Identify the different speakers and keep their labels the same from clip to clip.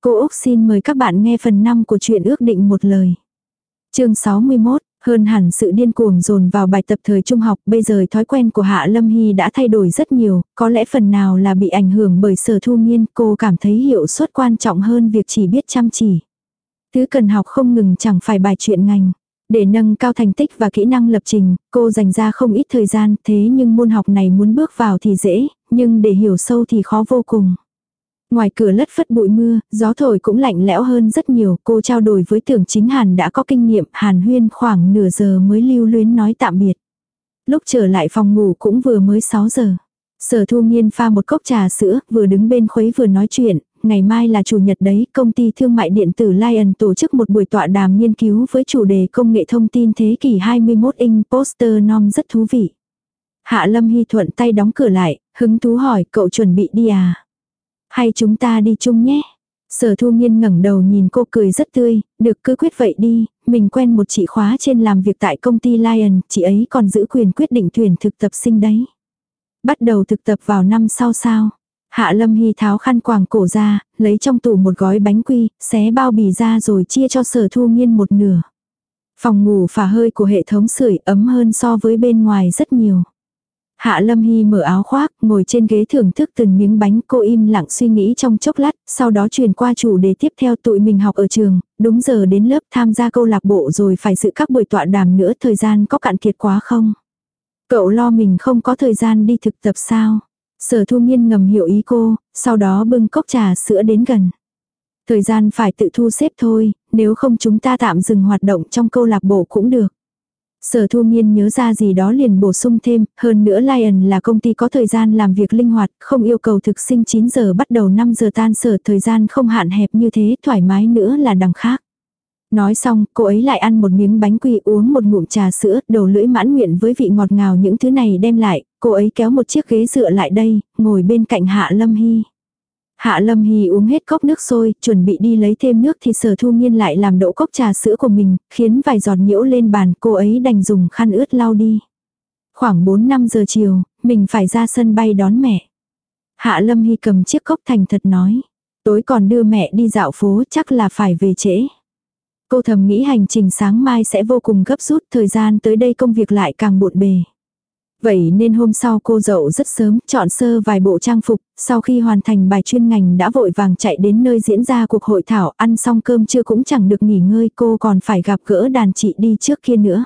Speaker 1: Cô Úc xin mời các bạn nghe phần 5 của truyện ước định một lời. Chương 61, hơn hẳn sự điên cuồng dồn vào bài tập thời trung học, bây giờ thói quen của Hạ Lâm Hy đã thay đổi rất nhiều, có lẽ phần nào là bị ảnh hưởng bởi Sở Thu Nghiên, cô cảm thấy hiệu suất quan trọng hơn việc chỉ biết chăm chỉ. Thứ cần học không ngừng chẳng phải bài chuyên ngành. Để nâng cao thành tích và kỹ năng lập trình, cô dành ra không ít thời gian, thế nhưng môn học này muốn bước vào thì dễ, nhưng để hiểu sâu thì khó vô cùng. Ngoài cửa lất phất bụi mưa, gió thổi cũng lạnh lẽo hơn rất nhiều, cô trao đổi với Tưởng Chính Hàn đã có kinh nghiệm, hàn huyên khoảng nửa giờ mới lưu luyến nói tạm biệt. Lúc trở lại phòng ngủ cũng vừa mới 6 giờ. Sở Thu Nghiên pha một cốc trà sữa, vừa đứng bên khuấy vừa nói chuyện, ngày mai là chủ nhật đấy, công ty thương mại điện tử Lion tổ chức một buổi tọa đàm nghiên cứu với chủ đề công nghệ thông tin thế kỷ 21 inch poster nom rất thú vị. Hạ Lâm Hy thuận tay đóng cửa lại, hứng thú hỏi cậu chuẩn bị đi à? Hay chúng ta đi chung nhé? Sở Thu Nghiên ngẩng đầu nhìn cô cười rất tươi, được cứ quyết vậy đi, mình quen một chị khóa trên làm việc tại công ty Lion, chị ấy còn giữ quyền quyết định tuyển thực tập sinh đấy. Bắt đầu thực tập vào năm sau sao? Hạ Lâm Hy tháo khăn quàng cổ ra, lấy trong tủ một gói bánh quy, xé bao bì ra rồi chia cho Sở Thu Nghiên một nửa. Phòng ngủ phả hơi của hệ thống sưởi ấm hơn so với bên ngoài rất nhiều. Hạ Lâm Hy mở áo khoác, ngồi trên ghế thưởng thức từng miếng bánh, cô im lặng suy nghĩ trong chốc lát, sau đó truyền qua chủ đề tiếp theo tụi mình học ở trường, đúng giờ đến lớp tham gia câu lạc bộ rồi phải dự các buổi tọa đàm nữa, thời gian có cạn kiệt quá không? Cậu lo mình không có thời gian đi thực tập sao? Sở Thu Nghiên ngầm hiểu ý cô, sau đó bưng cốc trà sữa đến gần. Thời gian phải tự thu xếp thôi, nếu không chúng ta tạm dừng hoạt động trong câu lạc bộ cũng được. Sở Thu Nghiên nhớ ra gì đó liền bổ sung thêm, hơn nữa Lion là công ty có thời gian làm việc linh hoạt, không yêu cầu thực sinh 9 giờ bắt đầu 5 giờ tan sở, thời gian không hạn hẹp như thế, thoải mái nữa là đằng khác. Nói xong, cô ấy lại ăn một miếng bánh quy, uống một ngụm trà sữa, đầu lưỡi mãn nguyện với vị ngọt ngào những thứ này đem lại, cô ấy kéo một chiếc ghế dựa lại đây, ngồi bên cạnh Hạ Lâm Hy. Hạ Lâm Hy uống hết cốc nước sôi, chuẩn bị đi lấy thêm nước thì Sở Thu Nghiên lại làm đổ cốc trà sữa của mình, khiến vài giọt nhiễu lên bàn, cô ấy đành dùng khăn ướt lau đi. Khoảng 4-5 giờ chiều, mình phải ra sân bay đón mẹ. Hạ Lâm Hy cầm chiếc cốc thành thật nói. Tối còn đưa mẹ đi dạo phố, chắc là phải về trễ. Cô thầm nghĩ hành trình sáng mai sẽ vô cùng gấp rút, thời gian tới đây công việc lại càng bộn bề. Vậy nên hôm sau cô dậu rất sớm, chọn sơ vài bộ trang phục, sau khi hoàn thành bài chuyên ngành đã vội vàng chạy đến nơi diễn ra cuộc hội thảo, ăn xong cơm trưa cũng chẳng được nghỉ ngơi, cô còn phải gặp gỡ đàn chị đi trước kia nữa.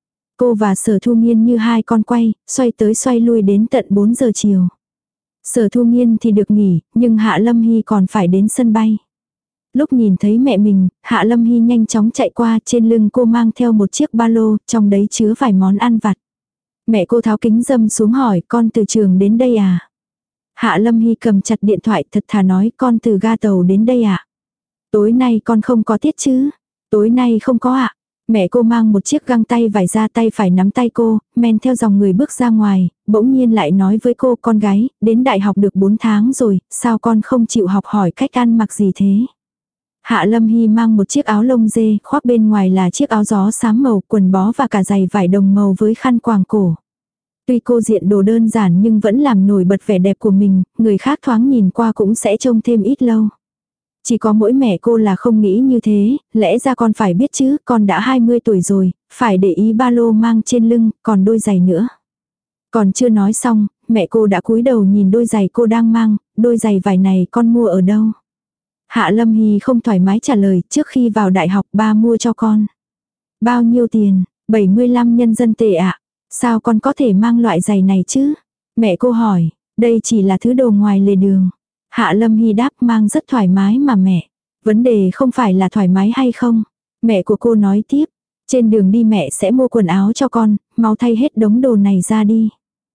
Speaker 1: Cô và Sở Thu Nghiên như hai con quay, xoay tới xoay lui đến tận 4 giờ chiều. Sở Thu Nghiên thì được nghỉ, nhưng Hạ Lâm Hy còn phải đến sân bay. Lúc nhìn thấy mẹ mình, Hạ Lâm Hy nhanh chóng chạy qua, trên lưng cô mang theo một chiếc ba lô, trong đấy chứa vài món ăn vặt. Mẹ cô tháo kính râm xuống hỏi, con từ trường đến đây à? Hạ Lâm Hy cầm chặt điện thoại thật thà nói, con từ ga tàu đến đây à? Tối nay con không có tiết chứ? Tối nay không có ạ. Mẹ cô mang một chiếc găng tay vải ra, tay phải nắm tay cô, men theo dòng người bước ra ngoài, bỗng nhiên lại nói với cô, con gái, đến đại học được 4 tháng rồi, sao con không chịu học hỏi cách ăn mặc gì thế? Hạ Lâm Hy mang một chiếc áo lông dê, khoác bên ngoài là chiếc áo gió xám màu, quần bó và cả giày vải đồng màu với khăn quàng cổ. Tuy cô diện đồ đơn giản nhưng vẫn làm nổi bật vẻ đẹp của mình, người khác thoáng nhìn qua cũng sẽ trông thêm ít lâu. Chỉ có mỗi mẹ cô là không nghĩ như thế, lẽ ra con phải biết chứ, con đã 20 tuổi rồi, phải để ý ba lô mang trên lưng, còn đôi giày nữa. Còn chưa nói xong, mẹ cô đã cúi đầu nhìn đôi giày cô đang mang, đôi giày vải này con mua ở đâu? Hạ Lâm Hy không thoải mái trả lời, trước khi vào đại học ba mua cho con. Bao nhiêu tiền? 75 nhân dân tệ ạ. Sao con có thể mang loại giày này chứ? Mẹ cô hỏi, đây chỉ là thứ đồ ngoài lề đường. Hạ Lâm Hy đáp, mang rất thoải mái mà mẹ. Vấn đề không phải là thoải mái hay không. Mẹ của cô nói tiếp, trên đường đi mẹ sẽ mua quần áo cho con, mau thay hết đống đồ này ra đi.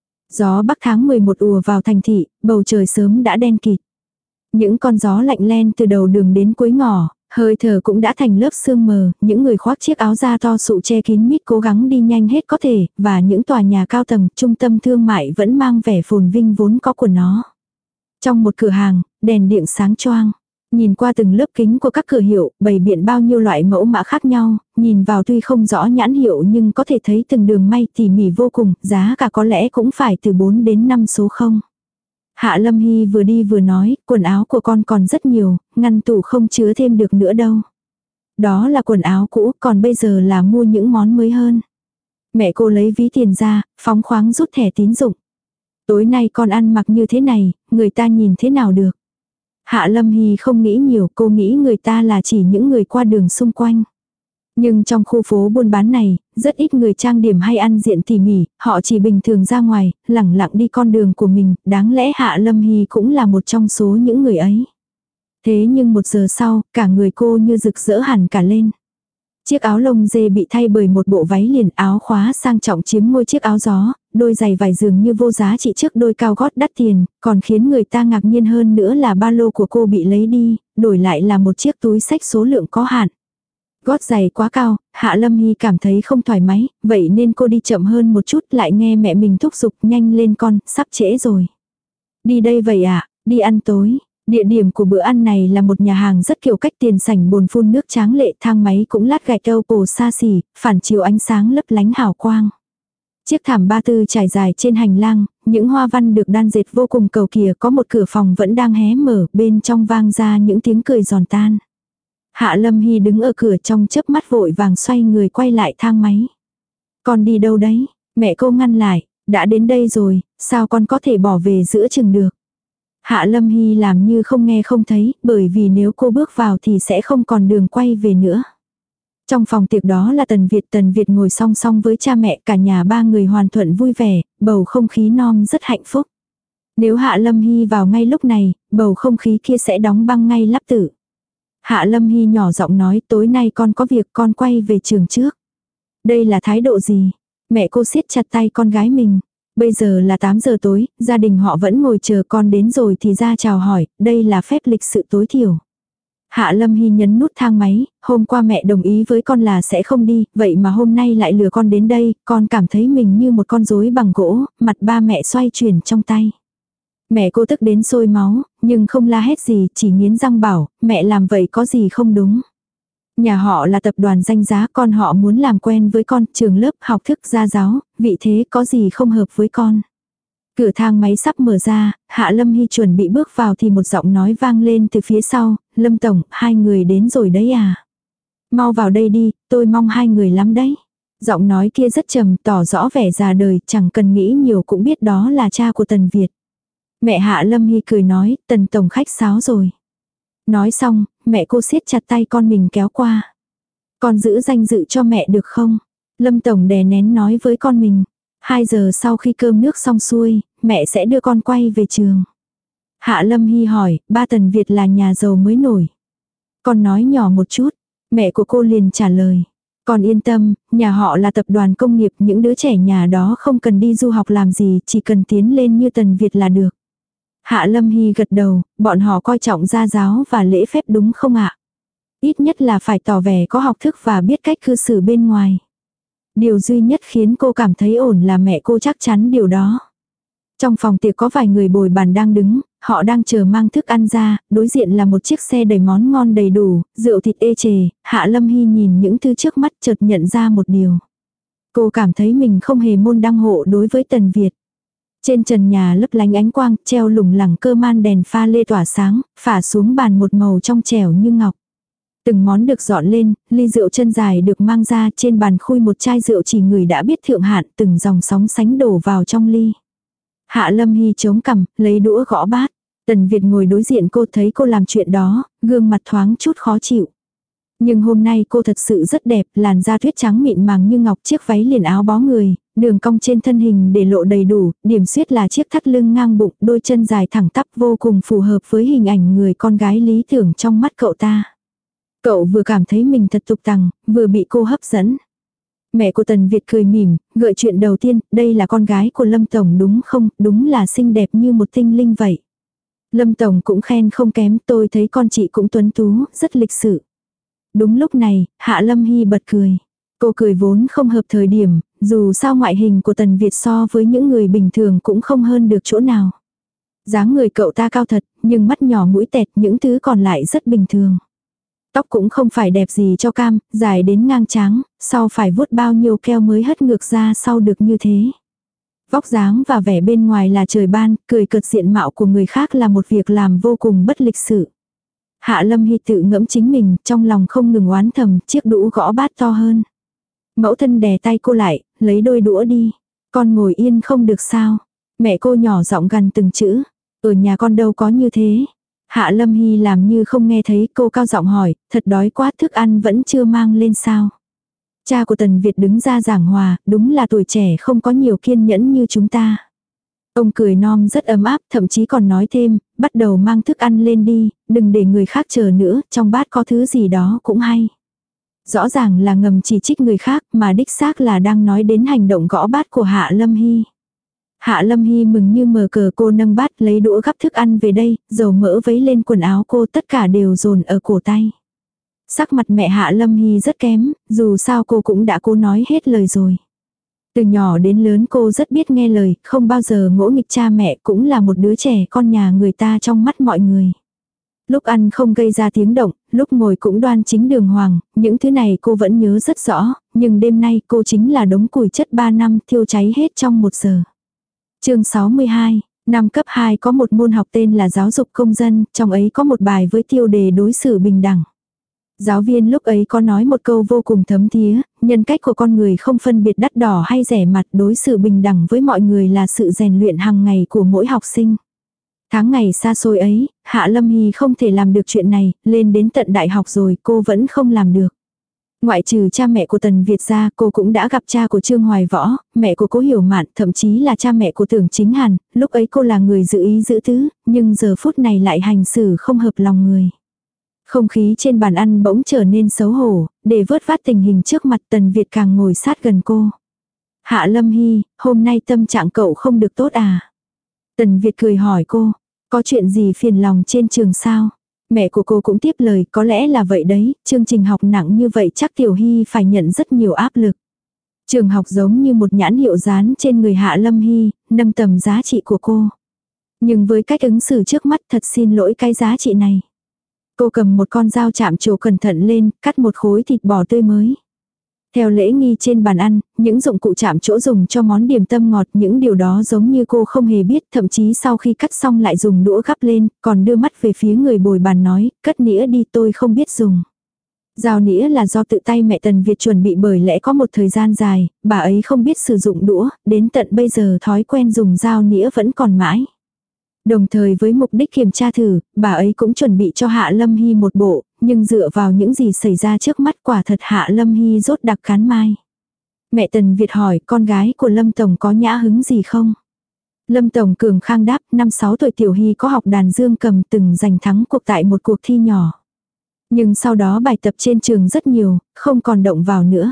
Speaker 1: Gió bắc tháng 11 ùa vào thành thị, bầu trời sớm đã đen kịt. Những con gió lạnh len từ đầu đường đến cuối ngõ, hơi thở cũng đã thành lớp sương mờ, những người khoác chiếc áo da to sụ che kín mít cố gắng đi nhanh hết có thể, và những tòa nhà cao tầng, trung tâm thương mại vẫn mang vẻ phồn vinh vốn có của nó. Trong một cửa hàng, đèn điện sáng choang. Nhìn qua từng lớp kính của các cửa hiệu, bày biện bao nhiêu loại mẫu mã khác nhau, nhìn vào tuy không rõ nhãn hiệu nhưng có thể thấy từng đường may tỉ mỉ vô cùng, giá cả có lẽ cũng phải từ 4 đến 5 số 0. Hạ Lâm Hy vừa đi vừa nói, quần áo của con còn rất nhiều, ngăn tủ không chứa thêm được nữa đâu. Đó là quần áo cũ, còn bây giờ là mua những món mới hơn. Mẹ cô lấy ví tiền ra, phóng khoáng rút thẻ tín dụng. Tối nay con ăn mặc như thế này, người ta nhìn thế nào được. Hạ Lâm Hy không nghĩ nhiều, cô nghĩ người ta là chỉ những người qua đường xung quanh. Nhưng trong khu phố buôn bán này, rất ít người trang điểm hay ăn diện tỉ mỉ, họ chỉ bình thường ra ngoài, lẳng lặng đi con đường của mình, đáng lẽ Hạ Lâm Hy cũng là một trong số những người ấy. Thế nhưng 1 giờ sau, cả người cô như rực rỡ hẳn cả lên. Chiếc áo lông dê bị thay bởi một bộ váy liền, áo khóa sang trọng chiếm ngôi chiếc áo gió, đôi giày vải dường như vô giá trị trước đôi cao gót đắt tiền, còn khiến người ta ngạc nhiên hơn nữa là ba lô của cô bị lấy đi, đổi lại là một chiếc túi xách số lượng có hạn. Gót giày quá cao, Hạ Lâm Hy cảm thấy không thoải mái, vậy nên cô đi chậm hơn một chút, lại nghe mẹ mình thúc giục, nhanh lên con, sắp trễ rồi. Đi đây vậy ạ, đi ăn tối. Địa điểm của bữa ăn này là một nhà hàng rất kiểu cách, tiền sảnh bồn phun nước tráng lệ, thang máy cũng lát gạch âu cổ xa xỉ, phản chiếu ánh sáng lấp lánh hào quang. Chiếc thảm ba tư trải dài trên hành lang, những hoa văn được đan dệt vô cùng cầu kỳ, có một cửa phòng vẫn đang hé mở, bên trong vang ra những tiếng cười giòn tan. Hạ Lâm Hy đứng ở cửa trong chớp mắt vội vàng xoay người quay lại thang máy. Con đi đâu đấy? Mẹ cô ngăn lại, đã đến đây rồi, sao con có thể bỏ về giữa chừng được? Hạ Lâm Hy làm như không nghe không thấy, bởi vì nếu cô bước vào thì sẽ không còn đường quay về nữa. Trong phòng tiệc đó là Tần Việt ngồi song song với cha mẹ, cả nhà 3 người hoàn thuận vui vẻ, bầu không khí non rất hạnh phúc. Nếu Hạ Lâm Hy vào ngay lúc này, bầu không khí kia sẽ đóng băng ngay lắp tử. Hạ Lâm Hy nhỏ giọng nói, tối nay con có việc, con quay về trường trước. Đây là thái độ gì? Mẹ cô siết chặt tay con gái mình. Bây giờ là 8 giờ tối, gia đình họ vẫn ngồi chờ con đến rồi thì ra chào hỏi, đây là phép lịch sự tối thiểu. Hạ Lâm Hy nhấn nút thang máy, hôm qua mẹ đồng ý với con là sẽ không đi, vậy mà hôm nay lại lừa con đến đây, con cảm thấy mình như một con rối bằng gỗ, mặt ba mẹ xoay chuyển trong tay. Mẹ cô tức đến sôi máu, nhưng không la hét gì, chỉ nghiến răng bảo, mẹ làm vậy có gì không đúng. Nhà họ là tập đoàn danh giá, con họ muốn làm quen với con, trường lớp, học thức, gia giáo, vị thế có gì không hợp với con. Cửa thang máy sắp mở ra, Hạ Lâm Hy chuẩn bị bước vào thì một giọng nói vang lên từ phía sau, Lâm Tổng, 2 người đến rồi đấy à. Mau vào đây đi, tôi mong 2 người lắm đấy. Giọng nói kia rất trầm, tỏ rõ vẻ già đời, chẳng cần nghĩ nhiều cũng biết đó là cha của Tần Việt. Mẹ Hạ Lâm Hy cười nói, Tần Tổng khách sáo rồi. Nói xong, mẹ cô siết chặt tay con mình kéo qua. Con giữ danh dự cho mẹ được không? Lâm Tổng đè nén nói với con mình. 2 giờ sau khi cơm nước xong xuôi, mẹ sẽ đưa con quay về trường. Hạ Lâm Hy hỏi, ba Tần Việt là nhà giàu mới nổi. Con nói nhỏ một chút, mẹ của cô liền trả lời. Con yên tâm, nhà họ là tập đoàn công nghiệp, những đứa trẻ nhà đó không cần đi du học làm gì, chỉ cần tiến lên như Tần Việt là được. Hạ Lâm Hy gật đầu, bọn họ coi trọng gia giáo và lễ phép đúng không ạ? Ít nhất là phải tỏ vẻ có học thức và biết cách cư xử bên ngoài. Điều duy nhất khiến cô cảm thấy ổn là mẹ cô chắc chắn điều đó. Trong phòng tiệc có vài người bồi bàn đang đứng, họ đang chờ mang thức ăn ra, đối diện là một chiếc xe đầy món ngon đầy đủ, rượu thịt ê chề. Hạ Lâm Hy nhìn những thứ trước mắt chợt nhận ra một điều. Cô cảm thấy mình không hề môn đăng hộ đối với Tần Việt. Trên trần nhà lấp lánh ánh quang, treo lủng lẳng cơ man đèn pha lê tỏa sáng, phả xuống bàn một màu trong trẻo như ngọc. Từng món được dọn lên, ly rượu chân dài được mang ra, trên bàn khui một chai rượu chỉ người đã biết thượng hạn, từng dòng sóng sánh đổ vào trong ly. Hạ Lâm Hy chống cằm, lấy đũa gõ bát. Tần Việt ngồi đối diện cô, thấy cô làm chuyện đó, gương mặt thoáng chút khó chịu. Nhưng hôm nay cô thật sự rất đẹp, làn da tuyết trắng mịn màng như ngọc, chiếc váy liền áo bó người, đường cong trên thân hình để lộ đầy đủ, điểm xuyết là chiếc thắt lưng ngang bụng, đôi chân dài thẳng tắp vô cùng phù hợp với hình ảnh người con gái lý tưởng trong mắt cậu ta. Cậu vừa cảm thấy mình thật tục tằng, vừa bị cô hấp dẫn. Mẹ của Tần Việt cười mỉm, gợi chuyện đầu tiên, đây là con gái của Lâm Tổng đúng không, đúng là xinh đẹp như một tinh linh vậy. Lâm Tổng cũng khen không kém, tôi thấy con chị cũng tuấn tú, rất lịch sự. Đúng lúc này, Hạ Lâm Hy bật cười. Cô cười vốn không hợp thời điểm, dù sao ngoại hình của Tần Việt so với những người bình thường cũng không hơn được chỗ nào. Dáng người cậu ta cao thật, nhưng mắt nhỏ mũi tẹt, những thứ còn lại rất bình thường. Tóc cũng không phải đẹp gì cho cam, dài đến ngang trán, sau phải vuốt bao nhiêu keo mới hất ngược ra sau được như thế. Vóc dáng và vẻ bên ngoài là trời ban, cười cợt diện mạo của người khác là một việc làm vô cùng bất lịch sự. Hạ Lâm Hy tự ngẫm chính mình, trong lòng không ngừng oán thầm, chiếc đũa gõ bát to hơn. Mẫu thân đè tay cô lại, lấy đôi đũa đi. Con ngồi yên không được sao. Mẹ cô nhỏ giọng gằn từng chữ. Ở nhà con đâu có như thế. Hạ Lâm Hy làm như không nghe thấy, cô cao giọng hỏi, thật đói quá, thức ăn vẫn chưa mang lên sao. Cha của Tần Việt đứng ra giảng hòa, đúng là tuổi trẻ không có nhiều kiên nhẫn như chúng ta. Ông cười non rất ấm áp, thậm chí còn nói thêm, bắt đầu mang thức ăn lên đi, đừng để người khác chờ nữa, trong bát có thứ gì đó cũng hay. Rõ ràng là ngầm chỉ trích người khác, mà đích xác là đang nói đến hành động gõ bát của Hạ Lâm Hy. Hạ Lâm Hy mừng như mờ cờ, cô nâng bát lấy đũa gắp thức ăn về đây, dầu mỡ vấy lên quần áo cô, tất cả đều dồn ở cổ tay. Sắc mặt mẹ Hạ Lâm Hy rất kém, dù sao cô cũng đã cố nói hết lời rồi. Từ nhỏ đến lớn cô rất biết nghe lời, không bao giờ ngỗ nghịch cha mẹ, cũng là một đứa trẻ con nhà người ta trong mắt mọi người. Lúc ăn không gây ra tiếng động, lúc ngồi cũng đoan chính đường hoàng, những thứ này cô vẫn nhớ rất rõ, nhưng đêm nay cô chính là đống củi chất 3 năm thiêu cháy hết trong 1 giờ. Chương 62, năm cấp 2 có một môn học tên là giáo dục công dân, trong ấy có một bài với tiêu đề đối xử bình đẳng. Giáo viên lúc ấy có nói một câu vô cùng thấm thía, nhân cách của con người không phân biệt đắt đỏ hay rẻ mặt, đối xử bình đẳng với mọi người là sự rèn luyện hàng ngày của mỗi học sinh. Tháng ngày xa xôi ấy, Hạ Lâm Hy không thể làm được chuyện này, lên đến tận đại học rồi cô vẫn không làm được. Ngoại trừ cha mẹ của Tần Việt ra, cô cũng đã gặp cha của Trương Hoài Võ, mẹ của Cố Hiểu Mạn, thậm chí là cha mẹ của Tưởng Chính Hàn, lúc ấy cô là người giữ ý giữ tứ, nhưng giờ phút này lại hành xử không hợp lòng người. Không khí trên bàn ăn bỗng trở nên xấu hổ, để vớt vát tình hình trước mặt Tần Việt càng ngồi sát gần cô. Hạ Lâm Hy, hôm nay tâm trạng cậu không được tốt à? Tần Việt cười hỏi cô, có chuyện gì phiền lòng trên trường sao? Mẹ của cô cũng tiếp lời, có lẽ là vậy đấy, chương trình học nặng như vậy chắc Tiểu Hy phải nhận rất nhiều áp lực. Trường học giống như một nhãn hiệu dán trên người Hạ Lâm Hy, nâng tầm giá trị của cô. Nhưng với cách ứng xử trước mắt thật xin lỗi cái giá trị này. Cô cầm một con dao chạm trổ cẩn thận lên, cắt một khối thịt bò tươi mới. Theo lễ nghi trên bàn ăn, những dụng cụ chạm chỗ dùng cho món điểm tâm ngọt, những điều đó giống như cô không hề biết, thậm chí sau khi cắt xong lại dùng đũa gắp lên, còn đưa mắt về phía người bồi bàn nói, cất nĩa đi, tôi không biết dùng. Dao nĩa là do tự tay mẹ Tần Việt chuẩn bị, bởi lẽ có một thời gian dài, bà ấy không biết sử dụng đũa, đến tận bây giờ thói quen dùng dao nĩa vẫn còn mãi. Đồng thời với mục đích kiểm tra thử, bà ấy cũng chuẩn bị cho Hạ Lâm Hy một bộ, nhưng dựa vào những gì xảy ra trước mắt quả thật Hạ Lâm Hy rốt đặc cán mai. Mẹ Tần Việt hỏi, con gái của Lâm Tổng có nhã hứng gì không? Lâm Tổng cường khang đáp, 5-6 tuổi Tiểu Hy có học đàn dương cầm, từng giành thắng cuộc tại một cuộc thi nhỏ. Nhưng sau đó bài tập trên trường rất nhiều, không còn động vào nữa.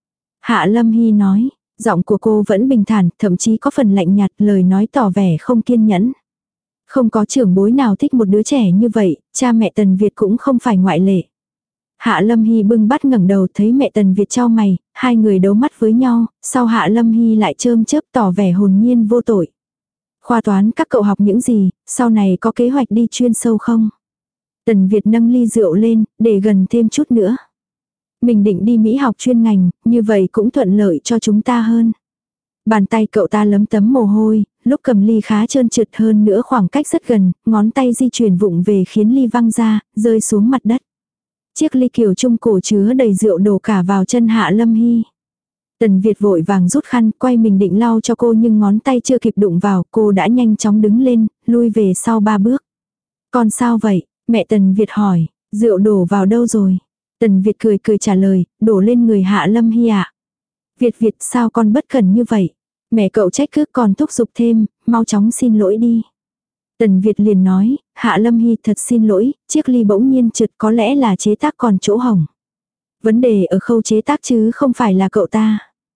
Speaker 1: Hạ Lâm Hy nói, giọng của cô vẫn bình thản, thậm chí có phần lạnh nhạt, lời nói tỏ vẻ không kiên nhẫn. Không có trưởng bối nào thích một đứa trẻ như vậy, cha mẹ Tần Việt cũng không phải ngoại lệ. Hạ Lâm Hy bưng bát ngẩng đầu thấy mẹ Tần Việt chau mày, hai người đấu mắt với nhau, sau Hạ Lâm Hy lại chớm chớp tỏ vẻ hồn nhiên vô tội. Khoa toán các cậu học những gì, sau này có kế hoạch đi chuyên sâu không? Tần Việt nâng ly rượu lên, để gần thêm chút nữa. Mình định đi Mỹ học chuyên ngành, như vậy cũng thuận lợi cho chúng ta hơn. Bàn tay cậu ta lấm tấm mồ hôi, lúc cầm ly khá trơn trượt, hơn nữa khoảng cách rất gần, ngón tay di chuyển vụng về khiến ly văng ra, rơi xuống mặt đất. Chiếc ly kiểu trung cổ chứa đầy rượu đổ cả vào chân Hạ Lâm Hy. Tần Việt vội vàng rút khăn, quay mình định lau cho cô nhưng ngón tay chưa kịp đụng vào, cô đã nhanh chóng đứng lên, lui về sau 3 bước. Còn sao vậy? Mẹ Tần Việt hỏi, rượu đổ vào đâu rồi? Tần Việt cười cười trả lời, đổ lên người Hạ Lâm Hy ạ. Việt sao con bất cẩn như vậy? Mẹ cậu trách cứ còn thúc giục thêm, mau chóng xin lỗi đi. Tần Việt liền nói, Hạ Lâm Hy thật xin lỗi, chiếc ly bỗng nhiên trượt, có lẽ là chế tác còn chỗ hỏng. Vấn đề ở khâu chế tác chứ không phải là cậu ta.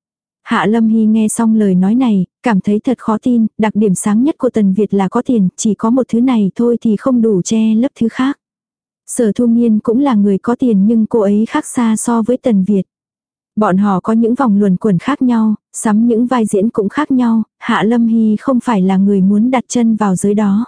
Speaker 1: Hạ Lâm Hy nghe xong lời nói này, cảm thấy thật khó tin, đặc điểm sáng nhất của Tần Việt là có tiền, chỉ có một thứ này thôi thì không đủ che lấp thứ khác. Sở Thu Nghiên cũng là người có tiền nhưng cô ấy khác xa so với Tần Việt. Bọn họ có những vòng luẩn quẩn khác nhau, sắm những vai diễn cũng khác nhau, Hạ Lâm Hy không phải là người muốn đặt chân vào giới đó.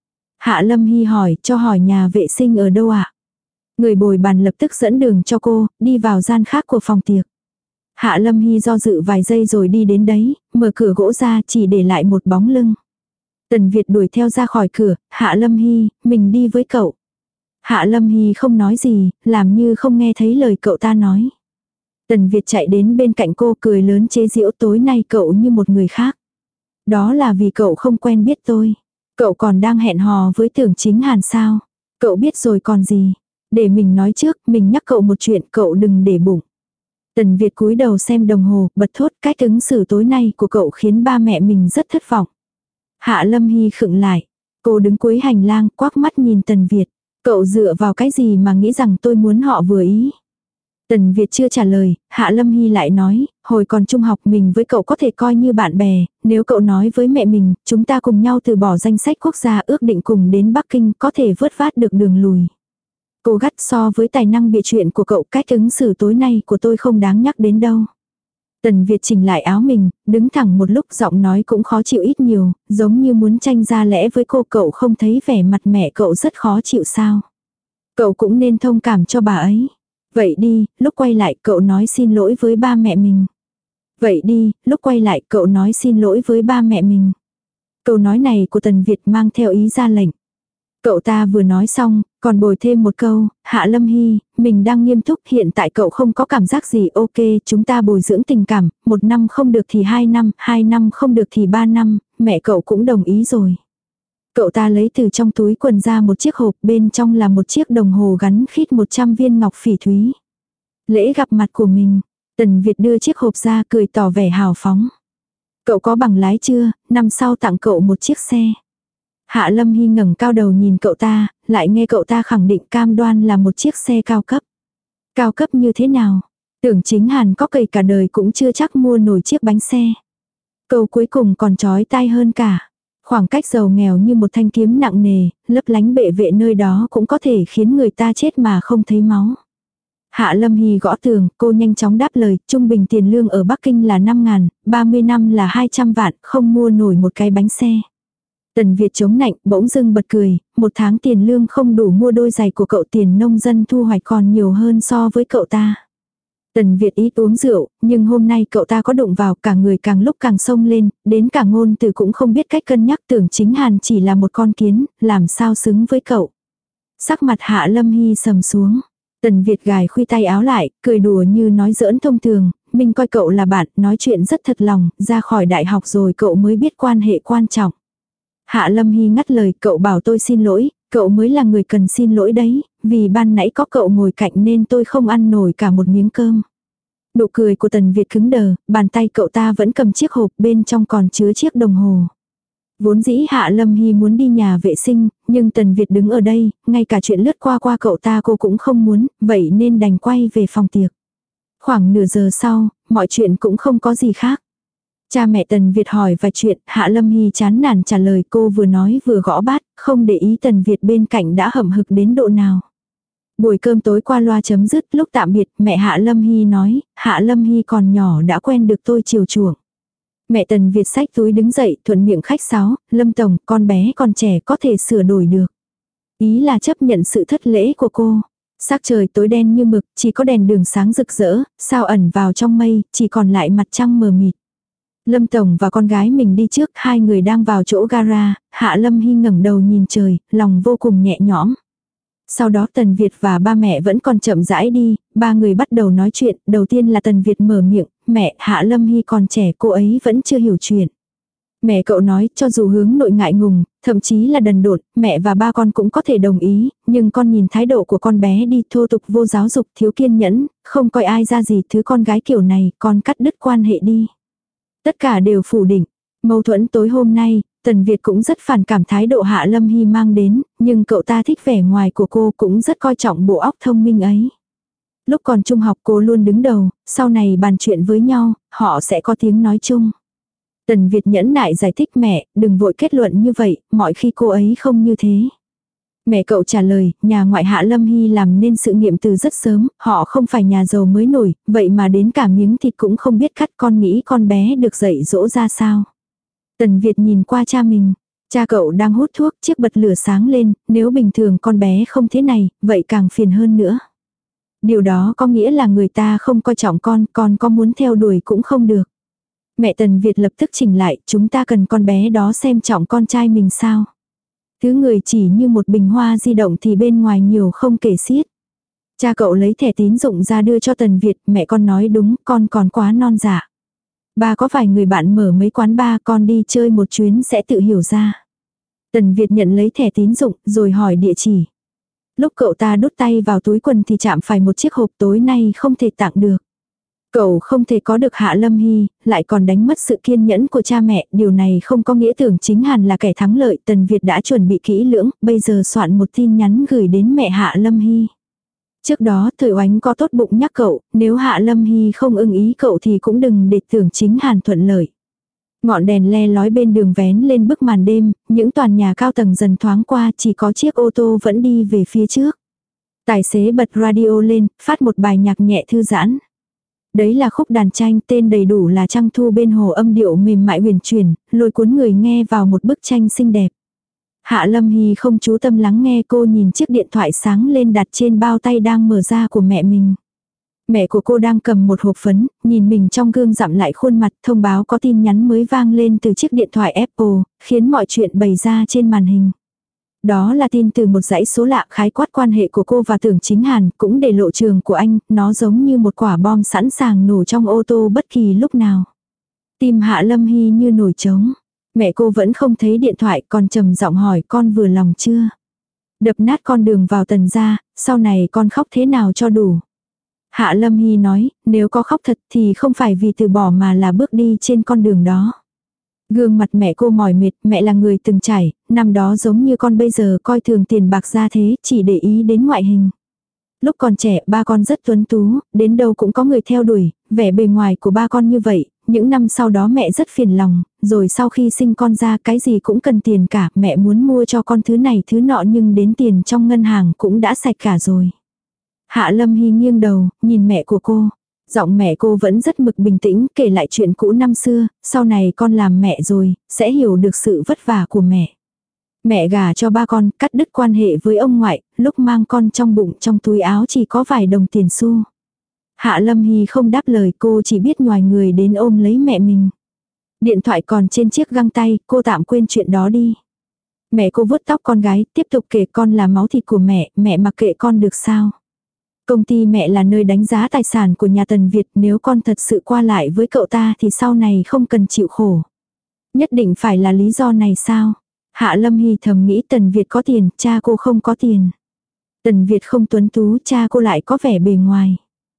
Speaker 1: Hạ Lâm Hy hỏi, cho hỏi nhà vệ sinh ở đâu ạ? Người bồi bàn lập tức dẫn đường cho cô, đi vào gian khác của phòng tiệc. Hạ Lâm Hy do dự vài giây rồi đi đến đấy, mở cửa gỗ ra chỉ để lại một bóng lưng. Tần Việt đuổi theo ra khỏi cửa, Hạ Lâm Hy, mình đi với cậu. Hạ Lâm Hy không nói gì, làm như không nghe thấy lời cậu ta nói. Tần Việt chạy đến bên cạnh cô cười lớn chế giễu tối nay cậu như một người khác. Đó là vì cậu không quen biết tôi. Cậu còn đang hẹn hò với Tưởng Chính Hàn sao? Cậu biết rồi còn gì? Để mình nói trước, mình nhắc cậu một chuyện, cậu đừng để bụng. Tần Việt cúi đầu xem đồng hồ, bật thốt cách ứng xử tối nay của cậu khiến ba mẹ mình rất thất vọng. Hạ Lâm Hy khựng lại. Cô đứng cuối hành lang, quắc mắt nhìn Tần Việt. Cậu dựa vào cái gì mà nghĩ rằng tôi muốn họ vừa ý? Tần Việt chưa trả lời, Hạ Lâm Hy lại nói, hồi còn trung học mình với cậu có thể coi như bạn bè, nếu cậu nói với mẹ mình, chúng ta cùng nhau từ bỏ danh sách quốc gia ước định cùng đến Bắc Kinh có thể vớt vát được đường lùi. Cô gắt so với tài năng bịa chuyện của cậu cách ứng xử tối nay của tôi không đáng nhắc đến đâu. Tần Việt chỉnh lại áo mình, đứng thẳng một lúc giọng nói cũng khó chịu ít nhiều, giống như muốn tranh ra lẽ với cô. Cậu không thấy vẻ mặt mẹ cậu rất khó chịu sao? Cậu cũng nên thông cảm cho bà ấy. Vậy đi, lúc quay lại cậu nói xin lỗi với ba mẹ mình. Vậy đi, lúc quay lại cậu nói xin lỗi với ba mẹ mình. Câu nói này của Tần Việt mang theo ý ra lệnh. Cậu ta vừa nói xong, còn bồi thêm một câu, Hạ Lâm Hy, mình đang nghiêm túc, hiện tại cậu không có cảm giác gì, ok, chúng ta bồi dưỡng tình cảm, 1 năm không được thì 2 năm, 2 năm không được thì 3 năm, mẹ cậu cũng đồng ý rồi. Cậu ta lấy từ trong túi quần ra một chiếc hộp, bên trong là một chiếc đồng hồ gắn khít 100 viên ngọc phỉ thúy. Lễ gặp mặt của mình, Tần Việt đưa chiếc hộp ra cười tỏ vẻ hào phóng. Cậu có bằng lái chưa, năm sau tặng cậu một chiếc xe. Hạ Lâm Hy ngẩng cao đầu nhìn cậu ta, lại nghe cậu ta khẳng định cam đoan là một chiếc xe cao cấp. Cao cấp như thế nào? Tưởng Chính Hàn có cày cả đời cũng chưa chắc mua nổi chiếc bánh xe. Câu cuối cùng còn chói tai hơn cả. Khoảng cách giàu nghèo như một thanh kiếm nặng nề, lấp lánh bệ vệ nơi đó cũng có thể khiến người ta chết mà không thấy máu. Hạ Lâm Hy gõ tường, cô nhanh chóng đáp lời, trung bình tiền lương ở Bắc Kinh là 5.000, 30 năm là 200 vạn, không mua nổi một cái bánh xe. Tần Việt chống nạnh, bỗng dưng bật cười, 1 tháng tiền lương không đủ mua đôi giày của cậu, tiền nông dân thu hoạch còn nhiều hơn so với cậu ta. Tần Việt ít uống rượu, nhưng hôm nay cậu ta có đụng vào, cả người càng lúc càng sông lên, đến cả ngôn từ cũng không biết cách cân nhắc. Tưởng Chính Hàn chỉ là một con kiến, làm sao xứng với cậu. Sắc mặt Hạ Lâm Hy sầm xuống. Tần Việt gài khuy tay áo lại, cười đùa như nói giỡn thông thường, mình coi cậu là bạn, nói chuyện rất thật lòng, ra khỏi đại học rồi cậu mới biết quan hệ quan trọng. Hạ Lâm Hy ngắt lời, cậu bảo tôi xin lỗi, cậu mới là người cần xin lỗi đấy, vì ban nãy có cậu ngồi cạnh nên tôi không ăn nổi cả một miếng cơm. Nụ cười của Tần Việt cứng đờ, bàn tay cậu ta vẫn cầm chiếc hộp, bên trong còn chứa chiếc đồng hồ. Vốn dĩ Hạ Lâm Hy muốn đi nhà vệ sinh, nhưng Tần Việt đứng ở đây, ngay cả chuyện lướt qua cậu ta cô cũng không muốn, vậy nên đành quay về phòng tiệc. Khoảng nửa giờ sau, mọi chuyện cũng không có gì khác. Cha mẹ Tần Việt hỏi vài chuyện, Hạ Lâm Hy chán nản trả lời, cô vừa nói vừa gõ bát, không để ý Tần Việt bên cạnh đã hậm hực đến độ nào. Buổi cơm tối qua loa chấm dứt, lúc tạm biệt, mẹ Hạ Lâm Hy nói, Hạ Lâm Hy còn nhỏ đã quen được tôi chiều chuộng. Mẹ Tần Việt xách túi đứng dậy, thuận miệng khách sáo, Lâm Tổng, con bé còn trẻ có thể sửa đổi được. Ý là chấp nhận sự thất lễ của cô. Sắc trời tối đen như mực, chỉ có đèn đường sáng rực rỡ, sao ẩn vào trong mây, chỉ còn lại mặt trăng mờ mịt. Lâm Tổng và con gái mình đi trước, 2 người đang vào chỗ gara, Hạ Lâm Hy ngẩng đầu nhìn trời, lòng vô cùng nhẹ nhõm. Sau đó Tần Việt và ba mẹ vẫn còn chậm rãi đi, 3 người bắt đầu nói chuyện, đầu tiên là Tần Việt mở miệng, mẹ, Hạ Lâm Hy còn trẻ, cô ấy vẫn chưa hiểu chuyện. Mẹ cậu nói, cho dù hướng nội ngại ngùng, thậm chí là đần độn, mẹ và ba con cũng có thể đồng ý, nhưng con nhìn thái độ của con bé đi, thô tục vô giáo dục, thiếu kiên nhẫn, không coi ai ra gì, thứ con gái kiểu này, con cắt đứt quan hệ đi. Tất cả đều phủ định. Mâu thuẫn tối hôm nay, Tần Việt cũng rất phản cảm thái độ Hạ Lâm Hy mang đến, nhưng cậu ta thích vẻ ngoài của cô, cũng rất coi trọng bộ óc thông minh ấy. Lúc còn trung học cô luôn đứng đầu, sau này bàn chuyện với nhau, họ sẽ có tiếng nói chung. Tần Việt nhẫn nại giải thích, mẹ, đừng vội kết luận như vậy, mọi khi cô ấy không như thế. Mẹ cậu trả lời, nhà ngoại Hạ Lâm Hy làm nên sự nghiệp từ rất sớm, họ không phải nhà giàu mới nổi, vậy mà đến cả miếng thịt cũng không biết cắt, con nghĩ con bé được dạy dỗ ra sao. Tần Việt nhìn qua cha mình, cha cậu đang hút thuốc, chiếc bật lửa sáng lên, nếu bình thường con bé không thế này, vậy càng phiền hơn nữa. Điều đó có nghĩa là người ta không coi trọng con có muốn theo đuổi cũng không được. Mẹ Tần Việt lập tức chỉnh lại, chúng ta cần con bé đó xem trọng con trai mình sao. Thứ người chỉ như một bình hoa di động thì bên ngoài nhiều không kể xiết. Cha cậu lấy thẻ tín dụng ra đưa cho Tần Việt, mẹ con nói đúng, con còn quá non dạ. Ba có vài người bạn mở mấy quán bar, con đi chơi một chuyến sẽ tự hiểu ra. Tần Việt nhận lấy thẻ tín dụng rồi hỏi địa chỉ. Lúc cậu ta đút tay vào túi quần thì chạm phải một chiếc hộp, tối nay không thể tặng được. Cậu không thể có được Hạ Lâm Hy, lại còn đánh mất sự kiên nhẫn của cha mẹ, điều này không có nghĩa Tưởng Chính Hàn là kẻ thắng lợi. Tần Việt đã chuẩn bị kỹ lưỡng, bây giờ soạn một tin nhắn gửi đến mẹ Hạ Lâm Hy. Trước đó Thời Oánh có tốt bụng nhắc cậu, nếu Hạ Lâm Hy không ưng ý cậu thì cũng đừng để Tưởng Chính Hàn thuận lợi. Ngọn đèn le lói bên đường vén lên bức màn đêm, những tòa nhà cao tầng dần thoáng qua, chỉ có chiếc ô tô vẫn đi về phía trước. Tài xế bật radio lên, phát một bài nhạc nhẹ thư giãn. Đấy là khúc đàn tranh, tên đầy đủ là Trăng Thu bên hồ, âm điệu mềm mại huyền chuyển, lôi cuốn người nghe vào một bức tranh xinh đẹp. Hạ Lâm Hy không chú tâm lắng nghe, cô nhìn chiếc điện thoại sáng lên đặt trên bao tay đang mở ra của mẹ mình. Mẹ của cô đang cầm một hộp phấn, nhìn mình trong gương dặm lại khuôn mặt, thông báo có tin nhắn mới vang lên từ chiếc điện thoại Apple, khiến mọi chuyện bày ra trên màn hình. Đó là tin từ một dãy số lạ khái quát quan hệ của cô và Tưởng Chính Hàn, cũng để lộ trường của anh, nó giống như một quả bom sẵn sàng nổ trong ô tô bất kỳ lúc nào. Tim Hạ Lâm Hy như nổi trống. Mẹ cô vẫn không thấy điện thoại, còn trầm giọng hỏi con vừa lòng chưa? Đập nát con đường vào Tần gia, sau này con khóc thế nào cho đủ? Hạ Lâm Hy nói, nếu có khóc thật thì không phải vì từ bỏ mà là bước đi trên con đường đó. Gương mặt mẹ cô mỏi mệt, mẹ là người từng trải, năm đó giống như con bây giờ coi thường tiền bạc ra thế, chỉ để ý đến ngoại hình. Lúc còn trẻ, ba con rất tuấn tú, đến đâu cũng có người theo đuổi, vẻ bề ngoài của ba con như vậy, những năm sau đó mẹ rất phiền lòng, rồi sau khi sinh con ra cái gì cũng cần tiền cả, mẹ muốn mua cho con thứ này thứ nọ nhưng đến tiền trong ngân hàng cũng đã sạch cả rồi. Hạ Lâm Hy nghiêng đầu, nhìn mẹ của cô. Giọng mẹ cô vẫn rất mực bình tĩnh, kể lại chuyện cũ năm xưa, sau này con làm mẹ rồi, sẽ hiểu được sự vất vả của mẹ. Mẹ gả cho ba con, cắt đứt quan hệ với ông ngoại, lúc mang con trong bụng trong túi áo chỉ có vài đồng tiền xu. Hạ Lâm Hy không đáp lời, cô chỉ biết nhòi người đến ôm lấy mẹ mình. Điện thoại còn trên chiếc găng tay, cô tạm quên chuyện đó đi. Mẹ cô vuốt tóc con gái, tiếp tục kể con là máu thịt của mẹ mặc kệ con được sao. Công ty mẹ là nơi đánh giá tài sản của nhà Tần Việt, nếu con thật sự qua lại với cậu ta thì sau này không cần chịu khổ. Nhất định phải là lý do này sao? Hạ Lâm Hy thầm nghĩ Tần Việt có tiền, cha cô không có tiền. Tần Việt không tuấn tú, cha cô lại có vẻ bề ngoài.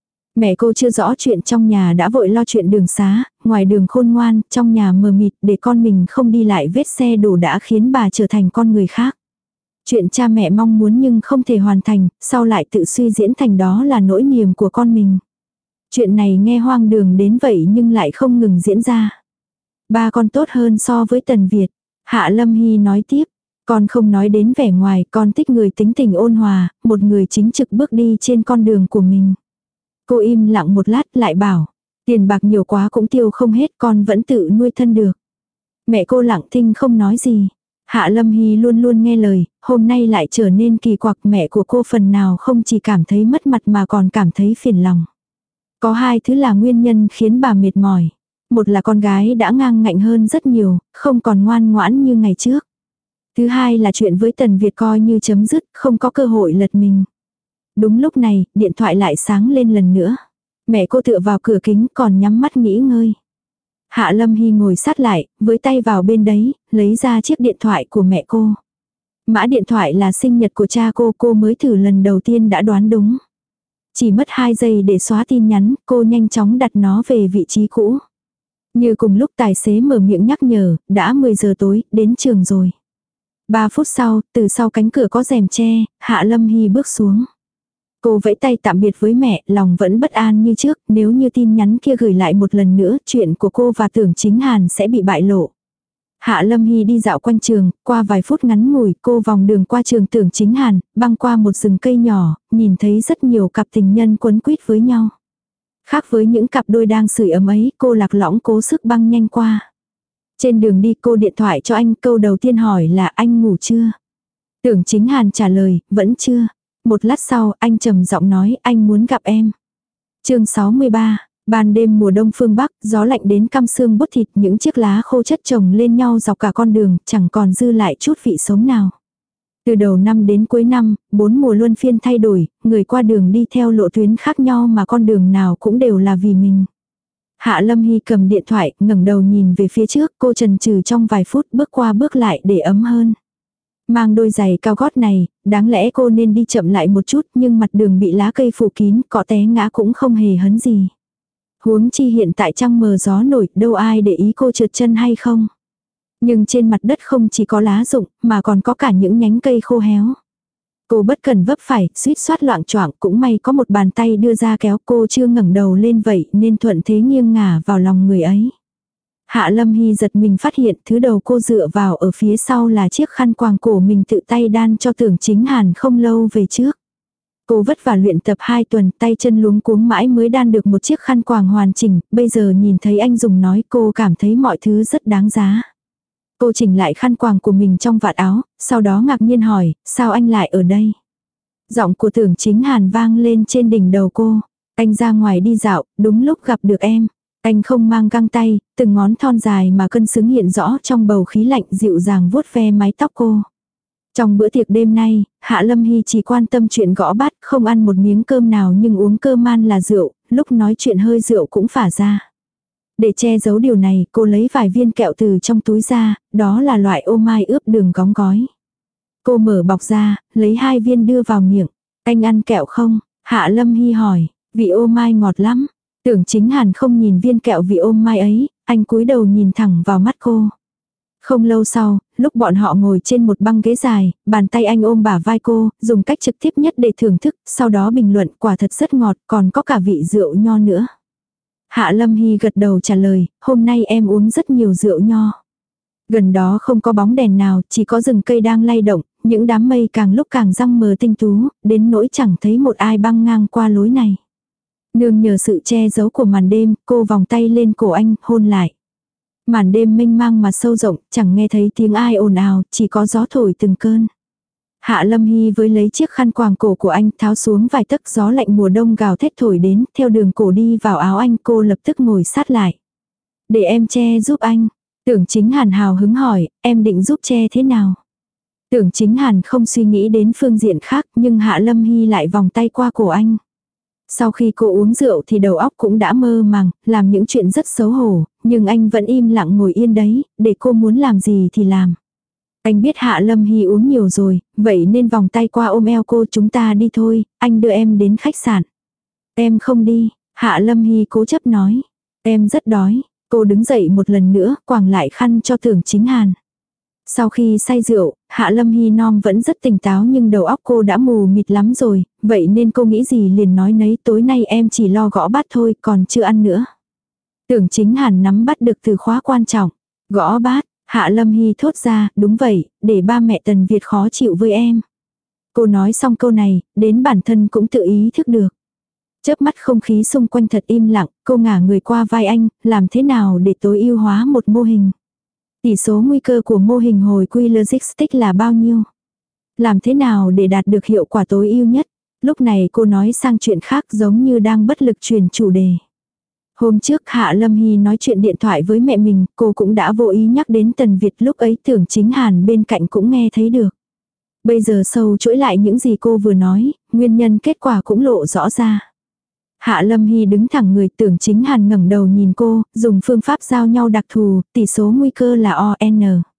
Speaker 1: Mẹ cô chưa rõ chuyện trong nhà đã vội lo chuyện đường xá, ngoài đường khôn ngoan, trong nhà mờ mịt để con mình không đi lại vết xe đổ đã khiến bà trở thành con người khác. Chuyện cha mẹ mong muốn nhưng không thể hoàn thành, sau lại tự suy diễn thành đó là nỗi niềm của con mình. Chuyện này nghe hoang đường đến vậy nhưng lại không ngừng diễn ra. Ba con tốt hơn so với Tần Việt. Hạ Lâm Hy nói tiếp, con không nói đến vẻ ngoài, con thích người tính tình ôn hòa, một người chính trực bước đi trên con đường của mình. Cô im lặng một lát lại bảo, tiền bạc nhiều quá cũng tiêu không hết, con vẫn tự nuôi thân được. Mẹ cô lặng thinh không nói gì. Hạ Lâm Hy luôn luôn nghe lời, hôm nay lại trở nên kỳ quặc, mẹ của cô phần nào không chỉ cảm thấy mất mặt mà còn cảm thấy phiền lòng. Có hai thứ là nguyên nhân khiến bà mệt mỏi. Một là con gái đã ngang ngạnh hơn rất nhiều, không còn ngoan ngoãn như ngày trước. Thứ hai là chuyện với Tần Việt coi như chấm dứt, không có cơ hội lật mình. Đúng lúc này, điện thoại lại sáng lên lần nữa. Mẹ cô tựa vào cửa kính còn nhắm mắt nghỉ ngơi. Hạ Lâm Hy ngồi sát lại, với tay vào bên đấy, lấy ra chiếc điện thoại của mẹ cô. Mã điện thoại là sinh nhật của cha cô mới thử lần đầu tiên đã đoán đúng. Chỉ mất 2 giây để xóa tin nhắn, cô nhanh chóng đặt nó về vị trí cũ. Như cùng lúc tài xế mở miệng nhắc nhở, đã 10 giờ tối, đến trường rồi. 3 phút sau, từ sau cánh cửa có rèm che, Hạ Lâm Hy bước xuống. Cô vẫy tay tạm biệt với mẹ, lòng vẫn bất an như trước, nếu như tin nhắn kia gửi lại một lần nữa, chuyện của cô và Tưởng Chính Hàn sẽ bị bại lộ. Hạ Lâm Hy đi dạo quanh trường, qua vài phút ngắn ngủi, cô vòng đường qua trường Tưởng Chính Hàn, băng qua một rừng cây nhỏ, nhìn thấy rất nhiều cặp tình nhân quấn quýt với nhau. Khác với những cặp đôi đang sưởi ấm ấy, cô lạc lõng cố sức băng nhanh qua. Trên đường đi cô điện thoại cho anh, câu đầu tiên hỏi là anh ngủ chưa? Tưởng Chính Hàn trả lời, vẫn chưa. Một lát sau, anh trầm giọng nói anh muốn gặp em. Chương 63. Ban đêm mùa đông phương Bắc, gió lạnh đến căm xương bút thịt, những chiếc lá khô chất chồng lên nhau dọc cả con đường, chẳng còn dư lại chút vị sống nào. Từ đầu năm đến cuối năm, 4 mùa luân phiên thay đổi, người qua đường đi theo lộ tuyến khác nhau mà con đường nào cũng đều là vì mình. Hạ Lâm Hy cầm điện thoại, ngẩng đầu nhìn về phía trước, cô chần chừ trong vài phút bước qua bước lại để ấm hơn. Mang đôi giày cao gót này, đáng lẽ cô nên đi chậm lại một chút, nhưng mặt đường bị lá cây phủ kín, cọ té ngã cũng không hề hấn gì. Huống chi hiện tại trăng mờ gió nổi, đâu ai để ý cô trượt chân hay không. Nhưng trên mặt đất không chỉ có lá rụng, mà còn có cả những nhánh cây khô héo. Cô bất cần vấp phải, suýt soát loạng choạng, cũng may có một bàn tay đưa ra kéo, cô chưa ngẩng đầu lên vậy nên thuận thế nghiêng ngả vào lòng người ấy. Hạ Lâm Hy giật mình phát hiện thứ đầu cô dựa vào ở phía sau là chiếc khăn quàng cổ mình tự tay đan cho Tưởng Chính Hàn không lâu về trước. Cô vất vả luyện tập 2 tuần, tay chân luống cuống mãi mới đan được một chiếc khăn quàng hoàn chỉnh, bây giờ nhìn thấy anh dùng nói cô cảm thấy mọi thứ rất đáng giá. Cô chỉnh lại khăn quàng của mình trong vạt áo, sau đó ngạc nhiên hỏi, sao anh lại ở đây? Giọng của Tưởng Chính Hàn vang lên trên đỉnh đầu cô. Anh ra ngoài đi dạo, đúng lúc gặp được em. Anh không mang găng tay, từng ngón thon dài mà cân xứng hiện rõ trong bầu khí lạnh dịu dàng vuốt ve mái tóc cô. Trong bữa tiệc đêm nay, Hạ Lâm Hy chỉ quan tâm chuyện gõ bát, không ăn một miếng cơm nào nhưng uống cơm man là rượu, lúc nói chuyện hơi rượu cũng phả ra. Để che giấu điều này, cô lấy vài viên kẹo từ trong túi ra, đó là loại ô mai ướp đường đóng gói. Cô mở bọc ra, lấy 2 viên đưa vào miệng. Anh ăn kẹo không? Hạ Lâm Hy hỏi, vị ô mai ngọt lắm. Tưởng Chính Hàn không nhìn viên kẹo vị ô mai ấy, anh cúi đầu nhìn thẳng vào mắt cô. Không lâu sau, lúc bọn họ ngồi trên một băng ghế dài, bàn tay anh ôm bả vai cô, dùng cách trực tiếp nhất để thưởng thức, sau đó bình luận quả thật rất ngọt, còn có cả vị rượu nho nữa. Hạ Lâm Hy gật đầu trả lời, hôm nay em uống rất nhiều rượu nho. Gần đó không có bóng đèn nào, chỉ có rừng cây đang lay động, những đám mây càng lúc càng răng mờ tinh tú, đến nỗi chẳng thấy một ai băng ngang qua lối này. Nương nhờ sự che giấu của màn đêm, cô vòng tay lên cổ anh, hôn lại. Màn đêm mênh mang mà sâu rộng, chẳng nghe thấy tiếng ai ồn ào, chỉ có gió thổi từng cơn. Hạ Lâm Hy với lấy chiếc khăn quàng cổ của anh tháo xuống vài tấc, gió lạnh mùa đông gào thét thổi đến, theo đường cổ đi vào áo anh, cô lập tức ngồi sát lại. Để em che giúp anh. Tưởng Chính Hàn hào hứng hỏi, em định giúp che thế nào? Tưởng Chính Hàn không suy nghĩ đến phương diện khác, nhưng Hạ Lâm Hy lại vòng tay qua cổ anh. Sau khi cô uống rượu thì đầu óc cũng đã mơ màng, làm những chuyện rất xấu hổ, nhưng anh vẫn im lặng ngồi yên đấy, để cô muốn làm gì thì làm. Anh biết Hạ Lâm Hy uống nhiều rồi, vậy nên vòng tay qua ôm eo cô, chúng ta đi thôi, anh đưa em đến khách sạn. Em không đi, Hạ Lâm Hy cố chấp nói. Em rất đói, cô đứng dậy một lần nữa, quàng lại khăn cho Tưởng Chính Hàn. Sau khi say rượu, Hạ Lâm Hy non vẫn rất tỉnh táo nhưng đầu óc cô đã mù mịt lắm rồi, vậy nên cô nghĩ gì liền nói nấy, tối nay em chỉ lo gõ bát thôi, còn chưa ăn nữa. Tưởng Chính Hàn nắm bắt được từ khóa quan trọng. Gõ bát, Hạ Lâm Hy thốt ra, đúng vậy, để ba mẹ Tần Việt khó chịu với em. Cô nói xong câu này, đến bản thân cũng tự ý thức được. Chớp mắt không khí xung quanh thật im lặng, cô ngả người qua vai anh, làm thế nào để tối ưu hóa một mô hình. Tỷ số nguy cơ của mô hình hồi quy logistics là bao nhiêu? Làm thế nào để đạt được hiệu quả tối ưu nhất? Lúc này cô nói sang chuyện khác giống như đang bất lực truyền chủ đề. Hôm trước Hạ Lâm Hy nói chuyện điện thoại với mẹ mình, cô cũng đã vô ý nhắc đến Tần Việt, lúc ấy Tưởng Chính Hàn bên cạnh cũng nghe thấy được. Bây giờ sâu chuỗi lại những gì cô vừa nói, nguyên nhân kết quả cũng lộ rõ ra. Hạ Lâm Hy đứng thẳng người, Tưởng Chính Hàn ngẩng đầu nhìn cô, dùng phương pháp giao nhau đặc thù, tỷ số nguy cơ là ON.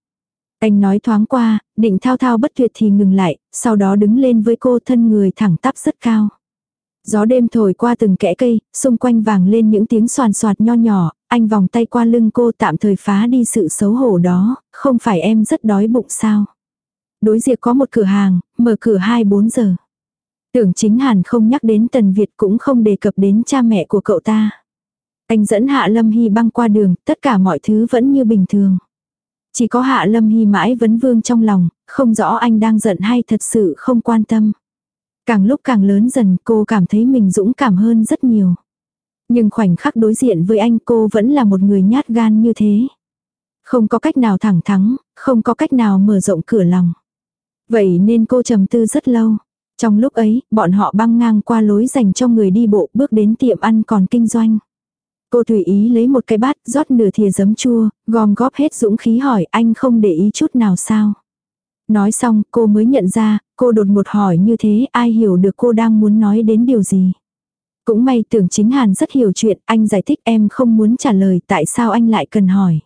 Speaker 1: Anh nói thoáng qua, định thao thao bất tuyệt thì ngừng lại, sau đó đứng lên với cô, thân người thẳng tắp rất cao. Gió đêm thổi qua từng kẽ cây, xung quanh vang lên những tiếng xoàn xoạt nho nhỏ, anh vòng tay qua lưng cô tạm thời phá đi sự xấu hổ đó, không phải em rất đói bụng sao? Đối diện có một cửa hàng, mở cửa 24 giờ. Tưởng Chính Hàn không nhắc đến Tần Việt cũng không đề cập đến cha mẹ của cậu ta. Anh dẫn Hạ Lâm Hy băng qua đường, tất cả mọi thứ vẫn như bình thường. Chỉ có Hạ Lâm Hy mãi vấn vương trong lòng, không rõ anh đang giận hay thật sự không quan tâm. Càng lúc càng lớn dần cô cảm thấy mình dũng cảm hơn rất nhiều. Nhưng khoảnh khắc đối diện với anh cô vẫn là một người nhát gan như thế. Không có cách nào thẳng thắn, không có cách nào mở rộng cửa lòng. Vậy nên cô trầm tư rất lâu. Trong lúc ấy, bọn họ băng ngang qua lối dành cho người đi bộ bước đến tiệm ăn còn kinh doanh. Cô tùy ý lấy một cái bát, rót nửa thìa giấm chua, gom góp hết dũng khí hỏi anh không để ý chút nào sao. Nói xong, cô mới nhận ra, cô đột ngột hỏi như thế ai hiểu được cô đang muốn nói đến điều gì. Cũng may Tưởng Chính Hàn rất hiểu chuyện, anh giải thích em không muốn trả lời tại sao anh lại cần hỏi.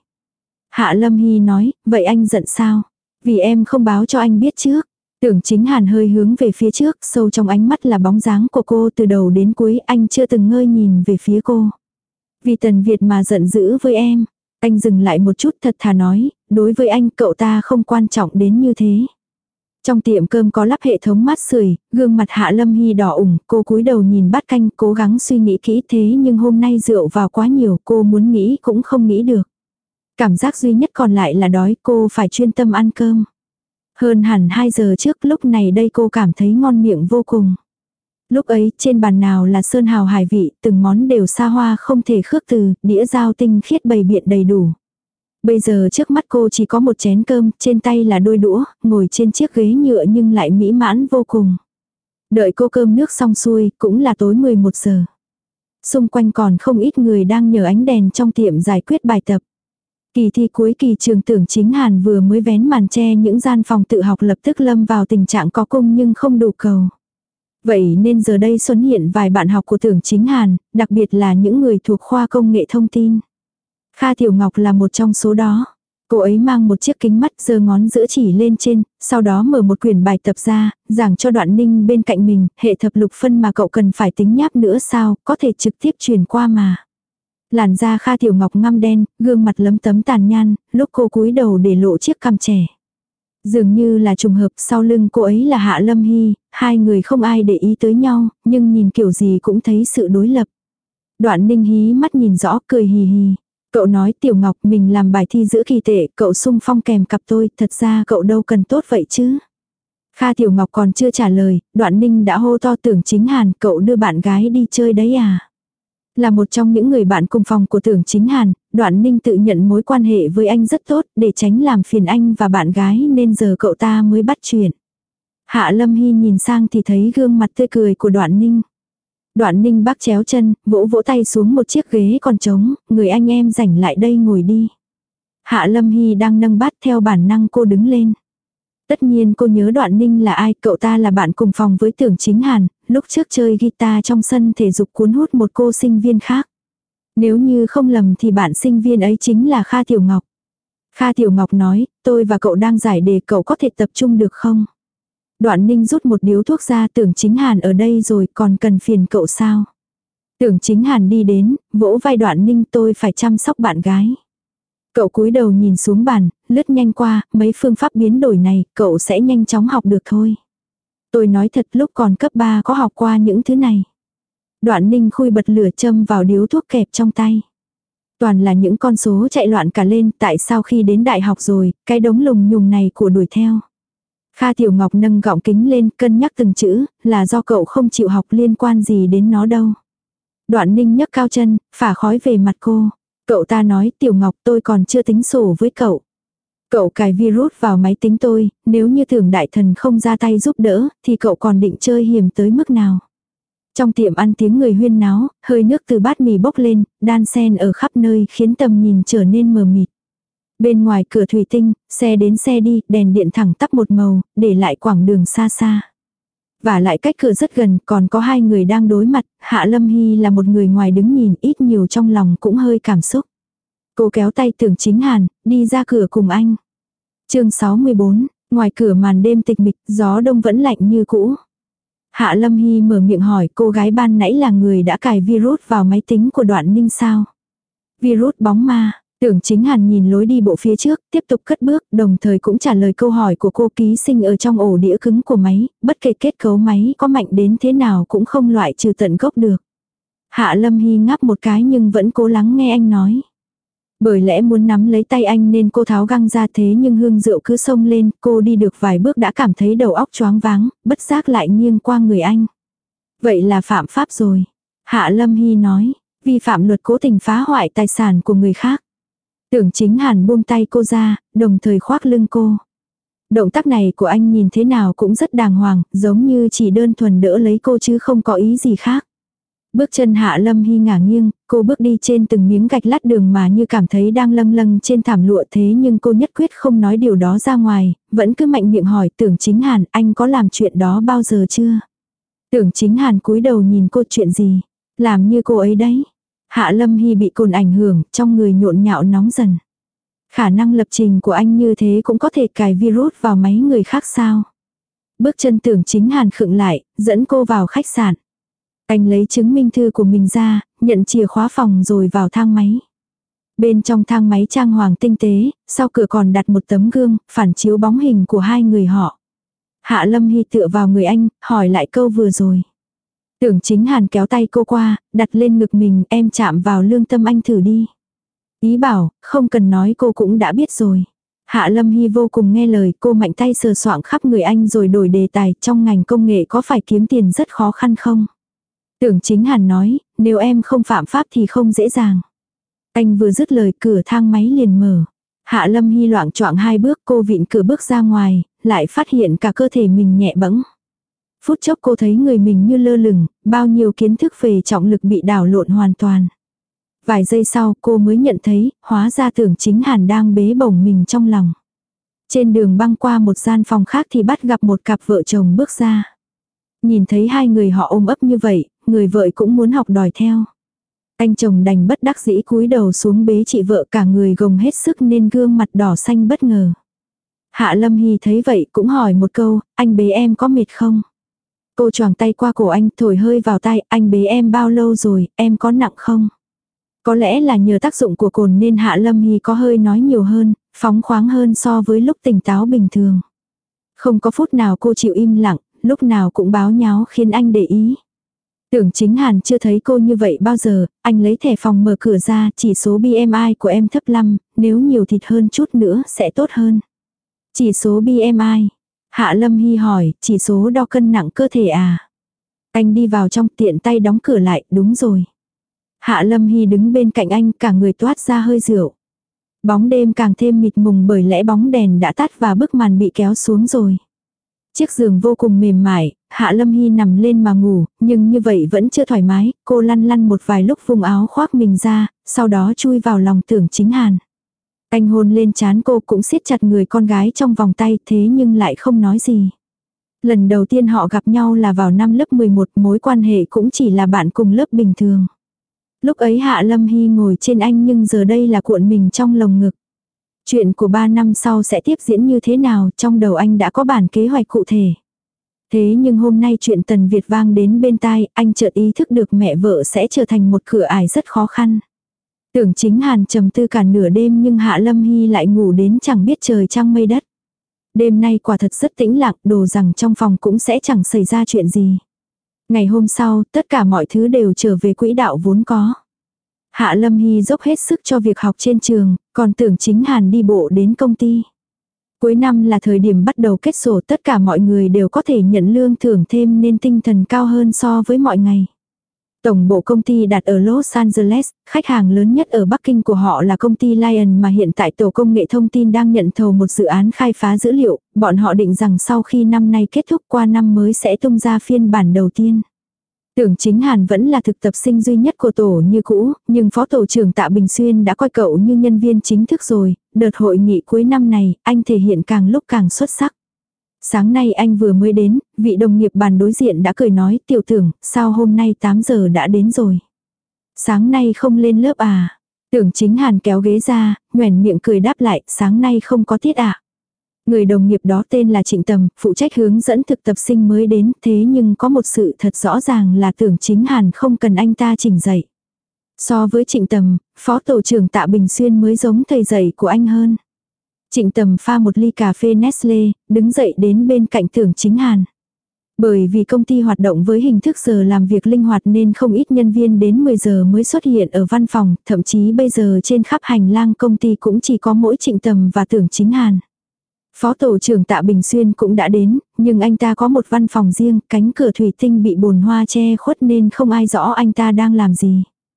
Speaker 1: Hạ Lâm Hy nói, vậy anh giận sao? Vì em không báo cho anh biết trước. Tưởng Chính Hàn hơi hướng về phía trước, sâu trong ánh mắt là bóng dáng của cô từ đầu đến cuối, anh chưa từng ngơi nhìn về phía cô. Vì Tần Việt mà giận dữ với em. Anh dừng lại một chút thật thà nói, đối với anh cậu ta không quan trọng đến như thế. Trong tiệm cơm có lắp hệ thống mát sưởi, gương mặt Hạ Lâm Hy đỏ ửng, cô cúi đầu nhìn bát canh cố gắng suy nghĩ kỹ thế nhưng hôm nay rượu vào quá nhiều cô muốn nghĩ cũng không nghĩ được. Cảm giác duy nhất còn lại là đói cô phải chuyên tâm ăn cơm. Hơn hẳn 2 giờ trước lúc này đây cô cảm thấy ngon miệng vô cùng. Lúc ấy trên bàn nào là sơn hào hải vị, từng món đều xa hoa không thể khước từ, đĩa dao tinh khiết bày biện đầy đủ. Bây giờ trước mắt cô chỉ có một chén cơm, trên tay là đôi đũa, ngồi trên chiếc ghế nhựa nhưng lại mỹ mãn vô cùng. Đợi cô cơm nước xong xuôi, cũng là tối 11 giờ. Xung quanh còn không ít người đang nhờ ánh đèn trong tiệm giải quyết bài tập. Kỳ thi cuối kỳ trường Tưởng Chính Hàn vừa mới vén màn che những gian phòng tự học lập tức lâm vào tình trạng có cung nhưng không đủ cầu. Vậy nên giờ đây xuất hiện vài bạn học của Tưởng Chính Hàn, đặc biệt là những người thuộc khoa công nghệ thông tin. Kha Tiểu Ngọc là một trong số đó. Cô ấy mang một chiếc kính mắt giơ ngón giữa chỉ lên trên, sau đó mở một quyển bài tập ra, giảng cho Đoạn Ninh bên cạnh mình, hệ thập lục phân mà cậu cần phải tính nháp nữa sao, có thể trực tiếp truyền qua mà. Làn da Kha Tiểu Ngọc ngăm đen, gương mặt lấm tấm tàn nhang, lúc cô cúi đầu để lộ chiếc cằm trẻ. Dường như là trùng hợp sau lưng cô ấy là Hạ Lâm Hy, hai người không ai để ý tới nhau, nhưng nhìn kiểu gì cũng thấy sự đối lập. Đoạn Ninh hí mắt nhìn rõ cười hì hì. Cậu nói Tiểu Ngọc mình làm bài thi giữa kỳ tệ, cậu xung phong kèm cặp tôi, thật ra cậu đâu cần tốt vậy chứ. Kha Tiểu Ngọc còn chưa trả lời, Đoạn Ninh đã hô to Tưởng Chính Hàn, cậu đưa bạn gái đi chơi đấy à. Là một trong những người bạn cùng phòng của Tưởng Chính Hàn, Đoạn Ninh tự nhận mối quan hệ với anh rất tốt để tránh làm phiền anh và bạn gái nên giờ cậu ta mới bắt chuyện. Hạ Lâm Hy nhìn sang thì thấy gương mặt tươi cười của Đoạn Ninh. Đoạn Ninh bác chéo chân, vỗ vỗ tay xuống một chiếc ghế còn trống, người anh em rảnh lại đây ngồi đi. Hạ Lâm Hy đang nâng bát theo bản năng cô đứng lên. Tất nhiên cô nhớ Đoạn Ninh là ai, cậu ta là bạn cùng phòng với Tưởng Chính Hàn, lúc trước chơi guitar trong sân thể dục cuốn hút một cô sinh viên khác. Nếu như không lầm thì bạn sinh viên ấy chính là Kha Tiểu Ngọc. Kha Tiểu Ngọc nói, tôi và cậu đang giải đề, cậu có thể tập trung được không? Đoạn Ninh rút một điếu thuốc ra, Tưởng Chính Hàn ở đây rồi còn cần phiền cậu sao? Tưởng Chính Hàn đi đến, vỗ vai Đoạn Ninh, tôi phải chăm sóc bạn gái. Cậu cúi đầu nhìn xuống bàn, lướt nhanh qua, mấy phương pháp biến đổi này, cậu sẽ nhanh chóng học được thôi. Tôi nói thật lúc còn cấp 3 có học qua những thứ này. Đoạn Ninh khui bật lửa châm vào điếu thuốc kẹp trong tay. Toàn là những con số chạy loạn cả lên, tại sao khi đến đại học rồi, cái đống lùng nhùng này của đuổi theo. Kha Tiểu Ngọc nâng gọng kính lên cân nhắc từng chữ, là do cậu không chịu học liên quan gì đến nó đâu. Đoạn Ninh nhấc cao chân, phả khói về mặt cô. Cậu ta nói Tiểu Ngọc tôi còn chưa tính sổ với cậu. Cậu cài virus vào máy tính tôi, nếu như Tưởng đại thần không ra tay giúp đỡ, thì cậu còn định chơi hiểm tới mức nào. Trong tiệm ăn tiếng người huyên náo, hơi nước từ bát mì bốc lên, đan xen ở khắp nơi khiến tầm nhìn trở nên mờ mịt. Bên ngoài cửa thủy tinh, xe đến xe đi, đèn điện thẳng tắp một màu, để lại quảng đường xa xa. Và lại cách cửa rất gần, còn có hai người đang đối mặt, Hạ Lâm Hy là một người ngoài đứng nhìn, ít nhiều trong lòng cũng hơi cảm xúc. Cô kéo tay Tưởng Chính Hàn, đi ra cửa cùng anh. Chương 64, ngoài cửa màn đêm tịch mịch, gió đông vẫn lạnh như cũ. Hạ Lâm Hy mở miệng hỏi cô gái ban nãy là người đã cài virus vào máy tính của Đoạn Ninh sao? Virus bóng ma. Tưởng Chính Hàn nhìn lối đi bộ phía trước, tiếp tục cất bước, đồng thời cũng trả lời câu hỏi của cô ký sinh ở trong ổ đĩa cứng của máy, bất kể kết cấu máy có mạnh đến thế nào cũng không loại trừ tận gốc được. Hạ Lâm Hy ngáp một cái nhưng vẫn cố lắng nghe anh nói. Bởi lẽ muốn nắm lấy tay anh nên cô tháo găng ra thế nhưng hương rượu cứ xông lên, cô đi được vài bước đã cảm thấy đầu óc choáng váng, bất giác lại nghiêng qua người anh. Vậy là phạm pháp rồi. Hạ Lâm Hy nói, vi phạm luật cố tình phá hoại tài sản của người khác. Tưởng Chính Hàn buông tay cô ra, đồng thời khoác lưng cô. Động tác này của anh nhìn thế nào cũng rất đàng hoàng, giống như chỉ đơn thuần đỡ lấy cô chứ không có ý gì khác. Bước chân Hạ Lâm Hy ngả nghiêng, cô bước đi trên từng miếng gạch lát đường mà như cảm thấy đang lâng lâng trên thảm lụa, thế nhưng cô nhất quyết không nói điều đó ra ngoài, vẫn cứ mạnh miệng hỏi Tưởng Chính Hàn, anh có làm chuyện đó bao giờ chưa? Tưởng Chính Hàn cúi đầu nhìn cô, chuyện gì? Làm như cô ấy đấy. Hạ Lâm Hy bị cồn ảnh hưởng, trong người nhộn nhạo nóng dần. Khả năng lập trình của anh như thế cũng có thể cài virus vào máy người khác sao? Bước chân Tưởng Chính Hàn khựng lại, dẫn cô vào khách sạn. Anh lấy chứng minh thư của mình ra, nhận chìa khóa phòng rồi vào thang máy. Bên trong thang máy trang hoàng tinh tế, sau cửa còn đặt một tấm gương, phản chiếu bóng hình của hai người họ. Hạ Lâm Hy tựa vào người anh, hỏi lại câu vừa rồi. Tưởng Chính Hàn kéo tay cô qua, đặt lên ngực mình, em chạm vào lương tâm anh thử đi. Ý bảo, không cần nói cô cũng đã biết rồi. Hạ Lâm Hy vô cùng nghe lời, cô mạnh tay sờ soạng khắp người anh rồi đổi đề tài, trong ngành công nghệ có phải kiếm tiền rất khó khăn không? Tưởng Chính Hàn nói, nếu em không phạm pháp thì không dễ dàng. Anh vừa dứt lời cửa thang máy liền mở. Hạ Lâm Hy loạng choạng 2 bước, cô vịn cửa bước ra ngoài, lại phát hiện cả cơ thể mình nhẹ bẫng. Phút chốc cô thấy người mình như lơ lửng, bao nhiêu kiến thức về trọng lực bị đảo lộn hoàn toàn. Vài giây sau cô mới nhận thấy, hóa ra Tưởng Chính Hàn đang bế bổng mình trong lòng. Trên đường băng qua một gian phòng khác thì bắt gặp một cặp vợ chồng bước ra. Nhìn thấy hai người họ ôm ấp như vậy, người vợ cũng muốn học đòi theo. Anh chồng đành bất đắc dĩ cúi đầu xuống bế chị vợ, cả người gồng hết sức nên gương mặt đỏ xanh bất ngờ. Hạ Lâm Hy thấy vậy cũng hỏi một câu, anh bế em có mệt không? Cô choàng tay qua cổ anh, thổi hơi vào tai, anh bế em bao lâu rồi, em có nặng không? Có lẽ là nhờ tác dụng của cồn nên Hạ Lâm Hy có hơi nói nhiều hơn, phóng khoáng hơn so với lúc tỉnh táo bình thường. Không có phút nào cô chịu im lặng, lúc nào cũng báo nháo khiến anh để ý. Tưởng Chính Hàn chưa thấy cô như vậy bao giờ, anh lấy thẻ phòng mở cửa ra, chỉ số BMI của em thấp lắm, nếu nhiều thịt hơn chút nữa sẽ tốt hơn. Chỉ số BMI. Hạ Lâm Hy hỏi, chỉ số đo cân nặng cơ thể à? Anh đi vào trong, tiện tay đóng cửa lại, đúng rồi. Hạ Lâm Hy đứng bên cạnh anh, cả người toát ra hơi rượu. Bóng đêm càng thêm mịt mùng bởi lẽ bóng đèn đã tắt và bức màn bị kéo xuống rồi. Chiếc giường vô cùng mềm mại, Hạ Lâm Hy nằm lên mà ngủ, nhưng như vậy vẫn chưa thoải mái, cô lăn lăn một vài lúc vùng áo khoác mình ra, sau đó chui vào lòng Tưởng Chính Hàn. Anh hôn lên trán cô, cũng siết chặt người con gái trong vòng tay, thế nhưng lại không nói gì. Lần đầu tiên họ gặp nhau là vào năm lớp 11, mối quan hệ cũng chỉ là bạn cùng lớp bình thường. Lúc ấy Hạ Lâm Hy ngồi trên anh nhưng giờ đây là cuộn mình trong lồng ngực. Chuyện của 3 năm sau sẽ tiếp diễn như thế nào, trong đầu anh đã có bản kế hoạch cụ thể. Thế nhưng hôm nay chuyện Tần Việt vang đến bên tai, anh chợt ý thức được mẹ vợ sẽ trở thành một cửa ải rất khó khăn. Tưởng Chính Hàn trầm tư cả nửa đêm nhưng Hạ Lâm Hy lại ngủ đến chẳng biết trời trăng mây đất. Đêm nay quả thật rất tĩnh lặng, đồ rằng trong phòng cũng sẽ chẳng xảy ra chuyện gì. Ngày hôm sau, tất cả mọi thứ đều trở về quỹ đạo vốn có. Hạ Lâm Hy dốc hết sức cho việc học trên trường, còn Tưởng Chính Hàn đi bộ đến công ty. Cuối năm là thời điểm bắt đầu kết sổ, tất cả mọi người đều có thể nhận lương thưởng thêm nên tinh thần cao hơn so với mọi ngày. Tổng bộ công ty đặt ở Los Angeles, khách hàng lớn nhất ở Bắc Kinh của họ là công ty Lion mà hiện tại tổ công nghệ thông tin đang nhận thầu một dự án khai phá dữ liệu, bọn họ định rằng sau khi năm nay kết thúc qua năm mới sẽ tung ra phiên bản đầu tiên. Tưởng Chính Hàn vẫn là thực tập sinh duy nhất của tổ như cũ, nhưng phó tổ trưởng Tạ Bình Xuyên đã coi cậu như nhân viên chính thức rồi, đợt hội nghị cuối năm này, anh thể hiện càng lúc càng xuất sắc. Sáng nay anh vừa mới đến, vị đồng nghiệp bàn đối diện đã cười nói, tiểu Tưởng, sao hôm nay 8 giờ đã đến rồi? Sáng nay không lên lớp à? Tưởng Chính Hàn kéo ghế ra, nhoẻn miệng cười đáp lại, sáng nay không có tiết à? Người đồng nghiệp đó tên là Trịnh Tầm, phụ trách hướng dẫn thực tập sinh mới đến, thế nhưng có một sự thật rõ ràng là Tưởng Chính Hàn không cần anh ta chỉnh dạy. So với Trịnh Tầm, phó tổ trưởng Tạ Bình Xuyên mới giống thầy dạy của anh hơn. Trịnh Tầm pha một ly cà phê Nestle, đứng dậy đến bên cạnh Tưởng Chính Hàn. Bởi vì công ty hoạt động với hình thức giờ làm việc linh hoạt nên không ít nhân viên đến 10 giờ mới xuất hiện ở văn phòng, thậm chí bây giờ trên khắp hành lang công ty cũng chỉ có mỗi Trịnh Tầm và Tưởng Chính Hàn. Phó tổ trưởng Tạ Bình Xuyên cũng đã đến, nhưng anh ta có một văn phòng riêng, cánh cửa thủy tinh bị bồn hoa che khuất nên không ai rõ anh ta đang làm gì.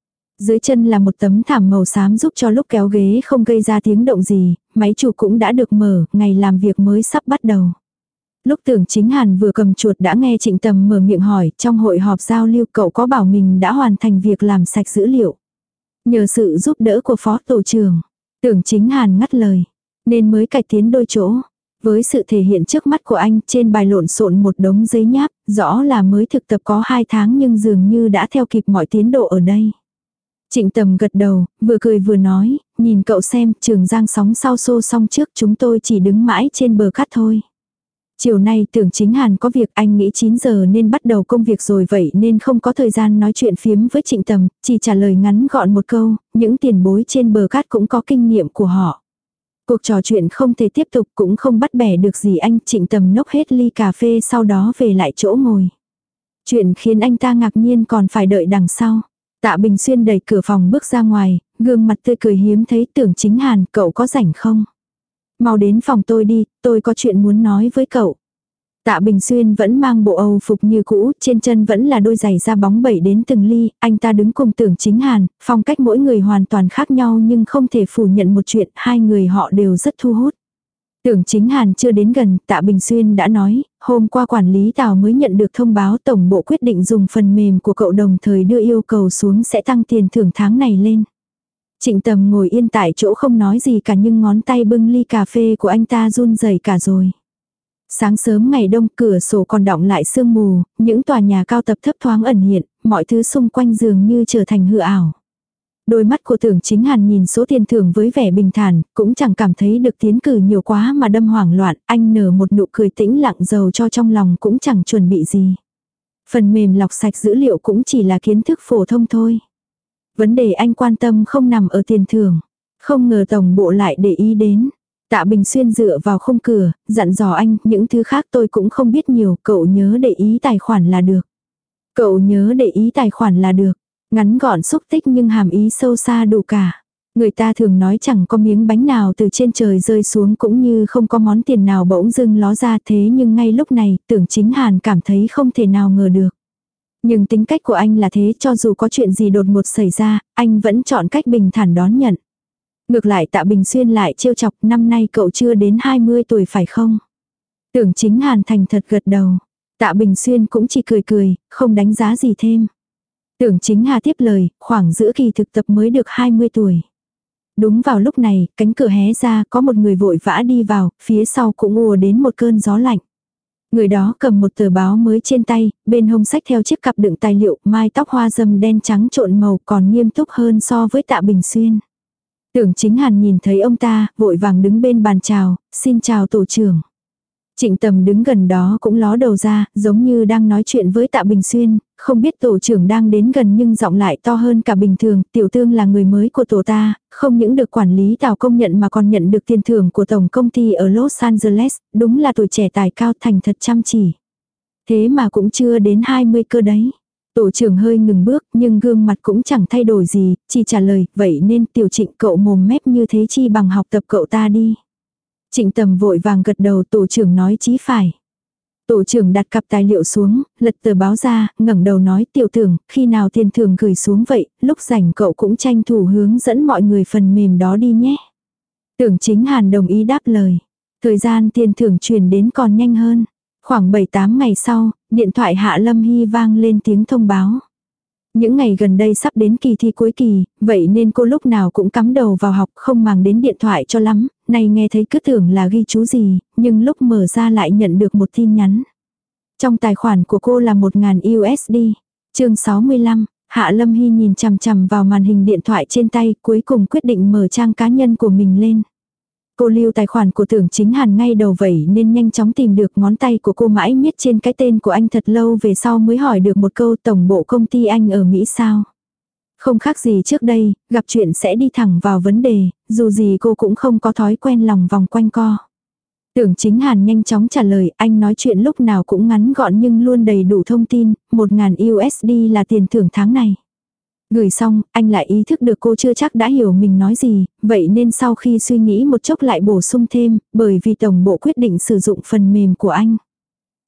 Speaker 1: Dưới chân là một tấm thảm màu xám giúp cho lúc kéo ghế không gây ra tiếng động gì, máy chụp cũng đã được mở, ngày làm việc mới sắp bắt đầu. Lúc Tưởng Chính Hàn vừa cầm chuột đã nghe Trịnh Tầm mở miệng hỏi, trong hội họp giao lưu cậu có bảo mình đã hoàn thành việc làm sạch dữ liệu. Nhờ sự giúp đỡ của phó tổ trưởng, Tưởng Chính Hàn ngắt lời, nên mới cải tiến đôi chỗ. Với sự thể hiện trước mắt của anh, trên bài lộn xộn một đống giấy nháp, rõ là mới thực tập có 2 tháng nhưng dường như đã theo kịp mọi tiến độ ở đây. Trịnh Tầm gật đầu, vừa cười vừa nói, nhìn cậu xem, Trường Giang sóng sau xô xong trước, chúng tôi chỉ đứng mãi trên bờ cát thôi. Chiều nay Tưởng Chính Hàn có việc, anh nghĩ 9 giờ nên bắt đầu công việc rồi, vậy nên không có thời gian nói chuyện phiếm với Trịnh Tầm, chỉ trả lời ngắn gọn một câu, những tiền bối trên bờ cát cũng có kinh nghiệm của họ. Cuộc trò chuyện không thể tiếp tục, cũng không bắt bẻ được gì anh. Trịnh Tầm nốc hết ly cà phê sau đó về lại chỗ ngồi. Chuyện khiến anh ta ngạc nhiên còn phải đợi đằng sau. Tạ Bình Xuyên đẩy cửa phòng bước ra ngoài, gương mặt tươi cười hiếm thấy. Tưởng Chính Hàn, cậu có rảnh không? Mau đến phòng tôi đi, tôi có chuyện muốn nói với cậu. Tạ Bình Xuyên vẫn mang bộ Âu phục như cũ, trên chân vẫn là đôi giày da bóng bẩy đến từng ly, anh ta đứng cùng Tưởng Chính Hàn, phong cách mỗi người hoàn toàn khác nhau nhưng không thể phủ nhận một chuyện, hai người họ đều rất thu hút. Tưởng Chính Hàn chưa đến gần, Tạ Bình Xuyên đã nói, hôm qua quản lý Tào mới nhận được thông báo tổng bộ quyết định dùng phần mềm của cậu, đồng thời đưa yêu cầu xuống sẽ tăng tiền thưởng tháng này lên. Trịnh Tầm ngồi yên tại chỗ không nói gì cả nhưng ngón tay bưng ly cà phê của anh ta run rẩy cả rồi. Sáng sớm ngày đông, cửa sổ còn đọng lại sương mù, những tòa nhà cao tập thấp thoáng ẩn hiện, mọi thứ xung quanh dường như trở thành hư ảo. Đôi mắt của Tưởng Chính Hàn nhìn số tiền thưởng với vẻ bình thản, cũng chẳng cảm thấy được tiến cử nhiều quá mà đâm hoảng loạn, anh nở một nụ cười tĩnh lặng dầu cho trong lòng cũng chẳng chuẩn bị gì. Phần mềm lọc sạch dữ liệu cũng chỉ là kiến thức phổ thông thôi. Vấn đề anh quan tâm không nằm ở tiền thưởng, không ngờ tổng bộ lại để ý đến. Tạ Bình Xuyên dựa vào khung cửa, dặn dò anh, những thứ khác tôi cũng không biết nhiều, cậu nhớ để ý tài khoản là được. Cậu nhớ để ý tài khoản là được. Ngắn gọn xúc tích nhưng hàm ý sâu xa đủ cả. Người ta thường nói chẳng có miếng bánh nào từ trên trời rơi xuống, cũng như không có món tiền nào bỗng dưng ló ra, thế nhưng ngay lúc này Tưởng Chính Hàn cảm thấy không thể nào ngờ được. Nhưng tính cách của anh là thế, cho dù có chuyện gì đột ngột xảy ra, anh vẫn chọn cách bình thản đón nhận. Ngược lại Tạ Bình Xuyên lại trêu chọc, năm nay cậu chưa đến 20 tuổi phải không? Tưởng Chính Hàn thành thật gật đầu. Tạ Bình Xuyên cũng chỉ cười cười, không đánh giá gì thêm. Tưởng Chính Hà tiếp lời, khoảng giữa kỳ thực tập mới được 20 tuổi. Đúng vào lúc này, cánh cửa hé ra, có một người vội vã đi vào, phía sau cũng ùa đến một cơn gió lạnh. Người đó cầm một tờ báo mới trên tay, bên hông xách theo chiếc cặp đựng tài liệu, mái tóc hoa râm đen trắng trộn màu, còn nghiêm túc hơn so với Tạ Bình Xuyên. Tưởng Chính Hàn nhìn thấy ông ta, vội vàng đứng bên bàn chào, xin chào tổ trưởng. Trịnh Tầm đứng gần đó cũng ló đầu ra, giống như đang nói chuyện với Tạ Bình Xuyên, không biết tổ trưởng đang đến gần nhưng giọng lại to hơn cả bình thường. Tiểu Tương là người mới của tổ ta, không những được quản lý Tào công nhận mà còn nhận được tiền thưởng của tổng công ty ở Los Angeles, đúng là tuổi trẻ tài cao, thành thật chăm chỉ. Thế mà cũng chưa đến 20 cơ đấy. Tổ trưởng hơi ngừng bước nhưng gương mặt cũng chẳng thay đổi gì, chỉ trả lời, vậy nên Tiểu Trịnh cậu mồm mép như thế chi bằng học tập cậu ta đi. Trịnh Tầm vội vàng gật đầu, tổ trưởng nói chí phải. Tổ trưởng đặt cặp tài liệu xuống, lật tờ báo ra, ngẩng đầu nói, Tiểu Tưởng, khi nào tiền thưởng gửi xuống vậy, lúc rảnh cậu cũng tranh thủ hướng dẫn mọi người phần mềm đó đi nhé. Tưởng Chính Hàn đồng ý đáp lời. Thời gian tiền thưởng truyền đến còn nhanh hơn. Khoảng 7-8 ngày sau, điện thoại Hạ Lâm Hy vang lên tiếng thông báo. Những ngày gần đây sắp đến kỳ thi cuối kỳ, vậy nên cô lúc nào cũng cắm đầu vào học, không màng đến điện thoại cho lắm, nay nghe thấy cứ tưởng là ghi chú gì, nhưng lúc mở ra lại nhận được một tin nhắn. Trong tài khoản của cô là 1.000 USD. Chương 65, Hạ Lâm Hy nhìn chằm chằm vào màn hình điện thoại trên tay, cuối cùng quyết định mở trang cá nhân của mình lên. Cô lưu tài khoản của Tưởng Chính Hàn ngay đầu vậy nên nhanh chóng tìm được, ngón tay của cô mãi miết trên cái tên của anh thật lâu về sau mới hỏi được một câu, tổng bộ công ty anh ở Mỹ sao? Không khác gì trước đây, gặp chuyện sẽ đi thẳng vào vấn đề, dù gì cô cũng không có thói quen lòng vòng quanh co. Tưởng Chính Hàn nhanh chóng trả lời, anh nói chuyện lúc nào cũng ngắn gọn nhưng luôn đầy đủ thông tin, 1.000 USD là tiền thưởng tháng này. Gửi xong, anh lại ý thức được cô chưa chắc đã hiểu mình nói gì, vậy nên sau khi suy nghĩ một chốc lại bổ sung thêm, bởi vì tổng bộ quyết định sử dụng phần mềm của anh.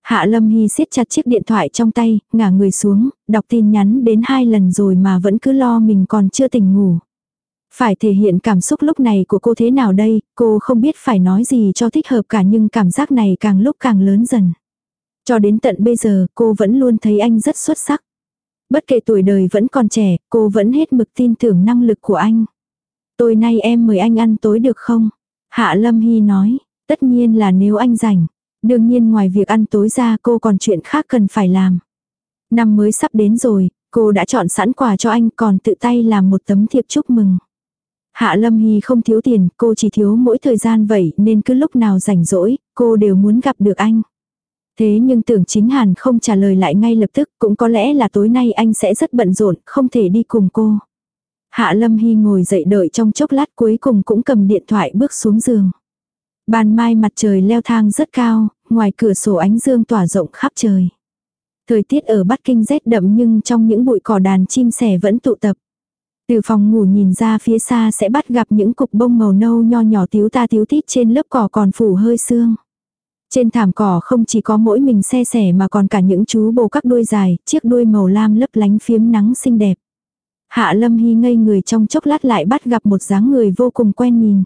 Speaker 1: Hạ Lâm Hy siết chặt chiếc điện thoại trong tay, ngả người xuống, đọc tin nhắn đến 2 lần rồi mà vẫn cứ lo mình còn chưa tỉnh ngủ. Phải thể hiện cảm xúc lúc này của cô thế nào đây, cô không biết phải nói gì cho thích hợp cả, nhưng cảm giác này càng lúc càng lớn dần. Cho đến tận bây giờ, cô vẫn luôn thấy anh rất xuất sắc. Bất kể tuổi đời vẫn còn trẻ, cô vẫn hết mực tin tưởng năng lực của anh. Tối nay em mời anh ăn tối được không? Hạ Lâm Hy nói, tất nhiên là nếu anh rảnh. Đương nhiên ngoài việc ăn tối ra cô còn chuyện khác cần phải làm. Năm mới sắp đến rồi, cô đã chọn sẵn quà cho anh, còn tự tay làm một tấm thiệp chúc mừng. Hạ Lâm Hy không thiếu tiền, cô chỉ thiếu mỗi thời gian vậy nên cứ lúc nào rảnh rỗi, cô đều muốn gặp được anh. Thế nhưng Tưởng Chính Hàn không trả lời lại ngay lập tức, cũng có lẽ là tối nay anh sẽ rất bận rộn, không thể đi cùng cô. Hạ Lâm Hy ngồi dậy đợi trong chốc lát, cuối cùng cũng cầm điện thoại bước xuống giường. Ban mai mặt trời leo thang rất cao, ngoài cửa sổ ánh dương tỏa rộng khắp trời. Thời tiết ở Bắc Kinh rét đậm nhưng trong những bụi cỏ đàn chim sẻ vẫn tụ tập. Từ phòng ngủ nhìn ra phía xa sẽ bắt gặp những cục bông màu nâu nho nhỏ tíu ta tíu tít trên lớp cỏ còn phủ hơi sương. Trên thảm cỏ không chỉ có mỗi mình xe sẻ mà còn cả những chú bồ các đuôi dài, chiếc đuôi màu lam lấp lánh phiếm nắng xinh đẹp. Hạ Lâm Hy ngây người trong chốc lát lại bắt gặp một dáng người vô cùng quen nhìn.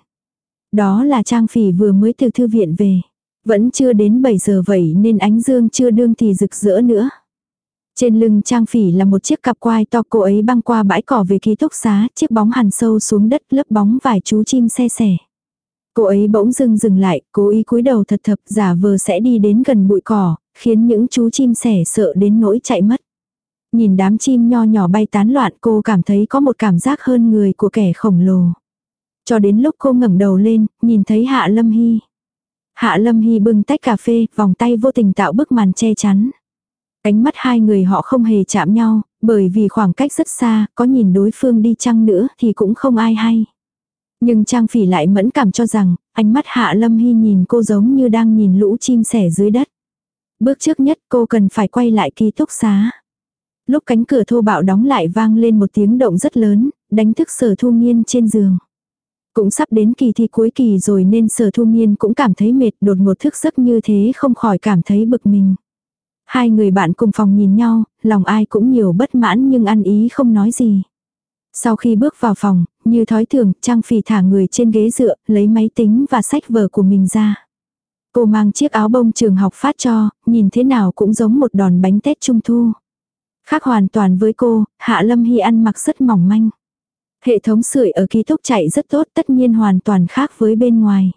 Speaker 1: Đó là Trang Phỉ vừa mới từ thư viện về. Vẫn chưa đến 7 giờ vậy nên ánh dương chưa đương thì rực rỡ nữa. Trên lưng Trang Phỉ là một chiếc cặp quai to, cô ấy băng qua bãi cỏ về ký túc xá, chiếc bóng hằn sâu xuống đất lấp bóng vài chú chim xe sẻ. Cô ấy bỗng dừng lại, cố ý cúi đầu thật thập giả vờ sẽ đi đến gần bụi cỏ, khiến những chú chim sẻ sợ đến nỗi chạy mất. Nhìn đám chim nho nhỏ bay tán loạn, cô cảm thấy có một cảm giác hơn người của kẻ khổng lồ. Cho đến lúc cô ngẩng đầu lên, nhìn thấy Hạ Lâm Hy. Hạ Lâm Hy bưng tách cà phê, vòng tay vô tình tạo bức màn che chắn. Ánh mắt hai người họ không hề chạm nhau, bởi vì khoảng cách rất xa, có nhìn đối phương đi chăng nữa thì cũng không ai hay. Nhưng Trang Phỉ lại mẫn cảm cho rằng, ánh mắt Hạ Lâm Hy nhìn cô giống như đang nhìn lũ chim sẻ dưới đất. Bước trước nhất cô cần phải quay lại ký túc xá. Lúc cánh cửa thô bạo đóng lại vang lên một tiếng động rất lớn, đánh thức Sở Thu Nghiên trên giường. Cũng sắp đến kỳ thi cuối kỳ rồi nên Sở Thu Nghiên cũng cảm thấy mệt, đột ngột thức giấc như thế không khỏi cảm thấy bực mình. Hai người bạn cùng phòng nhìn nhau, lòng ai cũng nhiều bất mãn nhưng ăn ý không nói gì. Sau khi bước vào phòng, như thói thường, Trang Phỉ thả người trên ghế dựa, lấy máy tính và sách vở của mình ra. Cô mang chiếc áo bông trường học phát cho, nhìn thế nào cũng giống một đòn bánh tét trung thu. Khác hoàn toàn với cô, Hạ Lâm Hy ăn mặc rất mỏng manh. Hệ thống sưởi ở ký túc chạy rất tốt, tất nhiên hoàn toàn khác với bên ngoài.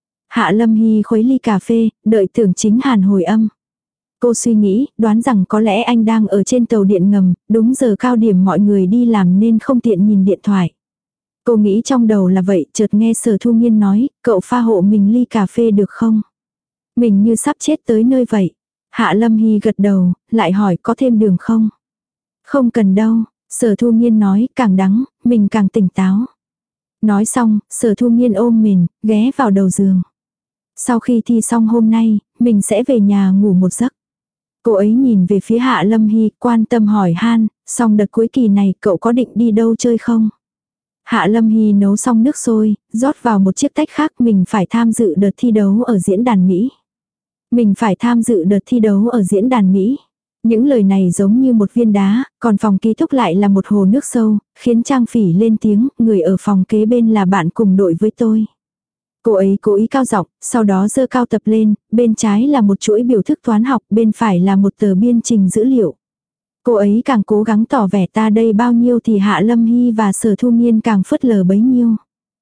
Speaker 1: Hạ Lâm Hy khuấy ly cà phê, đợi Tưởng Chính Hàn hồi âm. Cô suy nghĩ, đoán rằng có lẽ anh đang ở trên tàu điện ngầm, đúng giờ cao điểm mọi người đi làm nên không tiện nhìn điện thoại. Cô nghĩ trong đầu là vậy, chợt nghe Sở Thu Nghiên nói, cậu pha hộ mình ly cà phê được không? Mình như sắp chết tới nơi vậy. Hạ Lâm Hy gật đầu, lại hỏi có thêm đường không? Không cần đâu, Sở Thu Nghiên nói, càng đắng, mình càng tỉnh táo. Nói xong, Sở Thu Nghiên ôm mình, ghé vào đầu giường. Sau khi thi xong hôm nay, mình sẽ về nhà ngủ một giấc. Cô ấy nhìn về phía Hạ Lâm Hy, quan tâm hỏi han, xong đợt cuối kỳ này cậu có định đi đâu chơi không? Hạ Lâm Hy nấu xong nước sôi, rót vào một chiếc tách khác, mình phải tham dự đợt thi đấu ở diễn đàn Mỹ. Mình phải tham dự đợt thi đấu ở diễn đàn Mỹ. Những lời này giống như một viên đá, còn phòng ký túc lại là một hồ nước sâu, khiến Trang Phỉ lên tiếng, người ở phòng kế bên là bạn cùng đội với tôi. Cô ấy cố ý cao giọng, sau đó giơ cao tập lên, bên trái là một chuỗi biểu thức toán học, bên phải là một tờ biên trình dữ liệu. Cô ấy càng cố gắng tỏ vẻ ta đây bao nhiêu thì Hạ Lâm Hy và Sở Thu Nghiên càng phớt lờ bấy nhiêu.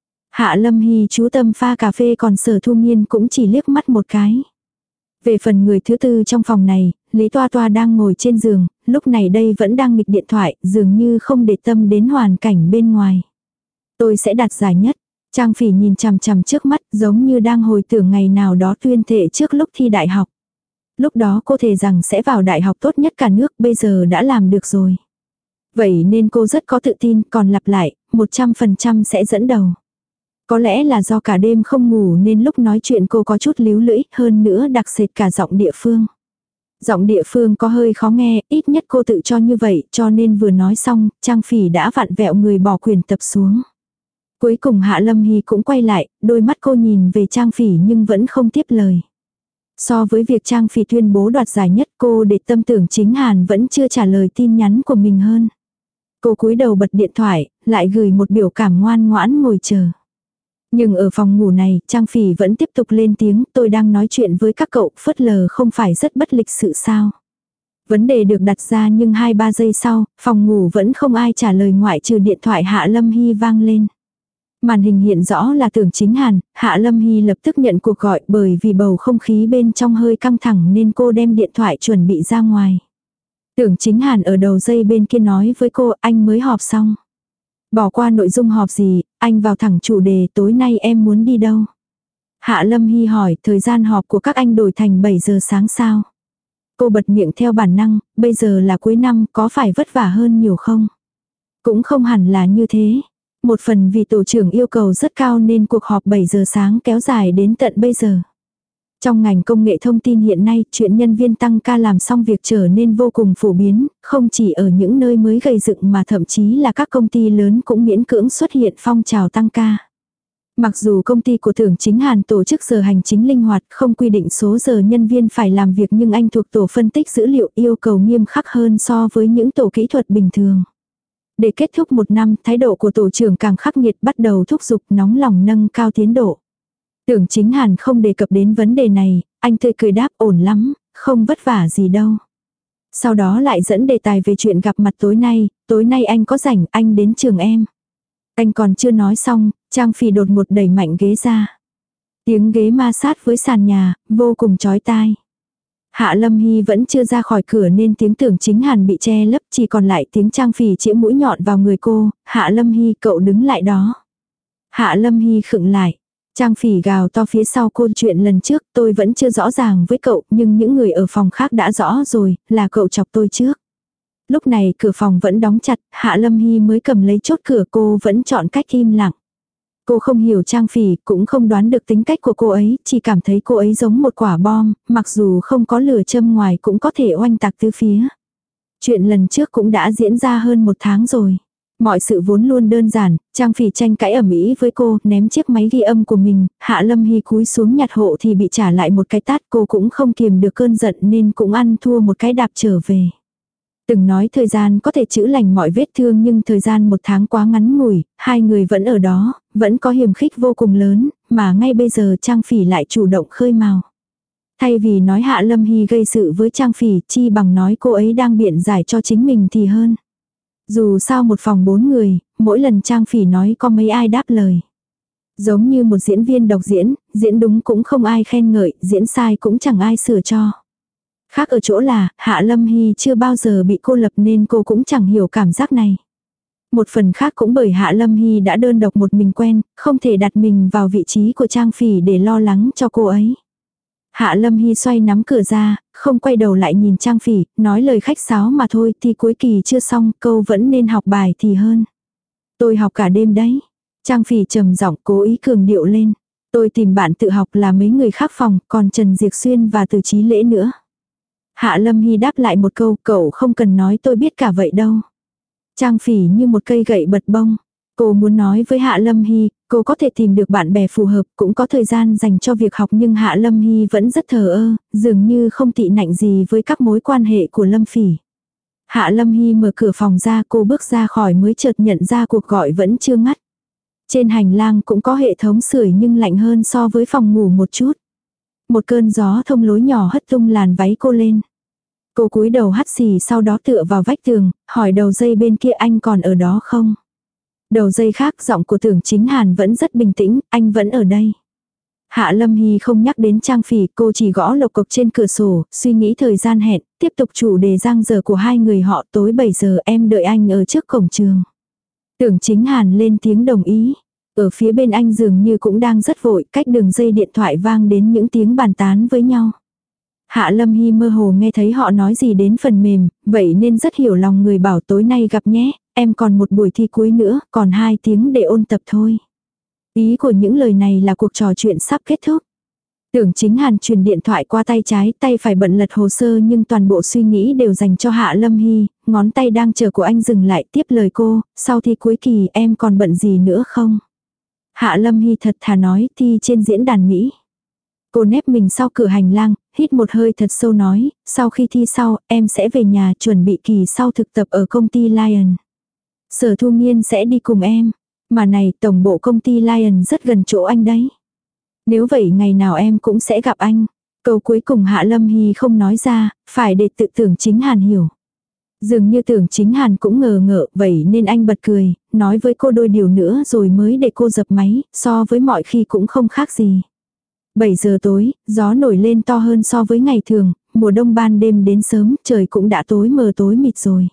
Speaker 1: Hạ Lâm Hy chú tâm pha cà phê, còn Sở Thu Nghiên cũng chỉ liếc mắt một cái. Về phần người thứ tư trong phòng này, Lý Toa Toa đang ngồi trên giường, lúc này đây vẫn đang nghịch điện thoại, dường như không để tâm đến hoàn cảnh bên ngoài. Tôi sẽ đạt giải nhất. Trang Phỉ nhìn chằm chằm trước mắt, giống như đang hồi tưởng ngày nào đó tuyên thệ trước lúc thi đại học. Lúc đó cô thề rằng sẽ vào đại học tốt nhất cả nước, bây giờ đã làm được rồi. Vậy nên cô rất có tự tin, còn lặp lại, 100% sẽ dẫn đầu. Có lẽ là do cả đêm không ngủ nên lúc nói chuyện cô có chút líu lưỡi, hơn nữa đặc sệt cả giọng địa phương. Giọng địa phương có hơi khó nghe, ít nhất cô tự cho như vậy, cho nên vừa nói xong, Trang Phỉ đã vặn vẹo người bỏ quyển tập xuống. Cuối cùng Hạ Lâm Hy cũng quay lại, đôi mắt cô nhìn về Trang Phỉ nhưng vẫn không tiếp lời. So với việc Trang Phỉ tuyên bố đoạt giải nhất, cô để tâm Tưởng Chính Hàn vẫn chưa trả lời tin nhắn của mình hơn. Cô cúi đầu bật điện thoại, lại gửi một biểu cảm ngoan ngoãn ngồi chờ. Nhưng ở phòng ngủ này, Trang Phỉ vẫn tiếp tục lên tiếng, tôi đang nói chuyện với các cậu, phớt lờ không phải rất bất lịch sự sao. Vấn đề được đặt ra nhưng 2-3 giây sau, phòng ngủ vẫn không ai trả lời ngoại trừ điện thoại Hạ Lâm Hy vang lên. Màn hình hiện rõ là Tưởng Chính Hàn, Hạ Lâm Hy lập tức nhận cuộc gọi bởi vì bầu không khí bên trong hơi căng thẳng nên cô đem điện thoại chuẩn bị ra ngoài. Tưởng Chính Hàn ở đầu dây bên kia nói với cô, anh mới họp xong. Bỏ qua nội dung họp gì, anh vào thẳng chủ đề, tối nay em muốn đi đâu. Hạ Lâm Hy hỏi, thời gian họp của các anh đổi thành 7 giờ sáng sao? Cô bật miệng theo bản năng, bây giờ là cuối năm, có phải vất vả hơn nhiều không? Cũng không hẳn là như thế. Một phần vì tổ trưởng yêu cầu rất cao nên cuộc họp 7 giờ sáng kéo dài đến tận bây giờ. Trong ngành công nghệ thông tin hiện nay, chuyện nhân viên tăng ca làm xong việc trở nên vô cùng phổ biến, không chỉ ở những nơi mới gây dựng mà thậm chí là các công ty lớn cũng miễn cưỡng xuất hiện phong trào tăng ca. Mặc dù công ty của Tưởng Chính Hàn tổ chức giờ hành chính linh hoạt, không quy định số giờ nhân viên phải làm việc, nhưng anh thuộc tổ phân tích dữ liệu, yêu cầu nghiêm khắc hơn so với những tổ kỹ thuật bình thường. Để kết thúc một năm, thái độ của tổ trưởng càng khắc nghiệt, bắt đầu thúc giục nóng lòng nâng cao tiến độ. Tưởng Chính Hàn không đề cập đến vấn đề này, anh tươi cười đáp, ổn lắm, không vất vả gì đâu. Sau đó lại dẫn đề tài về chuyện gặp mặt tối nay anh có rảnh, anh đến trường em. Anh còn chưa nói xong, Trang Phỉ đột ngột đẩy mạnh ghế ra. Tiếng ghế ma sát với sàn nhà, vô cùng chói tai. Hạ Lâm Hy vẫn chưa ra khỏi cửa nên tiếng Tưởng Chính Hàn bị che lấp, chỉ còn lại tiếng Trang Phỉ chĩa mũi nhọn vào người cô. Hạ Lâm Hy, cậu đứng lại đó. Hạ Lâm Hy khựng lại. Trang Phỉ gào to phía sau cô, chuyện lần trước tôi vẫn chưa rõ ràng với cậu, nhưng những người ở phòng khác đã rõ rồi, là cậu chọc tôi trước. Lúc này cửa phòng vẫn đóng chặt, Hạ Lâm Hy mới cầm lấy chốt cửa, cô vẫn chọn cách im lặng. Cô không hiểu Trang Phỉ, cũng không đoán được tính cách của cô ấy, chỉ cảm thấy cô ấy giống một quả bom, mặc dù không có lửa châm ngoài cũng có thể oanh tạc tứ phía. Chuyện lần trước cũng đã diễn ra hơn 1 tháng rồi. Mọi sự vốn luôn đơn giản, Trang Phỉ tranh cãi ầm ĩ với cô, ném chiếc máy ghi âm của mình, Hạ Lâm Hy cúi xuống nhặt hộ thì bị trả lại một cái tát, cô cũng không kiềm được cơn giận nên cũng ăn thua một cái đạp trở về. Từng nói thời gian có thể chữa lành mọi vết thương, nhưng thời gian 1 tháng quá ngắn ngủi, hai người vẫn ở đó, vẫn có hiềm khích vô cùng lớn, mà ngay bây giờ Trang Phỉ lại chủ động khơi mào. Thay vì nói Hạ Lâm Hy gây sự với Trang Phỉ, chi bằng nói cô ấy đang biện giải cho chính mình thì hơn. Dù sao một phòng 4 người, mỗi lần Trang Phỉ nói có mấy ai đáp lời. Giống như một diễn viên độc diễn, diễn đúng cũng không ai khen ngợi, diễn sai cũng chẳng ai sửa cho. Khác ở chỗ là, Hạ Lâm Hy chưa bao giờ bị cô lập nên cô cũng chẳng hiểu cảm giác này. Một phần khác cũng bởi Hạ Lâm Hy đã đơn độc một mình quen, không thể đặt mình vào vị trí của Trang Phỉ để lo lắng cho cô ấy. Hạ Lâm Hy xoay nắm cửa ra, không quay đầu lại nhìn Trang Phỉ, nói lời khách sáo mà thôi, thì cuối kỳ chưa xong, câu vẫn nên học bài thì hơn. Tôi học cả đêm đấy. Trang Phỉ trầm giọng cố ý cường điệu lên. Tôi tìm bạn tự học là mấy người khác phòng, còn Trần Diệp Xuyên và Từ Chí Lễ nữa. Hạ Lâm Hy đáp lại một câu, cậu không cần nói tôi biết cả vậy đâu. Trang Phỉ như một cây gậy bật bông. Cô muốn nói với Hạ Lâm Hy, cô có thể tìm được bạn bè phù hợp, cũng có thời gian dành cho việc học, nhưng Hạ Lâm Hy vẫn rất thờ ơ, dường như không tị nạnh gì với các mối quan hệ của Lâm Phỉ. Hạ Lâm Hy mở cửa phòng ra, cô bước ra khỏi mới chợt nhận ra cuộc gọi vẫn chưa ngắt. Trên hành lang cũng có hệ thống sưởi nhưng lạnh hơn so với phòng ngủ một chút. Một cơn gió thông lối nhỏ hất tung làn váy cô lên. Cô cúi đầu hắt xì, sau đó tựa vào vách tường, hỏi đầu dây bên kia, anh còn ở đó không? Đầu dây khác, giọng của Tưởng Chính Hàn vẫn rất bình tĩnh, anh vẫn ở đây. Hạ Lâm Hy không nhắc đến Trang Phỉ, cô chỉ gõ lộc cộc trên cửa sổ, suy nghĩ thời gian hẹn, tiếp tục chủ đề giang dở của hai người họ. Tối 7 giờ em đợi anh ở trước cổng trường. Tưởng Chính Hàn lên tiếng đồng ý. Ở phía bên anh dường như cũng đang rất vội, cách đường dây điện thoại vang đến những tiếng bàn tán với nhau. Hạ Lâm Hy mơ hồ nghe thấy họ nói gì đến phần mềm, vậy nên rất hiểu lòng người, bảo tối nay gặp nhé, em còn một buổi thi cuối nữa, còn 2 tiếng để ôn tập thôi. Ý của những lời này là cuộc trò chuyện sắp kết thúc. Tưởng Chính Hàn truyền điện thoại qua tay trái, tay phải bận lật hồ sơ nhưng toàn bộ suy nghĩ đều dành cho Hạ Lâm Hy, ngón tay đang chờ của anh dừng lại, tiếp lời cô, sau thi cuối kỳ em còn bận gì nữa không? Hạ Lâm Hy thật thà nói, thi trên diễn đàn Mỹ. Cô nép mình sau cửa hành lang, hít một hơi thật sâu nói, sau khi thi sau, em sẽ về nhà chuẩn bị kỳ sau thực tập ở công ty Lion. Sở Thu Nghiên sẽ đi cùng em. Mà này, tổng bộ công ty Lion rất gần chỗ anh đấy. Nếu vậy ngày nào em cũng sẽ gặp anh. Câu cuối cùng Hạ Lâm Hy không nói ra, phải để tự Tưởng Chính Hàn hiểu. Dường như Tưởng Chính Hàn cũng ngờ ngợ, vậy nên anh bật cười, nói với cô đôi điều nữa rồi mới để cô dập máy, so với mọi khi cũng không khác gì. 7 giờ tối, gió nổi lên to hơn so với ngày thường, mùa đông ban đêm đến sớm, trời cũng đã tối mờ tối mịt rồi.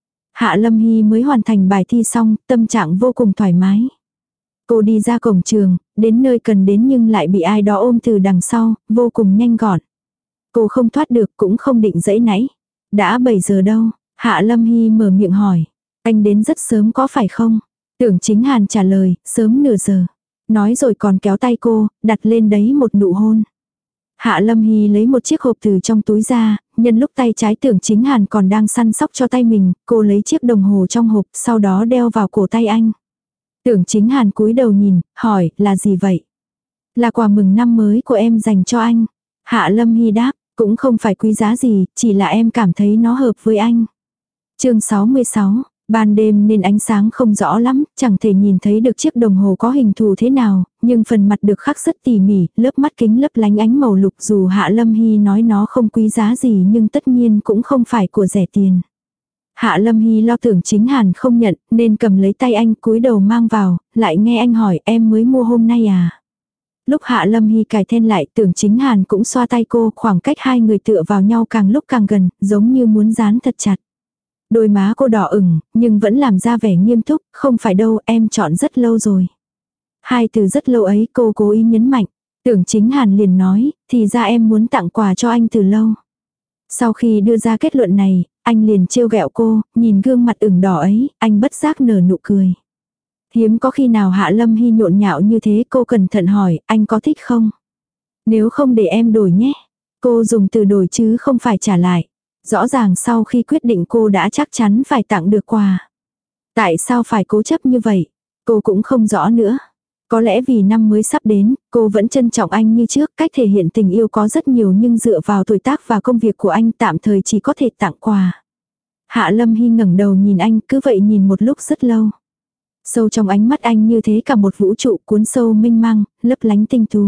Speaker 1: Hạ Lâm Hy mới hoàn thành bài thi xong, tâm trạng vô cùng thoải mái. Cô đi ra cổng trường, đến nơi cần đến nhưng lại bị ai đó ôm từ đằng sau, vô cùng nhanh gọn. Cô không thoát được cũng không định giãy nãy. Đã 7 giờ đâu? Hạ Lâm Hy mở miệng hỏi. Anh đến rất sớm có phải không? Tưởng Chính Hàn trả lời, sớm nửa giờ. Nói rồi còn kéo tay cô, đặt lên đấy một nụ hôn. Hạ Lâm Hy lấy một chiếc hộp từ trong túi ra, nhân lúc tay trái Tưởng Chính Hàn còn đang săn sóc cho tay mình, cô lấy chiếc đồng hồ trong hộp, sau đó đeo vào cổ tay anh. Tưởng Chính Hàn cúi đầu nhìn, hỏi, là gì vậy? Là quà mừng năm mới của em dành cho anh. Hạ Lâm Hy đáp, cũng không phải quý giá gì, chỉ là em cảm thấy nó hợp với anh. Chương 66, ban đêm nên ánh sáng không rõ lắm, chẳng thể nhìn thấy được chiếc đồng hồ có hình thù thế nào, nhưng phần mặt được khắc rất tỉ mỉ, lớp mắt kính lấp lánh ánh màu lục, dù Hạ Lâm Hy nói nó không quý giá gì nhưng tất nhiên cũng không phải của rẻ tiền. Hạ Lâm Hy lo Tưởng Chính Hàn không nhận, nên cầm lấy tay anh cúi đầu mang vào, lại nghe anh hỏi em mới mua hôm nay à. Lúc Hạ Lâm Hy cài then lại, Tưởng Chính Hàn cũng xoa tay cô, khoảng cách hai người tựa vào nhau càng lúc càng gần, giống như muốn dán thật chặt. Đôi má cô đỏ ửng, nhưng vẫn làm ra vẻ nghiêm túc, không phải đâu, em chọn rất lâu rồi. Hai từ rất lâu ấy cô cố ý nhấn mạnh. Tưởng Chính Hàn liền nói, thì ra em muốn tặng quà cho anh từ lâu. Sau khi đưa ra kết luận này, anh liền trêu ghẹo cô, nhìn gương mặt ửng đỏ ấy, anh bất giác nở nụ cười. Hiếm có khi nào Hạ Lâm Hy nhộn nhạo như thế, cô cẩn thận hỏi, anh có thích không? Nếu không để em đổi nhé. Cô dùng từ đổi chứ không phải trả lại. Rõ ràng sau khi quyết định cô đã chắc chắn phải tặng được quà. Tại sao phải cố chấp như vậy? Cô cũng không rõ nữa. Có lẽ vì năm mới sắp đến, cô vẫn trân trọng anh như trước, cách thể hiện tình yêu có rất nhiều nhưng dựa vào tuổi tác và công việc của anh tạm thời chỉ có thể tặng quà. Hạ Lâm Hy ngẩng đầu nhìn anh, cứ vậy nhìn một lúc rất lâu. Sâu trong ánh mắt anh như thế cả một vũ trụ cuốn sâu mênh mang, lấp lánh tinh tú.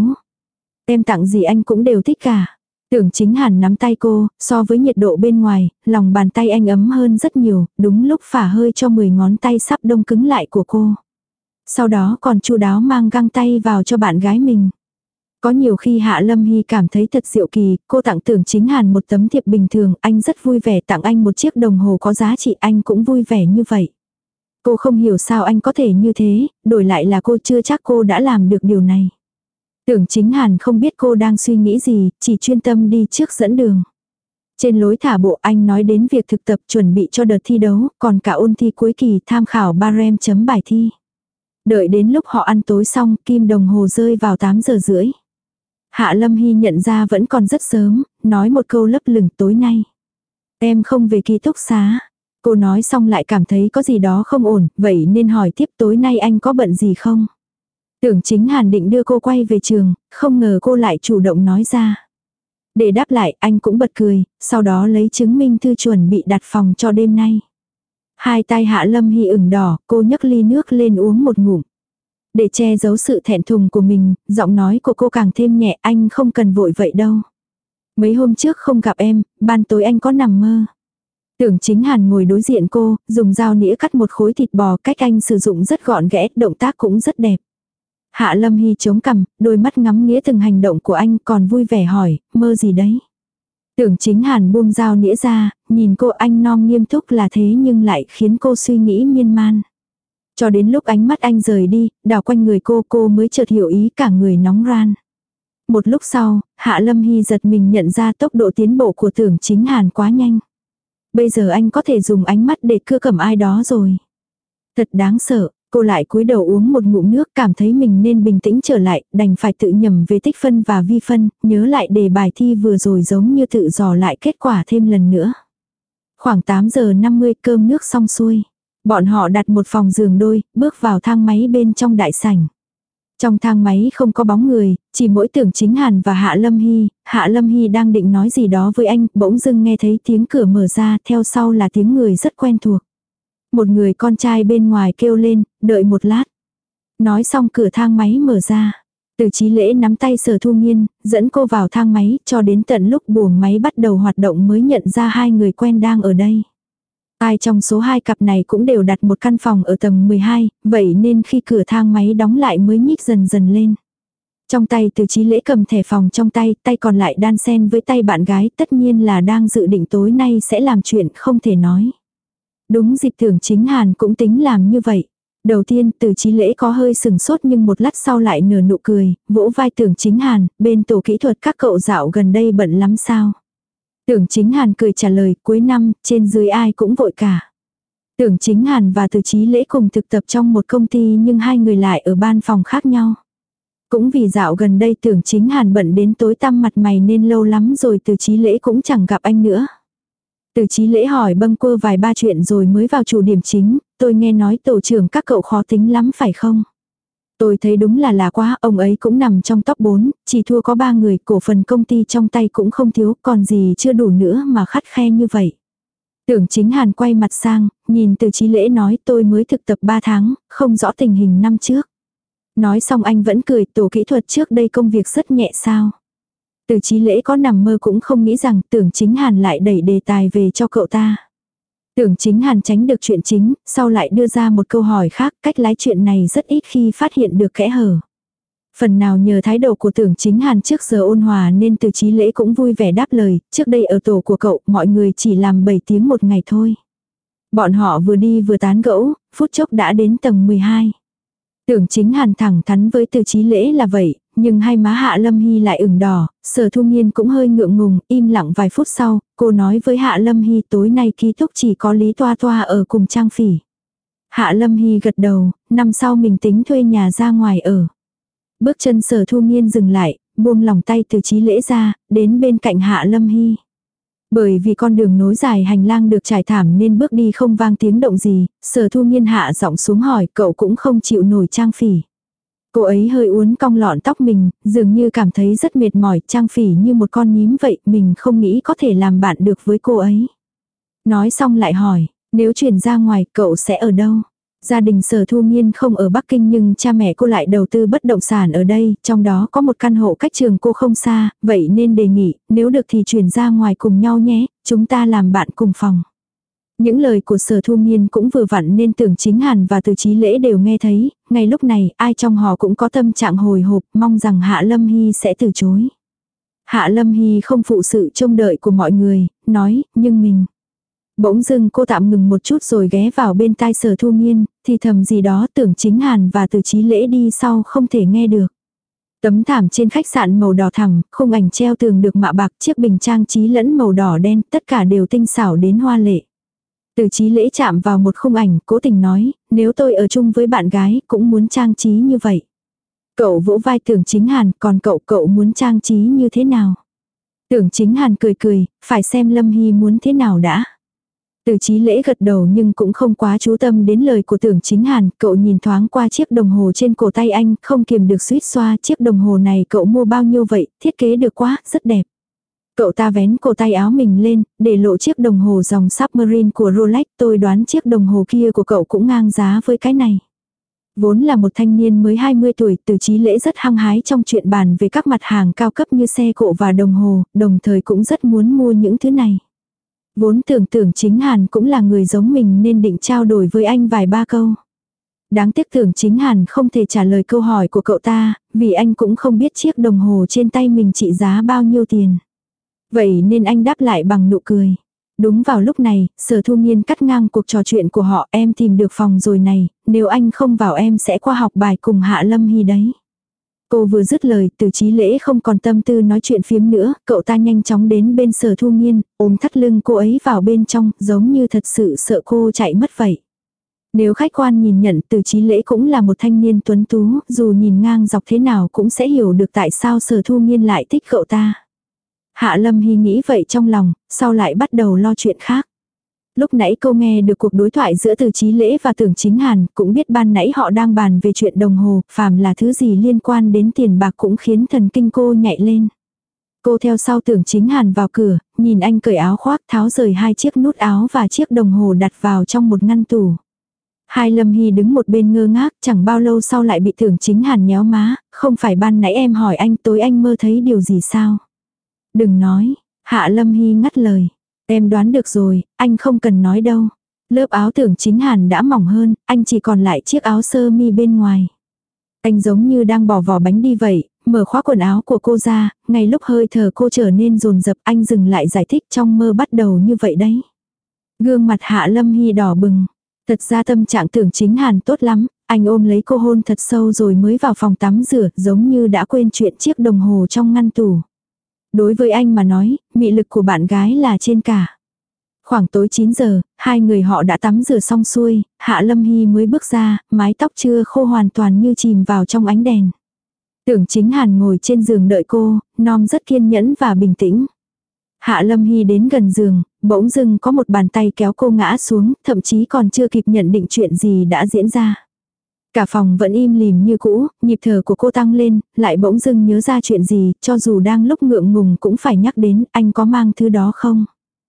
Speaker 1: Em tặng gì anh cũng đều thích cả. Tưởng Chính Hàn nắm tay cô, so với nhiệt độ bên ngoài, lòng bàn tay anh ấm hơn rất nhiều, đúng lúc phả hơi cho 10 ngón tay sắp đông cứng lại của cô. Sau đó còn chu đáo mang găng tay vào cho bạn gái mình. Có nhiều khi Hạ Lâm Hy cảm thấy thật diệu kỳ, cô tặng Tưởng Chính Hàn một tấm thiệp bình thường, anh rất vui vẻ tặng anh một chiếc đồng hồ có giá trị, anh cũng vui vẻ như vậy. Cô không hiểu sao anh có thể như thế, đổi lại là cô chưa chắc cô đã làm được điều này. Tưởng Chính Hàn không biết cô đang suy nghĩ gì, chỉ chuyên tâm đi trước dẫn đường. Trên lối thả bộ anh nói đến việc thực tập chuẩn bị cho đợt thi đấu, còn cả ôn thi cuối kỳ tham khảo barem chấm bài thi. Đợi đến lúc họ ăn tối xong, kim đồng hồ rơi vào 8 giờ rưỡi. Hạ Lâm Hy nhận ra vẫn còn rất sớm, nói một câu lấp lửng tối nay. Em không về ký túc xá. Cô nói xong lại cảm thấy có gì đó không ổn, vậy nên hỏi tiếp tối nay anh có bận gì không? Tưởng Chính Hàn định đưa cô quay về trường, không ngờ cô lại chủ động nói ra. Để đáp lại anh cũng bật cười, sau đó lấy chứng minh thư chuẩn bị đặt phòng cho đêm nay. Hai tay Hạ Lâm Hy ửng đỏ, cô nhấc ly nước lên uống một ngụm. Để che giấu sự thẹn thùng của mình, giọng nói của cô càng thêm nhẹ, anh không cần vội vậy đâu. Mấy hôm trước không gặp em, ban tối anh có nằm mơ. Tưởng Chính Hàn ngồi đối diện cô, dùng dao nĩa cắt một khối thịt bò, cách anh sử dụng rất gọn ghẽ, động tác cũng rất đẹp. Hạ Lâm Hy chống cằm, đôi mắt ngắm nghía từng hành động của anh, còn vui vẻ hỏi, mơ gì đấy? Tưởng Chính Hàn buông dao nĩa ra, nhìn cô, anh non nghiêm túc là thế nhưng lại khiến cô suy nghĩ miên man. Cho đến lúc ánh mắt anh rời đi, đảo quanh người cô mới chợt hiểu ý, cả người nóng ran. Một lúc sau, Hạ Lâm Hy giật mình nhận ra tốc độ tiến bộ của Tưởng Chính Hàn quá nhanh. Bây giờ anh có thể dùng ánh mắt để cưa cẩm ai đó rồi. Thật đáng sợ, cô lại cúi đầu uống một ngụm nước, cảm thấy mình nên bình tĩnh trở lại, đành phải tự nhẩm về tích phân và vi phân, nhớ lại đề bài thi vừa rồi giống như tự dò lại kết quả thêm lần nữa. Khoảng 8 giờ 50 cơm nước xong xuôi. Bọn họ đặt một phòng giường đôi, bước vào thang máy bên trong đại sảnh. Trong thang máy không có bóng người, chỉ mỗi Tưởng Chính Hàn và Hạ Lâm Hy đang định nói gì đó với anh, bỗng dưng nghe thấy tiếng cửa mở ra, theo sau là tiếng người rất quen thuộc. Một người con trai bên ngoài kêu lên, đợi một lát. Nói xong cửa thang máy mở ra. Từ Chí Lễ nắm tay Sở Thu Nghiên, dẫn cô vào thang máy, cho đến tận lúc buồng máy bắt đầu hoạt động mới nhận ra hai người quen đang ở đây. Ai trong số hai cặp này cũng đều đặt một căn phòng ở tầng 12, vậy nên khi cửa thang máy đóng lại mới nhích dần dần lên. Trong tay Từ Chí Lễ cầm thẻ phòng trong tay, tay còn lại đan xen với tay bạn gái, tất nhiên là đang dự định tối nay sẽ làm chuyện không thể nói. Đúng dịp Tưởng Chính Hàn cũng tính làm như vậy. Đầu tiên Từ Chí Lễ có hơi sừng sốt nhưng một lát sau lại nở nụ cười, vỗ vai Tưởng Chính Hàn, bên tổ kỹ thuật các cậu dạo gần đây bận lắm sao? Tưởng Chính Hàn cười trả lời, cuối năm, trên dưới ai cũng vội cả. Tưởng Chính Hàn và Từ Chí Lễ cùng thực tập trong một công ty nhưng hai người lại ở ban phòng khác nhau. Cũng vì dạo gần đây Tưởng Chính Hàn bận đến tối tăm mặt mày nên lâu lắm rồi Từ Chí Lễ cũng chẳng gặp anh nữa. Từ Chí Lễ hỏi bâng quơ vài ba chuyện rồi mới vào chủ điểm chính, tôi nghe nói tổ trưởng các cậu khó tính lắm phải không? Tôi thấy đúng là lạ quá, ông ấy cũng nằm trong top 4, chỉ thua có 3 người, cổ phần công ty trong tay cũng không thiếu, còn gì chưa đủ nữa mà khắt khe như vậy. Tưởng Chính Hàn quay mặt sang, nhìn Từ Chí Lễ nói tôi mới thực tập 3 tháng, không rõ tình hình năm trước. Nói xong anh vẫn cười, tổ kỹ thuật trước đây công việc rất nhẹ sao. Từ Chí Lễ có nằm mơ cũng không nghĩ rằng Tưởng Chính Hàn lại đẩy đề tài về cho cậu ta. Tưởng Chính Hàn tránh được chuyện chính, sau lại đưa ra một câu hỏi khác, cách lái chuyện này rất ít khi phát hiện được kẽ hở. Phần nào nhờ thái độ của Tưởng Chính Hàn trước giờ ôn hòa nên Từ Chí Lễ cũng vui vẻ đáp lời, trước đây ở tổ của cậu mọi người chỉ làm 7 tiếng một ngày thôi. Bọn họ vừa đi vừa tán gẫu, phút chốc đã đến tầng 12. Tưởng Chính Hàn thẳng thắn với Từ Chí Lễ là vậy, nhưng hai má Hạ Lâm Hy lại ửng đỏ, Sở Thu Nghiên cũng hơi ngượng ngùng, im lặng vài phút sau, cô nói với Hạ Lâm Hy tối nay ký túc chỉ có Lý Toa Toa ở cùng Trang Phỉ. Hạ Lâm Hy gật đầu, năm sau mình tính thuê nhà ra ngoài ở. Bước chân Sở Thu Nghiên dừng lại, buông lòng tay Từ Chí Lễ ra, đến bên cạnh Hạ Lâm Hy. Bởi vì con đường nối dài hành lang được trải thảm nên bước đi không vang tiếng động gì, Sở Thu Nghiên hạ giọng xuống hỏi cậu cũng không chịu nổi Trang Phỉ. Cô ấy hơi uốn cong lọn tóc mình, dường như cảm thấy rất mệt mỏi, Trang Phỉ như một con nhím vậy, mình không nghĩ có thể làm bạn được với cô ấy. Nói xong lại hỏi, nếu chuyển ra ngoài cậu sẽ ở đâu? Gia đình Sở Thu Nghiên không ở Bắc Kinh nhưng cha mẹ cô lại đầu tư bất động sản ở đây, trong đó có một căn hộ cách trường cô không xa, vậy nên đề nghị, nếu được thì chuyển ra ngoài cùng nhau nhé, chúng ta làm bạn cùng phòng. Những lời của Sở Thu Nghiên cũng vừa vặn nên Tưởng Chính Hàn và Từ Chí Lễ đều nghe thấy, ngay lúc này ai trong họ cũng có tâm trạng hồi hộp, mong rằng Hạ Lâm Hy sẽ từ chối. Hạ Lâm Hy không phụ sự trông đợi của mọi người, nói, nhưng mình. Bỗng dưng cô tạm ngừng một chút rồi ghé vào bên tai Sở Thu Nghiên, thì thầm gì đó Tưởng Chính Hàn và Từ Chí Lễ đi sau không thể nghe được. Tấm thảm trên khách sạn màu đỏ thẳm, khung ảnh treo tường được mạ bạc, chiếc bình trang trí lẫn màu đỏ đen, tất cả đều tinh xảo đến hoa lệ. Từ Chí Lễ chạm vào một khung ảnh, cố tình nói, nếu tôi ở chung với bạn gái, cũng muốn trang trí như vậy. Cậu vỗ vai Tưởng Chính Hàn, còn cậu muốn trang trí như thế nào? Tưởng Chính Hàn cười cười, phải xem Lâm Hy muốn thế nào đã. Từ Chí Lễ gật đầu nhưng cũng không quá chú tâm đến lời của Tưởng Chính Hàn, cậu nhìn thoáng qua chiếc đồng hồ trên cổ tay anh, không kiềm được suýt xoa, chiếc đồng hồ này cậu mua bao nhiêu vậy, thiết kế được quá, rất đẹp. Cậu ta vén cổ tay áo mình lên, để lộ chiếc đồng hồ dòng Submarine của Rolex, tôi đoán chiếc đồng hồ kia của cậu cũng ngang giá với cái này. Vốn là một thanh niên mới 20 tuổi, Từ Chí Lễ rất hăng hái trong chuyện bàn về các mặt hàng cao cấp như xe cộ và đồng hồ, đồng thời cũng rất muốn mua những thứ này. Vốn Tưởng Chính Hàn cũng là người giống mình nên định trao đổi với anh vài ba câu. Đáng tiếc Tưởng Chính Hàn không thể trả lời câu hỏi của cậu ta, vì anh cũng không biết chiếc đồng hồ trên tay mình trị giá bao nhiêu tiền. Vậy nên anh đáp lại bằng nụ cười. Đúng vào lúc này, Sở Thu Nghiên cắt ngang cuộc trò chuyện của họ, em tìm được phòng rồi này, nếu anh không vào em sẽ qua học bài cùng Hạ Lâm Hy đấy. Cô vừa dứt lời, Từ Chí Lễ không còn tâm tư nói chuyện phiếm nữa, cậu ta nhanh chóng đến bên Sở Thu Nghiên, ôm thắt lưng cô ấy vào bên trong, giống như thật sự sợ cô chạy mất vậy. Nếu khách quan nhìn nhận, Từ Chí Lễ cũng là một thanh niên tuấn tú, dù nhìn ngang dọc thế nào cũng sẽ hiểu được tại sao Sở Thu Nghiên lại thích cậu ta. Hạ Lâm Hy nghĩ vậy trong lòng, sau lại bắt đầu lo chuyện khác. Lúc nãy cô nghe được cuộc đối thoại giữa Từ Chí Lễ và Tưởng Chính Hàn, cũng biết ban nãy họ đang bàn về chuyện đồng hồ, phàm là thứ gì liên quan đến tiền bạc cũng khiến thần kinh cô nhạy lên. Cô theo sau Tưởng Chính Hàn vào cửa, nhìn anh cởi áo khoác tháo rời 2 chiếc nút áo và chiếc đồng hồ đặt vào trong một ngăn tủ. Hai Lâm Hy đứng một bên ngơ ngác, chẳng bao lâu sau lại bị Tưởng Chính Hàn nhéo má, không phải ban nãy em hỏi anh tối anh mơ thấy điều gì sao? Đừng nói, Hạ Lâm Hy ngắt lời. Em đoán được rồi, anh không cần nói đâu. Lớp áo Tưởng Chính Hàn đã mỏng hơn, anh chỉ còn lại chiếc áo sơ mi bên ngoài. Anh giống như đang bỏ vỏ bánh đi vậy, mở khóa quần áo của cô ra, ngay lúc hơi thở cô trở nên dồn dập anh dừng lại giải thích trong mơ bắt đầu như vậy đấy. Gương mặt Hạ Lâm Hy đỏ bừng. Thật ra tâm trạng Tưởng Chính Hàn tốt lắm, anh ôm lấy cô hôn thật sâu rồi mới vào phòng tắm rửa giống như đã quên chuyện chiếc đồng hồ trong ngăn tủ. Đối với anh mà nói, mị lực của bạn gái là trên cả. Khoảng tối 9 giờ, hai người họ đã tắm rửa xong xuôi, Hạ Lâm Hy mới bước ra, mái tóc chưa khô hoàn toàn như chìm vào trong ánh đèn. Tưởng Chính Hàn ngồi trên giường đợi cô, Nom rất kiên nhẫn và bình tĩnh. Hạ Lâm Hy đến gần giường, bỗng dưng có một bàn tay kéo cô ngã xuống, thậm chí còn chưa kịp nhận định chuyện gì đã diễn ra. Cả phòng vẫn im lìm như cũ, nhịp thở của cô tăng lên, lại bỗng dưng nhớ ra chuyện gì, cho dù đang lúc ngượng ngùng cũng phải nhắc đến, anh có mang thứ đó không?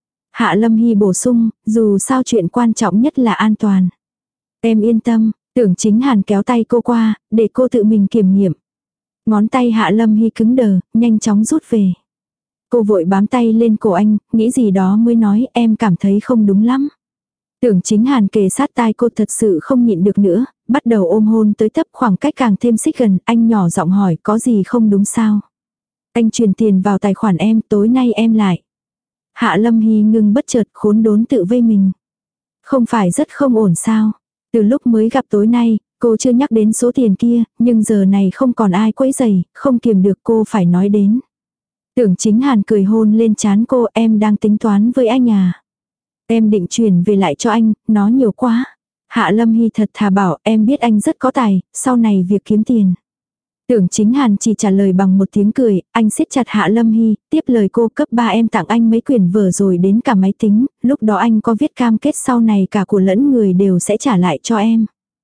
Speaker 1: Hạ Lâm Hy bổ sung, dù sao chuyện quan trọng nhất là an toàn. Em yên tâm, Tưởng Chính Hàn kéo tay cô qua, để cô tự mình kiểm nghiệm. Ngón tay Hạ Lâm Hy cứng đờ, nhanh chóng rút về. Cô vội bám tay lên cổ anh, nghĩ gì đó mới nói em cảm thấy không đúng lắm. Tưởng Chính Hàn kề sát tai cô thật sự không nhịn được nữa, bắt đầu ôm hôn tới tấp khoảng cách càng thêm xích gần, anh nhỏ giọng hỏi có gì không đúng sao. Anh truyền tiền vào tài khoản em, tối nay em lại. Hạ Lâm Hy ngưng bất chợt khốn đốn tự vây mình. Không phải rất không ổn sao. Từ lúc mới gặp tối nay, cô chưa nhắc đến số tiền kia, nhưng giờ này không còn ai quấy rầy, không kiềm được cô phải nói đến. Tưởng Chính Hàn cười hôn lên trán cô, em đang tính toán với anh à. Em định chuyển về lại cho anh, nó nhiều quá. Hạ Lâm Hy thật thà bảo em biết anh rất có tài, sau này việc kiếm tiền. Tưởng Chính Hàn chỉ trả lời bằng một tiếng cười, anh siết chặt Hạ Lâm Hy, tiếp lời cô cấp 3 em tặng anh mấy quyển vở rồi đến cả máy tính, lúc đó anh có viết cam kết sau này cả của lẫn người đều sẽ trả lại cho em.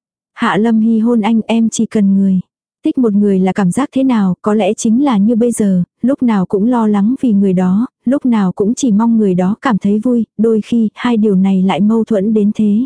Speaker 1: Hạ Lâm Hy hôn anh em chỉ cần người. Thích một người là cảm giác thế nào, có lẽ chính là như bây giờ, lúc nào cũng lo lắng vì người đó, lúc nào cũng chỉ mong người đó cảm thấy vui, đôi khi hai điều này lại mâu thuẫn đến thế.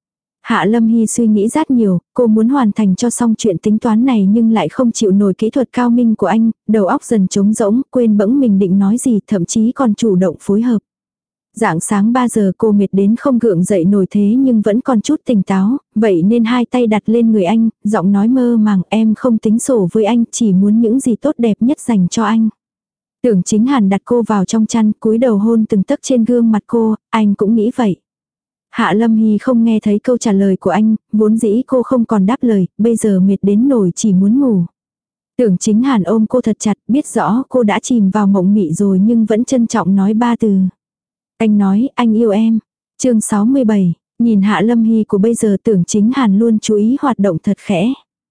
Speaker 1: Hạ Lâm Hy suy nghĩ rất nhiều, cô muốn hoàn thành cho xong chuyện tính toán này nhưng lại không chịu nổi kỹ thuật cao minh của anh, đầu óc dần trống rỗng, quên bẵng mình định nói gì, thậm chí còn chủ động phối hợp. Rạng sáng 3 giờ cô mệt đến không gượng dậy nổi thế nhưng vẫn còn chút tỉnh táo, vậy nên hai tay đặt lên người anh, giọng nói mơ màng em không tính sổ với anh, chỉ muốn những gì tốt đẹp nhất dành cho anh. Tưởng Chính Hàn đặt cô vào trong chăn, cúi đầu hôn từng tấc trên gương mặt cô, anh cũng nghĩ vậy. Hạ Lâm Hy không nghe thấy câu trả lời của anh, vốn dĩ cô không còn đáp lời, bây giờ mệt đến nổi chỉ muốn ngủ. Tưởng Chính Hàn ôm cô thật chặt, biết rõ cô đã chìm vào mộng mị rồi nhưng vẫn trân trọng nói 3 từ. Anh nói, anh yêu em. Chương 67, nhìn Hạ Lâm Hy của bây giờ Tưởng Chính Hàn luôn chú ý hoạt động thật khẽ.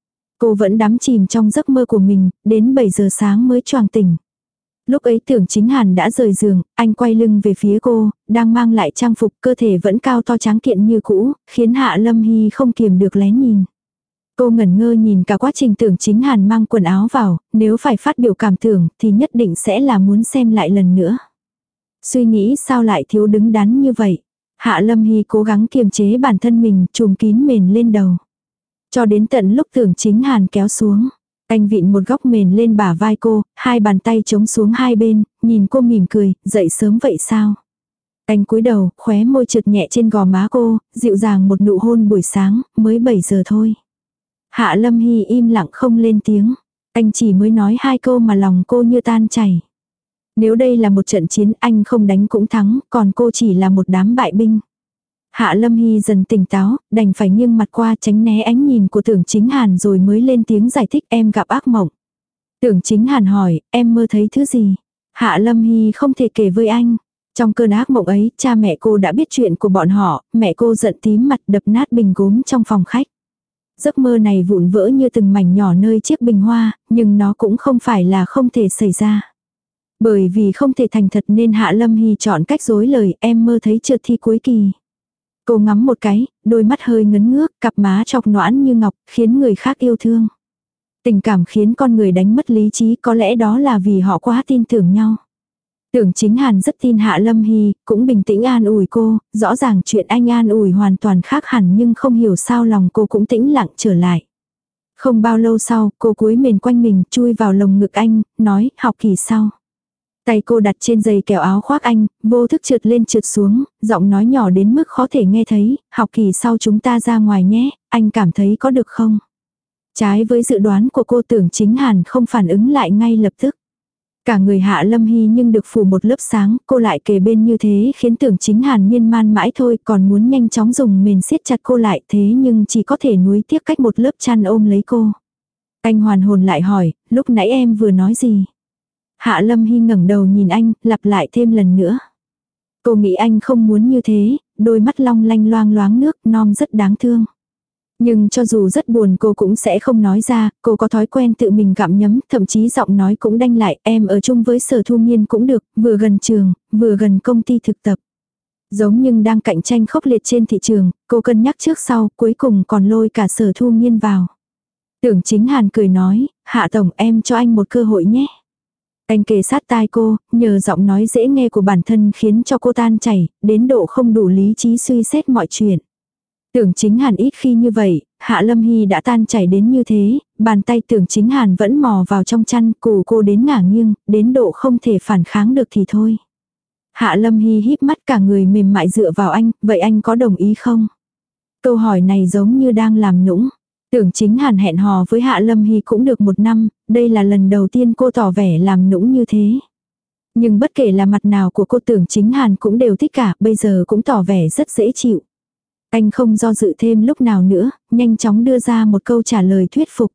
Speaker 1: Cô vẫn đắm chìm trong giấc mơ của mình, đến 7 giờ sáng mới choàng tỉnh. Lúc ấy Tưởng Chính Hàn đã rời giường, anh quay lưng về phía cô, đang mang lại trang phục cơ thể vẫn cao to tráng kiện như cũ, khiến Hạ Lâm Hy không kiềm được lén nhìn. Cô ngẩn ngơ nhìn cả quá trình Tưởng Chính Hàn mang quần áo vào, nếu phải phát biểu cảm tưởng thì nhất định sẽ là muốn xem lại lần nữa. Suy nghĩ sao lại thiếu đứng đắn như vậy. Hạ Lâm Hy cố gắng kiềm chế bản thân mình, trùm kín mền lên đầu. Cho đến tận lúc Tưởng Chính Hàn kéo xuống. Anh vịn một góc mền lên bả vai cô, hai bàn tay chống xuống hai bên, nhìn cô mỉm cười, dậy sớm vậy sao? Anh cúi đầu, khóe môi trượt nhẹ trên gò má cô, dịu dàng một nụ hôn buổi sáng, mới 7 giờ thôi. Hạ Lâm Hy im lặng không lên tiếng. Anh chỉ mới nói 2 câu mà lòng cô như tan chảy. Nếu đây là một trận chiến anh không đánh cũng thắng, còn cô chỉ là một đám bại binh. Hạ Lâm Hy dần tỉnh táo, đành phải nghiêng mặt qua tránh né ánh nhìn của Tưởng Chính Hàn rồi mới lên tiếng giải thích em gặp ác mộng. Tưởng Chính Hàn hỏi, em mơ thấy thứ gì? Hạ Lâm Hy không thể kể với anh. Trong cơn ác mộng ấy, cha mẹ cô đã biết chuyện của bọn họ, mẹ cô giận tím mặt đập nát bình gốm trong phòng khách. Giấc mơ này vụn vỡ như từng mảnh nhỏ nơi chiếc bình hoa, nhưng nó cũng không phải là không thể xảy ra. Bởi vì không thể thành thật nên Hạ Lâm Hy chọn cách dối lời em mơ thấy trượt thi cuối kỳ. Cô ngắm một cái, đôi mắt hơi ngấn ngước, cặp má chọc noãn như ngọc, khiến người khác yêu thương. Tình cảm khiến con người đánh mất lý trí, có lẽ đó là vì họ quá tin tưởng nhau. Tưởng Chính Hàn rất tin Hạ Lâm Hy, cũng bình tĩnh an ủi cô, rõ ràng chuyện anh an ủi hoàn toàn khác hẳn nhưng không hiểu sao lòng cô cũng tĩnh lặng trở lại. Không bao lâu sau, cô cúi mền quanh mình, chui vào lồng ngực anh, nói, học kỳ sau. Tay cô đặt trên giày kẹo áo khoác anh, vô thức trượt lên trượt xuống, giọng nói nhỏ đến mức khó thể nghe thấy, học kỳ sau chúng ta ra ngoài nhé, anh cảm thấy có được không? Trái với dự đoán của cô, Tưởng Chính Hàn không phản ứng lại ngay lập tức. Cả người Hạ Lâm Hy nhưng được phủ một lớp sáng, cô lại kề bên như thế khiến Tưởng Chính Hàn miên man mãi thôi, còn muốn nhanh chóng dùng mền siết chặt cô lại, thế nhưng chỉ có thể nuối tiếc cách một lớp chăn ôm lấy cô. Anh hoàn hồn lại hỏi, lúc nãy em vừa nói gì? Hạ Lâm Hy ngẩng đầu nhìn anh, lặp lại thêm lần nữa. Cô nghĩ anh không muốn như thế, đôi mắt long lanh loang loáng nước, non rất đáng thương. Nhưng cho dù rất buồn cô cũng sẽ không nói ra, cô có thói quen tự mình gặm nhấm, thậm chí giọng nói cũng đanh lại, em ở chung với Sở Thu Nghiên cũng được, vừa gần trường, vừa gần công ty thực tập. Giống nhưng đang cạnh tranh khốc liệt trên thị trường, cô cân nhắc trước sau, cuối cùng còn lôi cả Sở Thu Nghiên vào. Tưởng Chính Hàn cười nói, Hạ Tổng em cho anh một cơ hội nhé. Anh kề sát tai cô, nhờ giọng nói dễ nghe của bản thân khiến cho cô tan chảy, đến độ không đủ lý trí suy xét mọi chuyện. Tưởng Chính Hàn ít khi như vậy, Hạ Lâm Hy đã tan chảy đến như thế, bàn tay Tưởng Chính Hàn vẫn mò vào trong chăn, cù cô đến ngả nghiêng, đến độ không thể phản kháng được thì thôi. Hạ Lâm Hy híp mắt, cả người mềm mại dựa vào anh, vậy anh có đồng ý không? Câu hỏi này giống như đang làm nũng. Tưởng Chính Hàn hẹn hò với Hạ Lâm Hy cũng được 1 năm, đây là lần đầu tiên cô tỏ vẻ làm nũng như thế. Nhưng bất kể là mặt nào của cô, Tưởng Chính Hàn cũng đều thích cả, bây giờ cũng tỏ vẻ rất dễ chịu. Anh không do dự thêm lúc nào nữa, nhanh chóng đưa ra một câu trả lời thuyết phục.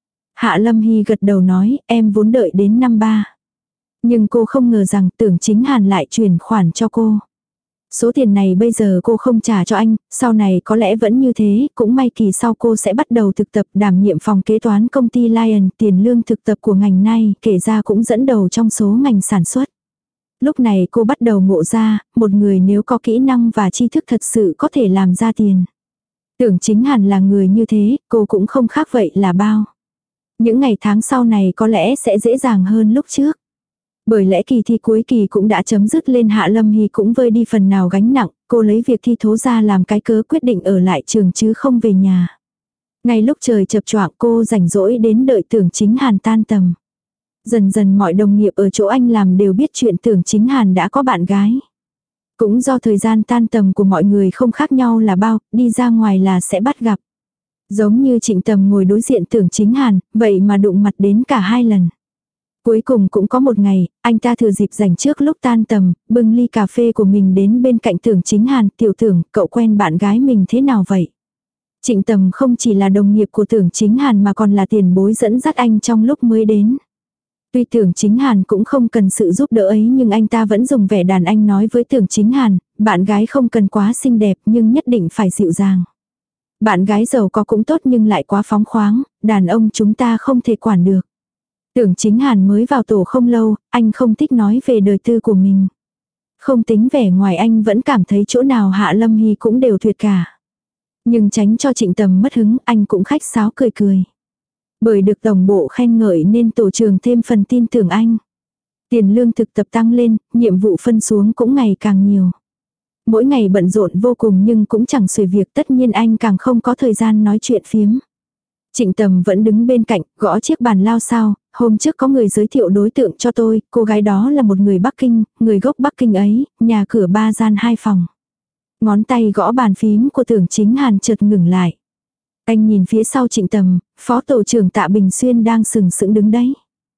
Speaker 1: Hạ Lâm Hy gật đầu nói, em vốn đợi đến năm 3. Nhưng cô không ngờ rằng Tưởng Chính Hàn lại chuyển khoản cho cô. Số tiền này bây giờ cô không trả cho anh, sau này có lẽ vẫn như thế, cũng may kỳ sau cô sẽ bắt đầu thực tập đảm nhiệm phòng kế toán công ty Lion, tiền lương thực tập của ngành này kể ra cũng dẫn đầu trong số ngành sản xuất. Lúc này cô bắt đầu ngộ ra, một người nếu có kỹ năng và tri thức thật sự có thể làm ra tiền. Tưởng Chính Hàn là người như thế, cô cũng không khác vậy là bao. Những ngày tháng sau này có lẽ sẽ dễ dàng hơn lúc trước. Bởi lẽ kỳ thi cuối kỳ cũng đã chấm dứt, lên Hạ Lâm Hy cũng vơi đi phần nào gánh nặng, cô lấy việc thi thố ra làm cái cớ quyết định ở lại trường chứ không về nhà. Ngay lúc trời chập choạng cô rảnh rỗi đến đợi Tưởng Chính Hàn tan tầm. Dần dần mọi đồng nghiệp ở chỗ anh làm đều biết chuyện Tưởng Chính Hàn đã có bạn gái. Cũng do thời gian tan tầm của mọi người không khác nhau là bao, đi ra ngoài là sẽ bắt gặp. Giống như Trịnh Tầm ngồi đối diện Tưởng Chính Hàn, vậy mà đụng mặt đến cả 2 lần. Cuối cùng cũng có một ngày, anh ta thừa dịp rảnh trước lúc tan tầm, bưng ly cà phê của mình đến bên cạnh Tưởng Chính Hàn, tiểu Tưởng, cậu quen bạn gái mình thế nào vậy? Trịnh Tầm không chỉ là đồng nghiệp của Tưởng Chính Hàn mà còn là tiền bối dẫn dắt anh trong lúc mới đến. Tuy Tưởng Chính Hàn cũng không cần sự giúp đỡ ấy nhưng anh ta vẫn dùng vẻ đàn anh nói với Tưởng Chính Hàn, bạn gái không cần quá xinh đẹp nhưng nhất định phải dịu dàng. Bạn gái giàu có cũng tốt nhưng lại quá phóng khoáng, đàn ông chúng ta không thể quản được. Tưởng Chính Hàn mới vào tổ không lâu, anh không thích nói về đời tư của mình. Không tính vẻ ngoài anh vẫn cảm thấy chỗ nào Hạ Lâm Hy cũng đều tuyệt cả. Nhưng tránh cho Trịnh Tầm mất hứng, anh cũng khách sáo cười cười. Bởi được tổng bộ khen ngợi nên tổ trường thêm phần tin tưởng anh. Tiền lương thực tập tăng lên, nhiệm vụ phân xuống cũng ngày càng nhiều. Mỗi ngày bận rộn vô cùng nhưng cũng chẳng xuể việc, tất nhiên anh càng không có thời gian nói chuyện phiếm. Trịnh Tầm vẫn đứng bên cạnh, gõ chiếc bàn lao sao, hôm trước có người giới thiệu đối tượng cho tôi, cô gái đó là một người Bắc Kinh, người gốc Bắc Kinh ấy, nhà cửa 3 gian 2 phòng. Ngón tay gõ bàn phím của Tưởng Chính Hàn chợt ngừng lại. Anh nhìn phía sau Trịnh Tầm, phó tổ trưởng Tạ Bình Xuyên đang sừng sững đứng đấy.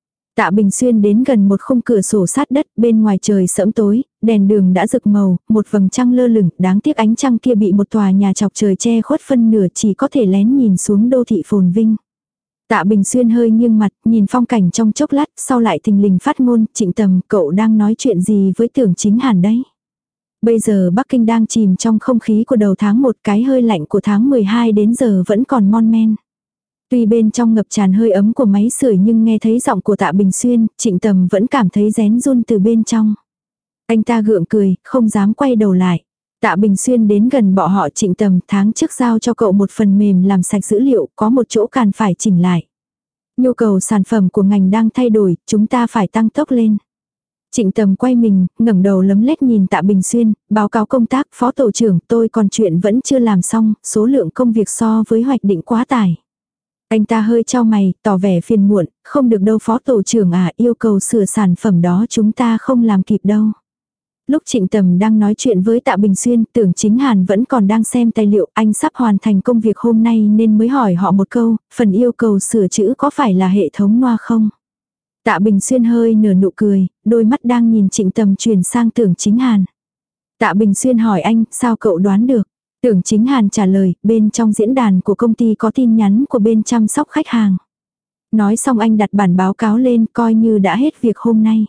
Speaker 1: Tạ Bình Xuyên đến gần một khung cửa sổ sát đất, bên ngoài trời sẫm tối, đèn đường đã rực màu, một vầng trăng lơ lửng, đáng tiếc ánh trăng kia bị một tòa nhà chọc trời che khuất phân nửa, chỉ có thể lén nhìn xuống đô thị phồn vinh. Tạ Bình Xuyên hơi nghiêng mặt, nhìn phong cảnh trong chốc lát, sau lại thình lình phát ngôn, Trịnh Tầm, cậu đang nói chuyện gì với Tưởng Chính Hàn đấy? Bây giờ Bắc Kinh đang chìm trong không khí của đầu tháng 1, cái hơi lạnh của tháng 12 đến giờ vẫn còn mon men. Tuy bên trong ngập tràn hơi ấm của máy sưởi nhưng nghe thấy giọng của Tạ Bình Xuyên, Trịnh Tầm vẫn cảm thấy rén run từ bên trong. Anh ta gượng cười, không dám quay đầu lại. Tạ Bình Xuyên đến gần bọn họ Trịnh Tầm tháng trước giao cho cậu một phần mềm làm sạch dữ liệu, có một chỗ cần phải chỉnh lại. Nhu cầu sản phẩm của ngành đang thay đổi, chúng ta phải tăng tốc lên. Trịnh Tầm quay mình, ngẩng đầu lấm lét nhìn Tạ Bình Xuyên, báo cáo công tác, phó tổ trưởng, tôi còn chuyện vẫn chưa làm xong, số lượng công việc so với hoạch định quá tải. Anh ta hơi chau mày, tỏ vẻ phiền muộn, không được đâu phó tổ trưởng à, yêu cầu sửa sản phẩm đó chúng ta không làm kịp đâu. Lúc Trịnh Tầm đang nói chuyện với Tạ Bình Xuyên, Tưởng Chính Hàn vẫn còn đang xem tài liệu, anh sắp hoàn thành công việc hôm nay nên mới hỏi họ một câu, phần yêu cầu sửa chữ có phải là hệ thống loa không? Tạ Bình Xuyên hơi nở nụ cười, đôi mắt đang nhìn Trịnh Tầm chuyển sang Tưởng Chính Hàn. Tạ Bình Xuyên hỏi anh, sao cậu đoán được? Tưởng Chính Hàn trả lời, bên trong diễn đàn của công ty có tin nhắn của bên chăm sóc khách hàng. Nói xong anh đặt bản báo cáo lên coi như đã hết việc hôm nay.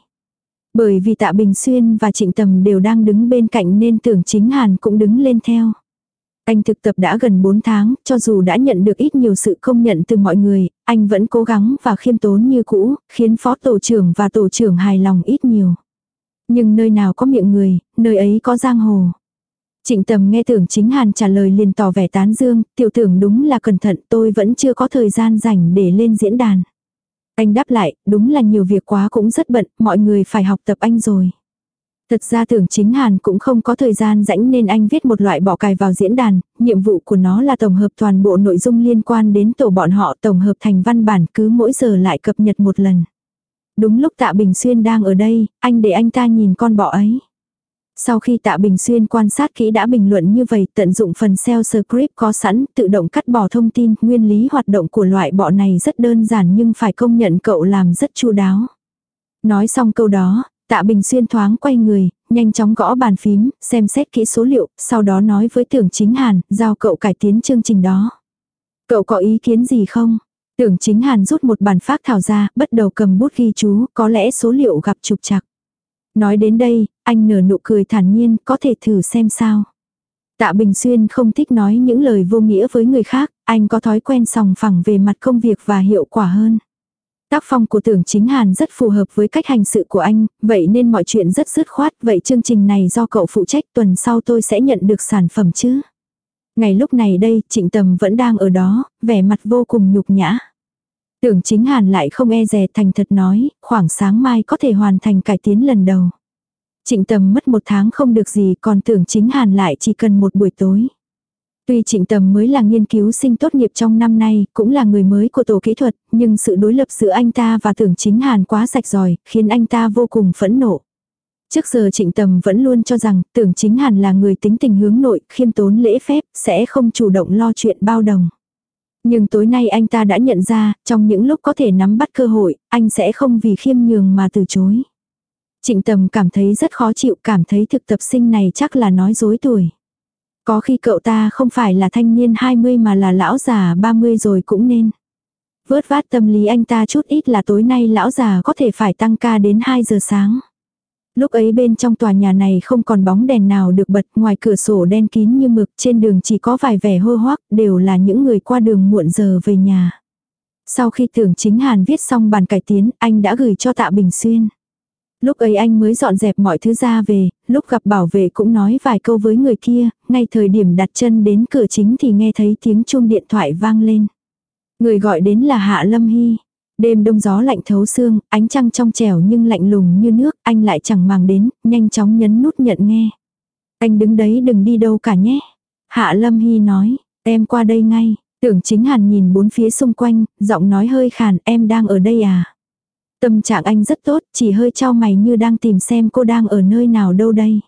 Speaker 1: Bởi vì Tạ Bình Xuyên và Trịnh Tầm đều đang đứng bên cạnh nên Tưởng Chính Hàn cũng đứng lên theo. Anh thực tập đã gần 4 tháng, cho dù đã nhận được ít nhiều sự công nhận từ mọi người, anh vẫn cố gắng và khiêm tốn như cũ, khiến phó tổ trưởng và tổ trưởng hài lòng ít nhiều. Nhưng nơi nào có miệng người, nơi ấy có giang hồ. Trịnh Tầm nghe Tưởng Chính Hàn trả lời liền tỏ vẻ tán dương, tiểu tưởng đúng là cẩn thận, tôi vẫn chưa có thời gian rảnh để lên diễn đàn. Anh đáp lại, đúng là nhiều việc quá cũng rất bận, mọi người phải học tập anh rồi. Thật ra Tưởng Chính Hàn cũng không có thời gian rảnh nên anh viết một loại bỏ cài vào diễn đàn, nhiệm vụ của nó là tổng hợp toàn bộ nội dung liên quan đến tổ bọn họ tổng hợp thành văn bản cứ mỗi giờ lại cập nhật một lần. Đúng lúc Tạ Bình Xuyên đang ở đây, anh để anh ta nhìn con bọ ấy. Sau khi Tạ Bình Xuyên quan sát kỹ đã bình luận như vậy, tận dụng phần SEO script có sẵn, tự động cắt bỏ thông tin, nguyên lý hoạt động của loại bọ này rất đơn giản nhưng phải công nhận cậu làm rất chu đáo. Nói xong câu đó, Tạ Bình Xuyên thoáng quay người, nhanh chóng gõ bàn phím, xem xét kỹ số liệu, sau đó nói với Tưởng Chính Hàn, giao cậu cải tiến chương trình đó. Cậu có ý kiến gì không? Tưởng Chính Hàn rút một bản phác thảo ra, bắt đầu cầm bút ghi chú, có lẽ số liệu gặp trục trặc. Nói đến đây, anh nở nụ cười thản nhiên, có thể thử xem sao. Tạ Bình Xuyên không thích nói những lời vô nghĩa với người khác, anh có thói quen sòng phẳng về mặt công việc và hiệu quả hơn. Tác phong của Tưởng Chính Hàn rất phù hợp với cách hành sự của anh, vậy nên mọi chuyện rất dứt khoát, vậy chương trình này do cậu phụ trách, tuần sau tôi sẽ nhận được sản phẩm chứ. Ngày lúc này đây, Trịnh Tầm vẫn đang ở đó, vẻ mặt vô cùng nhục nhã. Tưởng Chính Hàn lại không e dè thành thật nói, khoảng sáng mai có thể hoàn thành cải tiến lần đầu. Trịnh Tầm mất 1 tháng không được gì, còn Tưởng Chính Hàn lại chỉ cần một buổi tối. Tuy Trịnh Tầm mới là nghiên cứu sinh tốt nghiệp trong năm nay, cũng là người mới của tổ kỹ thuật, nhưng sự đối lập giữa anh ta và Tưởng Chính Hàn quá rạch ròi, khiến anh ta vô cùng phẫn nộ. Trước giờ Trịnh Tầm vẫn luôn cho rằng Tưởng Chính Hàn là người tính tình hướng nội, khiêm tốn lễ phép, sẽ không chủ động lo chuyện bao đồng. Nhưng tối nay anh ta đã nhận ra, trong những lúc có thể nắm bắt cơ hội, anh sẽ không vì khiêm nhường mà từ chối. Trịnh Tầm cảm thấy rất khó chịu, cảm thấy thực tập sinh này chắc là nói dối tuổi. Có khi cậu ta không phải là thanh niên 20 mà là lão già 30 rồi cũng nên. Vớt vát tâm lý anh ta chút ít là tối nay lão già có thể phải tăng ca đến 2 giờ sáng. Lúc ấy bên trong tòa nhà này không còn bóng đèn nào được bật, ngoài cửa sổ đen kín như mực, trên đường chỉ có vài vẻ hô hoác, đều là những người qua đường muộn giờ về nhà. Sau khi Tưởng Chính Hàn viết xong bản cải tiến, anh đã gửi cho Tạ Bình Xuyên. Lúc ấy anh mới dọn dẹp mọi thứ ra về, lúc gặp bảo vệ cũng nói vài câu với người kia, ngay thời điểm đặt chân đến cửa chính thì nghe thấy tiếng chuông điện thoại vang lên. Người gọi đến là Hạ Lâm Hy. Đêm đông gió lạnh thấu xương, ánh trăng trong trẻo nhưng lạnh lùng như nước, anh lại chẳng màng đến, nhanh chóng nhấn nút nhận nghe. Anh đứng đấy đừng đi đâu cả nhé. Hạ Lâm Hy nói, em qua đây ngay. Tưởng Chính Hàn nhìn bốn phía xung quanh, giọng nói hơi khàn, em đang ở đây à? Tâm trạng anh rất tốt, chỉ hơi chau mày như đang tìm xem cô đang ở nơi nào đâu đây.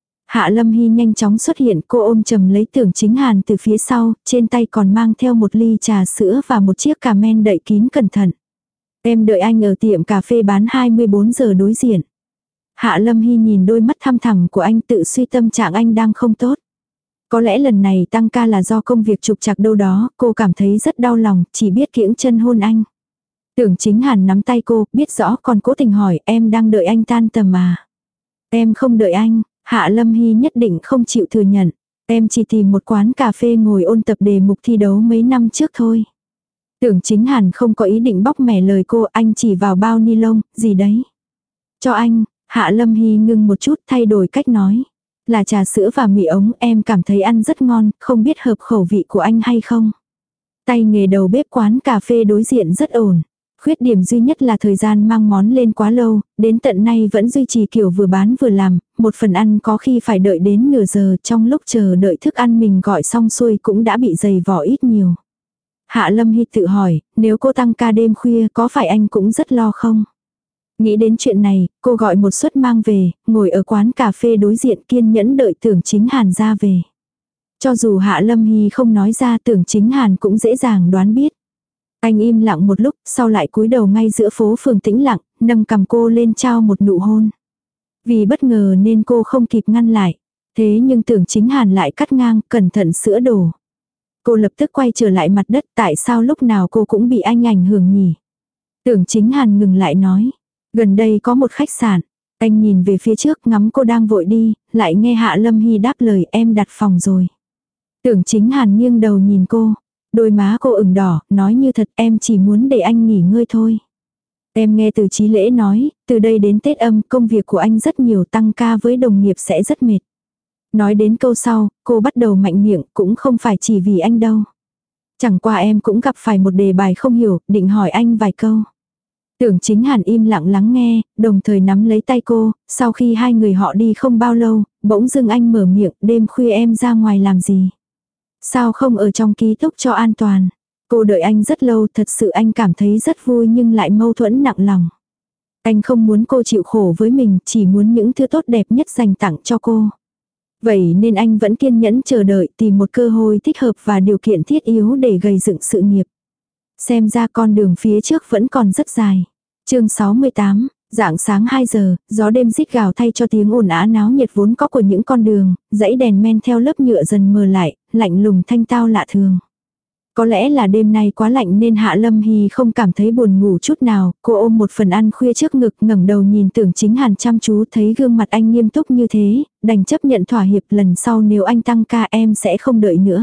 Speaker 1: Hạ Lâm Hy nhanh chóng xuất hiện, cô ôm chầm lấy Tưởng Chính Hàn từ phía sau, trên tay còn mang theo một ly trà sữa và một chiếc cà men đậy kín cẩn thận. Em đợi anh ở tiệm cà phê bán 24 giờ đối diện. Hạ Lâm Hy nhìn đôi mắt thăm thẳm của anh, tự suy tâm trạng anh đang không tốt. Có lẽ lần này tăng ca là do công việc trục trặc đâu đó, cô cảm thấy rất đau lòng, chỉ biết kiễng chân hôn anh. Tưởng Chính Hàn nắm tay cô, biết rõ còn cố tình hỏi, em đang đợi anh tan tầm à? Em không đợi anh. Hạ Lâm Hy nhất định không chịu thừa nhận. Em chỉ tìm một quán cà phê ngồi ôn tập đề mục thi đấu mấy năm trước thôi. Tưởng Chính Hàn không có ý định bóc mẻ lời cô, anh chỉ vào bao ni lông, gì đấy. Cho anh. Hạ Lâm Hy ngưng một chút, thay đổi cách nói. Là trà sữa và mì ống, em cảm thấy ăn rất ngon, không biết hợp khẩu vị của anh hay không. Tay nghề đầu bếp quán cà phê đối diện rất ổn. Khuyết điểm duy nhất là thời gian mang món lên quá lâu, đến tận nay vẫn duy trì kiểu vừa bán vừa làm, một phần ăn có khi phải đợi đến nửa giờ, trong lúc chờ đợi thức ăn mình gọi xong xuôi cũng đã bị dày vỏ ít nhiều. Hạ Lâm Hy tự hỏi, nếu cô tăng ca đêm khuya có phải anh cũng rất lo không? Nghĩ đến chuyện này, cô gọi một suất mang về, ngồi ở quán cà phê đối diện kiên nhẫn đợi Tưởng Chính Hàn ra về. Cho dù Hạ Lâm Hy không nói ra, Tưởng Chính Hàn cũng dễ dàng đoán biết. Anh im lặng một lúc, sau lại cúi đầu ngay giữa phố phường tĩnh lặng, nâng cầm cô lên trao một nụ hôn. Vì bất ngờ nên cô không kịp ngăn lại. Thế nhưng Tưởng Chính Hàn lại cắt ngang, cẩn thận sữa đổ. Cô lập tức quay trở lại mặt đất, tại sao lúc nào cô cũng bị anh ảnh hưởng nhỉ? Tưởng Chính Hàn ngừng lại nói, gần đây có một khách sạn. Anh nhìn về phía trước ngắm cô đang vội đi, lại nghe Hạ Lâm Hy đáp lời em đặt phòng rồi. Tưởng Chính Hàn nghiêng đầu nhìn cô, đôi má cô ửng đỏ, nói như thật em chỉ muốn để anh nghỉ ngơi thôi. Em nghe từ Chí Lễ nói, từ đây đến Tết Âm công việc của anh rất nhiều, tăng ca với đồng nghiệp sẽ rất mệt. Nói đến câu sau, cô bắt đầu mạnh miệng, cũng không phải chỉ vì anh đâu. Chẳng qua em cũng gặp phải một đề bài không hiểu, định hỏi anh vài câu. Tưởng Chính Hàn im lặng lắng nghe, đồng thời nắm lấy tay cô, sau khi hai người họ đi không bao lâu, bỗng dưng anh mở miệng, đêm khuya em ra ngoài làm gì? Sao không ở trong ký túc cho an toàn? Cô đợi anh rất lâu, thật sự anh cảm thấy rất vui nhưng lại mâu thuẫn nặng lòng. Anh không muốn cô chịu khổ với mình, chỉ muốn những thứ tốt đẹp nhất dành tặng cho cô. Vậy nên anh vẫn kiên nhẫn chờ đợi tìm một cơ hội thích hợp và điều kiện thiết yếu để gây dựng sự nghiệp. Xem ra con đường phía trước vẫn còn rất dài. Chương 68, rạng sáng 2 giờ, gió đêm rít gào thay cho tiếng ồn ào náo nhiệt vốn có của những con đường, dãy đèn men theo lớp nhựa dần mờ lại, lạnh lùng thanh tao lạ thường. Có lẽ là đêm nay quá lạnh nên Hạ Lâm Hy không cảm thấy buồn ngủ chút nào, cô ôm một phần ăn khuya trước ngực ngẩng đầu nhìn Tưởng Chính Hàn chăm chú, thấy gương mặt anh nghiêm túc như thế, đành chấp nhận thỏa hiệp, lần sau nếu anh tăng ca em sẽ không đợi nữa.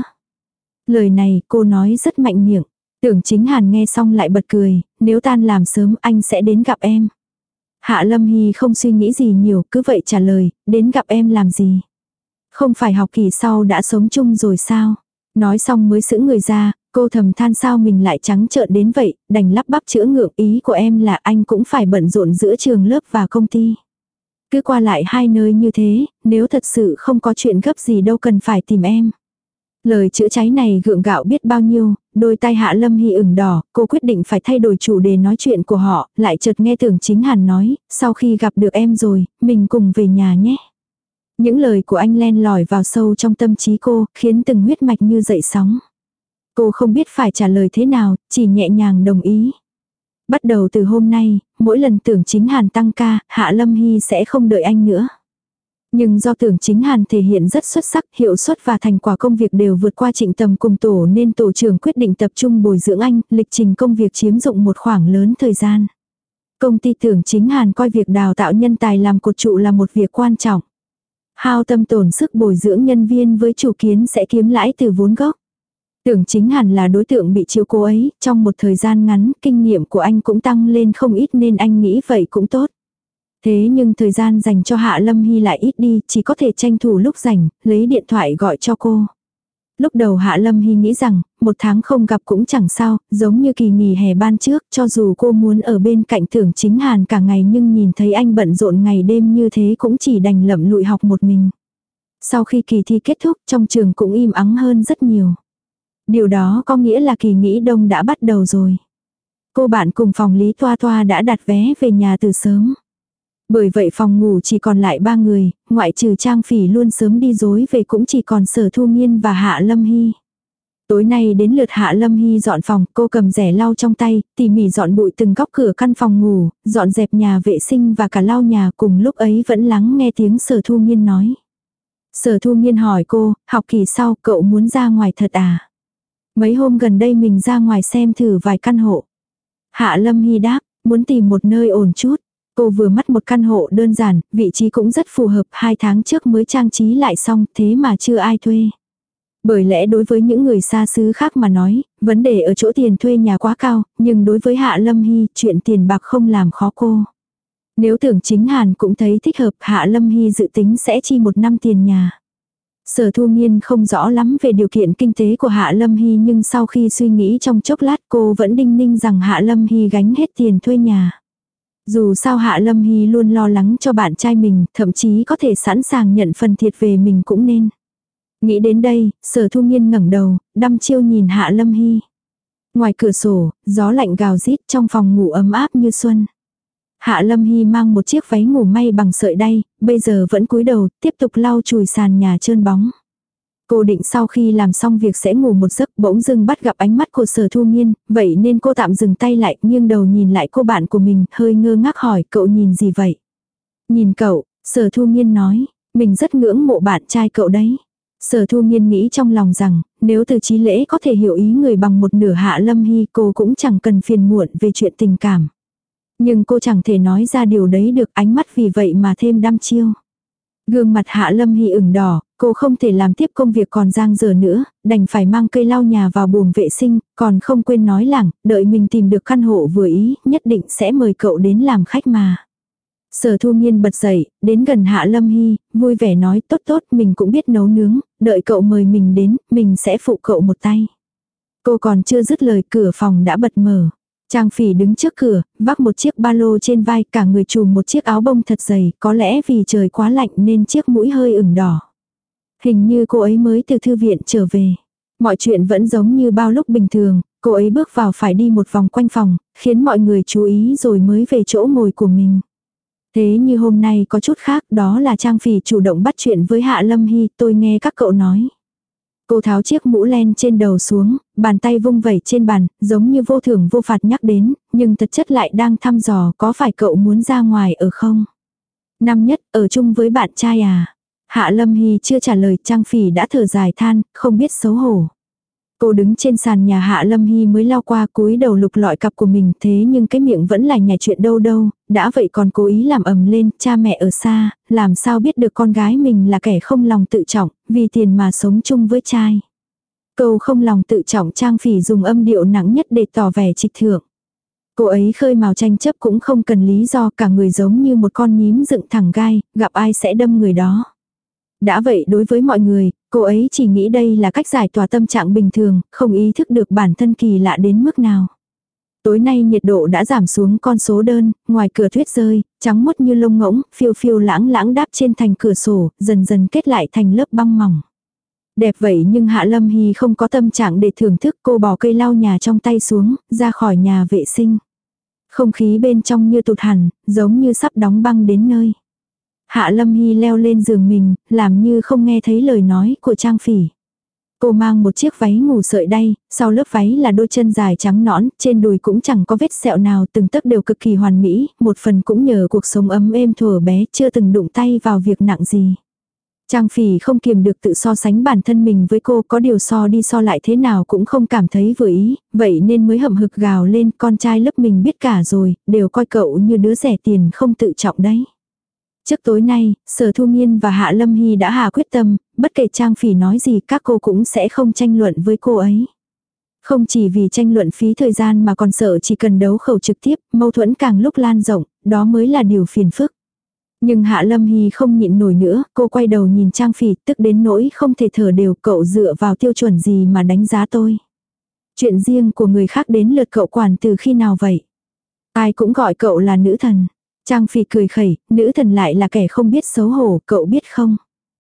Speaker 1: Lời này cô nói rất mạnh miệng. Tưởng Chính Hàn nghe xong lại bật cười, nếu tan làm sớm anh sẽ đến gặp em. Hạ Lâm Hy không suy nghĩ gì nhiều, cứ vậy trả lời, đến gặp em làm gì? Không phải học kỳ sau đã sống chung rồi sao? Nói xong mới sững người ra, cô thầm than sao mình lại trắng trợn đến vậy, đành lắp bắp chữa ngượng, ý của em là anh cũng phải bận rộn giữa trường lớp và công ty. Cứ qua lại hai nơi như thế, nếu thật sự không có chuyện gấp gì đâu cần phải tìm em. Lời chữa cháy này gượng gạo biết bao nhiêu, đôi tay Hạ Lâm Hy ửng đỏ, cô quyết định phải thay đổi chủ đề nói chuyện của họ, lại chợt nghe Tưởng Chính Hàn nói, sau khi gặp được em rồi, mình cùng về nhà nhé. Những lời của anh len lỏi vào sâu trong tâm trí cô, khiến từng huyết mạch như dậy sóng. Cô không biết phải trả lời thế nào, chỉ nhẹ nhàng đồng ý. Bắt đầu từ hôm nay, mỗi lần Tưởng Chính Hàn tăng ca, Hạ Lâm Hy sẽ không đợi anh nữa. Nhưng do Tưởng Chính Hàn thể hiện rất xuất sắc, hiệu suất và thành quả công việc đều vượt qua Trịnh Tầm cùng tổ nên tổ trưởng quyết định tập trung bồi dưỡng anh, lịch trình công việc chiếm dụng một khoảng lớn thời gian. Công ty Tưởng Chính Hàn coi việc đào tạo nhân tài làm cột trụ là một việc quan trọng. Hao tâm tổn sức bồi dưỡng nhân viên với chủ kiến sẽ kiếm lãi từ vốn gốc. Tưởng Chính Hàn là đối tượng bị chiếu cố ấy, trong một thời gian ngắn, kinh nghiệm của anh cũng tăng lên không ít nên anh nghĩ vậy cũng tốt. Thế nhưng thời gian dành cho Hạ Lâm Hy lại ít đi, chỉ có thể tranh thủ lúc rảnh, lấy điện thoại gọi cho cô. Lúc đầu Hạ Lâm Hy nghĩ rằng, một tháng không gặp cũng chẳng sao, giống như kỳ nghỉ hè ban trước, cho dù cô muốn ở bên cạnh Tưởng Chính Hàn cả ngày nhưng nhìn thấy anh bận rộn ngày đêm như thế cũng chỉ đành lậm lụi học một mình. Sau khi kỳ thi kết thúc, trong trường cũng im ắng hơn rất nhiều. Điều đó có nghĩa là kỳ nghỉ đông đã bắt đầu rồi. Cô bạn cùng phòng Lý Toa Toa đã đặt vé về nhà từ sớm. Bởi vậy phòng ngủ chỉ còn lại 3 người, ngoại trừ Trang Phỉ luôn sớm đi dối về cũng chỉ còn Sở Thu Nghiên và Hạ Lâm Hy. Tối nay đến lượt Hạ Lâm Hy dọn phòng, cô cầm rẻ lau trong tay, tỉ mỉ dọn bụi từng góc cửa căn phòng ngủ, dọn dẹp nhà vệ sinh và cả lau nhà, cùng lúc ấy vẫn lắng nghe tiếng Sở Thu Nghiên nói. Sở Thu Nghiên hỏi cô, học kỳ sau cậu muốn ra ngoài thật à? Mấy hôm gần đây mình ra ngoài xem thử vài căn hộ. Hạ Lâm Hy đáp, muốn tìm một nơi ổn chút. Cô vừa mắt một căn hộ đơn giản, vị trí cũng rất phù hợp, 2 tháng trước mới trang trí lại xong, thế mà chưa ai thuê. Bởi lẽ đối với những người xa xứ khác mà nói, vấn đề ở chỗ tiền thuê nhà quá cao, nhưng đối với Hạ Lâm Hy, chuyện tiền bạc không làm khó cô. Nếu Tưởng Chính Hàn cũng thấy thích hợp, Hạ Lâm Hy dự tính sẽ chi 1 năm tiền nhà. Sở Thu Nghiên không rõ lắm về điều kiện kinh tế của Hạ Lâm Hy, nhưng sau khi suy nghĩ trong chốc lát cô vẫn đinh ninh rằng Hạ Lâm Hy gánh hết tiền thuê nhà. Dù sao Hạ Lâm Hy luôn lo lắng cho bạn trai mình, thậm chí có thể sẵn sàng nhận phần thiệt về mình cũng nên. Nghĩ đến đây, Sở Thu Nghiên ngẩng đầu, đăm chiêu nhìn Hạ Lâm Hy. Ngoài cửa sổ, gió lạnh gào rít, trong phòng ngủ ấm áp như xuân. Hạ Lâm Hy mang một chiếc váy ngủ may bằng sợi đay, bây giờ vẫn cúi đầu, tiếp tục lau chùi sàn nhà trơn bóng. Cô định sau khi làm xong việc sẽ ngủ một giấc, bỗng dưng bắt gặp ánh mắt của Sở Thu Nghiên, vậy nên cô tạm dừng tay lại, nghiêng đầu nhìn lại cô bạn của mình, hơi ngơ ngác hỏi cậu nhìn gì vậy? Nhìn cậu, Sở Thu Nghiên nói, mình rất ngưỡng mộ bạn trai cậu đấy. Sở Thu Nghiên nghĩ trong lòng rằng, nếu Từ Chí Lễ có thể hiểu ý người bằng một nửa Hạ Lâm Hy, cô cũng chẳng cần phiền muộn về chuyện tình cảm. Nhưng cô chẳng thể nói ra điều đấy được, ánh mắt vì vậy mà thêm đăm chiêu. Gương mặt Hạ Lâm Hy ửng đỏ, cô không thể làm tiếp công việc còn dang dở nữa, đành phải mang cây lau nhà vào buồng vệ sinh, còn không quên nói lẳng, đợi mình tìm được căn hộ vừa ý, nhất định sẽ mời cậu đến làm khách mà. Sở Thu Nghiên bật dậy, đến gần Hạ Lâm Hy, vui vẻ nói tốt tốt, mình cũng biết nấu nướng, đợi cậu mời mình đến, mình sẽ phụ cậu một tay. Cô còn chưa dứt lời, cửa phòng đã bật mở. Trang Phỉ đứng trước cửa, vác một chiếc ba lô trên vai, cả người trùm một chiếc áo bông thật dày, có lẽ vì trời quá lạnh nên chiếc mũi hơi ửng đỏ. Hình như cô ấy mới từ thư viện trở về. Mọi chuyện vẫn giống như bao lúc bình thường, cô ấy bước vào phải đi một vòng quanh phòng, khiến mọi người chú ý rồi mới về chỗ ngồi của mình. Thế như hôm nay có chút khác, đó là Trang Phỉ chủ động bắt chuyện với Hạ Lâm Hy, tôi nghe các cậu nói. Cô tháo chiếc mũ len trên đầu xuống, bàn tay vung vẩy trên bàn, giống như vô thưởng vô phạt nhắc đến, nhưng thật chất lại đang thăm dò có phải cậu muốn ra ngoài ở không? Năm nhất, ở chung với bạn trai à? Hạ Lâm Hy chưa trả lời, Trang Phỉ đã thở dài than, không biết xấu hổ. Cô đứng trên sàn nhà Hạ Lâm Hy mới lao qua, cúi đầu lục lọi cặp của mình, thế nhưng cái miệng vẫn là nhảy chuyện đâu đâu, đã vậy còn cố ý làm ầm lên, cha mẹ ở xa, làm sao biết được con gái mình là kẻ không lòng tự trọng, vì tiền mà sống chung với trai. Câu không lòng tự trọng Trang Phỉ dùng âm điệu nặng nhất để tỏ vẻ trịch thượng. Cô ấy khơi mào tranh chấp cũng không cần lý do, cả người giống như một con nhím dựng thẳng gai, gặp ai sẽ đâm người đó. Đã vậy đối với mọi người, cô ấy chỉ nghĩ đây là cách giải tỏa tâm trạng bình thường, không ý thức được bản thân kỳ lạ đến mức nào. Tối nay nhiệt độ đã giảm xuống con số đơn, ngoài cửa tuyết rơi, trắng muốt như lông ngỗng, phiêu phiêu lãng lãng đáp trên thành cửa sổ, dần dần kết lại thành lớp băng mỏng. Đẹp vậy nhưng Hạ Lâm Hy không có tâm trạng để thưởng thức, cô bỏ cây lau nhà trong tay xuống, ra khỏi nhà vệ sinh. Không khí bên trong như tụt hẳn, giống như sắp đóng băng đến nơi. Hạ Lâm Hy leo lên giường mình, làm như không nghe thấy lời nói của Trang Phỉ. Cô mang một chiếc váy ngủ sợi đay, sau lớp váy là đôi chân dài trắng nõn, trên đùi cũng chẳng có vết sẹo nào, từng tấc đều cực kỳ hoàn mỹ, một phần cũng nhờ cuộc sống ấm êm thuở bé, chưa từng đụng tay vào việc nặng gì. Trang Phỉ không kiềm được tự so sánh bản thân mình với cô, có điều so đi so lại thế nào cũng không cảm thấy vừa ý, vậy nên mới hậm hực gào lên, con trai lớp mình biết cả rồi, đều coi cậu như đứa rẻ tiền không tự trọng đấy. Trước tối nay, Sở Thu Nghiên và Hạ Lâm Hy đã hạ quyết tâm, bất kể Trang Phỉ nói gì các cô cũng sẽ không tranh luận với cô ấy. Không chỉ vì tranh luận phí thời gian mà còn sợ chỉ cần đấu khẩu trực tiếp, mâu thuẫn càng lúc lan rộng, đó mới là điều phiền phức. Nhưng Hạ Lâm Hy không nhịn nổi nữa, cô quay đầu nhìn Trang Phỉ, tức đến nỗi không thể thở đều, cậu dựa vào tiêu chuẩn gì mà đánh giá tôi. Chuyện riêng của người khác đến lượt cậu quản từ khi nào vậy? Ai cũng gọi cậu là nữ thần. Trang Phỉ cười khẩy, nữ thần lại là kẻ không biết xấu hổ, cậu biết không?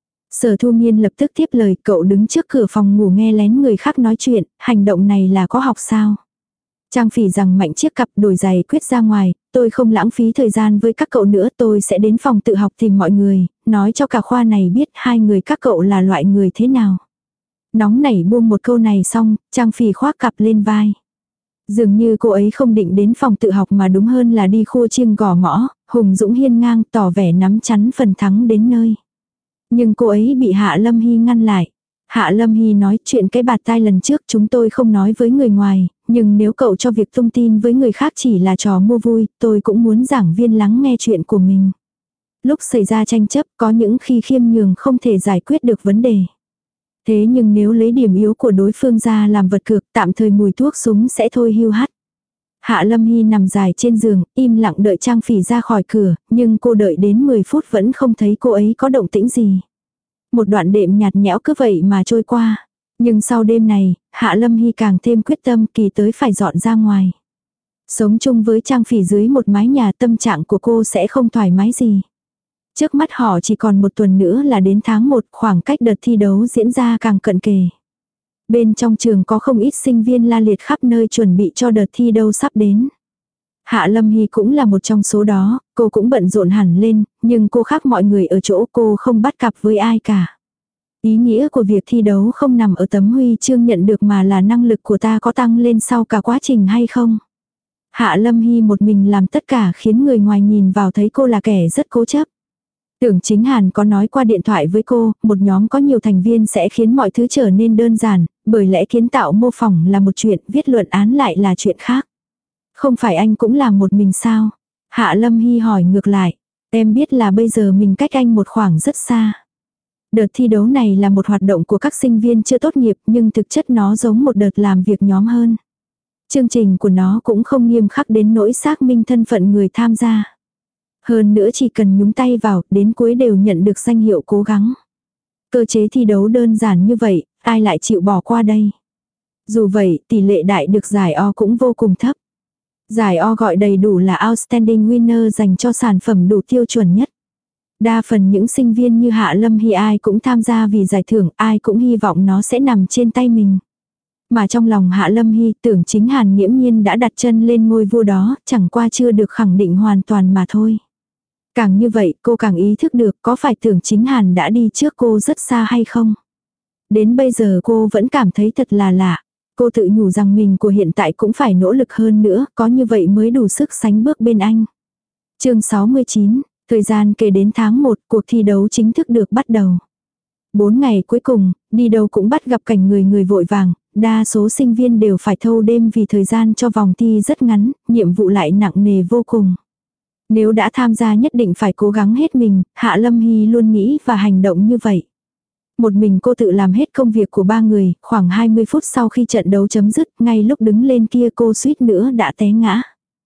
Speaker 1: Sở Thu Nghiên lập tức tiếp lời, cậu đứng trước cửa phòng ngủ nghe lén người khác nói chuyện, hành động này là có học sao? Trang Phỉ rằng mạnh chiếc cặp đổi giày quyết ra ngoài, tôi không lãng phí thời gian với các cậu nữa, tôi sẽ đến phòng tự học tìm mọi người, nói cho cả khoa này biết hai người các cậu là loại người thế nào. Nóng nảy buông một câu này xong, Trang Phỉ khoác cặp lên vai. Dường như cô ấy không định đến phòng tự học mà đúng hơn là đi khua chiêng gõ mõ, hùng dũng hiên ngang tỏ vẻ nắm chắn phần thắng đến nơi. Nhưng cô ấy bị Hạ Lâm Hy ngăn lại. Hạ Lâm Hy nói chuyện cái bạt tai lần trước chúng tôi không nói với người ngoài, nhưng nếu cậu cho việc tung tin với người khác chỉ là trò mua vui, tôi cũng muốn giảng viên lắng nghe chuyện của mình. Lúc xảy ra tranh chấp có những khi khiêm nhường không thể giải quyết được vấn đề. Thế nhưng nếu lấy điểm yếu của đối phương ra làm vật cược tạm thời mùi thuốc súng sẽ thôi hưu hắt. Hạ Lâm Hy nằm dài trên giường, im lặng đợi Trang Phỉ ra khỏi cửa, nhưng cô đợi đến 10 phút vẫn không thấy cô ấy có động tĩnh gì. Một đoạn đêm nhạt nhẽo cứ vậy mà trôi qua. Nhưng sau đêm này, Hạ Lâm Hy càng thêm quyết tâm kỳ tới phải dọn ra ngoài. Sống chung với Trang Phỉ dưới một mái nhà, tâm trạng của cô sẽ không thoải mái gì. Trước mắt họ chỉ còn một tuần nữa là đến tháng 1, khoảng cách đợt thi đấu diễn ra càng cận kề. Bên trong trường có không ít sinh viên la liệt khắp nơi chuẩn bị cho đợt thi đấu sắp đến. Hạ Lâm Hy cũng là một trong số đó, cô cũng bận rộn hẳn lên, nhưng cô khác mọi người ở chỗ cô không bắt cặp với ai cả. Ý nghĩa của việc thi đấu không nằm ở tấm huy chương nhận được mà là năng lực của ta có tăng lên sau cả quá trình hay không. Hạ Lâm Hy một mình làm tất cả khiến người ngoài nhìn vào thấy cô là kẻ rất cố chấp. Tưởng Chính Hàn có nói qua điện thoại với cô, một nhóm có nhiều thành viên sẽ khiến mọi thứ trở nên đơn giản, bởi lẽ kiến tạo mô phỏng là một chuyện, viết luận án lại là chuyện khác. Không phải anh cũng làm một mình sao? Hạ Lâm Hy hỏi ngược lại. Em biết là bây giờ mình cách anh một khoảng rất xa. Đợt thi đấu này là một hoạt động của các sinh viên chưa tốt nghiệp nhưng thực chất nó giống một đợt làm việc nhóm hơn. Chương trình của nó cũng không nghiêm khắc đến nỗi xác minh thân phận người tham gia. Hơn nữa chỉ cần nhúng tay vào, đến cuối đều nhận được danh hiệu cố gắng. Cơ chế thi đấu đơn giản như vậy, ai lại chịu bỏ qua đây? Dù vậy, tỷ lệ đại được giải O cũng vô cùng thấp. Giải O gọi đầy đủ là Outstanding Winner dành cho sản phẩm đủ tiêu chuẩn nhất. Đa phần những sinh viên như Hạ Lâm Hy ai cũng tham gia vì giải thưởng, ai cũng hy vọng nó sẽ nằm trên tay mình. Mà trong lòng Hạ Lâm Hy, Tưởng Chính Hàn nghiễm nhiên đã đặt chân lên ngôi vua đó, chẳng qua chưa được khẳng định hoàn toàn mà thôi. Càng như vậy, cô càng ý thức được có phải Tưởng Chính Hàn đã đi trước cô rất xa hay không. Đến bây giờ cô vẫn cảm thấy thật là lạ. Cô tự nhủ rằng mình của hiện tại cũng phải nỗ lực hơn nữa, có như vậy mới đủ sức sánh bước bên anh. Chương 69, thời gian kể đến tháng 1, cuộc thi đấu chính thức được bắt đầu. 4 ngày cuối cùng, đi đâu cũng bắt gặp cảnh người người vội vàng, đa số sinh viên đều phải thâu đêm vì thời gian cho vòng thi rất ngắn, nhiệm vụ lại nặng nề vô cùng. Nếu đã tham gia nhất định phải cố gắng hết mình, Hạ Lâm Hy luôn nghĩ và hành động như vậy. Một mình cô tự làm hết công việc của 3 người, khoảng 20 phút sau khi trận đấu chấm dứt, ngay lúc đứng lên kia cô suýt nữa đã té ngã.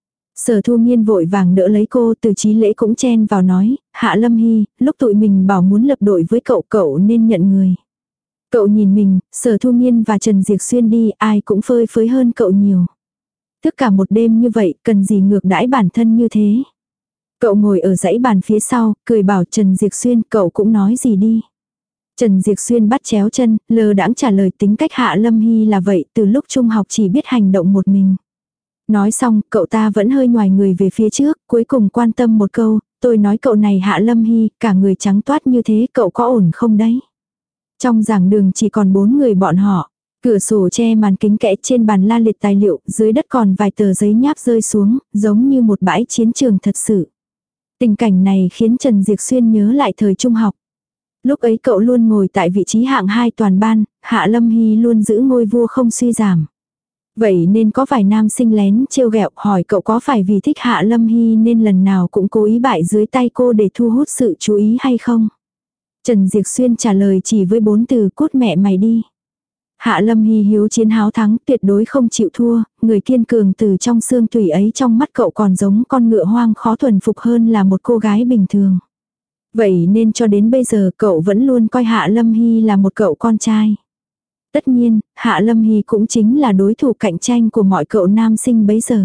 Speaker 1: Sở Thu Nghiên vội vàng đỡ lấy cô, Từ Chí Lễ cũng chen vào nói, Hạ Lâm Hy, lúc tụi mình bảo muốn lập đội với cậu, cậu nên nhận người. Cậu nhìn mình, Sở Thu Nghiên và Trần Diệc Xuyên đi, ai cũng phơi phới hơn cậu nhiều. Tất cả một đêm như vậy, cần gì ngược đãi bản thân như thế. Cậu ngồi ở dãy bàn phía sau, cười bảo Trần Diệc Xuyên, cậu cũng nói gì đi. Trần Diệc Xuyên bắt chéo chân, lơ đãng trả lời tính cách Hạ Lâm Hy là vậy, từ lúc trung học chỉ biết hành động một mình. Nói xong, cậu ta vẫn hơi nhoài người về phía trước, cuối cùng quan tâm một câu, tôi nói cậu này Hạ Lâm Hy, cả người trắng toát như thế, cậu có ổn không đấy? Trong giảng đường chỉ còn 4 người bọn họ, cửa sổ che màn kính kẽ trên bàn la liệt tài liệu, dưới đất còn vài tờ giấy nháp rơi xuống, giống như một bãi chiến trường thật sự. Tình cảnh này khiến Trần Diệc Xuyên nhớ lại thời trung học. Lúc ấy cậu luôn ngồi tại vị trí hạng 2 toàn ban, Hạ Lâm Hy luôn giữ ngôi vua không suy giảm. Vậy nên có vài nam sinh lén trêu ghẹo hỏi cậu có phải vì thích Hạ Lâm Hy nên lần nào cũng cố ý bại dưới tay cô để thu hút sự chú ý hay không? Trần Diệc Xuyên trả lời chỉ với 4 từ cút mẹ mày đi. Hạ Lâm Hy hiếu chiến háo thắng, tuyệt đối không chịu thua, người kiên cường từ trong xương tủy ấy trong mắt cậu còn giống con ngựa hoang khó thuần phục hơn là một cô gái bình thường. Vậy nên cho đến bây giờ cậu vẫn luôn coi Hạ Lâm Hy là một cậu con trai. Tất nhiên, Hạ Lâm Hy cũng chính là đối thủ cạnh tranh của mọi cậu nam sinh bấy giờ.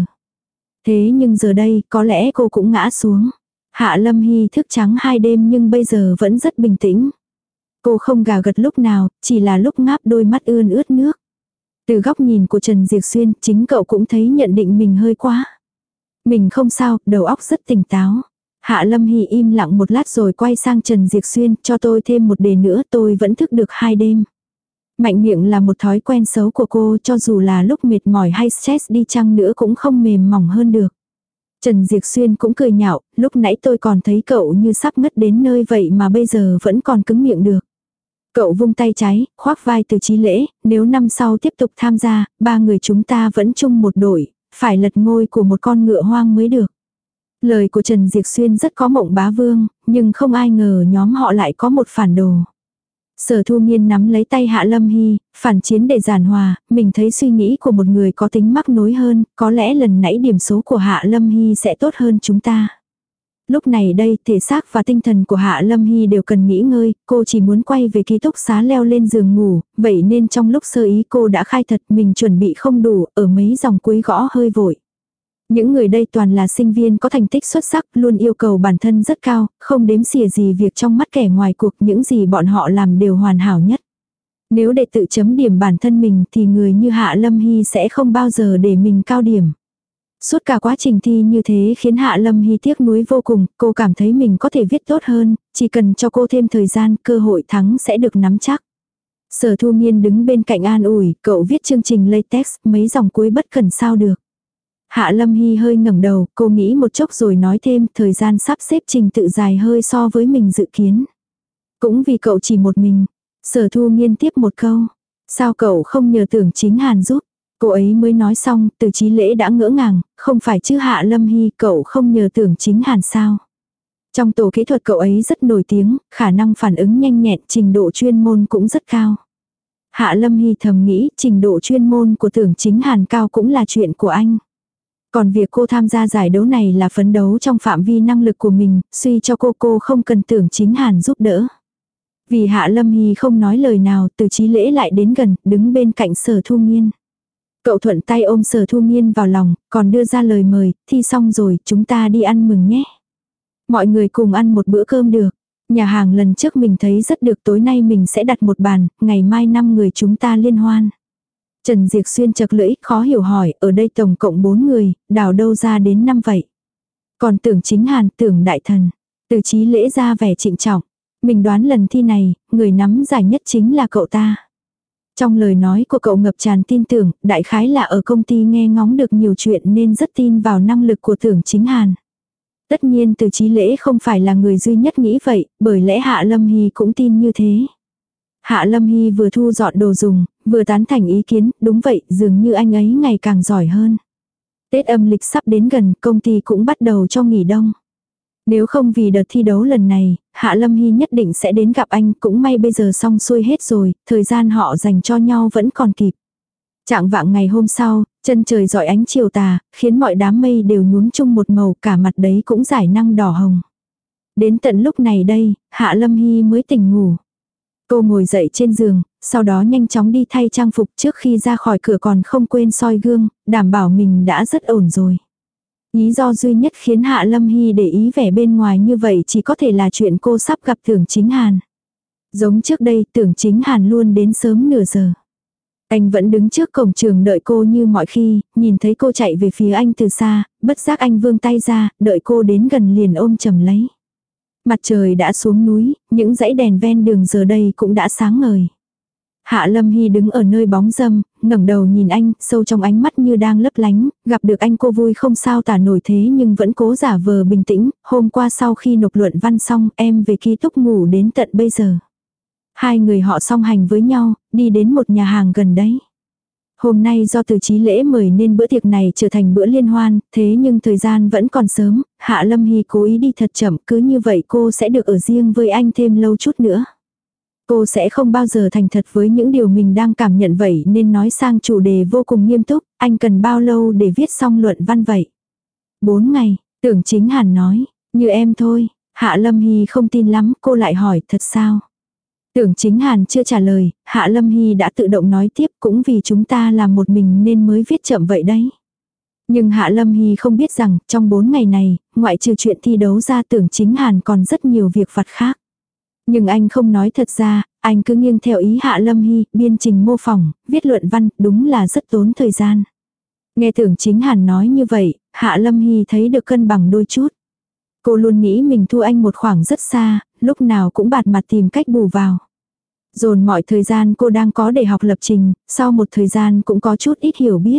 Speaker 1: Thế nhưng giờ đây có lẽ cô cũng ngã xuống. Hạ Lâm Hy thức trắng 2 đêm nhưng bây giờ vẫn rất bình tĩnh. Cô không gà gật lúc nào, chỉ là lúc ngáp đôi mắt ươn ướt nước. Từ góc nhìn của Trần Diệc Xuyên, chính cậu cũng thấy nhận định mình hơi quá. Mình không sao, đầu óc rất tỉnh táo. Hạ Lâm Hy im lặng một lát rồi quay sang Trần Diệc Xuyên, cho tôi thêm một đề nữa, tôi vẫn thức được 2 đêm. Mạnh miệng là một thói quen xấu của cô, cho dù là lúc mệt mỏi hay stress đi chăng nữa cũng không mềm mỏng hơn được. Trần Diệc Xuyên cũng cười nhạo, lúc nãy tôi còn thấy cậu như sắp ngất đến nơi vậy mà bây giờ vẫn còn cứng miệng được. Cậu vung tay trái, khoác vai Từ Chí Lễ, nếu năm sau tiếp tục tham gia, 3 người chúng ta vẫn chung một đội, phải lật ngôi của một con ngựa hoang mới được. Lời của Trần Diệc Xuyên rất có mộng bá vương, nhưng không ai ngờ nhóm họ lại có một phản đồ. Sở Thu Nghiên nắm lấy tay Hạ Lâm Hy, phản chiến để giản hòa, mình thấy suy nghĩ của một người có tính mắc nối hơn, có lẽ lần nãy điểm số của Hạ Lâm Hy sẽ tốt hơn chúng ta. Lúc này đây, thể xác và tinh thần của Hạ Lâm Hy đều cần nghỉ ngơi, cô chỉ muốn quay về ký túc xá leo lên giường ngủ, vậy nên trong lúc sơ ý cô đã khai thật mình chuẩn bị không đủ, ở mấy dòng cuối gõ hơi vội. Những người đây toàn là sinh viên có thành tích xuất sắc, luôn yêu cầu bản thân rất cao, không đếm xỉa gì việc trong mắt kẻ ngoài cuộc, những gì bọn họ làm đều hoàn hảo nhất. Nếu để tự chấm điểm bản thân mình thì người như Hạ Lâm Hy sẽ không bao giờ để mình cao điểm. Suốt cả quá trình thi như thế khiến Hạ Lâm Hy tiếc nuối vô cùng, cô cảm thấy mình có thể viết tốt hơn, chỉ cần cho cô thêm thời gian, cơ hội thắng sẽ được nắm chắc. Sở Thu Nghiên đứng bên cạnh an ủi, cậu viết chương trình latex, mấy dòng cuối bất cần sao được. Hạ Lâm Hy hơi ngẩng đầu, cô nghĩ một chốc rồi nói thêm, thời gian sắp xếp trình tự dài hơi so với mình dự kiến. Cũng vì cậu chỉ một mình. Sở Thu Nghiên tiếp một câu. Sao cậu không nhờ Tưởng Chính Hàn giúp? Cô ấy mới nói xong, Từ Chí Lễ đã ngỡ ngàng, không phải chứ Hạ Lâm Hy, cậu không nhờ Tưởng Chính Hàn sao? Trong tổ kỹ thuật cậu ấy rất nổi tiếng, khả năng phản ứng nhanh nhẹn, trình độ chuyên môn cũng rất cao. Hạ Lâm Hy thầm nghĩ, trình độ chuyên môn của Tưởng Chính Hàn cao cũng là chuyện của anh. Còn việc cô tham gia giải đấu này là phấn đấu trong phạm vi năng lực của mình, suy cho cô không cần Tưởng Chính Hàn giúp đỡ. Vì Hạ Lâm Hy không nói lời nào, Từ Chí Lễ lại đến gần, đứng bên cạnh Sở Thu Nghiên. Cậu thuận tay ôm Sở Thu Nghiên vào lòng, còn đưa ra lời mời, thi xong rồi, chúng ta đi ăn mừng nhé. Mọi người cùng ăn một bữa cơm được. Nhà hàng lần trước mình thấy rất được, tối nay mình sẽ đặt một bàn, ngày mai 5 người chúng ta liên hoan. Trần Diệc Xuyên chật lưỡi, khó hiểu hỏi, ở đây tổng cộng 4 người, đào đâu ra đến 5 vậy? Còn Tưởng Chính Hàn, Tưởng Đại Thần. Từ Chí Lễ ra vẻ trịnh trọng. Mình đoán lần thi này, người nắm giải nhất chính là cậu ta. Trong lời nói của cậu ngập tràn tin tưởng, đại khái là ở công ty nghe ngóng được nhiều chuyện nên rất tin vào năng lực của Tưởng Chính Hàn. Tất nhiên Từ Chí Lễ không phải là người duy nhất nghĩ vậy, bởi lẽ Hạ Lâm Hy cũng tin như thế. Hạ Lâm Hy vừa thu dọn đồ dùng, vừa tán thành ý kiến, đúng vậy, dường như anh ấy ngày càng giỏi hơn. Tết âm lịch sắp đến gần, công ty cũng bắt đầu cho nghỉ đông. Nếu không vì đợt thi đấu lần này, Hạ Lâm Hy nhất định sẽ đến gặp anh, cũng may bây giờ xong xuôi hết rồi, thời gian họ dành cho nhau vẫn còn kịp. Trạng vạng ngày hôm sau, chân trời rọi ánh chiều tà, khiến mọi đám mây đều nhuốm chung một màu, cả mặt đấy cũng rải năng đỏ hồng. Đến tận lúc này đây, Hạ Lâm Hy mới tỉnh ngủ. Cô ngồi dậy trên giường, sau đó nhanh chóng đi thay trang phục, trước khi ra khỏi cửa còn không quên soi gương, đảm bảo mình đã rất ổn rồi. Lý do duy nhất khiến Hạ Lâm Hy để ý vẻ bên ngoài như vậy chỉ có thể là chuyện cô sắp gặp Tưởng Chính Hàn. Giống trước đây, Tưởng Chính Hàn luôn đến sớm nửa giờ. Anh vẫn đứng trước cổng trường đợi cô như mọi khi, nhìn thấy cô chạy về phía anh từ xa, bất giác anh vươn tay ra, đợi cô đến gần liền ôm chầm lấy. Mặt trời đã xuống núi, những dãy đèn ven đường giờ đây cũng đã sáng ngời. Hạ Lâm Hy đứng ở nơi bóng râm, ngẩng đầu nhìn anh, sâu trong ánh mắt như đang lấp lánh, gặp được anh cô vui không sao tả nổi thế nhưng vẫn cố giả vờ bình tĩnh, hôm qua sau khi nộp luận văn xong em về ký túc ngủ đến tận bây giờ. Hai người họ song hành với nhau, đi đến một nhà hàng gần đấy. Hôm nay do Từ Chí Lễ mời nên bữa tiệc này trở thành bữa liên hoan, thế nhưng thời gian vẫn còn sớm, Hạ Lâm Hy cố ý đi thật chậm, cứ như vậy cô sẽ được ở riêng với anh thêm lâu chút nữa. Cô sẽ không bao giờ thành thật với những điều mình đang cảm nhận vậy nên nói sang chủ đề vô cùng nghiêm túc, anh cần bao lâu để viết xong luận văn vậy? 4 ngày, Tưởng Chính Hàn nói, như em thôi. Hạ Lâm Hy không tin lắm, cô lại hỏi, thật sao? Tưởng Chính Hàn chưa trả lời, Hạ Lâm Hy đã tự động nói tiếp, cũng vì chúng ta làm một mình nên mới viết chậm vậy đấy. Nhưng Hạ Lâm Hy không biết rằng, trong 4 ngày này, ngoại trừ chuyện thi đấu ra Tưởng Chính Hàn còn rất nhiều việc vặt khác. Nhưng anh không nói thật ra, anh cứ nghiêng theo ý Hạ Lâm Hy, biên trình mô phỏng, viết luận văn, đúng là rất tốn thời gian. Nghe Tưởng Chính Hàn nói như vậy, Hạ Lâm Hy thấy được cân bằng đôi chút. Cô luôn nghĩ mình thua anh một khoảng rất xa, lúc nào cũng bạt mặt tìm cách bù vào. Dồn mọi thời gian cô đang có để học lập trình, sau một thời gian cũng có chút ít hiểu biết.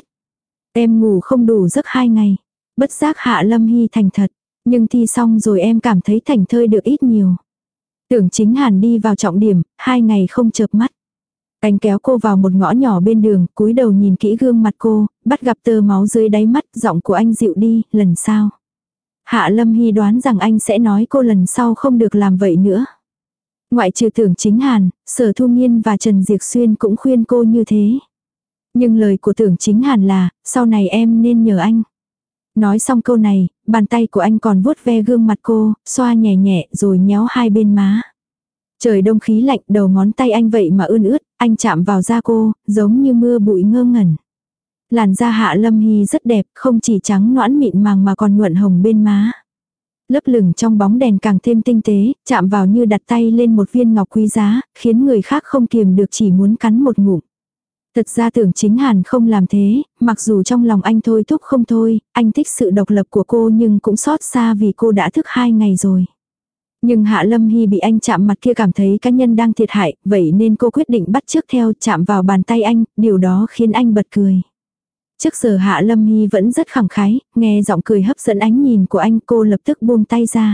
Speaker 1: Em ngủ không đủ giấc 2 ngày. Bất giác Hạ Lâm Hy thành thật. Nhưng thi xong rồi em cảm thấy thảnh thơi được ít nhiều. Tưởng Chính Hàn đi vào trọng điểm, 2 ngày không chợp mắt. Anh kéo cô vào một ngõ nhỏ bên đường, cúi đầu nhìn kỹ gương mặt cô, bắt gặp tơ máu dưới đáy mắt, giọng của anh dịu đi, lần sau. Hạ Lâm Hy đoán rằng anh sẽ nói cô lần sau không được làm vậy nữa. Ngoại trừ Tưởng Chính Hàn, Sở Thu Nghiên và Trần Diệp Xuyên cũng khuyên cô như thế. Nhưng lời của Tưởng Chính Hàn là, sau này em nên nhờ anh. Nói xong câu này, bàn tay của anh còn vuốt ve gương mặt cô, xoa nhẹ nhẹ rồi nhéo hai bên má. Trời đông khí lạnh, đầu ngón tay anh vậy mà ươn ướt, anh chạm vào da cô, giống như mưa bụi ngơ ngẩn. Làn da Hạ Lâm Hy rất đẹp, không chỉ trắng nõn mịn màng mà còn nhuận hồng bên má. Lấp lửng trong bóng đèn càng thêm tinh tế, chạm vào như đặt tay lên một viên ngọc quý giá, khiến người khác không kiềm được chỉ muốn cắn một ngụm. Thật ra Tưởng Chính Hàn không làm thế, mặc dù trong lòng anh thôi thúc không thôi, anh thích sự độc lập của cô nhưng cũng xót xa vì cô đã thức 2 ngày rồi. Nhưng Hạ Lâm Hy bị anh chạm mặt kia cảm thấy cá nhân đang thiệt hại, vậy nên cô quyết định bắt chước theo chạm vào bàn tay anh, điều đó khiến anh bật cười. Trước giờ Hạ Lâm Hy vẫn rất khẳng khái, nghe giọng cười hấp dẫn ánh nhìn của anh cô lập tức buông tay ra.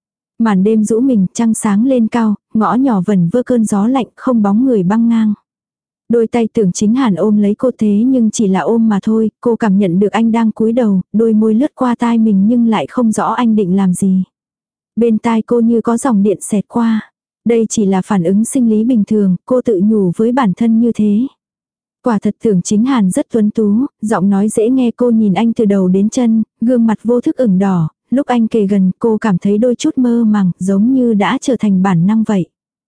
Speaker 1: Màn đêm rũ mình, trăng sáng lên cao, ngõ nhỏ vẩn vơ cơn gió lạnh không bóng người băng ngang. Đôi tay Tưởng Chính Hàn ôm lấy cô thế nhưng chỉ là ôm mà thôi, cô cảm nhận được anh đang cúi đầu, đôi môi lướt qua tai mình nhưng lại không rõ anh định làm gì. Bên tai cô như có dòng điện xẹt qua. Đây chỉ là phản ứng sinh lý bình thường, cô tự nhủ với bản thân như thế. Quả thật Tưởng Chính Hàn rất tuấn tú, giọng nói dễ nghe, cô nhìn anh từ đầu đến chân, gương mặt vô thức ửng đỏ, lúc anh kề gần cô cảm thấy đôi chút mơ màng, giống như đã trở thành bản năng vậy.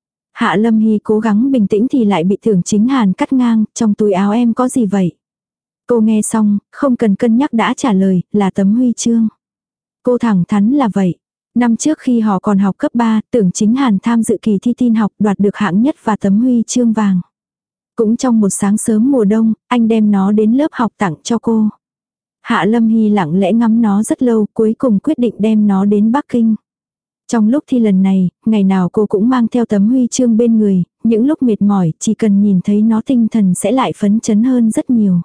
Speaker 1: Hạ Lâm Hy cố gắng bình tĩnh thì lại bị Tưởng Chính Hàn cắt ngang, trong túi áo em có gì vậy? Cô nghe xong, không cần cân nhắc đã trả lời, là tấm huy chương. Cô thẳng thắn là vậy. Năm trước khi họ còn học cấp 3, Tưởng Chính Hàn tham dự kỳ thi tin học đoạt được hạng nhất và tấm huy chương vàng. Cũng trong một sáng sớm mùa đông, anh đem nó đến lớp học tặng cho cô. Hạ Lâm Hy lặng lẽ ngắm nó rất lâu, cuối cùng quyết định đem nó đến Bắc Kinh. Trong lúc thi lần này, ngày nào cô cũng mang theo tấm huy chương bên người, những lúc mệt mỏi chỉ cần nhìn thấy nó tinh thần sẽ lại phấn chấn hơn rất nhiều.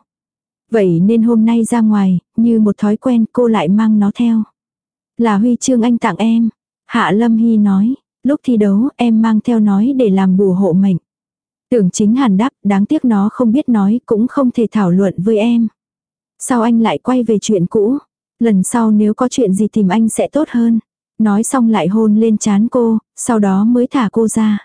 Speaker 1: Vậy nên hôm nay ra ngoài, như một thói quen cô lại mang nó theo. Là huy chương anh tặng em. Hạ Lâm Hy nói, lúc thi đấu em mang theo nói để làm bùa hộ mệnh. Tưởng Chính Hàn đáp, đáng tiếc nó không biết nói cũng không thể thảo luận với em. Sao anh lại quay về chuyện cũ? Lần sau nếu có chuyện gì tìm anh sẽ tốt hơn. Nói xong lại hôn lên trán cô, sau đó mới thả cô ra.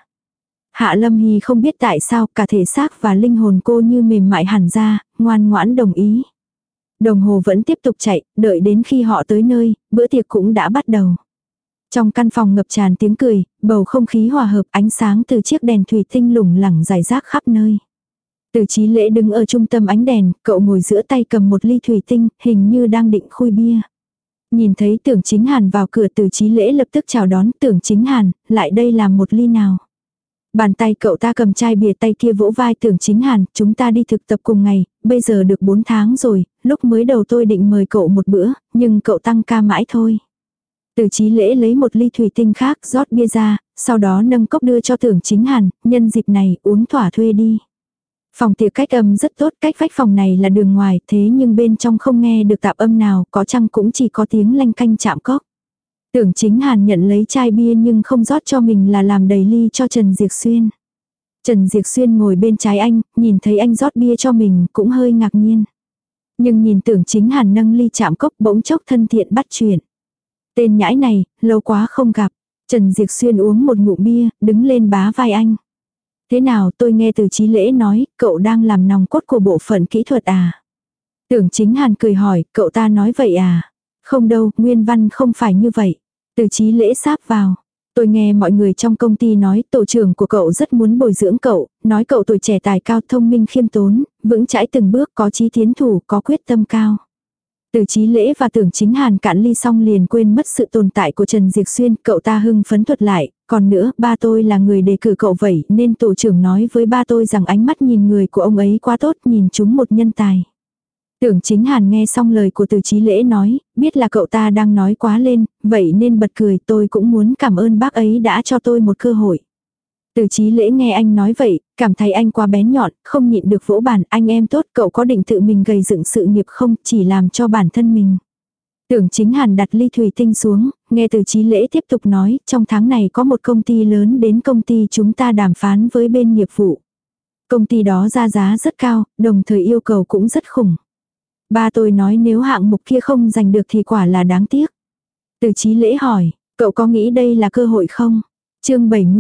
Speaker 1: Hạ Lâm Hy không biết tại sao cả thể xác và linh hồn cô như mềm mại hẳn ra, ngoan ngoãn đồng ý. Đồng hồ vẫn tiếp tục chạy, đợi đến khi họ tới nơi, bữa tiệc cũng đã bắt đầu. Trong căn phòng ngập tràn tiếng cười, bầu không khí hòa hợp, ánh sáng từ chiếc đèn thủy tinh lủng lẳng rải rác khắp nơi. Từ Chí Lễ đứng ở trung tâm ánh đèn, cậu ngồi giữa tay cầm một ly thủy tinh, hình như đang định khui bia. Nhìn thấy Tưởng Chính Hàn vào cửa, Từ Chí Lễ lập tức chào đón. Tưởng Chính Hàn, lại đây làm một ly nào. Bàn tay cậu ta cầm chai bia, tay kia vỗ vai Tưởng Chính Hàn, chúng ta đi thực tập cùng ngày, bây giờ được 4 tháng rồi, lúc mới đầu tôi định mời cậu một bữa, nhưng cậu tăng ca mãi thôi. Từ Chí Lễ lấy một ly thủy tinh khác rót bia ra, sau đó nâng cốc đưa cho Tưởng Chính Hàn, nhân dịp này uống thỏa thuê đi. Phòng tiệc cách âm rất tốt, cách vách phòng này là đường ngoài, thế nhưng bên trong không nghe được tạp âm nào, có chăng cũng chỉ có tiếng lanh canh chạm cốc. Tưởng Chính Hàn nhận lấy chai bia nhưng không rót cho mình là làm đầy ly cho Trần Diệp Xuyên. Trần Diệp Xuyên ngồi bên trái anh, nhìn thấy anh rót bia cho mình cũng hơi ngạc nhiên. Nhưng nhìn Tưởng Chính Hàn nâng ly chạm cốc bỗng chốc thân thiện bắt chuyện. Tên nhãi này, lâu quá không gặp. Trần Diệp Xuyên uống một ngụm bia, đứng lên bá vai anh. Thế nào, tôi nghe Từ Chí Lễ nói, cậu đang làm nòng cốt của bộ phận kỹ thuật à? Tưởng Chính Hàn cười hỏi, cậu ta nói vậy à? Không đâu, nguyên văn không phải như vậy. Từ Chí Lễ sáp vào. Tôi nghe mọi người trong công ty nói tổ trưởng của cậu rất muốn bồi dưỡng cậu, nói cậu tuổi trẻ tài cao, thông minh khiêm tốn, vững chãi từng bước, có chí tiến thủ, có quyết tâm cao. Từ Chí Lễ và Tưởng Chính Hàn cạn ly xong liền quên mất sự tồn tại của Trần Diệp Xuyên, cậu ta hưng phấn thuật lại, còn nữa, ba tôi là người đề cử cậu vậy nên tổ trưởng nói với ba tôi rằng ánh mắt nhìn người của ông ấy quá tốt, nhìn chúng một nhân tài. Tưởng Chính Hàn nghe xong lời của Từ Chí Lễ nói, biết là cậu ta đang nói quá lên, vậy nên bật cười, tôi cũng muốn cảm ơn bác ấy đã cho tôi một cơ hội. Từ Chí Lễ nghe anh nói vậy, cảm thấy anh quá bén nhọn, không nhịn được vỗ bàn, anh em tốt, cậu có định tự mình gầy dựng sự nghiệp không, chỉ làm cho bản thân mình. Tưởng Chính Hàn đặt ly thủy tinh xuống, nghe Từ Chí Lễ tiếp tục nói, trong tháng này có một công ty lớn đến công ty chúng ta đàm phán với bên nghiệp vụ. Công ty đó ra giá rất cao, đồng thời yêu cầu cũng rất khủng. Ba tôi nói nếu hạng mục kia không giành được thì quả là đáng tiếc. Từ Chí Lễ hỏi, cậu có nghĩ đây là cơ hội không? Chương 70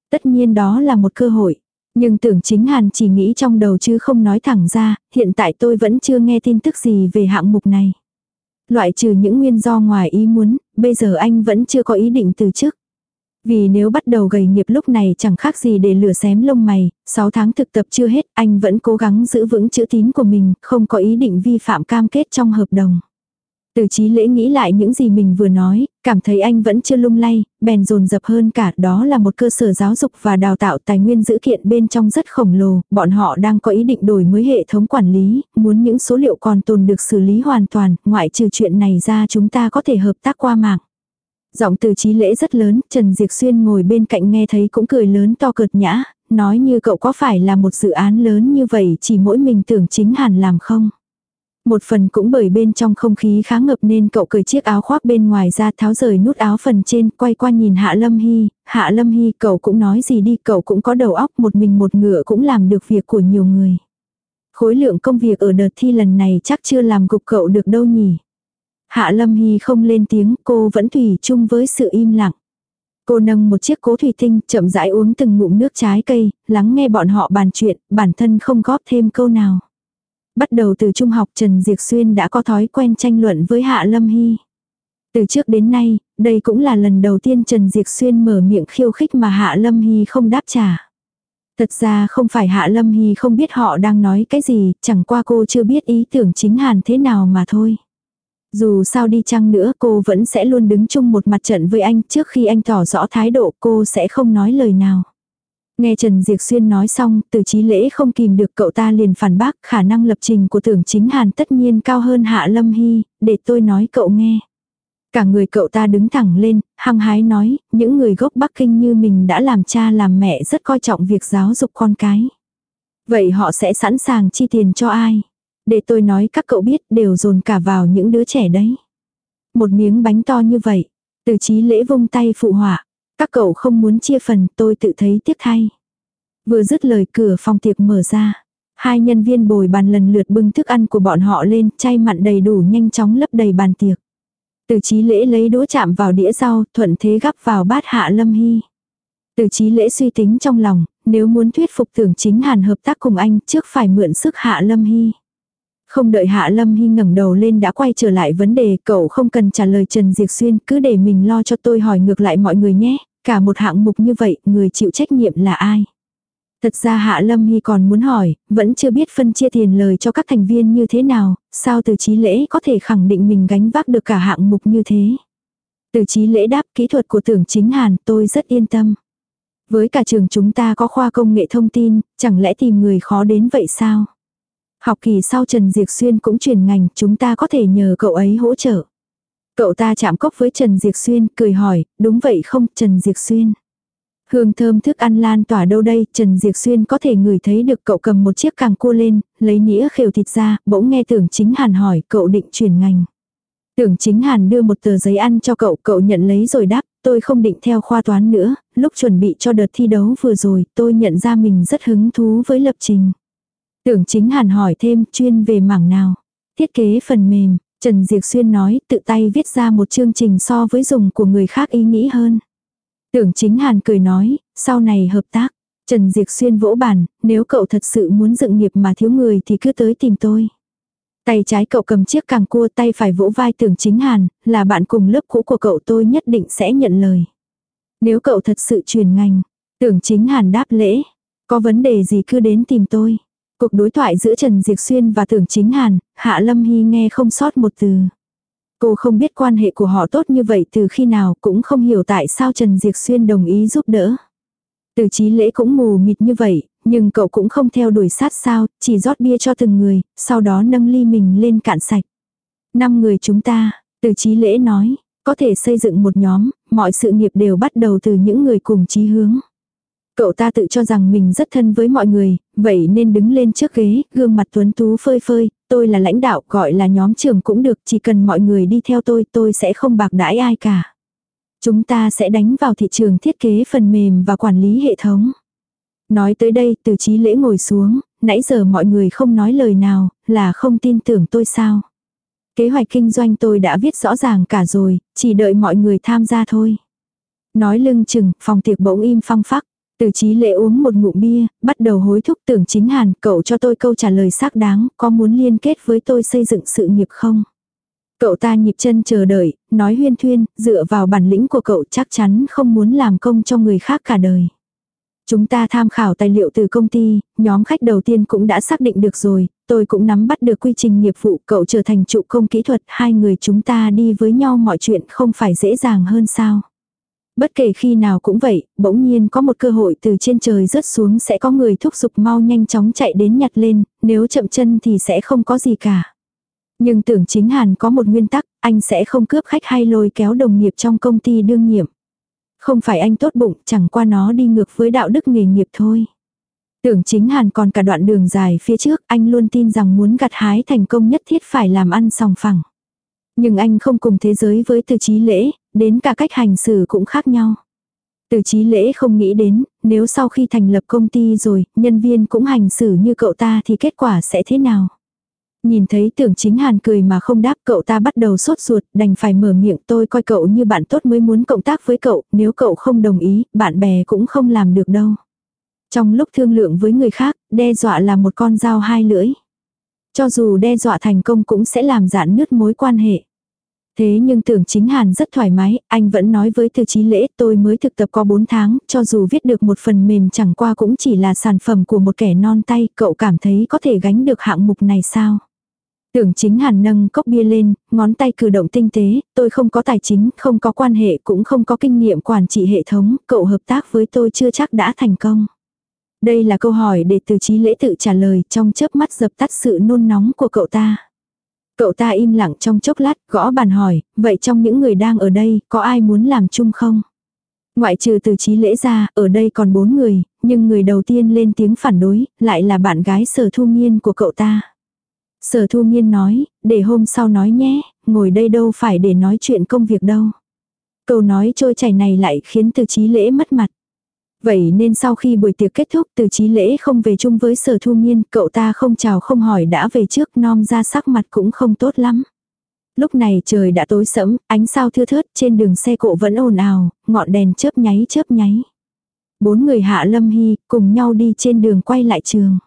Speaker 1: Tất nhiên đó là một cơ hội. Nhưng Tưởng Chính Hàn chỉ nghĩ trong đầu chứ không nói thẳng ra, hiện tại tôi vẫn chưa nghe tin tức gì về hạng mục này. Loại trừ những nguyên do ngoài ý muốn, bây giờ anh vẫn chưa có ý định từ chức. Vì nếu bắt đầu gầy nghiệp lúc này chẳng khác gì để lửa xém lông mày, 6 tháng thực tập chưa hết, anh vẫn cố gắng giữ vững chữ tín của mình, không có ý định vi phạm cam kết trong hợp đồng. Từ Chí Lễ nghĩ lại những gì mình vừa nói, cảm thấy anh vẫn chưa lung lay, bèn dồn dập hơn cả, đó là một cơ sở giáo dục và đào tạo tài nguyên dữ kiện bên trong rất khổng lồ, bọn họ đang có ý định đổi mới hệ thống quản lý, muốn những số liệu còn tồn được xử lý hoàn toàn, ngoại trừ chuyện này ra chúng ta có thể hợp tác qua mạng. Giọng Từ Chí Lễ rất lớn, Trần Diệp Xuyên ngồi bên cạnh nghe thấy cũng cười lớn to cợt nhã, nói như cậu có phải là một dự án lớn như vậy chỉ mỗi mình Tưởng Chính Hàn làm không? Một phần cũng bởi bên trong không khí khá ngập nên cậu cởi chiếc áo khoác bên ngoài ra, tháo rời nút áo phần trên, quay qua nhìn Hạ Lâm Hy. Hạ Lâm Hy, cậu cũng nói gì đi, cậu cũng có đầu óc, một mình một ngựa cũng làm được việc của nhiều người. Khối lượng công việc ở đợt thi lần này chắc chưa làm gục cậu được đâu nhỉ. Hạ Lâm Hy không lên tiếng, cô vẫn thủy chung với sự im lặng. Cô nâng một chiếc cố thủy tinh, chậm rãi uống từng ngụm nước trái cây, lắng nghe bọn họ bàn chuyện, bản thân không góp thêm câu nào. Bắt đầu từ trung học, Trần Diệp Xuyên đã có thói quen tranh luận với Hạ Lâm Hy. Từ trước đến nay, đây cũng là lần đầu tiên Trần Diệp Xuyên mở miệng khiêu khích mà Hạ Lâm Hy không đáp trả. Thật ra không phải Hạ Lâm Hy không biết họ đang nói cái gì, chẳng qua cô chưa biết ý tưởng Chính Hàn thế nào mà thôi. Dù sao đi chăng nữa cô vẫn sẽ luôn đứng chung một mặt trận với anh, trước khi anh tỏ rõ thái độ cô sẽ không nói lời nào. Nghe Trần Diệp Xuyên nói xong, Từ Chí Lễ không kìm được, cậu ta liền phản bác, khả năng lập trình của Tưởng Chính Hàn tất nhiên cao hơn Hạ Lâm Hy, để tôi nói cậu nghe. Cả người cậu ta đứng thẳng lên, hăng hái nói, những người gốc Bắc Kinh như mình đã làm cha làm mẹ rất coi trọng việc giáo dục con cái. Vậy họ sẽ sẵn sàng chi tiền cho ai? Để tôi nói các cậu biết, đều dồn cả vào những đứa trẻ đấy. Một miếng bánh to như vậy, Từ Chí Lễ vung tay phụ họa. Các cậu không muốn chia phần, tôi tự thấy tiếc thay. Vừa dứt lời, cửa phòng tiệc mở ra. Hai nhân viên bồi bàn lần lượt bưng thức ăn của bọn họ lên, chay mặn đầy đủ nhanh chóng lấp đầy bàn tiệc. Từ Chí Lễ lấy đũa chạm vào đĩa rau, thuận thế gắp vào bát Hạ Lâm Hy. Từ Chí Lễ suy tính trong lòng, nếu muốn thuyết phục Tưởng Chính Hàn hợp tác cùng anh, trước phải mượn sức Hạ Lâm Hy. Không đợi Hạ Lâm Hy ngẩng đầu lên đã quay trở lại vấn đề, cậu không cần trả lời Trần Diệp Xuyên, cứ để mình lo cho, tôi hỏi ngược lại mọi người nhé, cả một hạng mục như vậy, người chịu trách nhiệm là ai? Thật ra Hạ Lâm Hy còn muốn hỏi, vẫn chưa biết phân chia tiền lời cho các thành viên như thế nào, sao Từ Chí Lễ có thể khẳng định mình gánh vác được cả hạng mục như thế? Từ Chí Lễ đáp, kỹ thuật của Tưởng Chính Hàn tôi rất yên tâm. Với cả trường chúng ta có khoa công nghệ thông tin, chẳng lẽ tìm người khó đến vậy sao? Học kỳ sau Trần Diệp Xuyên cũng chuyển ngành, chúng ta có thể nhờ cậu ấy hỗ trợ. Cậu ta chạm cốc với Trần Diệp Xuyên, cười hỏi, đúng vậy không Trần Diệp Xuyên? Hương thơm thức ăn lan tỏa đâu đây, Trần Diệp Xuyên có thể ngửi thấy được. Cậu cầm một chiếc càng cua lên, lấy nĩa khều thịt ra, bỗng nghe Tưởng Chính Hàn hỏi, cậu định chuyển ngành. Tưởng Chính Hàn đưa một tờ giấy ăn cho cậu, cậu nhận lấy rồi đáp, tôi không định theo khoa toán nữa, lúc chuẩn bị cho đợt thi đấu vừa rồi, tôi nhận ra mình rất hứng thú với lập trình. Tưởng Chính Hàn hỏi thêm, chuyên về mảng nào? Thiết kế phần mềm, Trần Diệp Xuyên nói, tự tay viết ra một chương trình so với dùng của người khác ý nghĩ hơn. Tưởng Chính Hàn cười nói, sau này hợp tác. Trần Diệp Xuyên vỗ bàn, nếu cậu thật sự muốn dựng nghiệp mà thiếu người thì cứ tới tìm tôi. Tay trái cậu cầm chiếc càng cua, tay phải vỗ vai Tưởng Chính Hàn, là bạn cùng lớp cũ của cậu, tôi nhất định sẽ nhận lời. Nếu cậu thật sự chuyển ngành, Tưởng Chính Hàn đáp lễ, có vấn đề gì cứ đến tìm tôi. Cuộc đối thoại giữa Trần Diệp Xuyên và Tưởng Chính Hàn, Hạ Lâm Hy nghe không sót một từ. Cô không biết quan hệ của họ tốt như vậy từ khi nào, cũng không hiểu tại sao Trần Diệp Xuyên đồng ý giúp đỡ. Từ Chí Lễ cũng mù mịt như vậy, nhưng cậu cũng không theo đuổi sát sao, chỉ rót bia cho từng người, sau đó nâng ly mình lên cạn sạch. 5 người chúng ta, Từ Chí Lễ nói, có thể xây dựng một nhóm, mọi sự nghiệp đều bắt đầu từ những người cùng chí hướng. Cậu ta tự cho rằng mình rất thân với mọi người, vậy nên đứng lên trước ghế, gương mặt tuấn tú phơi phơi, tôi là lãnh đạo, gọi là nhóm trưởng cũng được, chỉ cần mọi người đi theo tôi sẽ không bạc đãi ai cả. Chúng ta sẽ đánh vào thị trường thiết kế phần mềm và quản lý hệ thống. Nói tới đây, Từ Chí Lễ ngồi xuống, nãy giờ mọi người không nói lời nào, là không tin tưởng tôi sao? Kế hoạch kinh doanh tôi đã viết rõ ràng cả rồi, chỉ đợi mọi người tham gia thôi. Nói lưng chừng, phòng tiệc bỗng im phăng phắc. Từ Chí Lễ uống một ngụm bia, bắt đầu hối thúc Tưởng Chính Hàn, cậu cho tôi câu trả lời xác đáng, có muốn liên kết với tôi xây dựng sự nghiệp không? Cậu ta nhịp chân chờ đợi, nói huyên thuyên, dựa vào bản lĩnh của cậu chắc chắn không muốn làm công cho người khác cả đời. Chúng ta tham khảo tài liệu từ công ty, nhóm khách đầu tiên cũng đã xác định được rồi, tôi cũng nắm bắt được quy trình nghiệp vụ, cậu trở thành trụ công kỹ thuật, hai người chúng ta đi với nhau mọi chuyện không phải dễ dàng hơn sao. Bất kể khi nào cũng vậy, bỗng nhiên có một cơ hội từ trên trời rớt xuống sẽ có người thúc giục mau nhanh chóng chạy đến nhặt lên, nếu chậm chân thì sẽ không có gì cả. Nhưng Tưởng Chính Hàn có một nguyên tắc, anh sẽ không cướp khách hay lôi kéo đồng nghiệp trong công ty đương nhiệm. Không phải anh tốt bụng, chẳng qua nó đi ngược với đạo đức nghề nghiệp thôi. Tưởng Chính Hàn còn cả đoạn đường dài phía trước, anh luôn tin rằng muốn gặt hái thành công nhất thiết phải làm ăn sòng phẳng. Nhưng anh không cùng thế giới với Từ Chí Lễ, đến cả cách hành xử cũng khác nhau. Từ Chí Lễ không nghĩ đến, nếu sau khi thành lập công ty rồi, nhân viên cũng hành xử như cậu ta thì kết quả sẽ thế nào? Nhìn thấy Tưởng Chính Hàn cười mà không đáp, cậu ta bắt đầu sốt ruột, đành phải mở miệng, tôi coi cậu như bạn tốt mới muốn cộng tác với cậu, nếu cậu không đồng ý, bạn bè cũng không làm được đâu. Trong lúc thương lượng với người khác, đe dọa là một con dao hai lưỡi. Cho dù đe dọa thành công cũng sẽ làm rạn nứt mối quan hệ. Thế nhưng Tưởng Chính Hàn rất thoải mái, anh vẫn nói với Từ Chí Lễ, tôi mới thực tập có 4 tháng, cho dù viết được một phần mềm chẳng qua cũng chỉ là sản phẩm của một kẻ non tay, cậu cảm thấy có thể gánh được hạng mục này sao? Tưởng Chính Hàn nâng cốc bia lên, ngón tay cử động tinh tế, tôi không có tài chính, không có quan hệ, cũng không có kinh nghiệm quản trị hệ thống, cậu hợp tác với tôi chưa chắc đã thành công. Đây là câu hỏi để Từ Chí Lễ tự trả lời, trong chớp mắt dập tắt sự nôn nóng của cậu ta. Cậu ta im lặng trong chốc lát, gõ bàn hỏi, vậy trong những người đang ở đây, có ai muốn làm chung không? Ngoại trừ Từ Chí Lễ ra, ở đây còn 4 người, nhưng người đầu tiên lên tiếng phản đối, lại là bạn gái Sở Thu Nghiên của cậu ta. Sở Thu Nghiên nói, để hôm sau nói nhé, ngồi đây đâu phải để nói chuyện công việc đâu. Câu nói trôi chảy này lại khiến Từ Chí Lễ mất mặt. Vậy nên sau khi buổi tiệc kết thúc, Từ Chí Lễ không về chung với Sở Thu Nghiên, cậu ta không chào không hỏi đã về trước, nom ra sắc mặt cũng không tốt lắm. Lúc này trời đã tối sẫm, ánh sao thưa thớt, trên đường xe cộ vẫn ồn ào, ngọn đèn chớp nháy chớp nháy. 4 người Hạ Lâm Hy cùng nhau đi trên đường quay lại trường.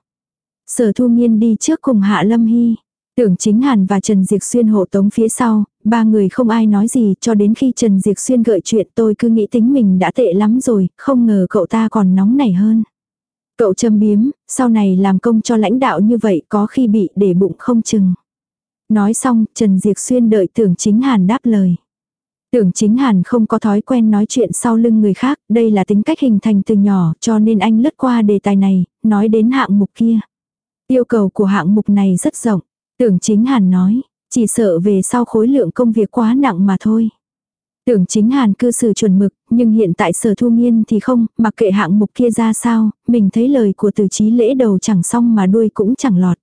Speaker 1: Sở Thu Nghiên đi trước cùng Hạ Lâm Hy. Tưởng Chính Hàn và Trần Diệc Xuyên hộ tống phía sau, 3 người không ai nói gì cho đến khi Trần Diệc Xuyên gợi chuyện, tôi cứ nghĩ tính mình đã tệ lắm rồi, không ngờ cậu ta còn nóng nảy hơn. Cậu châm biếm, sau này làm công cho lãnh đạo như vậy có khi bị để bụng không chừng. Nói xong, Trần Diệc Xuyên đợi Tưởng Chính Hàn đáp lời. Tưởng Chính Hàn không có thói quen nói chuyện sau lưng người khác, đây là tính cách hình thành từ nhỏ, cho nên anh lướt qua đề tài này, nói đến hạng mục kia. Yêu cầu của hạng mục này rất rộng. Tưởng Chính Hàn nói, chỉ sợ về sau khối lượng công việc quá nặng mà thôi. Tưởng Chính Hàn cư xử chuẩn mực, nhưng hiện tại Sở Thu Nghiên thì không, mặc kệ hạng mục kia ra sao, mình thấy lời của Từ Chí Lễ đầu chẳng xong mà đuôi cũng chẳng lọt.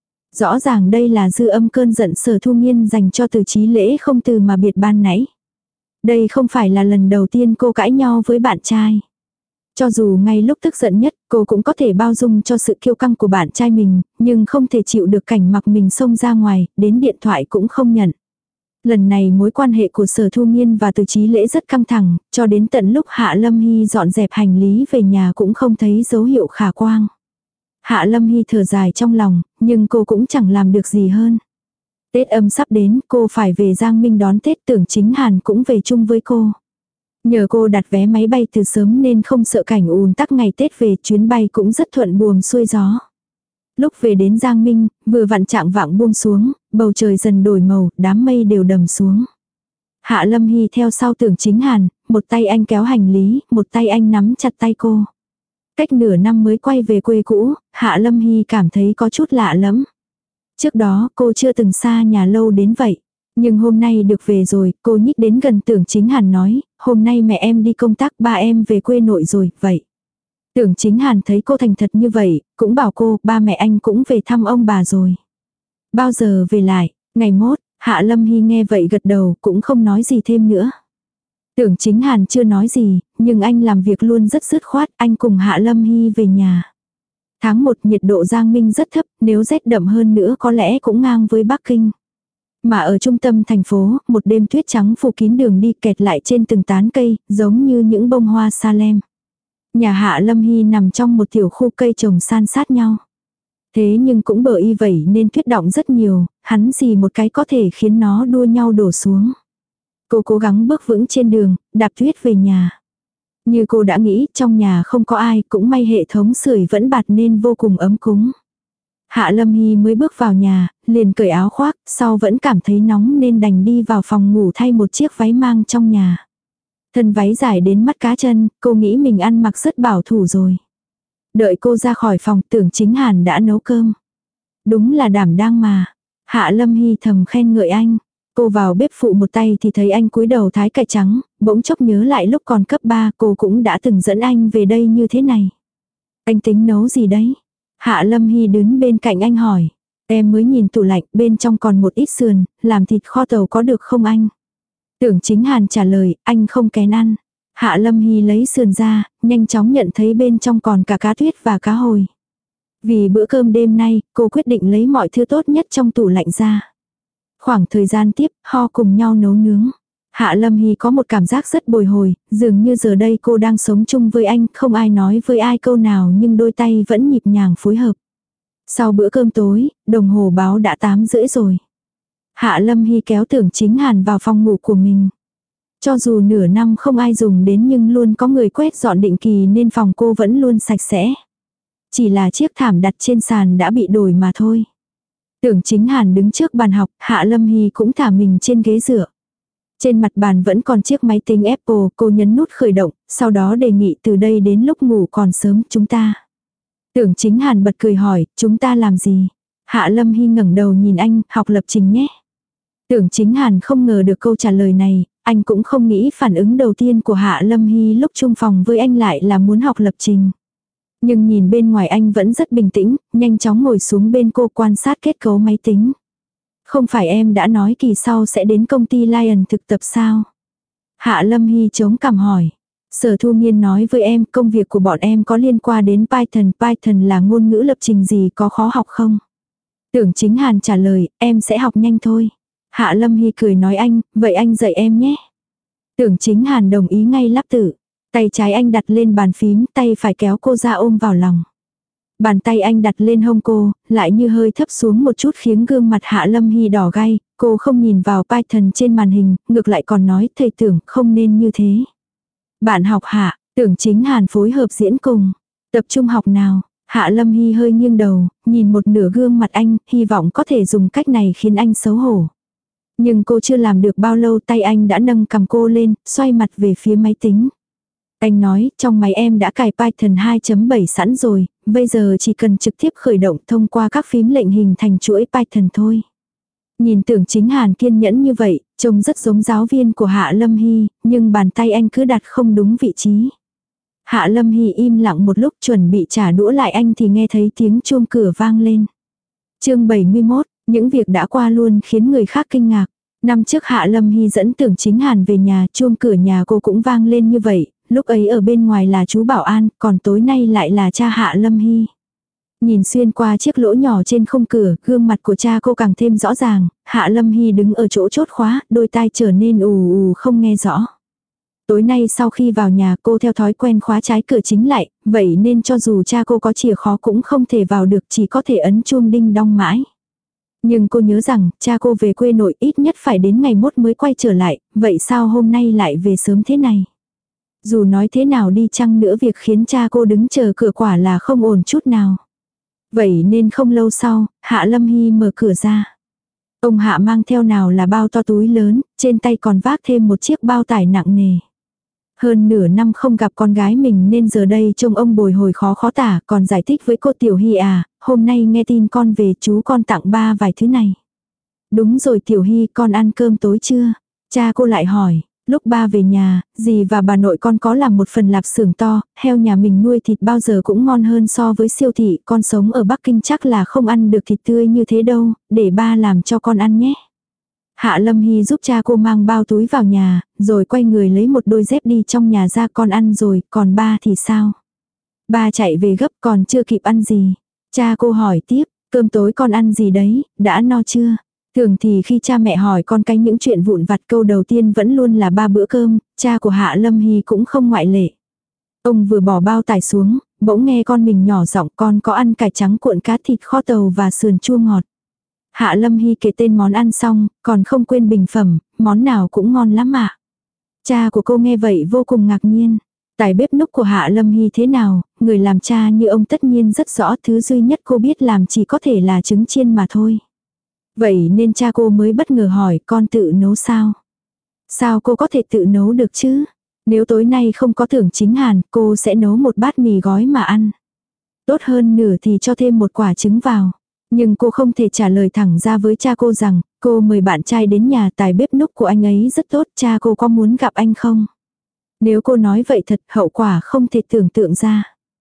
Speaker 1: Rõ ràng đây là dư âm cơn giận Sở Thu Nghiên dành cho Từ Chí Lễ không từ mà biệt ban nãy. Đây không phải là lần đầu tiên cô cãi nhau với bạn trai. Cho dù ngay lúc tức giận nhất, cô cũng có thể bao dung cho sự kiêu căng của bạn trai mình, nhưng không thể chịu được cảnh mặc mình xông ra ngoài, đến điện thoại cũng không nhận. Lần này mối quan hệ của Sở Thu Nghiên và Từ Chí Lễ rất căng thẳng, cho đến tận lúc Hạ Lâm Hy dọn dẹp hành lý về nhà cũng không thấy dấu hiệu khả quang. Hạ Lâm Hy thở dài trong lòng, nhưng cô cũng chẳng làm được gì hơn. Tết âm sắp đến, cô phải về Giang Minh đón Tết, Tưởng Chính Hàn cũng về chung với cô. Nhờ cô đặt vé máy bay từ sớm nên không sợ cảnh ùn tắc ngày Tết về, chuyến bay cũng rất thuận buồm xuôi gió. Lúc về đến Giang Minh, vừa vặn trạng vạng buông xuống, bầu trời dần đổi màu, đám mây đều đầm xuống. Hạ Lâm Hy theo sau Tưởng Chính Hàn, một tay anh kéo hành lý, một tay anh nắm chặt tay cô. Cách nửa năm mới quay về quê cũ, Hạ Lâm Hy cảm thấy có chút lạ lắm. Trước đó cô chưa từng xa nhà lâu đến vậy. Nhưng hôm nay được về rồi, cô nhích đến gần Tưởng Chính Hàn nói, hôm nay mẹ em đi công tác, ba em về quê nội rồi, vậy. Tưởng Chính Hàn thấy cô thành thật như vậy, cũng bảo cô, ba mẹ anh cũng về thăm ông bà rồi. Bao giờ về lại, ngày mốt, Hạ Lâm Hy nghe vậy gật đầu, cũng không nói gì thêm nữa. Tưởng Chính Hàn chưa nói gì, nhưng anh làm việc luôn rất dứt khoát, anh cùng Hạ Lâm Hy về nhà. Tháng 1 nhiệt độ Giang Minh rất thấp, nếu rét đậm hơn nữa có lẽ cũng ngang với Bắc Kinh. Mà ở trung tâm thành phố, một đêm tuyết trắng phủ kín đường đi, kẹt lại trên từng tán cây, giống như những bông hoa sa lem. Nhà Hạ Lâm Hy nằm trong một tiểu khu cây trồng san sát nhau. Thế nhưng cũng bởi y vậy nên tuyết đọng rất nhiều, hắn gì một cái có thể khiến nó đua nhau đổ xuống. Cô cố gắng bước vững trên đường, đạp tuyết về nhà. Như cô đã nghĩ, trong nhà không có ai, cũng may hệ thống sưởi vẫn bạt nên vô cùng ấm cúng. Hạ Lâm Hy mới bước vào nhà, liền cởi áo khoác, sau vẫn cảm thấy nóng nên đành đi vào phòng ngủ thay một chiếc váy mang trong nhà. Thân váy dài đến mắt cá chân, cô nghĩ mình ăn mặc rất bảo thủ rồi. Đợi cô ra khỏi phòng, Tưởng Chính Hàn đã nấu cơm. Đúng là đảm đang mà. Hạ Lâm Hy thầm khen ngợi anh. Cô vào bếp phụ một tay thì thấy anh cúi đầu thái cải trắng, bỗng chốc nhớ lại lúc còn cấp 3 cô cũng đã từng dẫn anh về đây như thế này. Anh tính nấu gì đấy? Hạ Lâm Hy đứng bên cạnh anh hỏi. Em mới nhìn tủ lạnh, bên trong còn một ít sườn, làm thịt kho tàu có được không anh? Tưởng Chính Hàn trả lời, anh không kén ăn. Hạ Lâm Hy lấy sườn ra, nhanh chóng nhận thấy bên trong còn cả cá tuyết và cá hồi. Vì bữa cơm đêm nay, cô quyết định lấy mọi thứ tốt nhất trong tủ lạnh ra. Khoảng thời gian tiếp, ho cùng nhau nấu nướng. Hạ Lâm Hy có một cảm giác rất bồi hồi, dường như giờ đây cô đang sống chung với anh, không ai nói với ai câu nào nhưng đôi tay vẫn nhịp nhàng phối hợp. Sau bữa cơm tối, đồng hồ báo đã 8:30 rồi. Hạ Lâm Hy kéo Tưởng Chính Hàn vào phòng ngủ của mình. Cho dù nửa năm không ai dùng đến nhưng luôn có người quét dọn định kỳ nên phòng cô vẫn luôn sạch sẽ. Chỉ là chiếc thảm đặt trên sàn đã bị đổi mà thôi. Tưởng Chính Hàn đứng trước bàn học, Hạ Lâm Hy cũng thả mình trên ghế dựa. Trên mặt bàn vẫn còn chiếc máy tính Apple, cô nhấn nút khởi động, sau đó đề nghị từ đây đến lúc ngủ còn sớm chúng ta. Tưởng Chính Hàn bật cười hỏi, chúng ta làm gì? Hạ Lâm Hy ngẩng đầu nhìn anh, học lập trình nhé. Tưởng Chính Hàn không ngờ được câu trả lời này, anh cũng không nghĩ phản ứng đầu tiên của Hạ Lâm Hy lúc chung phòng với anh lại là muốn học lập trình. Nhưng nhìn bên ngoài anh vẫn rất bình tĩnh, nhanh chóng ngồi xuống bên cô quan sát kết cấu máy tính. Không phải em đã nói kỳ sau sẽ đến công ty Lion thực tập sao? Hạ Lâm Hy chống cằm hỏi. Sở Thu Nghiên nói với em công việc của bọn em có liên quan đến Python. Python là ngôn ngữ lập trình gì có khó học không? Tưởng Chính Hàn trả lời, em sẽ học nhanh thôi. Hạ Lâm Hy cười nói anh, vậy anh dạy em nhé. Tưởng Chính Hàn đồng ý ngay lắp tử. Tay trái anh đặt lên bàn phím, tay phải kéo cô ra ôm vào lòng. Bàn tay anh đặt lên hông cô, lại như hơi thấp xuống một chút khiến gương mặt Hạ Lâm Hy đỏ gay, cô không nhìn vào Python trên màn hình, ngược lại còn nói thầy Tưởng không nên như thế. Bạn học Hạ, Tưởng Chính Hàn phối hợp diễn cùng. Tập trung học nào, Hạ Lâm Hy hơi nghiêng đầu, nhìn một nửa gương mặt anh, hy vọng có thể dùng cách này khiến anh xấu hổ. Nhưng cô chưa làm được bao lâu tay anh đã nâng cầm cô lên, xoay mặt về phía máy tính. Anh nói, trong máy em đã cài Python 2.7 sẵn rồi, bây giờ chỉ cần trực tiếp khởi động thông qua các phím lệnh hình thành chuỗi Python thôi. Nhìn Tưởng Chính Hàn kiên nhẫn như vậy, trông rất giống giáo viên của Hạ Lâm Hy, nhưng bàn tay anh cứ đặt không đúng vị trí. Hạ Lâm Hy im lặng một lúc chuẩn bị trả đũa lại anh thì nghe thấy tiếng chuông cửa vang lên. Chương 71, những việc đã qua luôn khiến người khác kinh ngạc. Năm trước Hạ Lâm Hy dẫn Tưởng Chính Hàn về nhà, chuông cửa nhà cô cũng vang lên như vậy, lúc ấy ở bên ngoài là chú bảo an, còn tối nay lại là cha Hạ Lâm Hy. Nhìn xuyên qua chiếc lỗ nhỏ trên khung cửa, gương mặt của cha cô càng thêm rõ ràng, Hạ Lâm Hy đứng ở chỗ chốt khóa, đôi tai trở nên ù ù không nghe rõ. Tối nay sau khi vào nhà cô theo thói quen khóa trái cửa chính lại, vậy nên cho dù cha cô có chìa khóa cũng không thể vào được, chỉ có thể ấn chuông đinh đong mãi. Nhưng cô nhớ rằng, cha cô về quê nội ít nhất phải đến ngày mốt mới quay trở lại, vậy sao hôm nay lại về sớm thế này? Dù nói thế nào đi chăng nữa việc khiến cha cô đứng chờ cửa quả là không ổn chút nào. Vậy nên không lâu sau, Hạ Lâm Hy mở cửa ra. Ông Hạ mang theo nào là bao to túi lớn, trên tay còn vác thêm một chiếc bao tải nặng nề. Hơn nửa năm không gặp con gái mình nên giờ đây trông ông bồi hồi khó tả, còn giải thích với cô Tiểu Hy à, hôm nay nghe tin con về chú con tặng ba vài thứ này. Đúng rồi Tiểu Hy, con ăn cơm tối chưa? Cha cô lại hỏi, lúc ba về nhà, dì và bà nội con có làm một phần lạp xưởng to, heo nhà mình nuôi thịt bao giờ cũng ngon hơn so với siêu thị, con sống ở Bắc Kinh chắc là không ăn được thịt tươi như thế đâu, để ba làm cho con ăn nhé. Hạ Lâm Hy giúp cha cô mang bao túi vào nhà, rồi quay người lấy một đôi dép đi trong nhà ra con ăn rồi, còn ba thì sao? Ba chạy về gấp còn chưa kịp ăn gì. Cha cô hỏi tiếp, cơm tối con ăn gì đấy, đã no chưa? Thường thì khi cha mẹ hỏi con cái những chuyện vụn vặt câu đầu tiên vẫn luôn là ba bữa cơm, cha của Hạ Lâm Hy cũng không ngoại lệ. Ông vừa bỏ bao tải xuống, bỗng nghe con mình nhỏ giọng con có ăn cải trắng cuộn cá thịt kho tàu và sườn chua ngọt. Hạ Lâm Hy kể tên món ăn xong, còn không quên bình phẩm, món nào cũng ngon lắm ạ. Cha của cô nghe vậy vô cùng ngạc nhiên. Tài bếp núc của Hạ Lâm Hy thế nào, người làm cha như ông tất nhiên rất rõ, thứ duy nhất cô biết làm chỉ có thể là trứng chiên mà thôi. Vậy nên cha cô mới bất ngờ hỏi con tự nấu sao? Sao cô có thể tự nấu được chứ? Nếu tối nay không có Tưởng Chính Hàn, cô sẽ nấu một bát mì gói mà ăn. Tốt hơn nửa thì cho thêm một quả trứng vào. Nhưng cô không thể trả lời thẳng ra với cha cô rằng, cô mời bạn trai đến nhà, tài bếp núc của anh ấy rất tốt, cha cô có muốn gặp anh không? Nếu cô nói vậy thật, hậu quả không thể tưởng tượng ra.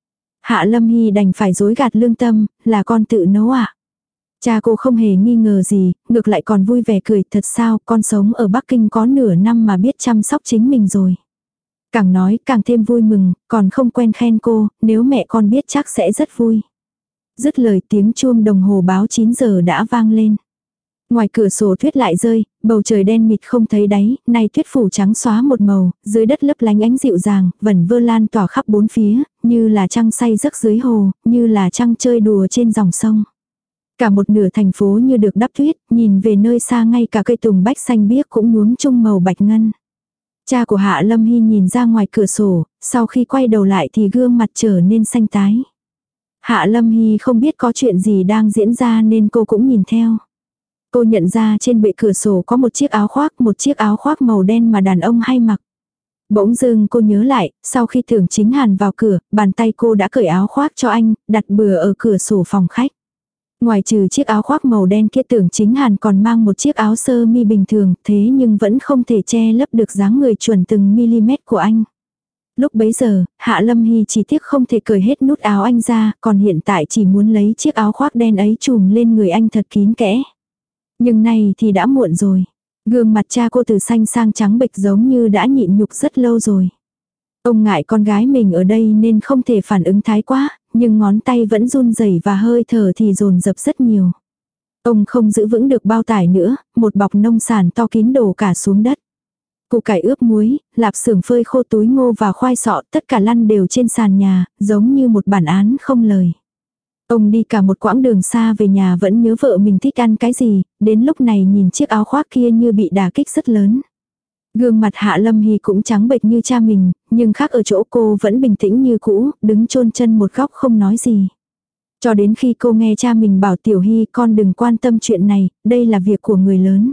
Speaker 1: Hạ Lâm Hy đành phải dối gạt lương tâm, là con tự nấu ạ. Cha cô không hề nghi ngờ gì, ngược lại còn vui vẻ cười, thật sao, con sống ở Bắc Kinh có nửa năm mà biết chăm sóc chính mình rồi. Càng nói càng thêm vui mừng, còn không quen khen cô, nếu mẹ con biết chắc sẽ rất vui. Dứt lời tiếng chuông đồng hồ báo 9 giờ đã vang lên. Ngoài cửa sổ tuyết lại rơi, bầu trời đen mịt không thấy đáy, nay tuyết phủ trắng xóa một màu, dưới đất lấp lánh ánh dịu dàng, vẩn vơ lan tỏa khắp bốn phía, như là trăng say giấc dưới hồ, như là trăng chơi đùa trên dòng sông. Cả một nửa thành phố như được đắp tuyết, nhìn về nơi xa ngay cả cây tùng bách xanh biếc cũng nhuốm chung màu bạch ngân. Cha của Hạ Lâm Hy nhìn ra ngoài cửa sổ, sau khi quay đầu lại thì gương mặt trở nên xanh tái. Hạ Lâm Hy không biết có chuyện gì đang diễn ra nên cô cũng nhìn theo. Cô nhận ra trên bệ cửa sổ có một chiếc áo khoác màu đen mà đàn ông hay mặc. Bỗng dưng cô nhớ lại, sau khi Tưởng Chính Hàn vào cửa, bàn tay cô đã cởi áo khoác cho anh, đặt bừa ở cửa sổ phòng khách. Ngoài trừ chiếc áo khoác màu đen kia, Tưởng Chính Hàn còn mang một chiếc áo sơ mi bình thường, thế nhưng vẫn không thể che lấp được dáng người chuẩn từng mm của anh. Lúc bấy giờ, Hạ Lâm Hy chỉ tiếc không thể cởi hết nút áo anh ra, còn hiện tại chỉ muốn lấy chiếc áo khoác đen ấy trùm lên người anh thật kín kẽ. Nhưng nay thì đã muộn rồi. Gương mặt cha cô từ xanh sang trắng bệch giống như đã nhịn nhục rất lâu rồi. Ông ngại con gái mình ở đây nên không thể phản ứng thái quá, nhưng ngón tay vẫn run rẩy và hơi thở thì dồn dập rất nhiều. Ông không giữ vững được bao tải nữa, một bọc nông sản to kín đổ cả xuống đất. Củ cải ướp muối, lạp xưởng phơi khô, túi ngô và khoai sọ tất cả lăn đều trên sàn nhà, giống như một bản án không lời. Ông đi cả một quãng đường xa về nhà vẫn nhớ vợ mình thích ăn cái gì, đến lúc này nhìn chiếc áo khoác kia như bị đả kích rất lớn. Gương mặt Hạ Lâm Hy cũng trắng bệch như cha mình, nhưng khác ở chỗ cô vẫn bình tĩnh như cũ, đứng chôn chân một góc không nói gì. Cho đến khi cô nghe cha mình bảo Tiểu Hy con đừng quan tâm chuyện này, đây là việc của người lớn.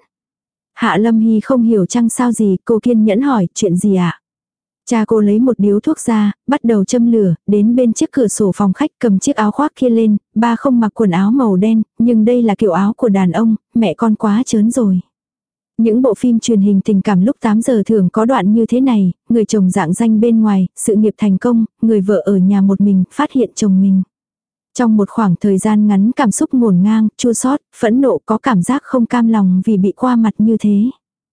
Speaker 1: Hạ Lâm Hy không hiểu chăng sao gì, cô kiên nhẫn hỏi chuyện gì ạ? Cha cô lấy một điếu thuốc ra, bắt đầu châm lửa, đến bên chiếc cửa sổ phòng khách cầm chiếc áo khoác kia lên, ba không mặc quần áo màu đen, nhưng đây là kiểu áo của đàn ông, mẹ con quá trớn rồi. Những bộ phim truyền hình tình cảm lúc 8 giờ thường có đoạn như thế này, người chồng rạng danh bên ngoài, sự nghiệp thành công, người vợ ở nhà một mình, phát hiện chồng mình. Trong một khoảng thời gian ngắn cảm xúc ngổn ngang, chua xót, phẫn nộ, có cảm giác không cam lòng vì bị qua mặt như thế.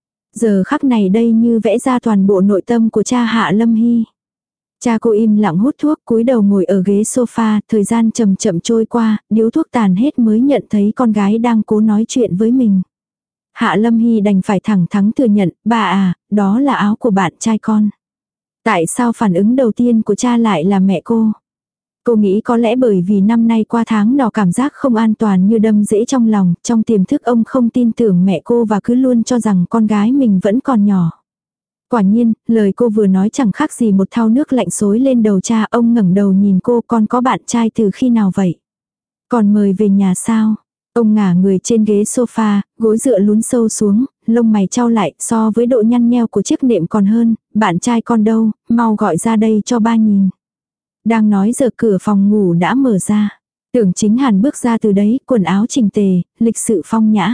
Speaker 1: Giờ khắc này đây như vẽ ra toàn bộ nội tâm của cha Hạ Lâm Hy. Cha cô im lặng hút thuốc, cúi đầu ngồi ở ghế sofa, thời gian chậm chậm trôi qua, điếu thuốc tàn hết mới nhận thấy con gái đang cố nói chuyện với mình. Hạ Lâm Hy đành phải thẳng thắn thừa nhận, bà à, đó là áo của bạn trai con. Tại sao phản ứng đầu tiên của cha lại là mẹ cô? Cô nghĩ có lẽ bởi vì năm nay qua tháng nọ cảm giác không an toàn như đâm rễ trong lòng, trong tiềm thức ông không tin tưởng mẹ cô và cứ luôn cho rằng con gái mình vẫn còn nhỏ. Quả nhiên, lời cô vừa nói chẳng khác gì một thau nước lạnh xối lên đầu cha. Ông ngẩng đầu nhìn cô, con có bạn trai từ khi nào vậy? Còn mời về nhà sao? Ông ngả người trên ghế sofa, gối dựa lún sâu xuống, lông mày chau lại, so với độ nhăn nheo của chiếc nệm còn hơn. Bạn trai con đâu, mau gọi ra đây cho ba nhìn. Đang nói giờ cửa phòng ngủ đã mở ra. Tưởng Chính Hàn bước ra từ đấy, quần áo chỉnh tề, lịch sự phong nhã.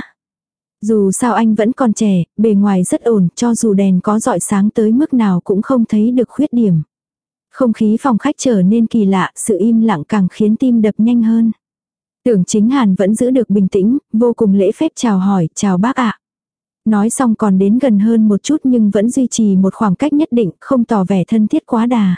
Speaker 1: Dù sao anh vẫn còn trẻ, bề ngoài rất ổn, cho dù đèn có rọi sáng tới mức nào cũng không thấy được khuyết điểm. Không khí phòng khách trở nên kỳ lạ, sự im lặng càng khiến tim đập nhanh hơn. Tưởng Chính Hàn vẫn giữ được bình tĩnh, vô cùng lễ phép chào hỏi, chào bác ạ. Nói xong còn đến gần hơn một chút nhưng vẫn duy trì một khoảng cách nhất định, không tỏ vẻ thân thiết quá đà.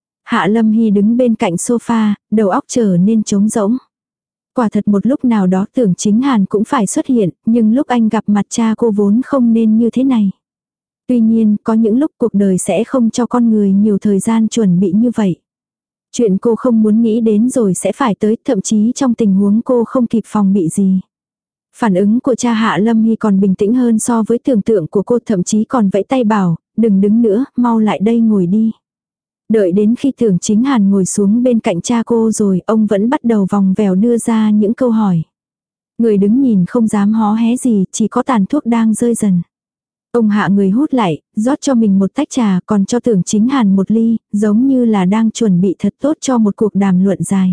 Speaker 1: Hạ Lâm Hy đứng bên cạnh sofa, đầu óc trở nên trống rỗng. Quả thật một lúc nào đó Tưởng Chính Hàn cũng phải xuất hiện, nhưng lúc anh gặp mặt cha cô vốn không nên như thế này. Tuy nhiên, có những lúc cuộc đời sẽ không cho con người nhiều thời gian chuẩn bị như vậy. Chuyện cô không muốn nghĩ đến rồi sẽ phải tới, thậm chí trong tình huống cô không kịp phòng bị gì. Phản ứng của cha Hạ Lâm Hy còn bình tĩnh hơn so với tưởng tượng của cô, thậm chí còn vẫy tay bảo, đừng đứng nữa, mau lại đây ngồi đi. Đợi đến khi Tưởng Chính Hàn ngồi xuống bên cạnh cha cô rồi, ông vẫn bắt đầu vòng vèo đưa ra những câu hỏi. Người đứng nhìn không dám hó hé gì, chỉ có tàn thuốc đang rơi dần. Ông hạ người hút lại, rót cho mình một tách trà, còn cho Tưởng Chính Hàn một ly, giống như là đang chuẩn bị thật tốt cho một cuộc đàm luận dài.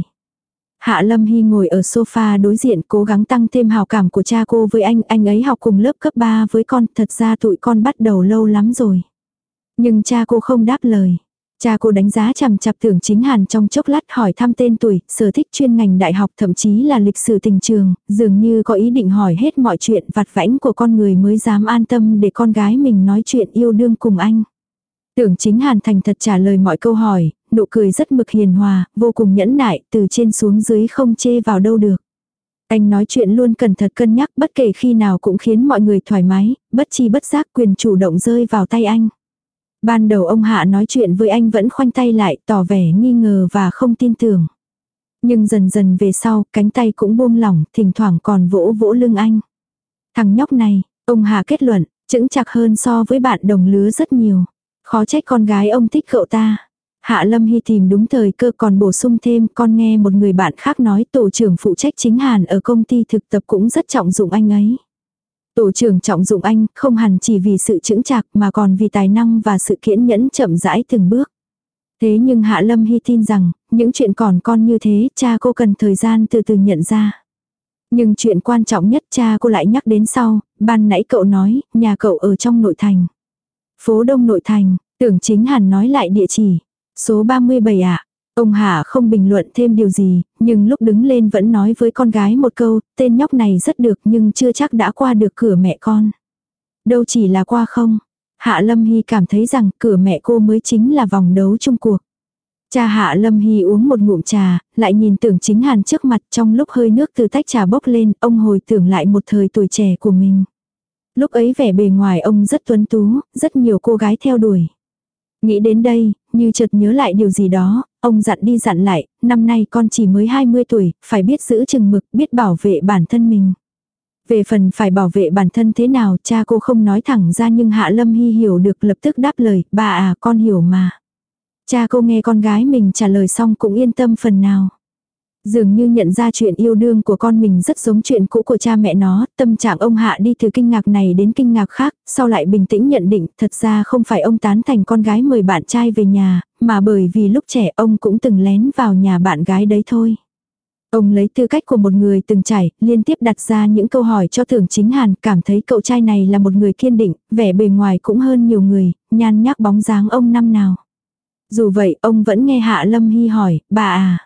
Speaker 1: Hạ Lâm Hy ngồi ở sofa đối diện, cố gắng tăng thêm hào cảm của cha cô với anh ấy học cùng lớp cấp 3 với con, thật ra tụi con bắt đầu lâu lắm rồi. Nhưng cha cô không đáp lời. Cha cô đánh giá chằm chằm Tưởng Chính Hàn trong chốc lát, hỏi thăm tên tuổi, sở thích chuyên ngành đại học, thậm chí là lịch sử tình trường, dường như có ý định hỏi hết mọi chuyện vặt vãnh của con người mới dám an tâm để con gái mình nói chuyện yêu đương cùng anh. Tưởng Chính Hàn thành thật trả lời mọi câu hỏi, nụ cười rất mực hiền hòa, vô cùng nhẫn nại, từ trên xuống dưới không chê vào đâu được. Anh nói chuyện luôn cẩn thận cân nhắc, bất kể khi nào cũng khiến mọi người thoải mái, bất chi bất giác quyền chủ động rơi vào tay anh. Ban đầu ông Hạ nói chuyện với anh vẫn khoanh tay lại, tỏ vẻ nghi ngờ và không tin tưởng. Nhưng dần dần về sau, cánh tay cũng buông lỏng, thỉnh thoảng còn vỗ vỗ lưng anh. Thằng nhóc này, ông Hạ kết luận, chững chạc hơn so với bạn đồng lứa rất nhiều. Khó trách con gái ông thích cậu ta. Hạ Lâm Hy tìm đúng thời cơ, còn bổ sung thêm, con nghe một người bạn khác nói tổ trưởng phụ trách Chính Hàn ở công ty thực tập cũng rất trọng dụng anh ấy. Tổ trưởng trọng dụng anh không hẳn chỉ vì sự chững chạc mà còn vì tài năng và sự kiên nhẫn chậm rãi từng bước. Thế nhưng Hạ Lâm Hy tin rằng, những chuyện còn con như thế, cha cô cần thời gian từ từ nhận ra. Nhưng chuyện quan trọng nhất cha cô lại nhắc đến sau, ban nãy cậu nói, nhà cậu ở trong nội thành. Phố Đông nội thành, Tưởng Chính Hàn nói lại địa chỉ. Số 37 ạ. Ông Hạ không bình luận thêm điều gì, nhưng lúc đứng lên vẫn nói với con gái một câu, tên nhóc này rất được nhưng chưa chắc đã qua được cửa mẹ con. Đâu chỉ là qua không. Hạ Lâm Hy cảm thấy rằng cửa mẹ cô mới chính là vòng đấu chung cuộc. Cha Hạ Lâm Hy uống một ngụm trà, lại nhìn Tưởng Chính Hàn trước mặt, trong lúc hơi nước từ tách trà bốc lên, ông hồi tưởng lại một thời tuổi trẻ của mình. Lúc ấy vẻ bề ngoài ông rất tuấn tú, rất nhiều cô gái theo đuổi. Nghĩ đến đây, như chợt nhớ lại điều gì đó, ông dặn đi dặn lại, năm nay con chỉ mới 20 tuổi, phải biết giữ chừng mực, biết bảo vệ bản thân mình. Về phần phải bảo vệ bản thân thế nào, cha cô không nói thẳng ra nhưng Hạ Lâm Hy hiểu được, lập tức đáp lời, bà à, con hiểu mà. Cha cô nghe con gái mình trả lời xong cũng yên tâm phần nào. Dường như nhận ra chuyện yêu đương của con mình rất giống chuyện cũ của cha mẹ nó, tâm trạng ông Hạ đi từ kinh ngạc này đến kinh ngạc khác, sau lại bình tĩnh nhận định thật ra không phải ông tán thành con gái mời bạn trai về nhà, mà bởi vì lúc trẻ ông cũng từng lén vào nhà bạn gái đấy thôi. Ông lấy tư cách của một người từng trải, liên tiếp đặt ra những câu hỏi cho Tưởng Chính Hàn, cảm thấy cậu trai này là một người kiên định, vẻ bề ngoài cũng hơn nhiều người, nhan nhác bóng dáng ông năm nào. Dù vậy, ông vẫn nghe Hạ Lâm Hy hỏi, bà à,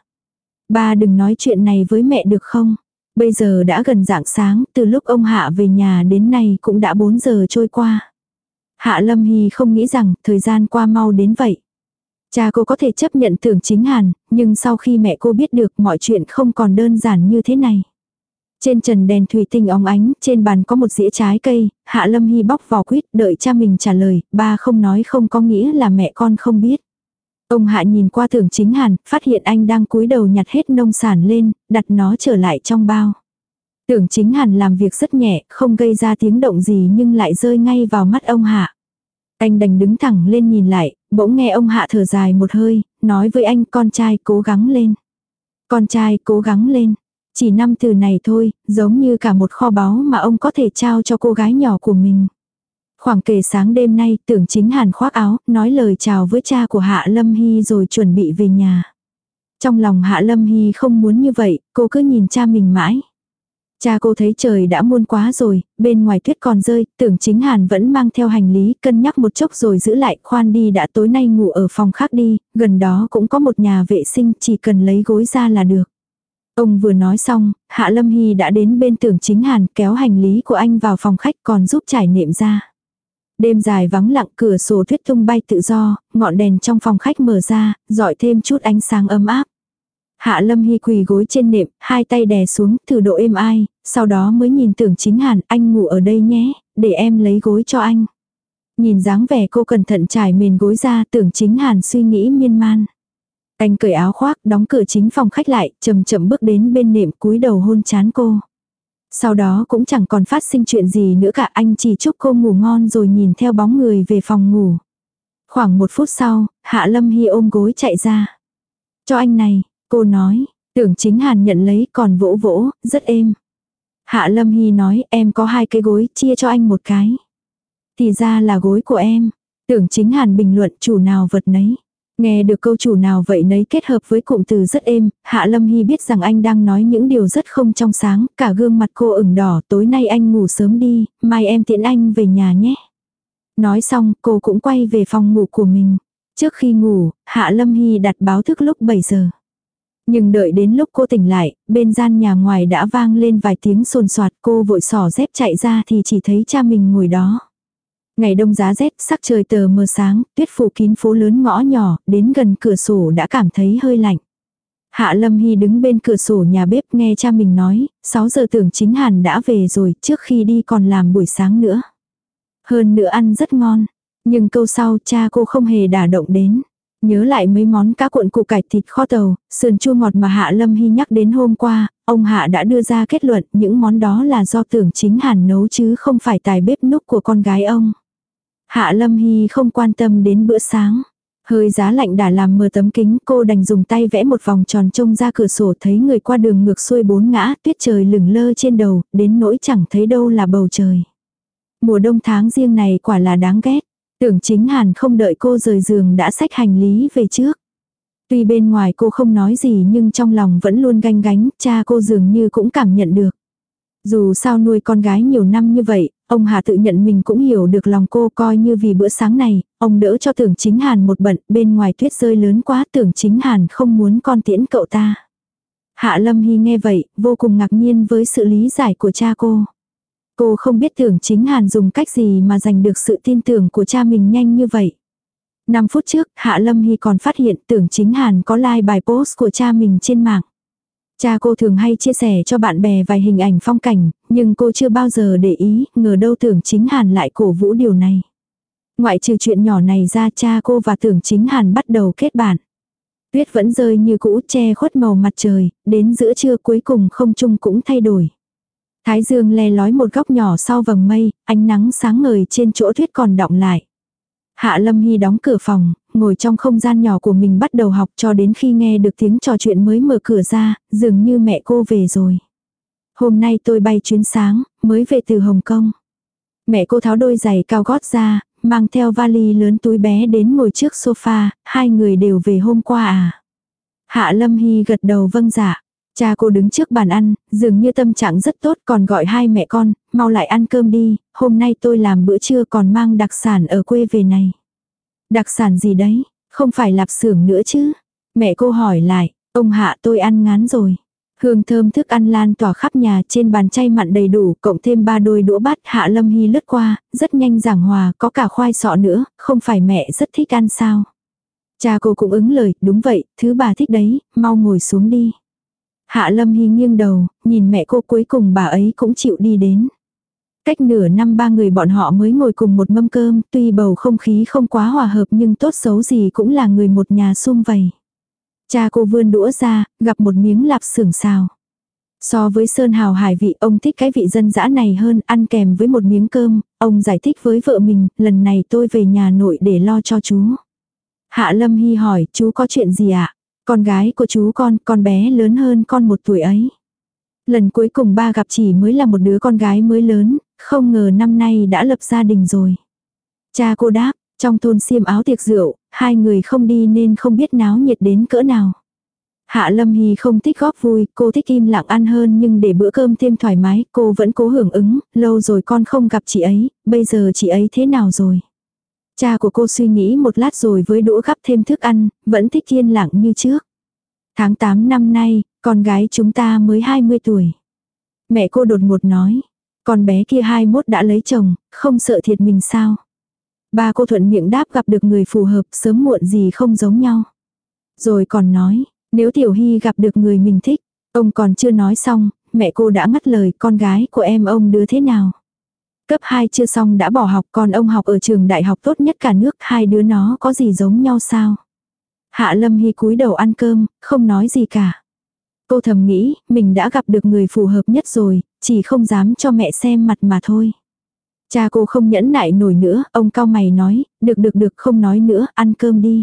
Speaker 1: ba đừng nói chuyện này với mẹ được không? Bây giờ đã gần rạng sáng, từ lúc ông Hạ về nhà đến nay cũng đã 4 giờ trôi qua. Hạ Lâm Hy không nghĩ rằng thời gian qua mau đến vậy. Cha cô có thể chấp nhận Tưởng Chính Hàn, nhưng sau khi mẹ cô biết được mọi chuyện không còn đơn giản như thế này. Trên trần đèn thủy tinh óng ánh, trên bàn có một dĩa trái cây, Hạ Lâm Hy bóc vỏ quýt đợi cha mình trả lời, ba không nói không có nghĩa là mẹ con không biết. Ông Hạ nhìn qua Tưởng Chính Hàn, phát hiện anh đang cúi đầu nhặt hết nông sản lên, đặt nó trở lại trong bao. Tưởng Chính Hàn làm việc rất nhẹ, không gây ra tiếng động gì nhưng lại rơi ngay vào mắt ông Hạ. Anh đành đứng thẳng lên nhìn lại, bỗng nghe ông Hạ thở dài một hơi, nói với anh, con trai cố gắng lên. Con trai cố gắng lên. Chỉ 5 từ này thôi, giống như cả một kho báu mà ông có thể trao cho cô gái nhỏ của mình. Khoảng kề sáng đêm nay, Tưởng Chính Hàn khoác áo, nói lời chào với cha của Hạ Lâm Hy rồi chuẩn bị về nhà. Trong lòng Hạ Lâm Hy không muốn như vậy, cô cứ nhìn cha mình mãi. Cha cô thấy trời đã muôn quá rồi, bên ngoài tuyết còn rơi, Tưởng Chính Hàn vẫn mang theo hành lý, cân nhắc một chốc rồi giữ lại, khoan đi, đã tối nay ngủ ở phòng khác đi, gần đó cũng có một nhà vệ sinh, chỉ cần lấy gối ra là được. Ông vừa nói xong, Hạ Lâm Hy đã đến bên Tưởng Chính Hàn, kéo hành lý của anh vào phòng khách còn giúp trải nệm ra. Đêm dài vắng lặng, cửa sổ tuyết tung bay tự do, ngọn đèn trong phòng khách mở ra, dọi thêm chút ánh sáng ấm áp. Hạ Lâm Hy quỳ gối trên nệm, hai tay đè xuống, thử độ êm ai, sau đó mới nhìn Tưởng Chính Hàn, anh ngủ ở đây nhé, để em lấy gối cho anh. Nhìn dáng vẻ cô cẩn thận trải mền gối ra, Tưởng Chính Hàn suy nghĩ miên man. Anh cởi áo khoác, đóng cửa chính phòng khách lại, chậm chậm bước đến bên nệm cúi đầu hôn trán cô. Sau đó cũng chẳng còn phát sinh chuyện gì nữa cả, anh chỉ chúc cô ngủ ngon rồi nhìn theo bóng người về phòng ngủ. Khoảng 1 phút sau, Hạ Lâm Hy ôm gối chạy ra. Cho anh này, cô nói. Tưởng Chính Hàn nhận lấy còn vỗ vỗ, rất êm. Hạ Lâm Hy nói em có 2 cái gối, chia cho anh 1 cái. Thì ra là gối của em. Tưởng Chính Hàn bình luận chủ nào vật nấy. Nghe được câu chủ nào vậy nấy kết hợp với cụm từ rất êm, Hạ Lâm Hy biết rằng anh đang nói những điều rất không trong sáng, cả gương mặt cô ửng đỏ, tối nay anh ngủ sớm đi, mai em tiễn anh về nhà nhé. Nói xong, cô cũng quay về phòng ngủ của mình. Trước khi ngủ, Hạ Lâm Hy đặt báo thức lúc 7 giờ. Nhưng đợi đến lúc cô tỉnh lại, bên gian nhà ngoài đã vang lên vài tiếng sồn soạt, cô vội xỏ dép chạy ra thì chỉ thấy cha mình ngồi đó. Ngày đông giá rét, sắc trời tờ mờ sáng, tuyết phủ kín phố lớn ngõ nhỏ, đến gần cửa sổ đã cảm thấy hơi lạnh. Hạ Lâm Hy đứng bên cửa sổ nhà bếp nghe cha mình nói, 6 giờ Tưởng Chính Hàn đã về rồi, trước khi đi còn làm buổi sáng nữa. Hơn nữa ăn rất ngon, nhưng câu sau cha cô không hề đả động đến. Nhớ lại mấy món cá cuộn củ cải thịt kho tàu, sườn chua ngọt mà Hạ Lâm Hy nhắc đến hôm qua, ông Hạ đã đưa ra kết luận những món đó là do Tưởng Chính Hàn nấu chứ không phải tài bếp núc của con gái ông. Hạ Lâm Hy không quan tâm đến bữa sáng. Hơi giá lạnh đã làm mờ tấm kính, cô đành dùng tay vẽ một vòng tròn trông ra cửa sổ thấy người qua đường ngược xuôi 4 ngã, tuyết trời lửng lơ trên đầu, đến nỗi chẳng thấy đâu là bầu trời. Mùa đông tháng riêng này quả là đáng ghét. Tưởng Chính Hàn không đợi cô rời giường đã xách hành lý về trước. Tuy bên ngoài cô không nói gì nhưng trong lòng vẫn luôn ganh gánh, cha cô dường như cũng cảm nhận được. Dù sao nuôi con gái nhiều năm như vậy, ông Hà tự nhận mình cũng hiểu được lòng cô, coi như vì bữa sáng này, ông đỡ cho Tưởng Chính Hàn một bận, bên ngoài tuyết rơi lớn quá, Tưởng Chính Hàn không muốn con tiễn cậu ta. Hạ Lâm Hy nghe vậy, vô cùng ngạc nhiên với sự lý giải của cha cô. Cô không biết Tưởng Chính Hàn dùng cách gì mà giành được sự tin tưởng của cha mình nhanh như vậy. 5 phút trước, Hạ Lâm Hy còn phát hiện Tưởng Chính Hàn có like bài post của cha mình trên mạng. Cha cô thường hay chia sẻ cho bạn bè vài hình ảnh phong cảnh, nhưng cô chưa bao giờ để ý, ngờ đâu Tưởng Chính Hàn lại cổ vũ điều này. Ngoại trừ chuyện nhỏ này ra, cha cô và Tưởng Chính Hàn bắt đầu kết bạn. Tuyết vẫn rơi như cũ, che khuất màu mặt trời, đến giữa trưa cuối cùng không trung cũng thay đổi. Thái dương le lói một góc nhỏ sau vầng mây, ánh nắng sáng ngời trên chỗ tuyết còn đọng lại. Hạ Lâm Hy đóng cửa phòng, ngồi trong không gian nhỏ của mình bắt đầu học cho đến khi nghe được tiếng trò chuyện mới mở cửa ra, dường như mẹ cô về rồi. Hôm nay tôi bay chuyến sáng, mới về từ Hồng Kông. Mẹ cô tháo đôi giày cao gót ra, mang theo vali lớn túi bé đến ngồi trước sofa, 2 người đều về hôm qua à. Hạ Lâm Hy gật đầu vâng dạ. Cha cô đứng trước bàn ăn, dường như tâm trạng rất tốt còn gọi 2 mẹ con, mau lại ăn cơm đi, hôm nay tôi làm bữa trưa còn mang đặc sản ở quê về này. Đặc sản gì đấy, không phải lạp xưởng nữa chứ? Mẹ cô hỏi lại, ông Hạ tôi ăn ngán rồi. Hương thơm thức ăn lan tỏa khắp nhà, trên bàn chay mặn đầy đủ, cộng thêm 3 đôi đũa bát. Hạ Lâm Hy lướt qua, rất nhanh giảng hòa, có cả khoai sọ nữa, không phải mẹ rất thích ăn sao? Cha cô cũng ứng lời, đúng vậy, thứ bà thích đấy, mau ngồi xuống đi. Hạ Lâm Hy nghiêng đầu, nhìn mẹ cô, cuối cùng bà ấy cũng chịu đi đến. Cách nửa năm 3 người bọn họ mới ngồi cùng một mâm cơm, tuy bầu không khí không quá hòa hợp nhưng tốt xấu gì cũng là người một nhà sum vầy. Cha cô vươn đũa ra, gặp một miếng lạp xưởng xào. So với sơn hào hải vị, ông thích cái vị dân dã này hơn, ăn kèm với một miếng cơm, ông giải thích với vợ mình, lần này tôi về nhà nội để lo cho chú. Hạ Lâm Hy hỏi, chú có chuyện gì ạ? Con gái của chú con bé lớn hơn con 1 tuổi ấy. Lần cuối cùng ba gặp chỉ mới là một đứa con gái mới lớn, không ngờ năm nay đã lập gia đình rồi. Cha cô đáp, trong thôn xiêm áo tiệc rượu, 2 người không đi nên không biết náo nhiệt đến cỡ nào. Hạ Lâm Hy không thích góp vui, cô thích im lặng ăn hơn, nhưng để bữa cơm thêm thoải mái, cô vẫn cố hưởng ứng, lâu rồi con không gặp chị ấy, bây giờ chị ấy thế nào rồi? Cha của cô suy nghĩ một lát rồi với đũa gắp thêm thức ăn, vẫn thích yên lặng như trước. Tháng 8 năm nay, con gái chúng ta mới 20 tuổi. Mẹ cô đột ngột nói, con bé kia 21 đã lấy chồng, không sợ thiệt mình sao? Ba cô thuận miệng đáp gặp được người phù hợp sớm muộn gì không giống nhau. Rồi còn nói, nếu Tiểu Hy gặp được người mình thích, ông còn chưa nói xong, mẹ cô đã ngắt lời, con gái của em ông đứa thế nào? Cấp 2 chưa xong đã bỏ học, còn ông học ở trường đại học tốt nhất cả nước, hai đứa nó có gì giống nhau sao? Hạ Lâm Hy cúi đầu ăn cơm, không nói gì cả. Cô thầm nghĩ, mình đã gặp được người phù hợp nhất rồi, chỉ không dám cho mẹ xem mặt mà thôi. Cha cô không nhẫn nại nổi nữa, ông cau mày nói, được không nói nữa, ăn cơm đi.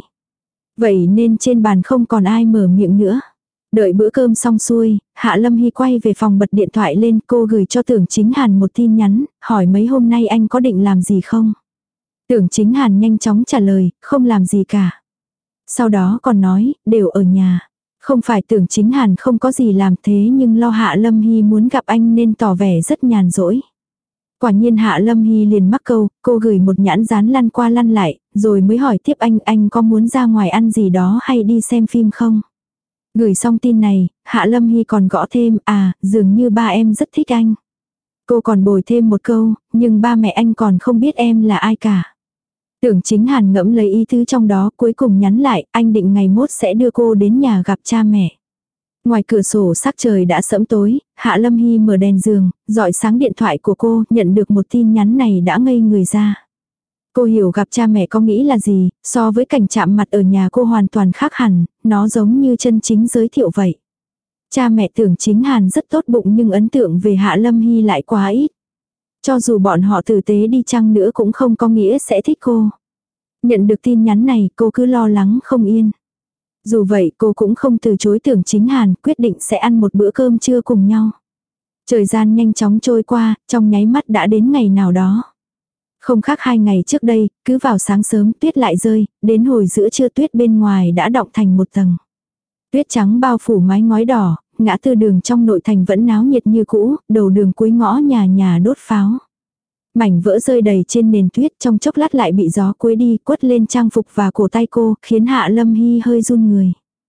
Speaker 1: Vậy nên trên bàn không còn ai mở miệng nữa. Đợi bữa cơm xong xuôi, Hạ Lâm Hy quay về phòng bật điện thoại lên, cô gửi cho Tưởng Chính Hàn một tin nhắn, hỏi mấy hôm nay anh có định làm gì không? Tưởng Chính Hàn nhanh chóng trả lời, không làm gì cả. Sau đó còn nói, đều ở nhà. Không phải Tưởng Chính Hàn không có gì làm thế nhưng lo Hạ Lâm Hy muốn gặp anh nên tỏ vẻ rất nhàn rỗi. Quả nhiên Hạ Lâm Hy liền mắc câu, cô gửi một nhãn dán lăn qua lăn lại, rồi mới hỏi tiếp anh có muốn ra ngoài ăn gì đó hay đi xem phim không? Gửi xong tin này, Hạ Lâm Hy còn gõ thêm, dường như ba em rất thích anh. Cô còn bồi thêm một câu, nhưng ba mẹ anh còn không biết em là ai cả. Tưởng Chính Hàn ngẫm lấy ý tứ trong đó, cuối cùng nhắn lại, anh định ngày mốt sẽ đưa cô đến nhà gặp cha mẹ. Ngoài cửa sổ sắc trời đã sẫm tối, Hạ Lâm Hy mở đèn giường, dọi sáng điện thoại của cô, nhận được một tin nhắn này đã ngây người ra. Cô hiểu gặp cha mẹ có nghĩ là gì, so với cảnh chạm mặt ở nhà cô hoàn toàn khác hẳn, nó giống như chân chính giới thiệu vậy. Cha mẹ Tưởng Chính Hàn rất tốt bụng nhưng ấn tượng về Hạ Lâm Hy lại quá ít. Cho dù bọn họ tử tế đi chăng nữa cũng không có nghĩa sẽ thích cô. Nhận được tin nhắn này cô cứ lo lắng không yên. Dù vậy cô cũng không từ chối Tưởng Chính Hàn, quyết định sẽ ăn một bữa cơm trưa cùng nhau. Thời gian nhanh chóng trôi qua, trong nháy mắt đã đến ngày nào đó. Không khác 2 ngày trước đây, cứ vào sáng sớm tuyết lại rơi, đến hồi giữa trưa tuyết bên ngoài đã đọng thành một tầng. Tuyết trắng bao phủ mái ngói đỏ, ngã tư đường trong nội thành vẫn náo nhiệt như cũ, đầu đường cuối ngõ nhà nhà đốt pháo. Mảnh vỡ rơi đầy trên nền tuyết, trong chốc lát lại bị gió quấy đi, quất lên trang phục và cổ tay cô, khiến Hạ Lâm Hy hơi run người.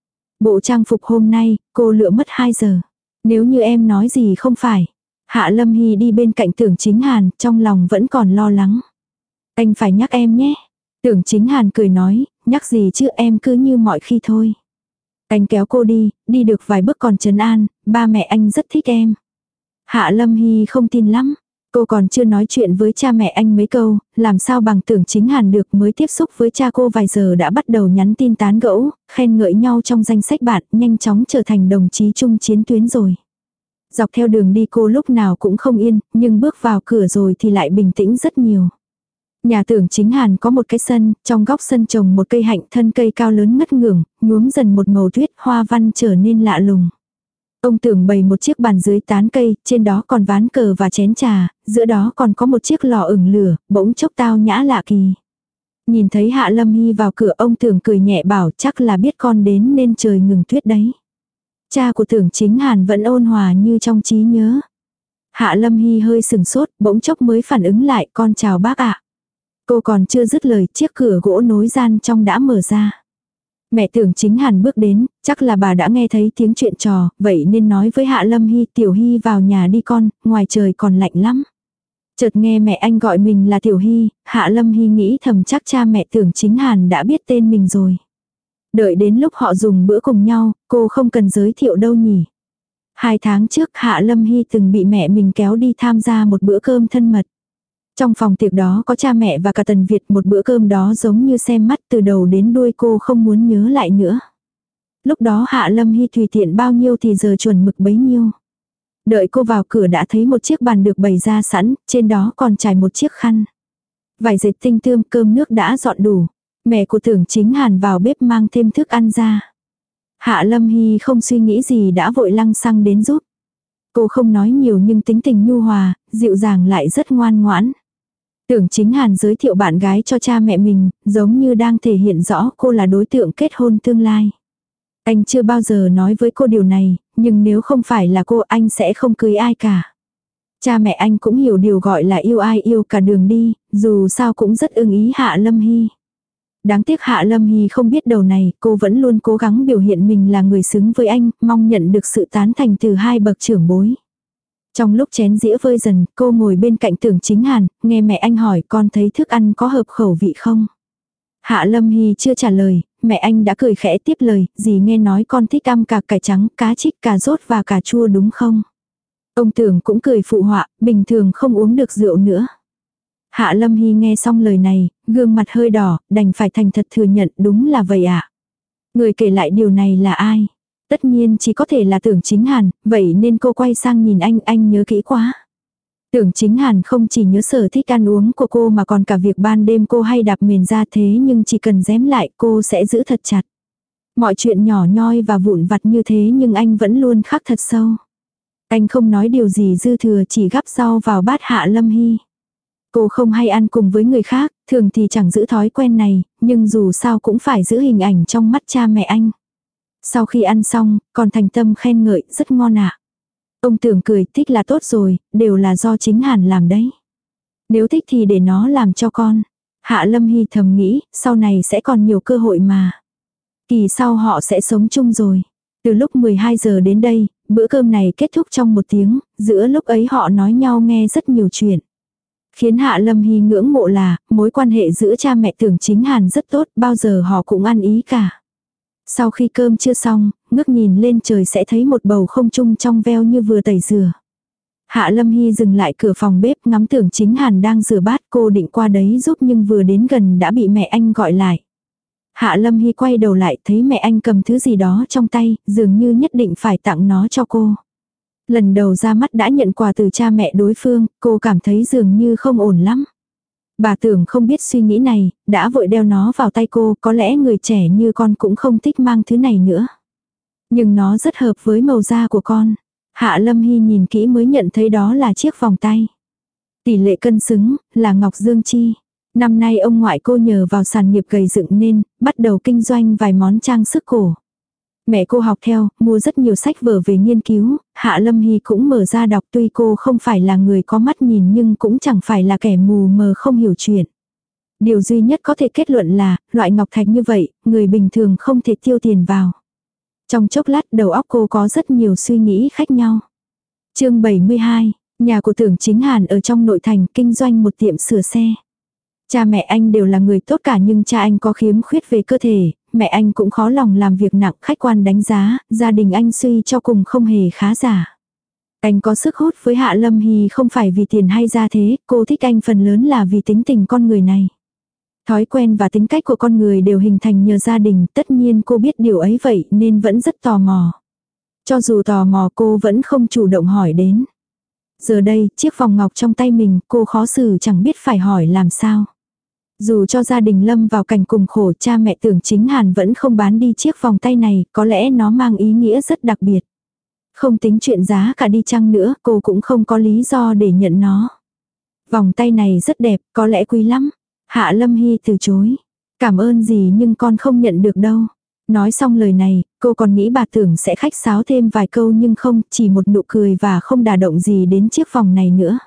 Speaker 1: Bộ trang phục hôm nay, cô lựa mất 2 giờ. Nếu như em nói gì không phải. Hạ Lâm Hy đi bên cạnh Tưởng Chính Hàn, trong lòng vẫn còn lo lắng. Anh phải nhắc em nhé. Tưởng Chính Hàn cười nói, nhắc gì chứ, em cứ như mọi khi thôi. Anh kéo cô đi được vài bước còn trấn an, ba mẹ anh rất thích em. Hạ Lâm Hy không tin lắm. Cô còn chưa nói chuyện với cha mẹ anh mấy câu, làm sao bằng Tưởng Chính Hàn được, mới tiếp xúc với cha cô vài giờ đã bắt đầu nhắn tin tán gẫu, khen ngợi nhau trong danh sách bạn, nhanh chóng trở thành đồng chí chung chiến tuyến rồi. Dọc theo đường đi cô lúc nào cũng không yên, nhưng bước vào cửa rồi thì lại bình tĩnh rất nhiều. Nhà Tưởng Chính Hàn có một cái sân, trong góc sân trồng một cây hạnh, thân cây cao lớn ngất ngưởng, nhuốm dần một màu tuyết, hoa văn trở nên lạ lùng. Ông Tưởng bày một chiếc bàn dưới tán cây, trên đó còn ván cờ và chén trà, giữa đó còn có một chiếc lò ửng lửa, bỗng chốc tao nhã lạ kỳ. Nhìn thấy Hạ Lâm Hy vào cửa, ông Tưởng cười nhẹ bảo chắc là biết con đến nên trời ngừng tuyết đấy. Cha của Tưởng Chính Hàn vẫn ôn hòa như trong trí nhớ. Hạ Lâm Hy hơi sừng sốt, bỗng chốc mới phản ứng lại, con chào bác ạ. Cô còn chưa dứt lời, chiếc cửa gỗ nối gian trong đã mở ra. Mẹ Tưởng Chính Hàn bước đến, chắc là bà đã nghe thấy tiếng chuyện trò, vậy nên nói với Hạ Lâm Hy, Tiểu Hy vào nhà đi con, ngoài trời còn lạnh lắm. Chợt nghe mẹ anh gọi mình là Tiểu Hy, Hạ Lâm Hy nghĩ thầm chắc cha mẹ Tưởng Chính Hàn đã biết tên mình rồi. Đợi đến lúc họ dùng bữa cùng nhau, cô không cần giới thiệu đâu nhỉ. 2 tháng trước Hạ Lâm Hy từng bị mẹ mình kéo đi tham gia một bữa cơm thân mật. Trong phòng tiệc đó có cha mẹ và cả Tần Việt, một bữa cơm đó giống như xem mắt từ đầu đến đuôi cô không muốn nhớ lại nữa. Lúc đó Hạ Lâm Hy tùy tiện bao nhiêu thì giờ chuẩn mực bấy nhiêu. Đợi cô vào cửa đã thấy một chiếc bàn được bày ra sẵn, trên đó còn trải một chiếc khăn. Vải dệt tinh tươm, cơm nước đã dọn đủ. Mẹ của Tưởng Chính Hàn vào bếp mang thêm thức ăn ra. Hạ Lâm Hy không suy nghĩ gì đã vội lăng xăng đến giúp. Cô không nói nhiều nhưng tính tình nhu hòa, dịu dàng lại rất ngoan ngoãn. Tưởng Chính Hàn giới thiệu bạn gái cho cha mẹ mình, giống như đang thể hiện rõ cô là đối tượng kết hôn tương lai. Anh chưa bao giờ nói với cô điều này, nhưng nếu không phải là cô anh sẽ không cưới ai cả. Cha mẹ anh cũng hiểu điều gọi là yêu ai yêu cả đường đi, dù sao cũng rất ưng ý Hạ Lâm Hy. Đáng tiếc Hạ Lâm Hy không biết đầu này, cô vẫn luôn cố gắng biểu hiện mình là người xứng với anh, mong nhận được sự tán thành từ 2 bậc trưởng bối. Trong lúc chén dĩa vơi dần, cô ngồi bên cạnh Tưởng Chính Hàn, nghe mẹ anh hỏi con thấy thức ăn có hợp khẩu vị không? Hạ Lâm Hy chưa trả lời, mẹ anh đã cười khẽ tiếp lời, dì nghe nói con thích ăn cả cải trắng, cá trích, cà rốt và cà chua đúng không? Ông Tưởng cũng cười phụ họa, bình thường không uống được rượu nữa. Hạ Lâm Hy nghe xong lời này, gương mặt hơi đỏ, đành phải thành thật thừa nhận đúng là vậy ạ. Người kể lại điều này là ai? Tất nhiên chỉ có thể là Tưởng Chính Hàn, vậy nên cô quay sang nhìn anh nhớ kỹ quá. Tưởng Chính Hàn không chỉ nhớ sở thích ăn uống của cô mà còn cả việc ban đêm cô hay đạp mền ra thế nhưng chỉ cần dém lại cô sẽ giữ thật chặt. Mọi chuyện nhỏ nhoi và vụn vặt như thế nhưng anh vẫn luôn khắc thật sâu. Anh không nói điều gì dư thừa chỉ gắp rau vào bát Hạ Lâm Hy. Cô không hay ăn cùng với người khác, thường thì chẳng giữ thói quen này, nhưng dù sao cũng phải giữ hình ảnh trong mắt cha mẹ anh. Sau khi ăn xong, còn thành tâm khen ngợi rất ngon ạ. Ông Tưởng cười thích là tốt rồi, đều là do chính Hàn làm đấy. Nếu thích thì để nó làm cho con. Hạ Lâm Hy thầm nghĩ, sau này sẽ còn nhiều cơ hội mà. Kỳ sau họ sẽ sống chung rồi. Từ lúc 12 giờ đến đây, bữa cơm này kết thúc trong 1 tiếng, giữa lúc ấy họ nói nhau nghe rất nhiều chuyện. Khiến Hạ Lâm Hy ngưỡng mộ là, mối quan hệ giữa cha mẹ Tưởng Chính Hàn rất tốt, bao giờ họ cũng ăn ý cả. Sau khi cơm chưa xong, ngước nhìn lên trời sẽ thấy một bầu không trung trong veo như vừa tẩy rửa. Hạ Lâm Hy dừng lại cửa phòng bếp ngắm Tưởng Chính Hàn đang rửa bát, cô định qua đấy giúp nhưng vừa đến gần đã bị mẹ anh gọi lại. Hạ Lâm Hy quay đầu lại thấy mẹ anh cầm thứ gì đó trong tay, dường như nhất định phải tặng nó cho cô. Lần đầu ra mắt đã nhận quà từ cha mẹ đối phương, cô cảm thấy dường như không ổn lắm. Bà Tưởng không biết suy nghĩ này, đã vội đeo nó vào tay cô, có lẽ người trẻ như con cũng không thích mang thứ này nữa. Nhưng nó rất hợp với màu da của con. Hạ Lâm Hy nhìn kỹ mới nhận thấy đó là chiếc vòng tay. Tỷ lệ cân xứng, là ngọc dương chi. Năm nay ông ngoại cô nhờ vào sản nghiệp gầy dựng nên, bắt đầu kinh doanh vài món trang sức cổ. Mẹ cô học theo, mua rất nhiều sách vở về nghiên cứu, Hạ Lâm Hy cũng mở ra đọc tuy cô không phải là người có mắt nhìn nhưng cũng chẳng phải là kẻ mù mờ không hiểu chuyện. Điều duy nhất có thể kết luận là, loại ngọc thạch như vậy, người bình thường không thể tiêu tiền vào. Trong chốc lát đầu óc cô có rất nhiều suy nghĩ khác nhau. Chương 72, nhà của Tưởng Chính Hàn ở trong nội thành kinh doanh một tiệm sửa xe. Cha mẹ anh đều là người tốt cả nhưng cha anh có khiếm khuyết về cơ thể, mẹ anh cũng khó lòng làm việc nặng, khách quan đánh giá, gia đình anh suy cho cùng không hề khá giả. Anh có sức hút với Hạ Lâm Hy không phải vì tiền hay gia thế, cô thích anh phần lớn là vì tính tình con người này. Thói quen và tính cách của con người đều hình thành nhờ gia đình, tất nhiên cô biết điều ấy vậy nên vẫn rất tò mò. Cho dù tò mò cô vẫn không chủ động hỏi đến. Giờ đây, chiếc vòng ngọc trong tay mình, cô khó xử chẳng biết phải hỏi làm sao. Dù cho gia đình lâm vào cảnh cùng khổ, cha mẹ Tưởng Chính Hàn vẫn không bán đi chiếc vòng tay này, có lẽ nó mang ý nghĩa rất đặc biệt. Không tính chuyện giá cả đi chăng nữa, cô cũng không có lý do để nhận nó. Vòng tay này rất đẹp, có lẽ quý lắm. Hạ Lâm Hy từ chối. Cảm ơn gì nhưng con không nhận được đâu. Nói xong lời này, cô còn nghĩ bà Tưởng sẽ khách sáo thêm vài câu nhưng không, chỉ một nụ cười và không đả động gì đến chiếc vòng này nữa.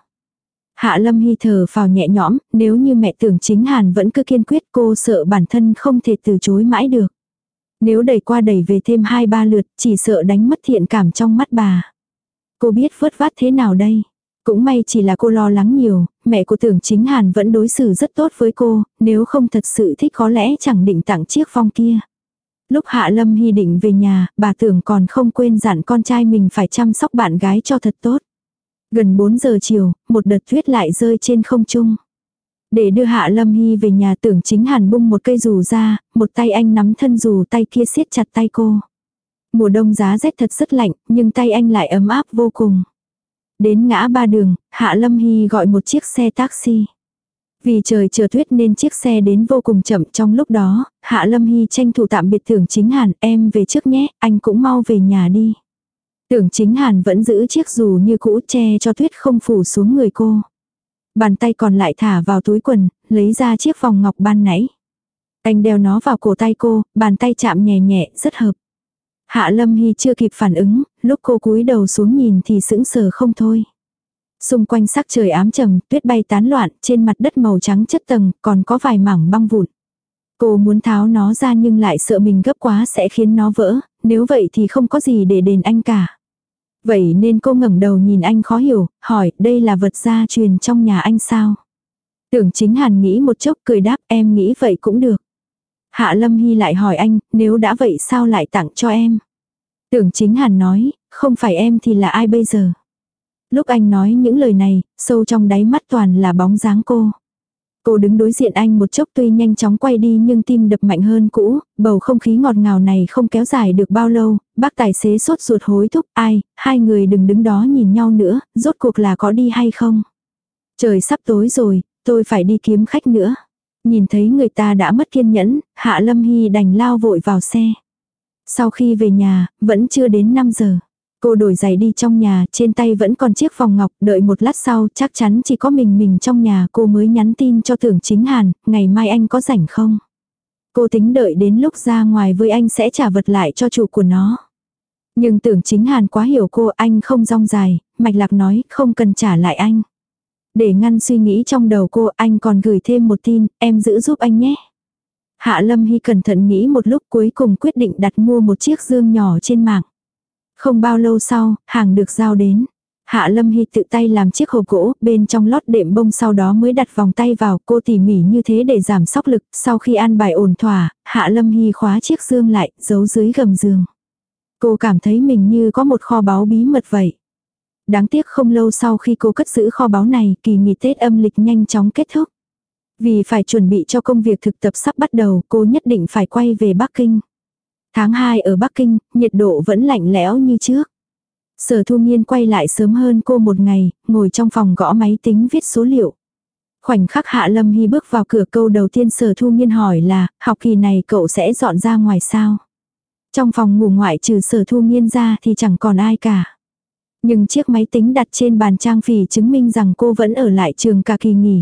Speaker 1: Hạ Lâm Hy thở phào nhẹ nhõm, nếu như mẹ Tưởng Chính Hàn vẫn cứ kiên quyết cô sợ bản thân không thể từ chối mãi được. Nếu đẩy qua đẩy về thêm 2-3 lượt, chỉ sợ đánh mất thiện cảm trong mắt bà. Cô biết vớt vát thế nào đây? Cũng may chỉ là cô lo lắng nhiều, mẹ của Tưởng Chính Hàn vẫn đối xử rất tốt với cô, nếu không thật sự thích có lẽ chẳng định tặng chiếc vòng kia. Lúc Hạ Lâm Hy định về nhà, bà Tưởng còn không quên dặn con trai mình phải chăm sóc bạn gái cho thật tốt. Gần 4 giờ chiều, một đợt tuyết lại rơi trên không trung. Để đưa Hạ Lâm Hy về nhà, Tưởng Chính Hàn bung một cây dù ra, một tay anh nắm thân dù, tay kia siết chặt tay cô. Mùa đông giá rét thật rất lạnh, nhưng tay anh lại ấm áp vô cùng. Đến ngã ba đường, Hạ Lâm Hy gọi một chiếc xe taxi. Vì trời chờ tuyết nên chiếc xe đến vô cùng chậm, trong lúc đó, Hạ Lâm Hy tranh thủ tạm biệt Tưởng Chính Hàn, em về trước nhé, anh cũng mau về nhà đi. Tưởng Chính Hàn vẫn giữ chiếc dù như cũ che cho tuyết không phủ xuống người cô. Bàn tay còn lại thả vào túi quần, lấy ra chiếc vòng ngọc ban nãy. Anh đeo nó vào cổ tay cô, bàn tay chạm nhẹ nhẹ, rất hợp. Hạ Lâm Hy chưa kịp phản ứng, lúc cô cúi đầu xuống nhìn thì sững sờ không thôi. Xung quanh sắc trời ám trầm, tuyết bay tán loạn, trên mặt đất màu trắng chất tầng, còn có vài mảng băng vụn. Cô muốn tháo nó ra nhưng lại sợ mình gấp quá sẽ khiến nó vỡ, nếu vậy thì không có gì để đền anh cả. Vậy nên cô ngẩng đầu nhìn anh khó hiểu, hỏi đây là vật gia truyền trong nhà anh sao? Tưởng Chính Hàn nghĩ một chốc cười đáp em nghĩ vậy cũng được. Hạ Lâm Hy lại hỏi anh, nếu đã vậy sao lại tặng cho em? Tưởng Chính Hàn nói, không phải em thì là ai bây giờ? Lúc anh nói những lời này, sâu trong đáy mắt toàn là bóng dáng cô. Cô đứng đối diện anh một chốc tuy nhanh chóng quay đi nhưng tim đập mạnh hơn cũ, bầu không khí ngọt ngào này không kéo dài được bao lâu, bác tài xế sốt ruột hối thúc ai, hai người đừng đứng đó nhìn nhau nữa, rốt cuộc là có đi hay không. Trời sắp tối rồi, tôi phải đi kiếm khách nữa. Nhìn thấy người ta đã mất kiên nhẫn, Hạ Lâm Hy đành lao vội vào xe. Sau khi về nhà, vẫn chưa đến 5 giờ. Cô đổi giày đi trong nhà, trên tay vẫn còn chiếc vòng ngọc, đợi một lát sau chắc chắn chỉ có mình trong nhà cô mới nhắn tin cho Tưởng Chính Hàn, ngày mai anh có rảnh không? Cô tính đợi đến lúc ra ngoài với anh sẽ trả vật lại cho chủ của nó. Nhưng Tưởng Chính Hàn quá hiểu cô, anh không rong dài, mạch lạc nói không cần trả lại anh. Để ngăn suy nghĩ trong đầu cô, anh còn gửi thêm một tin, em giữ giúp anh nhé. Hạ Lâm Hy cẩn thận nghĩ một lúc cuối cùng quyết định đặt mua một chiếc dương nhỏ trên mạng. Không bao lâu sau, hàng được giao đến. Hạ Lâm Hy tự tay làm chiếc hộp gỗ, bên trong lót đệm bông sau đó mới đặt vòng tay vào, cô tỉ mỉ như thế để giảm sóc lực. Sau khi an bài ổn thỏa, Hạ Lâm Hy khóa chiếc dương lại, giấu dưới gầm giường. Cô cảm thấy mình như có một kho báu bí mật vậy. Đáng tiếc không lâu sau khi cô cất giữ kho báu này, kỳ nghỉ Tết âm lịch nhanh chóng kết thúc. Vì phải chuẩn bị cho công việc thực tập sắp bắt đầu, cô nhất định phải quay về Bắc Kinh. Tháng 2 ở Bắc Kinh, nhiệt độ vẫn lạnh lẽo như trước. Sở Thu Nghiên quay lại sớm hơn cô một ngày, ngồi trong phòng gõ máy tính viết số liệu. Khoảnh khắc Hạ Lâm Hy bước vào cửa, câu đầu tiên Sở Thu Nghiên hỏi là, học kỳ này cậu sẽ dọn ra ngoài sao? Trong phòng ngủ ngoại trừ Sở Thu Nghiên ra thì chẳng còn ai cả. Nhưng chiếc máy tính đặt trên bàn trang phỉ chứng minh rằng cô vẫn ở lại trường cả kỳ nghỉ.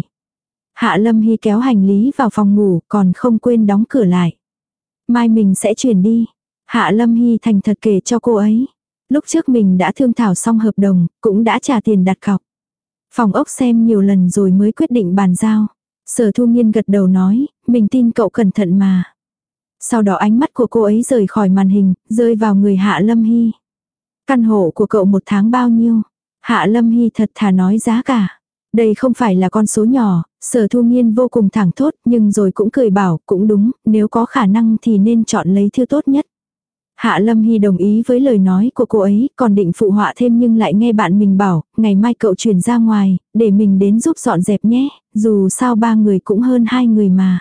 Speaker 1: Hạ Lâm Hy kéo hành lý vào phòng ngủ, còn không quên đóng cửa lại. Mai mình sẽ chuyển đi. Hạ Lâm Hy thành thật kể cho cô ấy. Lúc trước mình đã thương thảo xong hợp đồng, cũng đã trả tiền đặt cọc. Phòng ốc xem nhiều lần rồi mới quyết định bàn giao. Sở Thu Nghiên gật đầu nói, mình tin cậu cẩn thận mà. Sau đó ánh mắt của cô ấy rời khỏi màn hình, rơi vào người Hạ Lâm Hy. Căn hộ của cậu một tháng bao nhiêu? Hạ Lâm Hy thật thà nói giá cả. Đây không phải là con số nhỏ, Sở Thu Nghiên vô cùng thẳng thốt nhưng rồi cũng cười bảo, cũng đúng, nếu có khả năng thì nên chọn lấy thứ tốt nhất. Hạ Lâm Hy đồng ý với lời nói của cô ấy, còn định phụ họa thêm nhưng lại nghe bạn mình bảo, ngày mai cậu chuyển ra ngoài, để mình đến giúp dọn dẹp nhé, dù sao 3 người cũng hơn 2 người mà.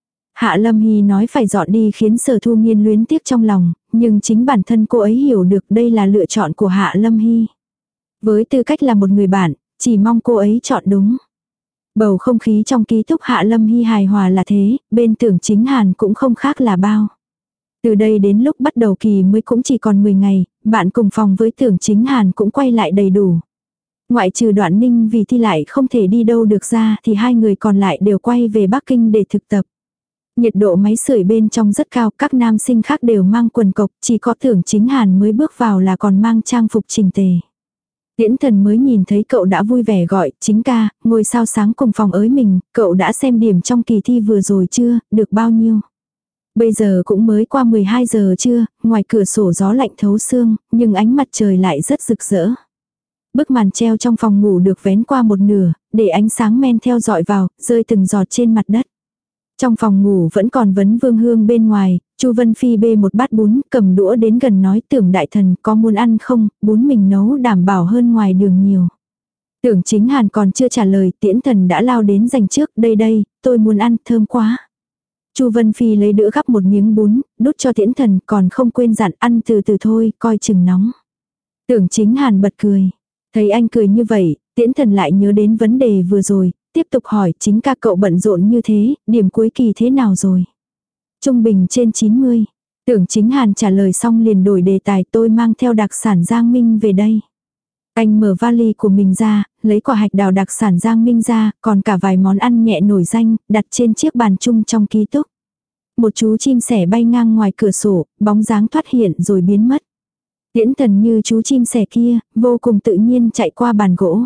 Speaker 1: Hạ Lâm Hy nói phải dọn đi khiến Sở Thu Nghiên luyến tiếc trong lòng, nhưng chính bản thân cô ấy hiểu được đây là lựa chọn của Hạ Lâm Hy. Với tư cách là một người bạn, chỉ mong cô ấy chọn đúng. Bầu không khí trong ký túc Hạ Lâm Hy hài hòa là thế, bên Tưởng Chính Hàn cũng không khác là bao. Từ đây đến lúc bắt đầu kỳ mới cũng chỉ còn 10 ngày, bạn cùng phòng với Tưởng Chính Hàn cũng quay lại đầy đủ. Ngoại trừ Đoạn Ninh vì thi lại không thể đi đâu được ra thì hai người còn lại đều quay về Bắc Kinh để thực tập. Nhiệt độ máy sưởi bên trong rất cao, các nam sinh khác đều mang quần cộc, chỉ có Tưởng Chính Hàn mới bước vào là còn mang trang phục chỉnh tề. Tiễn Thần mới nhìn thấy cậu đã vui vẻ gọi, Chính ca, ngôi sao sáng cùng phòng ới mình, cậu đã xem điểm trong kỳ thi vừa rồi chưa, được bao nhiêu? Bây giờ cũng mới qua 12 giờ trưa, ngoài cửa sổ gió lạnh thấu xương, nhưng ánh mặt trời lại rất rực rỡ. Bức màn treo trong phòng ngủ được vén qua một nửa, để ánh sáng men theo dọi vào, rơi từng giọt trên mặt đất. Trong phòng ngủ vẫn còn vấn vương hương bên ngoài, Chu Vân Phi bê một bát bún, cầm đũa đến gần nói Tưởng đại thần có muốn ăn không, bún mình nấu đảm bảo hơn ngoài đường nhiều. Tưởng Chính Hàn còn chưa trả lời, Tiễn Thần đã lao đến giành trước, đây, tôi muốn ăn, thơm quá. Chu Vân Phi lấy đũa gắp một miếng bún, đút cho Tiễn Thần, còn không quên dặn ăn từ từ thôi, coi chừng nóng. Tưởng Chính Hàn bật cười. Thấy anh cười như vậy, Tiễn Thần lại nhớ đến vấn đề vừa rồi, tiếp tục hỏi, Chính ca cậu bận rộn như thế, điểm cuối kỳ thế nào rồi? Trung bình trên 90. Tưởng Chính Hàn trả lời xong liền đổi đề tài, tôi mang theo đặc sản Giang Minh về đây. Anh mở vali của mình ra, lấy quả hạch đào đặc sản Giang Minh ra, còn cả vài món ăn nhẹ nổi danh, đặt trên chiếc bàn chung trong ký túc. Một chú chim sẻ bay ngang ngoài cửa sổ, bóng dáng thoát hiện rồi biến mất. Tiễn Thần như chú chim sẻ kia, vô cùng tự nhiên chạy qua bàn gỗ.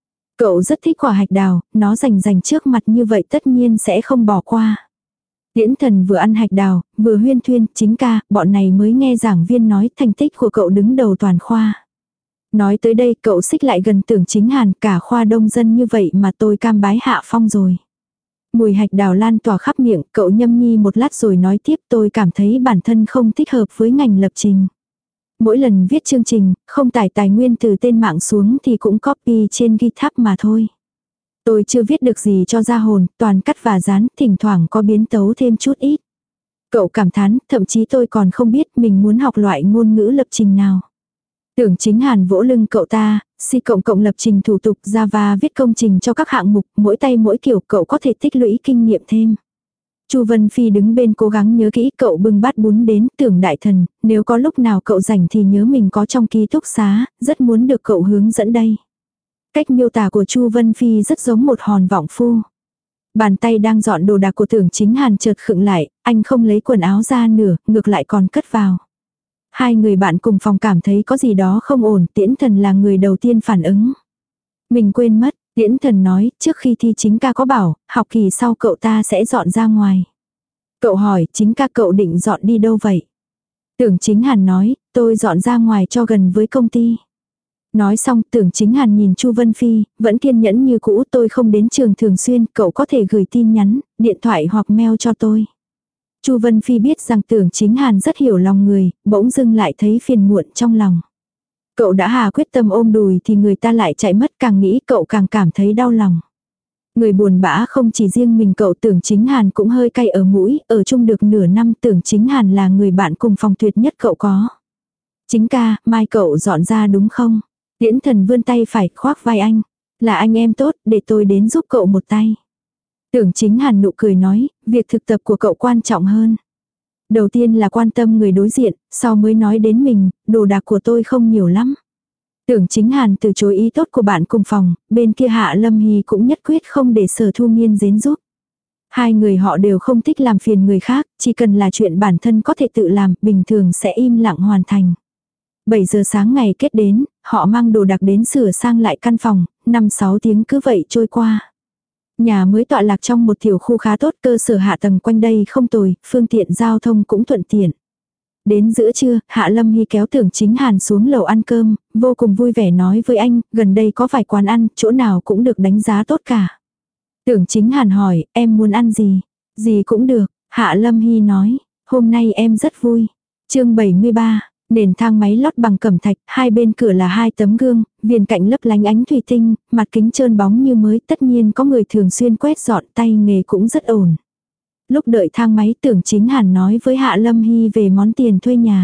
Speaker 1: Cậu rất thích quả hạch đào, nó rành trước mặt như vậy tất nhiên sẽ không bỏ qua. Tiễn Thần vừa ăn hạch đào, vừa huyên thuyên, Chính ca, bọn này mới nghe giảng viên nói thành tích của cậu đứng đầu toàn khoa. Nói tới đây cậu xích lại gần Tưởng Chính Hàn, cả khoa đông dân như vậy mà tôi cam bái hạ phong rồi. Mùi hạch đào lan tỏa khắp miệng, cậu nhâm nhi một lát rồi nói tiếp, tôi cảm thấy bản thân không thích hợp với ngành lập trình. Mỗi lần viết chương trình, không tải tài nguyên từ tên mạng xuống thì cũng copy trên GitHub mà thôi. Tôi chưa viết được gì cho ra hồn, toàn cắt và dán, thỉnh thoảng có biến tấu thêm chút ít. Cậu cảm thán, thậm chí tôi còn không biết mình muốn học loại ngôn ngữ lập trình nào. Tưởng Chính Hàn vỗ lưng cậu ta, C cộng lập trình thủ tục Java viết công trình cho các hạng mục, mỗi tay mỗi kiểu cậu có thể tích lũy kinh nghiệm thêm. Chu Vân Phi đứng bên cố gắng nhớ kỹ, cậu bưng bát bún đến, Tưởng đại thần, nếu có lúc nào cậu rảnh thì nhớ mình có trong ký túc xá, rất muốn được cậu hướng dẫn đây. Cách miêu tả của Chu Vân Phi rất giống một hòn vọng phu. Bàn tay đang dọn đồ đạc của Tưởng Chính Hàn chợt khựng lại, anh không lấy quần áo ra nửa, ngược lại còn cất vào. Hai người bạn cùng phòng cảm thấy có gì đó không ổn, Tiễn Thần là người đầu tiên phản ứng. Mình quên mất, Tiễn Thần nói, trước khi thi chính ca có bảo, học kỳ sau cậu ta sẽ dọn ra ngoài. Cậu hỏi, chính ca cậu định dọn đi đâu vậy? Tưởng Chính Hàn nói, tôi dọn ra ngoài cho gần với công ty. Nói xong, Tưởng Chính Hàn nhìn Chu Vân Phi, vẫn kiên nhẫn như cũ, tôi không đến trường thường xuyên, cậu có thể gửi tin nhắn, điện thoại hoặc mail cho tôi. Chu Vân Phi biết rằng Tưởng Chính Hàn rất hiểu lòng người, bỗng dưng lại thấy phiền muộn trong lòng. Cậu đã hà quyết tâm ôm đùi thì người ta lại chạy mất, càng nghĩ cậu càng cảm thấy đau lòng. Người buồn bã không chỉ riêng mình cậu, Tưởng Chính Hàn cũng hơi cay ở mũi, ở chung được nửa năm Tưởng Chính Hàn là người bạn cùng phòng tuyệt nhất cậu có. Chính ca, mai cậu dọn ra đúng không? Tiễn Thần vươn tay phải khoác vai anh. Là anh em tốt, để tôi đến giúp cậu một tay. Tưởng Chính Hàn nụ cười nói, việc thực tập của cậu quan trọng hơn. Đầu tiên là quan tâm người đối diện, sau mới nói đến mình, đồ đạc của tôi không nhiều lắm. Tưởng Chính Hàn từ chối ý tốt của bạn cùng phòng, bên kia Hạ Lâm Hy cũng nhất quyết không để Sở Thu Nghiên đến giúp. Hai người họ đều không thích làm phiền người khác, chỉ cần là chuyện bản thân có thể tự làm, bình thường sẽ im lặng hoàn thành. 7 giờ sáng ngày kết đến, họ mang đồ đạc đến sửa sang lại căn phòng, 5-6 tiếng cứ vậy trôi qua. Nhà mới tọa lạc trong một tiểu khu khá tốt, cơ sở hạ tầng quanh đây không tồi, phương tiện giao thông cũng thuận tiện. Đến giữa trưa, Hạ Lâm Hy kéo Tưởng Chính Hàn xuống lầu ăn cơm, vô cùng vui vẻ nói với anh, gần đây có vài quán ăn, chỗ nào cũng được đánh giá tốt cả. Tưởng Chính Hàn hỏi, em muốn ăn gì? Gì cũng được, Hạ Lâm Hy nói, hôm nay em rất vui. Chương 73, nền thang máy lót bằng cẩm thạch, hai bên cửa là hai tấm gương, viền cạnh lấp lánh ánh thủy tinh, mặt kính trơn bóng như mới, tất nhiên có người thường xuyên quét dọn, tay nghề cũng rất ổn. Lúc đợi thang máy, Tưởng Chính Hàn nói với Hạ Lâm Hy về món tiền thuê nhà.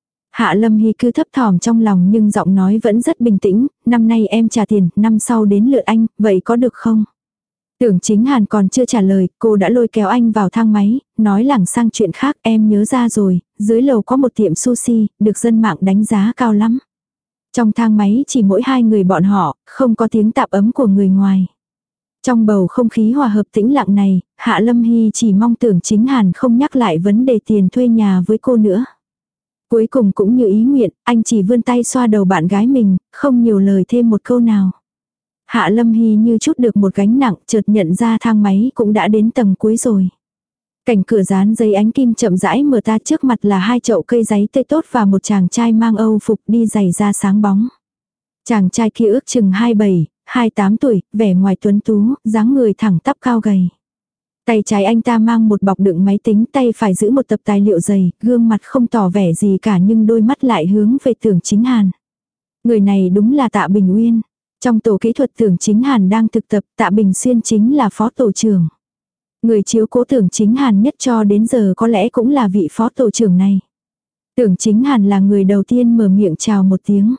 Speaker 1: Hạ Lâm Hy cứ thấp thỏm trong lòng nhưng giọng nói vẫn rất bình tĩnh, năm nay em trả tiền, năm sau đến lượt anh, vậy có được không? Tưởng Chính Hàn còn chưa trả lời, cô đã lôi kéo anh vào thang máy, nói lảng sang chuyện khác, em nhớ ra rồi, dưới lầu có một tiệm sushi, được dân mạng đánh giá cao lắm. Trong thang máy chỉ mỗi hai người bọn họ, không có tiếng tạp ấm của người ngoài. Trong bầu không khí hòa hợp tĩnh lặng này, Hạ Lâm Hy chỉ mong Tưởng Chính Hàn không nhắc lại vấn đề tiền thuê nhà với cô nữa. Cuối cùng cũng như ý nguyện, anh chỉ vươn tay xoa đầu bạn gái mình, không nhiều lời thêm một câu nào. Hạ Lâm Hy như chút được một gánh nặng, chợt nhận ra thang máy cũng đã đến tầng cuối rồi. Cảnh cửa dán giấy ánh kim chậm rãi mở ta, trước mặt là hai chậu cây giấy tươi tốt và một chàng trai mang Âu phục đi giày da sáng bóng. Chàng trai kia ước chừng 27, 28 tuổi, vẻ ngoài tuấn tú, dáng người thẳng tắp cao gầy. Tay trái anh ta mang một bọc đựng máy tính, tay phải giữ một tập tài liệu dày, gương mặt không tỏ vẻ gì cả nhưng đôi mắt lại hướng về Tưởng Chính Hàn. Người này đúng là Tạ Bình Uyên. Trong tổ kỹ thuật Tưởng Chính Hàn đang thực tập, Tạ Bình Xuyên chính là phó tổ trưởng. Người chiếu cố Tưởng Chính Hàn nhất cho đến giờ có lẽ cũng là vị phó tổ trưởng này. Tưởng Chính Hàn là người đầu tiên mở miệng chào một tiếng.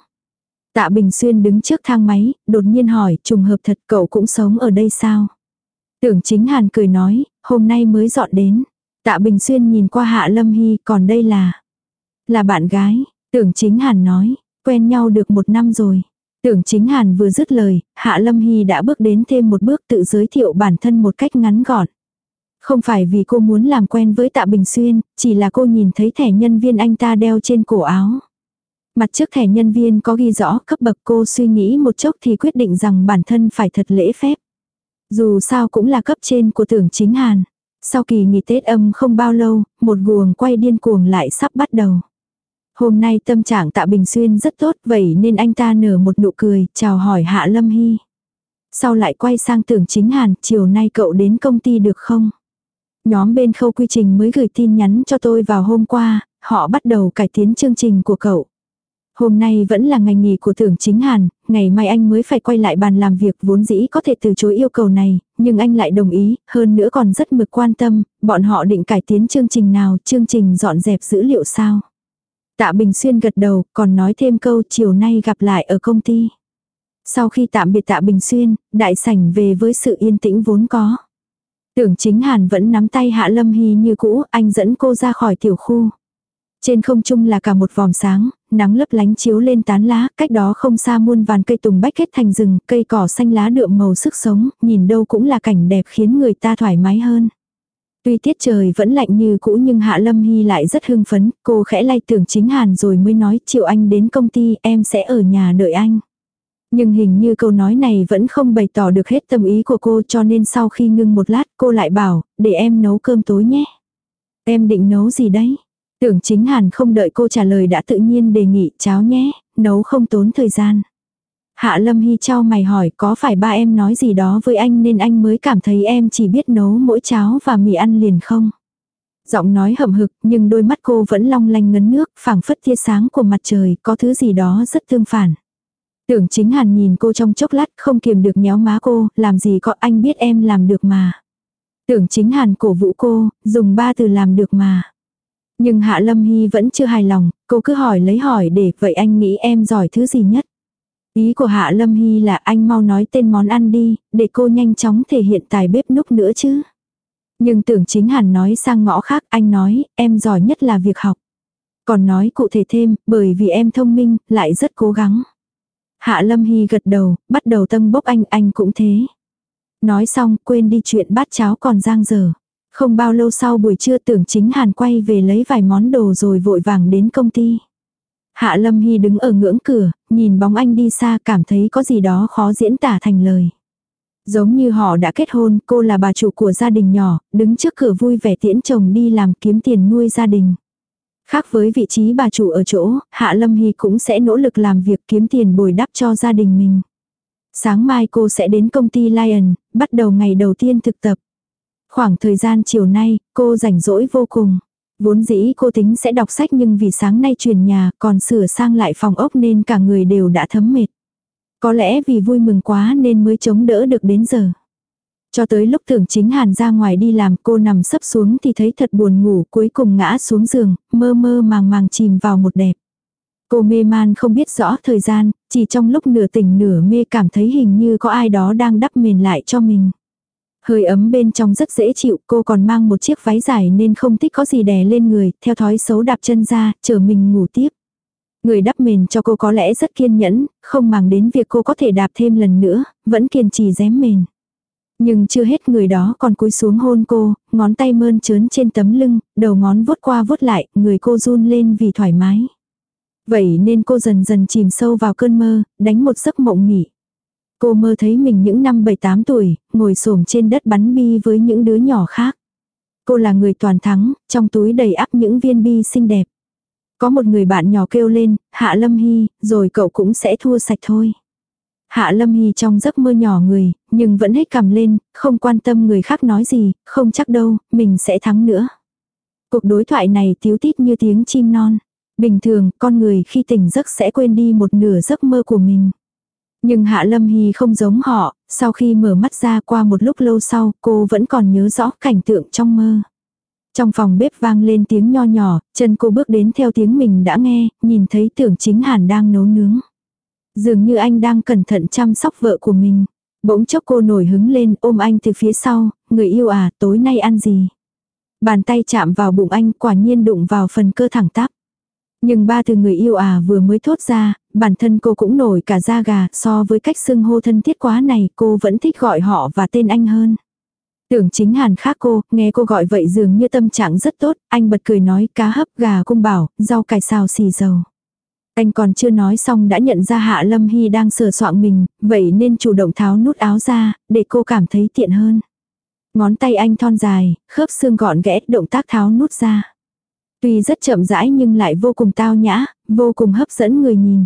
Speaker 1: Tạ Bình Xuyên đứng trước thang máy, đột nhiên hỏi, trùng hợp thật cậu cũng sống ở đây sao? Tưởng Chính Hàn cười nói, hôm nay mới dọn đến. Tạ Bình Xuyên nhìn qua Hạ Lâm Hy, còn đây là bạn gái. Tưởng Chính Hàn nói, quen nhau được 1 năm rồi. Tưởng Chính Hàn vừa dứt lời, Hạ Lâm Hy đã bước đến thêm một bước, tự giới thiệu bản thân một cách ngắn gọn. Không phải vì cô muốn làm quen với Tạ Bình Xuyên, chỉ là cô nhìn thấy thẻ nhân viên anh ta đeo trên cổ áo. Mặt trước thẻ nhân viên có ghi rõ cấp bậc, cô suy nghĩ một chốc thì quyết định rằng bản thân phải thật lễ phép. Dù sao cũng là cấp trên của Tưởng Chính Hàn. Sau kỳ nghỉ Tết âm không bao lâu, một guồng quay điên cuồng lại sắp bắt đầu. Hôm nay tâm trạng Tạ Bình Xuyên rất tốt, vậy nên anh ta nở một nụ cười, chào hỏi Hạ Lâm Hy. Sau lại quay sang Tưởng Chính Hàn, chiều nay cậu đến công ty được không? Nhóm bên khâu quy trình mới gửi tin nhắn cho tôi vào hôm qua, họ bắt đầu cải tiến chương trình của cậu. Hôm nay vẫn là ngày nghỉ của Tưởng Chính Hàn, ngày mai anh mới phải quay lại bàn làm việc, vốn dĩ có thể từ chối yêu cầu này, nhưng anh lại đồng ý, hơn nữa còn rất mực quan tâm, bọn họ định cải tiến chương trình nào, chương trình dọn dẹp dữ liệu sao. Tạ Bình Xuyên gật đầu, còn nói thêm câu chiều nay gặp lại ở công ty. Sau khi tạm biệt Tạ Bình Xuyên, đại sảnh về với sự yên tĩnh vốn có. Tưởng Chính Hàn vẫn nắm tay Hạ Lâm Hy như cũ, anh dẫn cô ra khỏi tiểu khu. Trên không trung là cả một vòm sáng, nắng lấp lánh chiếu lên tán lá, cách đó không xa muôn vàn cây tùng bách kết thành rừng, cây cỏ xanh lá đượm màu sức sống, nhìn đâu cũng là cảnh đẹp khiến người ta thoải mái hơn. Tuy tiết trời vẫn lạnh như cũ nhưng Hạ Lâm Hy lại rất hưng phấn, cô khẽ lay Tưởng Chính Hàn rồi mới nói chiều anh đến công ty em sẽ ở nhà đợi anh. Nhưng hình như câu nói này vẫn không bày tỏ được hết tâm ý của cô cho nên sau khi ngưng một lát cô lại bảo, để em nấu cơm tối nhé. Em định nấu gì đấy? Tưởng Chính Hàn không đợi cô trả lời đã tự nhiên đề nghị cháo nhé, nấu không tốn thời gian. Hạ Lâm Hy chau mày hỏi có phải ba em nói gì đó với anh nên anh mới cảm thấy em chỉ biết nấu mỗi cháo và mì ăn liền không? Giọng nói hậm hực nhưng đôi mắt cô vẫn long lanh ngấn nước, phảng phất tia sáng của mặt trời, có thứ gì đó rất tương phản. Tưởng Chính Hàn nhìn cô trong chốc lát không kiềm được nhéo má cô, làm gì có anh biết em làm được mà. Tưởng Chính Hàn cổ vũ cô, dùng 3 từ làm được mà. Nhưng Hạ Lâm Hy vẫn chưa hài lòng, cô cứ hỏi lấy hỏi để vậy anh nghĩ em giỏi thứ gì nhất. Ý của Hạ Lâm Hy là anh mau nói tên món ăn đi, để cô nhanh chóng thể hiện tài bếp núc nữa chứ. Nhưng Tưởng Chính Hàn nói sang ngõ khác, anh nói em giỏi nhất là việc học. Còn nói cụ thể thêm, bởi vì em thông minh, lại rất cố gắng. Hạ Lâm Hy gật đầu, bắt đầu tâm bốc anh cũng thế. Nói xong, quên đi chuyện bát cháo còn dang dở. Không bao lâu sau buổi trưa Tưởng Chính Hàn quay về lấy vài món đồ rồi vội vàng đến công ty. Hạ Lâm Hy đứng ở ngưỡng cửa, nhìn bóng anh đi xa cảm thấy có gì đó khó diễn tả thành lời. Giống như họ đã kết hôn, cô là bà chủ của gia đình nhỏ, đứng trước cửa vui vẻ tiễn chồng đi làm kiếm tiền nuôi gia đình. Khác với vị trí bà chủ ở chỗ, Hạ Lâm Hy cũng sẽ nỗ lực làm việc kiếm tiền bồi đắp cho gia đình mình. Sáng mai cô sẽ đến công ty Lion, bắt đầu ngày đầu tiên thực tập. Khoảng thời gian chiều nay, cô rảnh rỗi vô cùng. Vốn dĩ cô tính sẽ đọc sách nhưng vì sáng nay chuyển nhà còn sửa sang lại phòng ốc nên cả người đều đã thấm mệt. Có lẽ vì vui mừng quá nên mới chống đỡ được đến giờ. Cho tới lúc Tưởng Chính Hàn ra ngoài đi làm cô nằm sấp xuống thì thấy thật buồn ngủ cuối cùng ngã xuống giường, mơ mơ màng màng chìm vào một đẹp. Cô mê man không biết rõ thời gian, chỉ trong lúc nửa tỉnh nửa mê cảm thấy hình như có ai đó đang đắp mền lại cho mình. Hơi ấm bên trong rất dễ chịu, cô còn mang một chiếc váy dài nên không thích có gì đè lên người, theo thói xấu đạp chân ra, chờ mình ngủ tiếp. Người đắp mền cho cô có lẽ rất kiên nhẫn, không màng đến việc cô có thể đạp thêm lần nữa, vẫn kiên trì rém mền. Nhưng chưa hết người đó còn cúi xuống hôn cô, ngón tay mơn trớn trên tấm lưng, đầu ngón vuốt qua vuốt lại, người cô run lên vì thoải mái. Vậy nên cô dần dần chìm sâu vào cơn mơ, đánh một giấc mộng nghỉ. Cô mơ thấy mình những năm 7-8 tuổi, ngồi xổm trên đất bắn bi với những đứa nhỏ khác. Cô là người toàn thắng, trong túi đầy ắp những viên bi xinh đẹp. Có một người bạn nhỏ kêu lên, Hạ Lâm Hy, rồi cậu cũng sẽ thua sạch thôi. Hạ Lâm Hy trong giấc mơ nhỏ người, nhưng vẫn hết cằm lên, không quan tâm người khác nói gì, không chắc đâu, mình sẽ thắng nữa. Cuộc đối thoại này tíu tít như tiếng chim non. Bình thường, con người khi tỉnh giấc sẽ quên đi một nửa giấc mơ của mình. Nhưng Hạ Lâm Hy không giống họ, sau khi mở mắt ra qua một lúc lâu sau, cô vẫn còn nhớ rõ cảnh tượng trong mơ. Trong phòng bếp vang lên tiếng nho nhỏ, chân cô bước đến theo tiếng mình đã nghe, nhìn thấy Tưởng Chính Hàn đang nấu nướng. Dường như anh đang cẩn thận chăm sóc vợ của mình. Bỗng chốc cô nổi hứng lên ôm anh từ phía sau, người yêu à, tối nay ăn gì? Bàn tay chạm vào bụng anh quả nhiên đụng vào phần cơ thẳng tắp. Nhưng 3 từ người yêu à vừa mới thốt ra, bản thân cô cũng nổi cả da gà, so với cách xưng hô thân thiết quá này cô vẫn thích gọi họ và tên anh hơn. Tưởng Chính Hàn khác cô, nghe cô gọi vậy dường như tâm trạng rất tốt, anh bật cười nói cá hấp gà cung bảo, rau cải xào xì dầu. Anh còn chưa nói xong đã nhận ra Hạ Lâm Hy đang sờ soạng mình, vậy nên chủ động tháo nút áo ra, để cô cảm thấy tiện hơn. Ngón tay anh thon dài, khớp xương gọn ghẽ, động tác tháo nút ra. Tuy rất chậm rãi nhưng lại vô cùng tao nhã, vô cùng hấp dẫn người nhìn.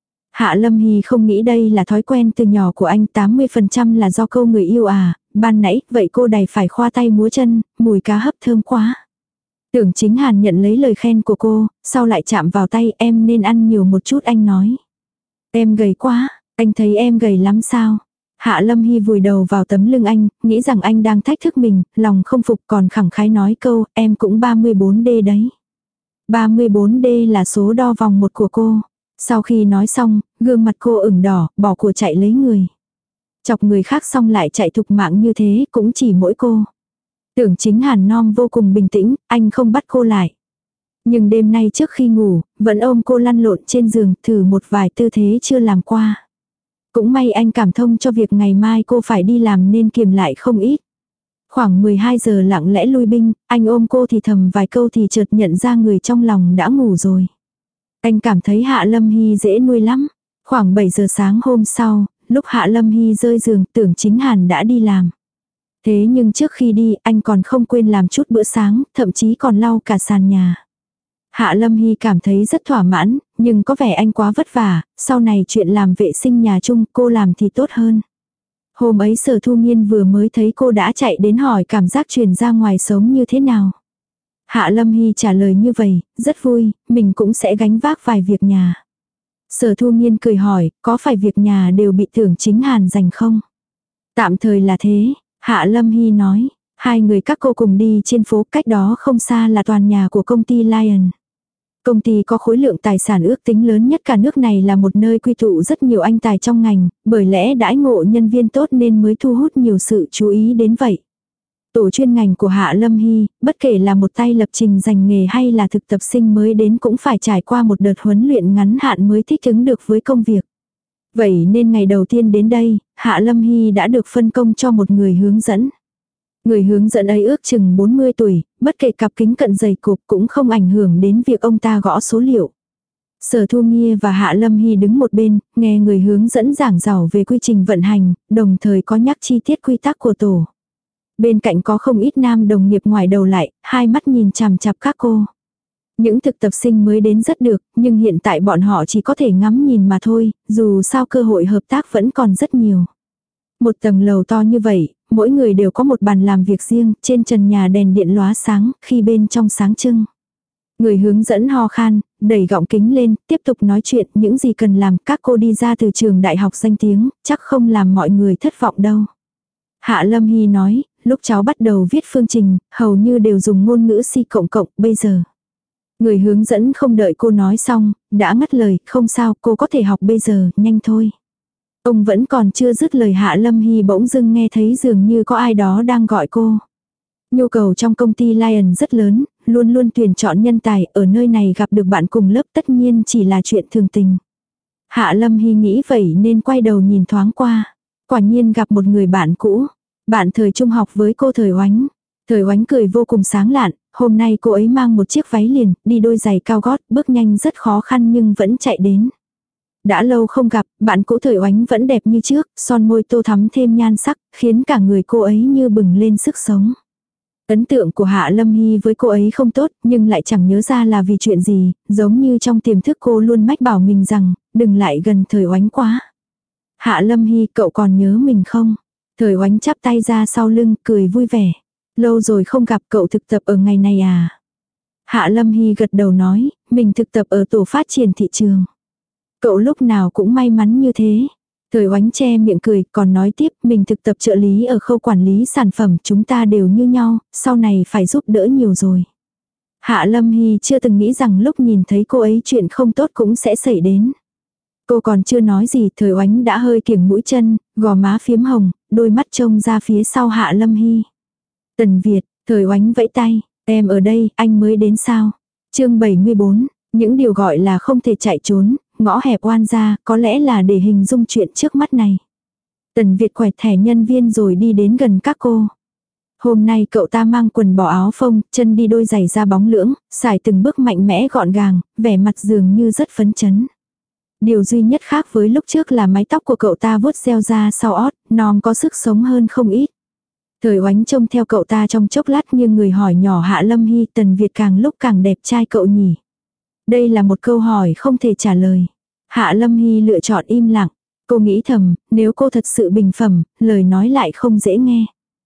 Speaker 1: Hạ Lâm Hy không nghĩ đây là thói quen từ nhỏ của anh, 80% là do câu người yêu à, ban nãy vậy cô đành phải khoa tay múa chân, mùi cá hấp thơm quá. Tưởng Chính Hàn nhận lấy lời khen của cô, sau lại chạm vào tay em nên ăn nhiều một chút anh nói. Em gầy quá, Anh thấy em gầy lắm sao? Hạ Lâm Hy vùi đầu vào tấm lưng anh, nghĩ rằng anh đang thách thức mình, lòng không phục còn khẳng khái nói câu, em cũng 34D đấy. 34D là số đo vòng một của cô. Sau khi nói xong, gương mặt cô ửng đỏ, bỏ của chạy lấy người. Chọc người khác xong lại chạy thục mạng như thế, cũng chỉ mỗi cô. Tưởng Chính Hàn Nom vô cùng bình tĩnh, anh không bắt cô lại. Nhưng đêm nay trước khi ngủ, vẫn ôm cô lăn lộn trên giường, thử một vài tư thế chưa làm qua. Cũng may anh cảm thông cho việc ngày mai cô phải đi làm nên kiềm lại không ít. Khoảng 12 giờ lặng lẽ lui binh, anh ôm cô thì thầm vài câu thì chợt nhận ra người trong lòng đã ngủ rồi. Anh cảm thấy Hạ Lâm Hy dễ nuôi lắm. Khoảng 7 giờ sáng hôm sau, lúc Hạ Lâm Hy rơi giường, Tưởng Chính Hàn đã đi làm. Thế nhưng trước khi đi, anh còn không quên làm chút bữa sáng, thậm chí còn lau cả sàn nhà. Hạ Lâm Hy cảm thấy rất thỏa mãn, nhưng có vẻ anh quá vất vả, sau này chuyện làm vệ sinh nhà chung cô làm thì tốt hơn. Hôm ấy Sở Thu Nghiên vừa mới thấy cô đã chạy đến hỏi cảm giác chuyển ra ngoài sống như thế nào. Hạ Lâm Hy trả lời như vậy, rất vui, mình cũng sẽ gánh vác vài việc nhà. Sở Thu Nghiên cười hỏi, có phải việc nhà đều bị Tưởng Chính Hàn giành không? Tạm thời là thế, Hạ Lâm Hy nói. Hai người các cô cùng đi trên phố, cách đó không xa là tòa nhà của công ty Lion. Công ty có khối lượng tài sản ước tính lớn nhất cả nước này, là một nơi quy tụ rất nhiều anh tài trong ngành, bởi lẽ đãi ngộ nhân viên tốt nên mới thu hút nhiều sự chú ý đến vậy. Tổ chuyên ngành của Hạ Lâm Hy, bất kể là một tay lập trình dành nghề hay là thực tập sinh mới đến cũng phải trải qua một đợt huấn luyện ngắn hạn mới thích ứng được với công việc. Vậy nên ngày đầu tiên đến đây, Hạ Lâm Hy đã được phân công cho một người hướng dẫn. Người hướng dẫn ấy ước chừng 40 tuổi, bất kể cặp kính cận dày cộp cũng không ảnh hưởng đến việc ông ta gõ số liệu. Sở Thu Nghia và Hạ Lâm Hy đứng một bên, nghe người hướng dẫn giảng giỏi về quy trình vận hành, đồng thời có nhắc chi tiết quy tắc của tổ. Bên cạnh có không ít nam đồng nghiệp ngoài đầu lại, hai mắt nhìn chằm chằm các cô. Những thực tập sinh mới đến rất được, nhưng hiện tại bọn họ chỉ có thể ngắm nhìn mà thôi, dù sao cơ hội hợp tác vẫn còn rất nhiều. Một tầng lầu to như vậy, mỗi người đều có một bàn làm việc riêng, trên trần nhà đèn điện lóa sáng, khi bên trong sáng trưng. Người hướng dẫn ho khan, đẩy gọng kính lên, tiếp tục nói chuyện, những gì cần làm, các cô đi ra từ trường đại học danh tiếng, chắc không làm mọi người thất vọng đâu. Hạ Lâm Hy nói, lúc cháu bắt đầu viết phương trình, hầu như đều dùng ngôn ngữ C++, bây giờ. Người hướng dẫn không đợi cô nói xong, đã ngắt lời, không sao, cô có thể học bây giờ, nhanh thôi. Ông vẫn còn chưa dứt lời, Hạ Lâm Hy bỗng dưng nghe thấy dường như có ai đó đang gọi cô. Nhu cầu trong công ty Lion rất lớn, luôn luôn tuyển chọn nhân tài, ở nơi này gặp được bạn cùng lớp tất nhiên chỉ là chuyện thường tình. Hạ Lâm Hy nghĩ vậy nên quay đầu nhìn thoáng qua. Quả nhiên gặp một người bạn cũ, bạn thời trung học với cô Thời Oánh. Thời Oánh cười vô cùng sáng lạn, hôm nay cô ấy mang một chiếc váy liền, đi đôi giày cao gót, bước nhanh rất khó khăn nhưng vẫn chạy đến. Đã lâu không gặp, bạn cũ Thời Oánh vẫn đẹp như trước, son môi tô thắm thêm nhan sắc, khiến cả người cô ấy như bừng lên sức sống. Ấn tượng của Hạ Lâm Hy với cô ấy không tốt, nhưng lại chẳng nhớ ra là vì chuyện gì, giống như trong tiềm thức cô luôn mách bảo mình rằng, đừng lại gần Thời Oánh quá. Hạ Lâm Hy, cậu còn nhớ mình không? Thời Oánh chắp tay ra sau lưng, cười vui vẻ. Lâu rồi không gặp, cậu thực tập ở ngày này à? Hạ Lâm Hy gật đầu nói, mình thực tập ở tổ phát triển thị trường. Cậu lúc nào cũng may mắn như thế. Thời Oánh che miệng cười, còn nói tiếp, mình thực tập trợ lý ở khâu quản lý sản phẩm, chúng ta đều như nhau, sau này phải giúp đỡ nhiều rồi. Hạ Lâm Hy chưa từng nghĩ rằng lúc nhìn thấy cô ấy chuyện không tốt cũng sẽ xảy đến. Cô còn chưa nói gì, Thời Oánh đã hơi kiểng mũi chân, gò má phiếm hồng, đôi mắt trông ra phía sau Hạ Lâm Hy. Tần Việt, Thời Oánh vẫy tay, em ở đây, anh mới đến sao? Chương 74, những điều gọi là không thể chạy trốn, ngõ hẹp oan gia, có lẽ là để hình dung chuyện trước mắt này. Tần Việt quẹt thẻ nhân viên rồi đi đến gần các cô. Hôm nay cậu ta mang quần bò áo phông, chân đi đôi giày da bóng lưỡng, xài từng bước mạnh mẽ gọn gàng, vẻ mặt dường như rất phấn chấn. Điều duy nhất khác với lúc trước là mái tóc của cậu ta vuốt reo ra sau ót, non có sức sống hơn không ít. Thời Oánh trông theo cậu ta trong chốc lát như người hỏi nhỏ Hạ Lâm Hy, Tần Việt càng lúc càng đẹp trai cậu nhỉ? Đây là một câu hỏi không thể trả lời. Hạ Lâm Hy lựa chọn im lặng. Cô nghĩ thầm, nếu cô thật sự bình phẩm, lời nói lại không dễ nghe.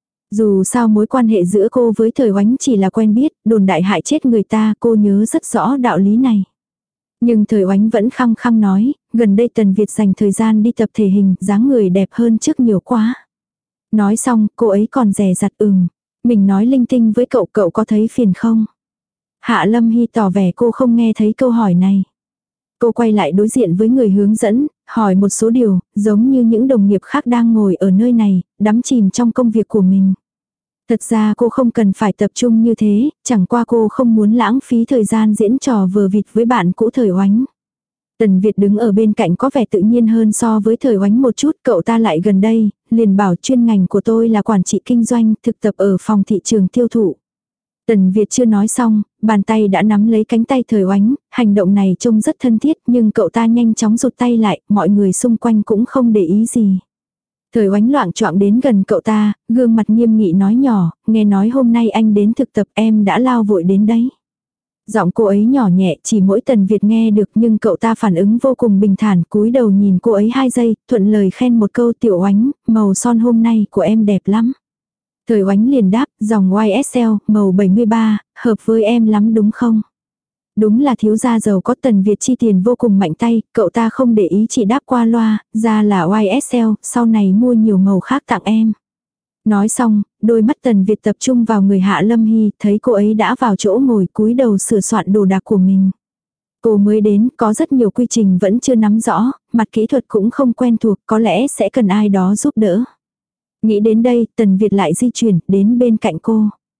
Speaker 1: Dù sao mối quan hệ giữa cô với Thời Oánh chỉ là quen biết, đồn đại hại chết người ta, cô nhớ rất rõ đạo lý này. Nhưng Thời Oánh vẫn khăng khăng nói, gần đây Tần Việt dành thời gian đi tập thể hình, dáng người đẹp hơn trước nhiều quá. Nói xong, cô ấy còn dè dặt mình nói linh tinh với cậu, cậu có thấy phiền không? Hạ Lâm Hy tỏ vẻ cô không nghe thấy câu hỏi này. Cô quay lại đối diện với người hướng dẫn, hỏi một số điều, giống như những đồng nghiệp khác đang ngồi ở nơi này, đắm chìm trong công việc của mình. Thật ra cô không cần phải tập trung như thế, chẳng qua cô không muốn lãng phí thời gian diễn trò vờ vịt với bạn cũ Thời Oánh. Tần Việt đứng ở bên cạnh có vẻ tự nhiên hơn so với Thời Oánh một chút, cậu ta lại gần đây, liền bảo chuyên ngành của tôi là quản trị kinh doanh, thực tập ở phòng thị trường tiêu thụ. Tần Việt chưa nói xong, bàn tay đã nắm lấy cánh tay Thời Oánh, hành động này trông rất thân thiết nhưng cậu ta nhanh chóng rụt tay lại, mọi người xung quanh cũng không để ý gì. Thời Oánh loạng choạng đến gần cậu ta, gương mặt nghiêm nghị nói nhỏ, nghe nói hôm nay anh đến thực tập em đã lao vội đến đấy. Giọng cô ấy nhỏ nhẹ chỉ mỗi Tần Việt nghe được nhưng cậu ta phản ứng vô cùng bình thản, cúi đầu nhìn cô ấy 2 giây, thuận lời khen một câu Tiểu Oánh, màu son hôm nay của em đẹp lắm. Thời Oánh liền đáp, dòng YSL, màu 73, hợp với em lắm đúng không? Đúng là thiếu gia giàu có. Tần Việt chi tiền vô cùng mạnh tay, cậu ta không để ý chỉ đáp qua loa, ra là YSL, sau này mua nhiều màu khác tặng em. Nói xong, đôi mắt Tần Việt tập trung vào người Hạ Lâm Hy, thấy cô ấy đã vào chỗ ngồi cúi đầu sửa soạn đồ đạc của mình. Cô mới đến, có rất nhiều quy trình vẫn chưa nắm rõ, mặt kỹ thuật cũng không quen thuộc, có lẽ sẽ cần ai đó giúp đỡ. Nghĩ đến đây, Tần Việt lại di chuyển đến bên cạnh cô.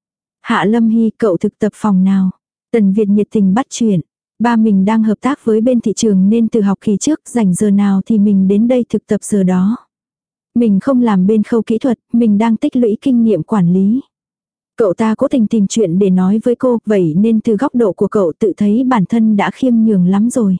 Speaker 1: Hạ Lâm Hy, cậu thực tập phòng nào? Tần Việt nhiệt tình bắt chuyện. Ba mình đang hợp tác với bên thị trường nên từ học kỳ trước rảnh giờ nào thì mình đến đây thực tập giờ đó. Mình không làm bên khâu kỹ thuật, mình đang tích lũy kinh nghiệm quản lý. Cậu ta cố tình tìm chuyện để nói với cô, vậy nên từ góc độ của cậu tự thấy bản thân đã khiêm nhường lắm rồi.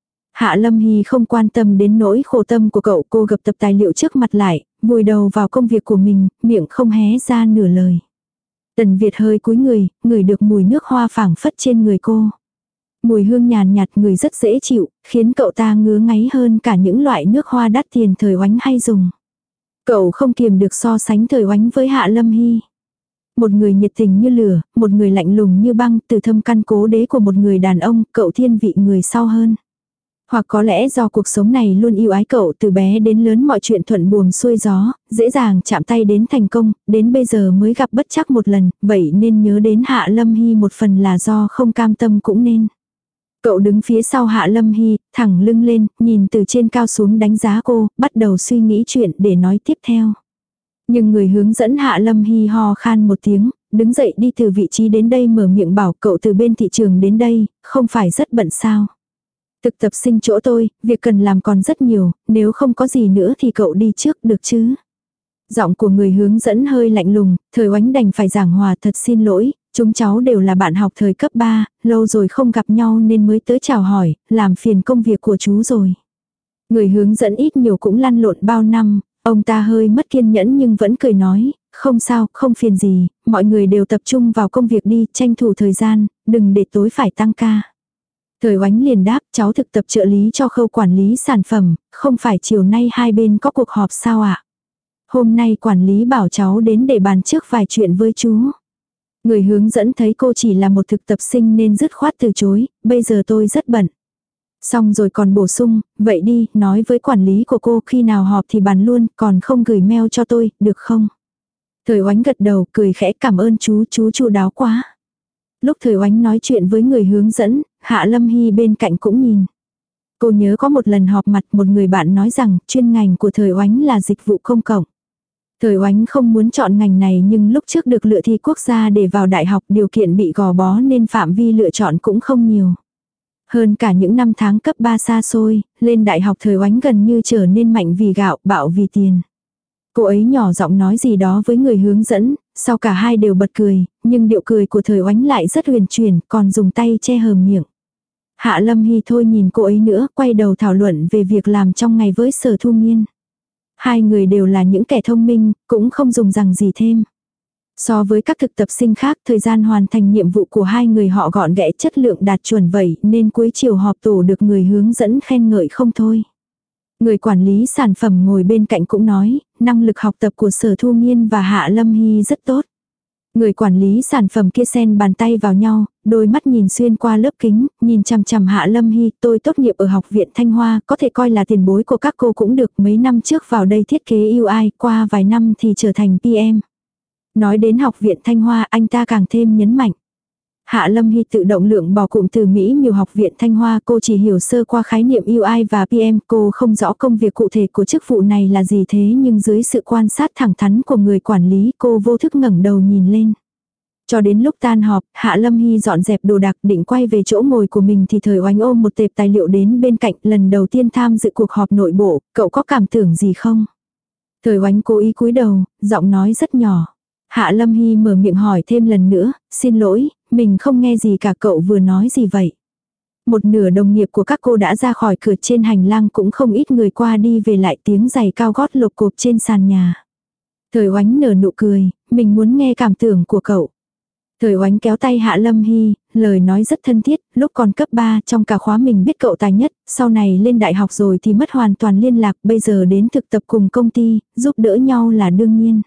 Speaker 1: Hạ Lâm Hy không quan tâm đến nỗi khổ tâm của cậu, cô gập tập tài liệu trước mặt lại, vùi đầu vào công việc của mình, miệng không hé ra nửa lời. Tần Việt hơi cúi người, ngửi được mùi nước hoa phảng phất trên người cô. Mùi hương nhàn nhạt người rất dễ chịu, khiến cậu ta ngứa ngáy hơn cả những loại nước hoa đắt tiền Thời Oánh hay dùng. Cậu không kiềm được so sánh Thời Oánh với Hạ Lâm Hy. Một người nhiệt tình như lửa, một người lạnh lùng như băng, từ thâm căn cố đế của một người đàn ông, cậu thiên vị người sau hơn. Hoặc có lẽ do cuộc sống này luôn yêu ái cậu, từ bé đến lớn mọi chuyện thuận buồm xuôi gió, dễ dàng chạm tay đến thành công, đến bây giờ mới gặp bất trắc một lần, vậy nên nhớ đến Hạ Lâm Hy một phần là do không cam tâm cũng nên. Cậu đứng phía sau Hạ Lâm Hy, thẳng lưng lên, nhìn từ trên cao xuống đánh giá cô, bắt đầu suy nghĩ chuyện để nói tiếp theo. Nhưng người hướng dẫn Hạ Lâm Hy ho khan một tiếng, đứng dậy đi từ vị trí đến đây mở miệng bảo cậu từ bên thị trường đến đây, không phải rất bận sao. Thực tập sinh chỗ tôi, việc cần làm còn rất nhiều, nếu không có gì nữa thì cậu đi trước được chứ. Giọng của người hướng dẫn hơi lạnh lùng, Thời Oánh đành phải giảng hòa, thật xin lỗi, chúng cháu đều là bạn học thời cấp 3, lâu rồi không gặp nhau nên mới tới chào hỏi, làm phiền công việc của chú rồi. Người hướng dẫn ít nhiều cũng lăn lộn bao năm, ông ta hơi mất kiên nhẫn nhưng vẫn cười nói, không sao, không phiền gì, mọi người đều tập trung vào công việc đi, tranh thủ thời gian, đừng để tối phải tăng ca. Thời Oánh liền đáp, cháu thực tập trợ lý cho khâu quản lý sản phẩm, không phải chiều nay hai bên có cuộc họp sao ạ? Hôm nay quản lý bảo cháu đến để bàn trước vài chuyện với chú. Người hướng dẫn thấy cô chỉ là một thực tập sinh nên dứt khoát từ chối, bây giờ tôi rất bận. Xong rồi còn bổ sung, vậy đi, nói với quản lý của cô khi nào họp thì bàn luôn, còn không gửi mail cho tôi, được không? Thời Oánh gật đầu, cười khẽ cảm ơn chú chu đáo quá. Lúc Thời Oánh nói chuyện với người hướng dẫn, Hạ Lâm Hy bên cạnh cũng nhìn. Cô nhớ có một lần họp mặt một người bạn nói rằng chuyên ngành của Thời Oánh là dịch vụ công cộng. Thời Oánh không muốn chọn ngành này nhưng lúc trước được lựa thi quốc gia để vào đại học điều kiện bị gò bó nên phạm vi lựa chọn cũng không nhiều. Hơn cả những năm tháng cấp 3 xa xôi, lên đại học Thời Oánh gần như trở nên mạnh vì gạo, bạo vì tiền. Cô ấy nhỏ giọng nói gì đó với người hướng dẫn, sau cả hai đều bật cười, nhưng điệu cười của Thời Oánh lại rất huyền chuyển, còn dùng tay che hờ miệng. Hạ Lâm Hy thôi nhìn cô ấy nữa, quay đầu thảo luận về việc làm trong ngày với Sở Thu Nghiên. Hai người đều là những kẻ thông minh, cũng không dùng rằng gì thêm. So với các thực tập sinh khác, thời gian hoàn thành nhiệm vụ của hai người họ gọn ghẽ, chất lượng đạt chuẩn vậy nên cuối chiều họp tổ được người hướng dẫn khen ngợi không thôi. Người quản lý sản phẩm ngồi bên cạnh cũng nói, năng lực học tập của Sở Thu Nghiên và Hạ Lâm Hy rất tốt. Người quản lý sản phẩm kia xen bàn tay vào nhau, Đôi mắt nhìn xuyên qua lớp kính, nhìn chằm chằm Hạ Lâm Hy, tôi tốt nghiệp ở học viện Thanh Hoa, có thể coi là tiền bối của các cô cũng được, mấy năm trước vào đây thiết kế UI, qua vài năm thì trở thành PM. Nói đến học viện Thanh Hoa, anh ta càng thêm nhấn mạnh. Hạ Lâm Hy tự động lượng bỏ cụm từ Mỹ miều học viện Thanh Hoa, cô chỉ hiểu sơ qua khái niệm UI và PM, cô không rõ công việc cụ thể của chức vụ này là gì, thế nhưng dưới sự quan sát thẳng thắn của người quản lý, cô vô thức ngẩng đầu nhìn lên. Cho đến lúc tan họp, Hạ Lâm Hy dọn dẹp đồ đạc định quay về chỗ ngồi của mình thì Thời Oánh ôm một tệp tài liệu đến bên cạnh, lần đầu tiên tham dự cuộc họp nội bộ, cậu có cảm tưởng gì không? Thời Oánh cố ý cúi đầu, giọng nói rất nhỏ. Hạ Lâm Hy mở miệng hỏi thêm lần nữa, xin lỗi, mình không nghe gì cả, cậu vừa nói gì vậy? Một nửa đồng nghiệp của các cô đã ra khỏi cửa, trên hành lang cũng không ít người qua đi về lại, tiếng giày cao gót lộp cộp trên sàn nhà. Thời Oánh nở nụ cười, mình muốn nghe cảm tưởng của cậu. Thời Oánh kéo tay Hạ Lâm Hy, lời nói rất thân thiết, lúc còn cấp 3 trong cả khóa mình biết cậu tài nhất, sau này lên đại học rồi thì mất hoàn toàn liên lạc, bây giờ đến thực tập cùng công ty, giúp đỡ nhau là đương nhiên.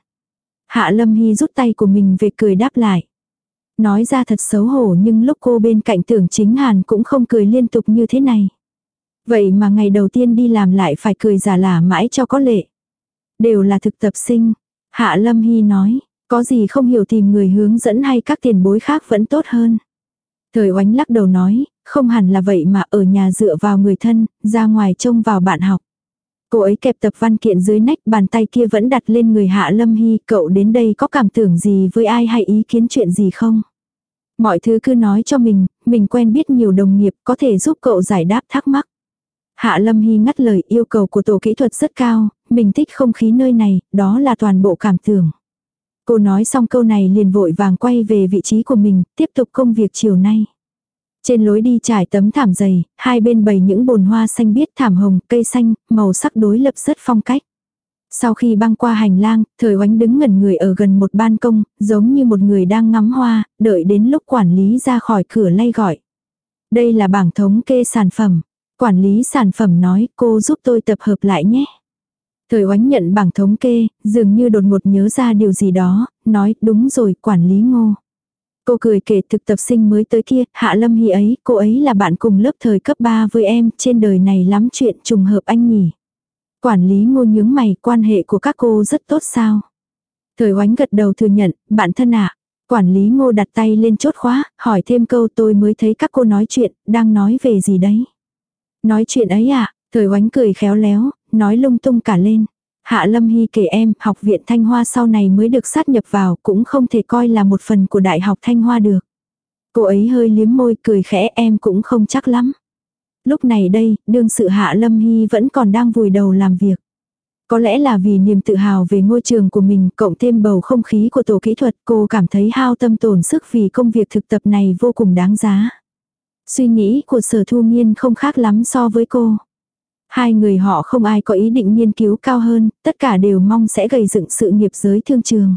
Speaker 1: Hạ Lâm Hy rút tay của mình về cười đáp lại. Nói ra thật xấu hổ nhưng lúc cô bên cạnh Tưởng Chính Hàn cũng không cười liên tục như thế này. Vậy mà ngày đầu tiên đi làm lại phải cười giả lả mãi cho có lệ. Đều là thực tập sinh. Hạ Lâm Hy nói, có gì không hiểu tìm người hướng dẫn hay các tiền bối khác vẫn tốt hơn. Thời Oánh lắc đầu nói, không hẳn là vậy mà, ở nhà dựa vào người thân, ra ngoài trông vào bạn học. Cô ấy kẹp tập văn kiện dưới nách, bàn tay kia vẫn đặt lên người Hạ Lâm Hy, cậu đến đây có cảm tưởng gì với ai hay ý kiến chuyện gì không? Mọi thứ cứ nói cho mình quen biết nhiều đồng nghiệp có thể giúp cậu giải đáp thắc mắc. Hạ Lâm Hy ngắt lời, yêu cầu của tổ kỹ thuật rất cao, mình thích không khí nơi này, đó là toàn bộ cảm tưởng. Cô nói xong câu này liền vội vàng quay về vị trí của mình, tiếp tục công việc chiều nay. Trên lối đi trải tấm thảm dày, hai bên bày những bồn hoa xanh biếc, thảm hồng, cây xanh, màu sắc đối lập rất phong cách. Sau khi băng qua hành lang, Thời Oánh đứng ngẩn người ở gần một ban công, giống như một người đang ngắm hoa, đợi đến lúc quản lý ra khỏi cửa lay gọi. Đây là bảng thống kê sản phẩm. Quản lý sản phẩm nói, cô giúp tôi tập hợp lại nhé. Thời Oánh nhận bảng thống kê, dường như đột ngột nhớ ra điều gì đó, nói, đúng rồi, quản lý Ngô. Cô cười kể thực tập sinh mới tới kia, Hạ Lâm Hy ấy, cô ấy là bạn cùng lớp thời cấp 3 với em, trên đời này lắm chuyện trùng hợp anh nhỉ. Quản lý Ngô nhướng mày, quan hệ của các cô rất tốt sao? Thời Oánh gật đầu thừa nhận, bạn thân ạ. Quản lý Ngô đặt tay lên chốt khóa, hỏi thêm câu, tôi mới thấy các cô nói chuyện, đang nói về gì đấy? Nói chuyện ấy ạ, Thời Oánh cười khéo léo, nói lung tung cả lên. Hạ Lâm Hy kể em, học viện Thanh Hoa sau này mới được sát nhập vào, cũng không thể coi là một phần của Đại học Thanh Hoa được. Cô ấy hơi liếm môi cười khẽ, em cũng không chắc lắm. Lúc này đây, đương sự Hạ Lâm Hy vẫn còn đang vùi đầu làm việc. Có lẽ là vì niềm tự hào về ngôi trường của mình, cộng thêm bầu không khí của tổ kỹ thuật, cô cảm thấy hao tâm tổn sức vì công việc thực tập này vô cùng đáng giá. Suy nghĩ của Sở Thu Nghiên không khác lắm so với cô. Hai người họ không ai có ý định nghiên cứu cao hơn, tất cả đều mong sẽ gầy dựng sự nghiệp giới thương trường.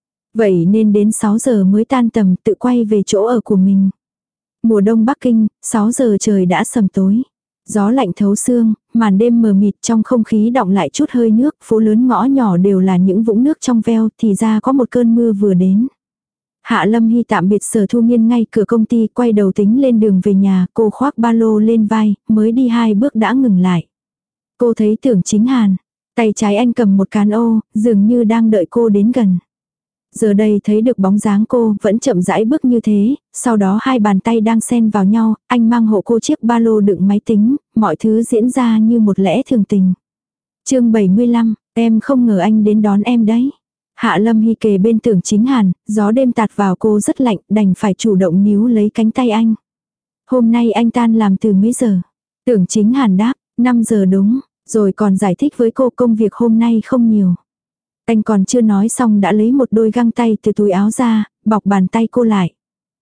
Speaker 1: Vậy nên đến 6 giờ mới tan tầm, tự quay về chỗ ở của mình. Mùa đông Bắc Kinh, 6 giờ trời đã sầm tối. Gió lạnh thấu xương, màn đêm mờ mịt, trong không khí đọng lại chút hơi nước, phố lớn ngõ nhỏ đều là những vũng nước trong veo, thì ra có một cơn mưa vừa đến. Hạ Lâm Hy tạm biệt Sở Thu Nghiên ngay cửa công ty, quay đầu tính lên đường về nhà, cô khoác ba lô lên vai, mới đi 2 bước đã ngừng lại. Cô thấy Tưởng Chính Hàn, tay trái anh cầm một cán ô, dường như đang đợi cô đến gần. Giờ đây thấy được bóng dáng cô, vẫn chậm rãi bước như thế, sau đó hai bàn tay đang xen vào nhau, anh mang hộ cô chiếc ba lô đựng máy tính, mọi thứ diễn ra như một lẽ thường tình. Chương 75, em không ngờ anh đến đón em đấy. Hạ Lâm Hy kề bên Tưởng Chính Hàn, gió đêm tạt vào cô rất lạnh, đành phải chủ động níu lấy cánh tay anh. Hôm nay anh tan làm từ mấy giờ? Tưởng Chính Hàn đáp, 5 giờ đúng, rồi còn giải thích với cô công việc hôm nay không nhiều. Anh còn chưa nói xong đã lấy một đôi găng tay từ túi áo ra, bọc bàn tay cô lại.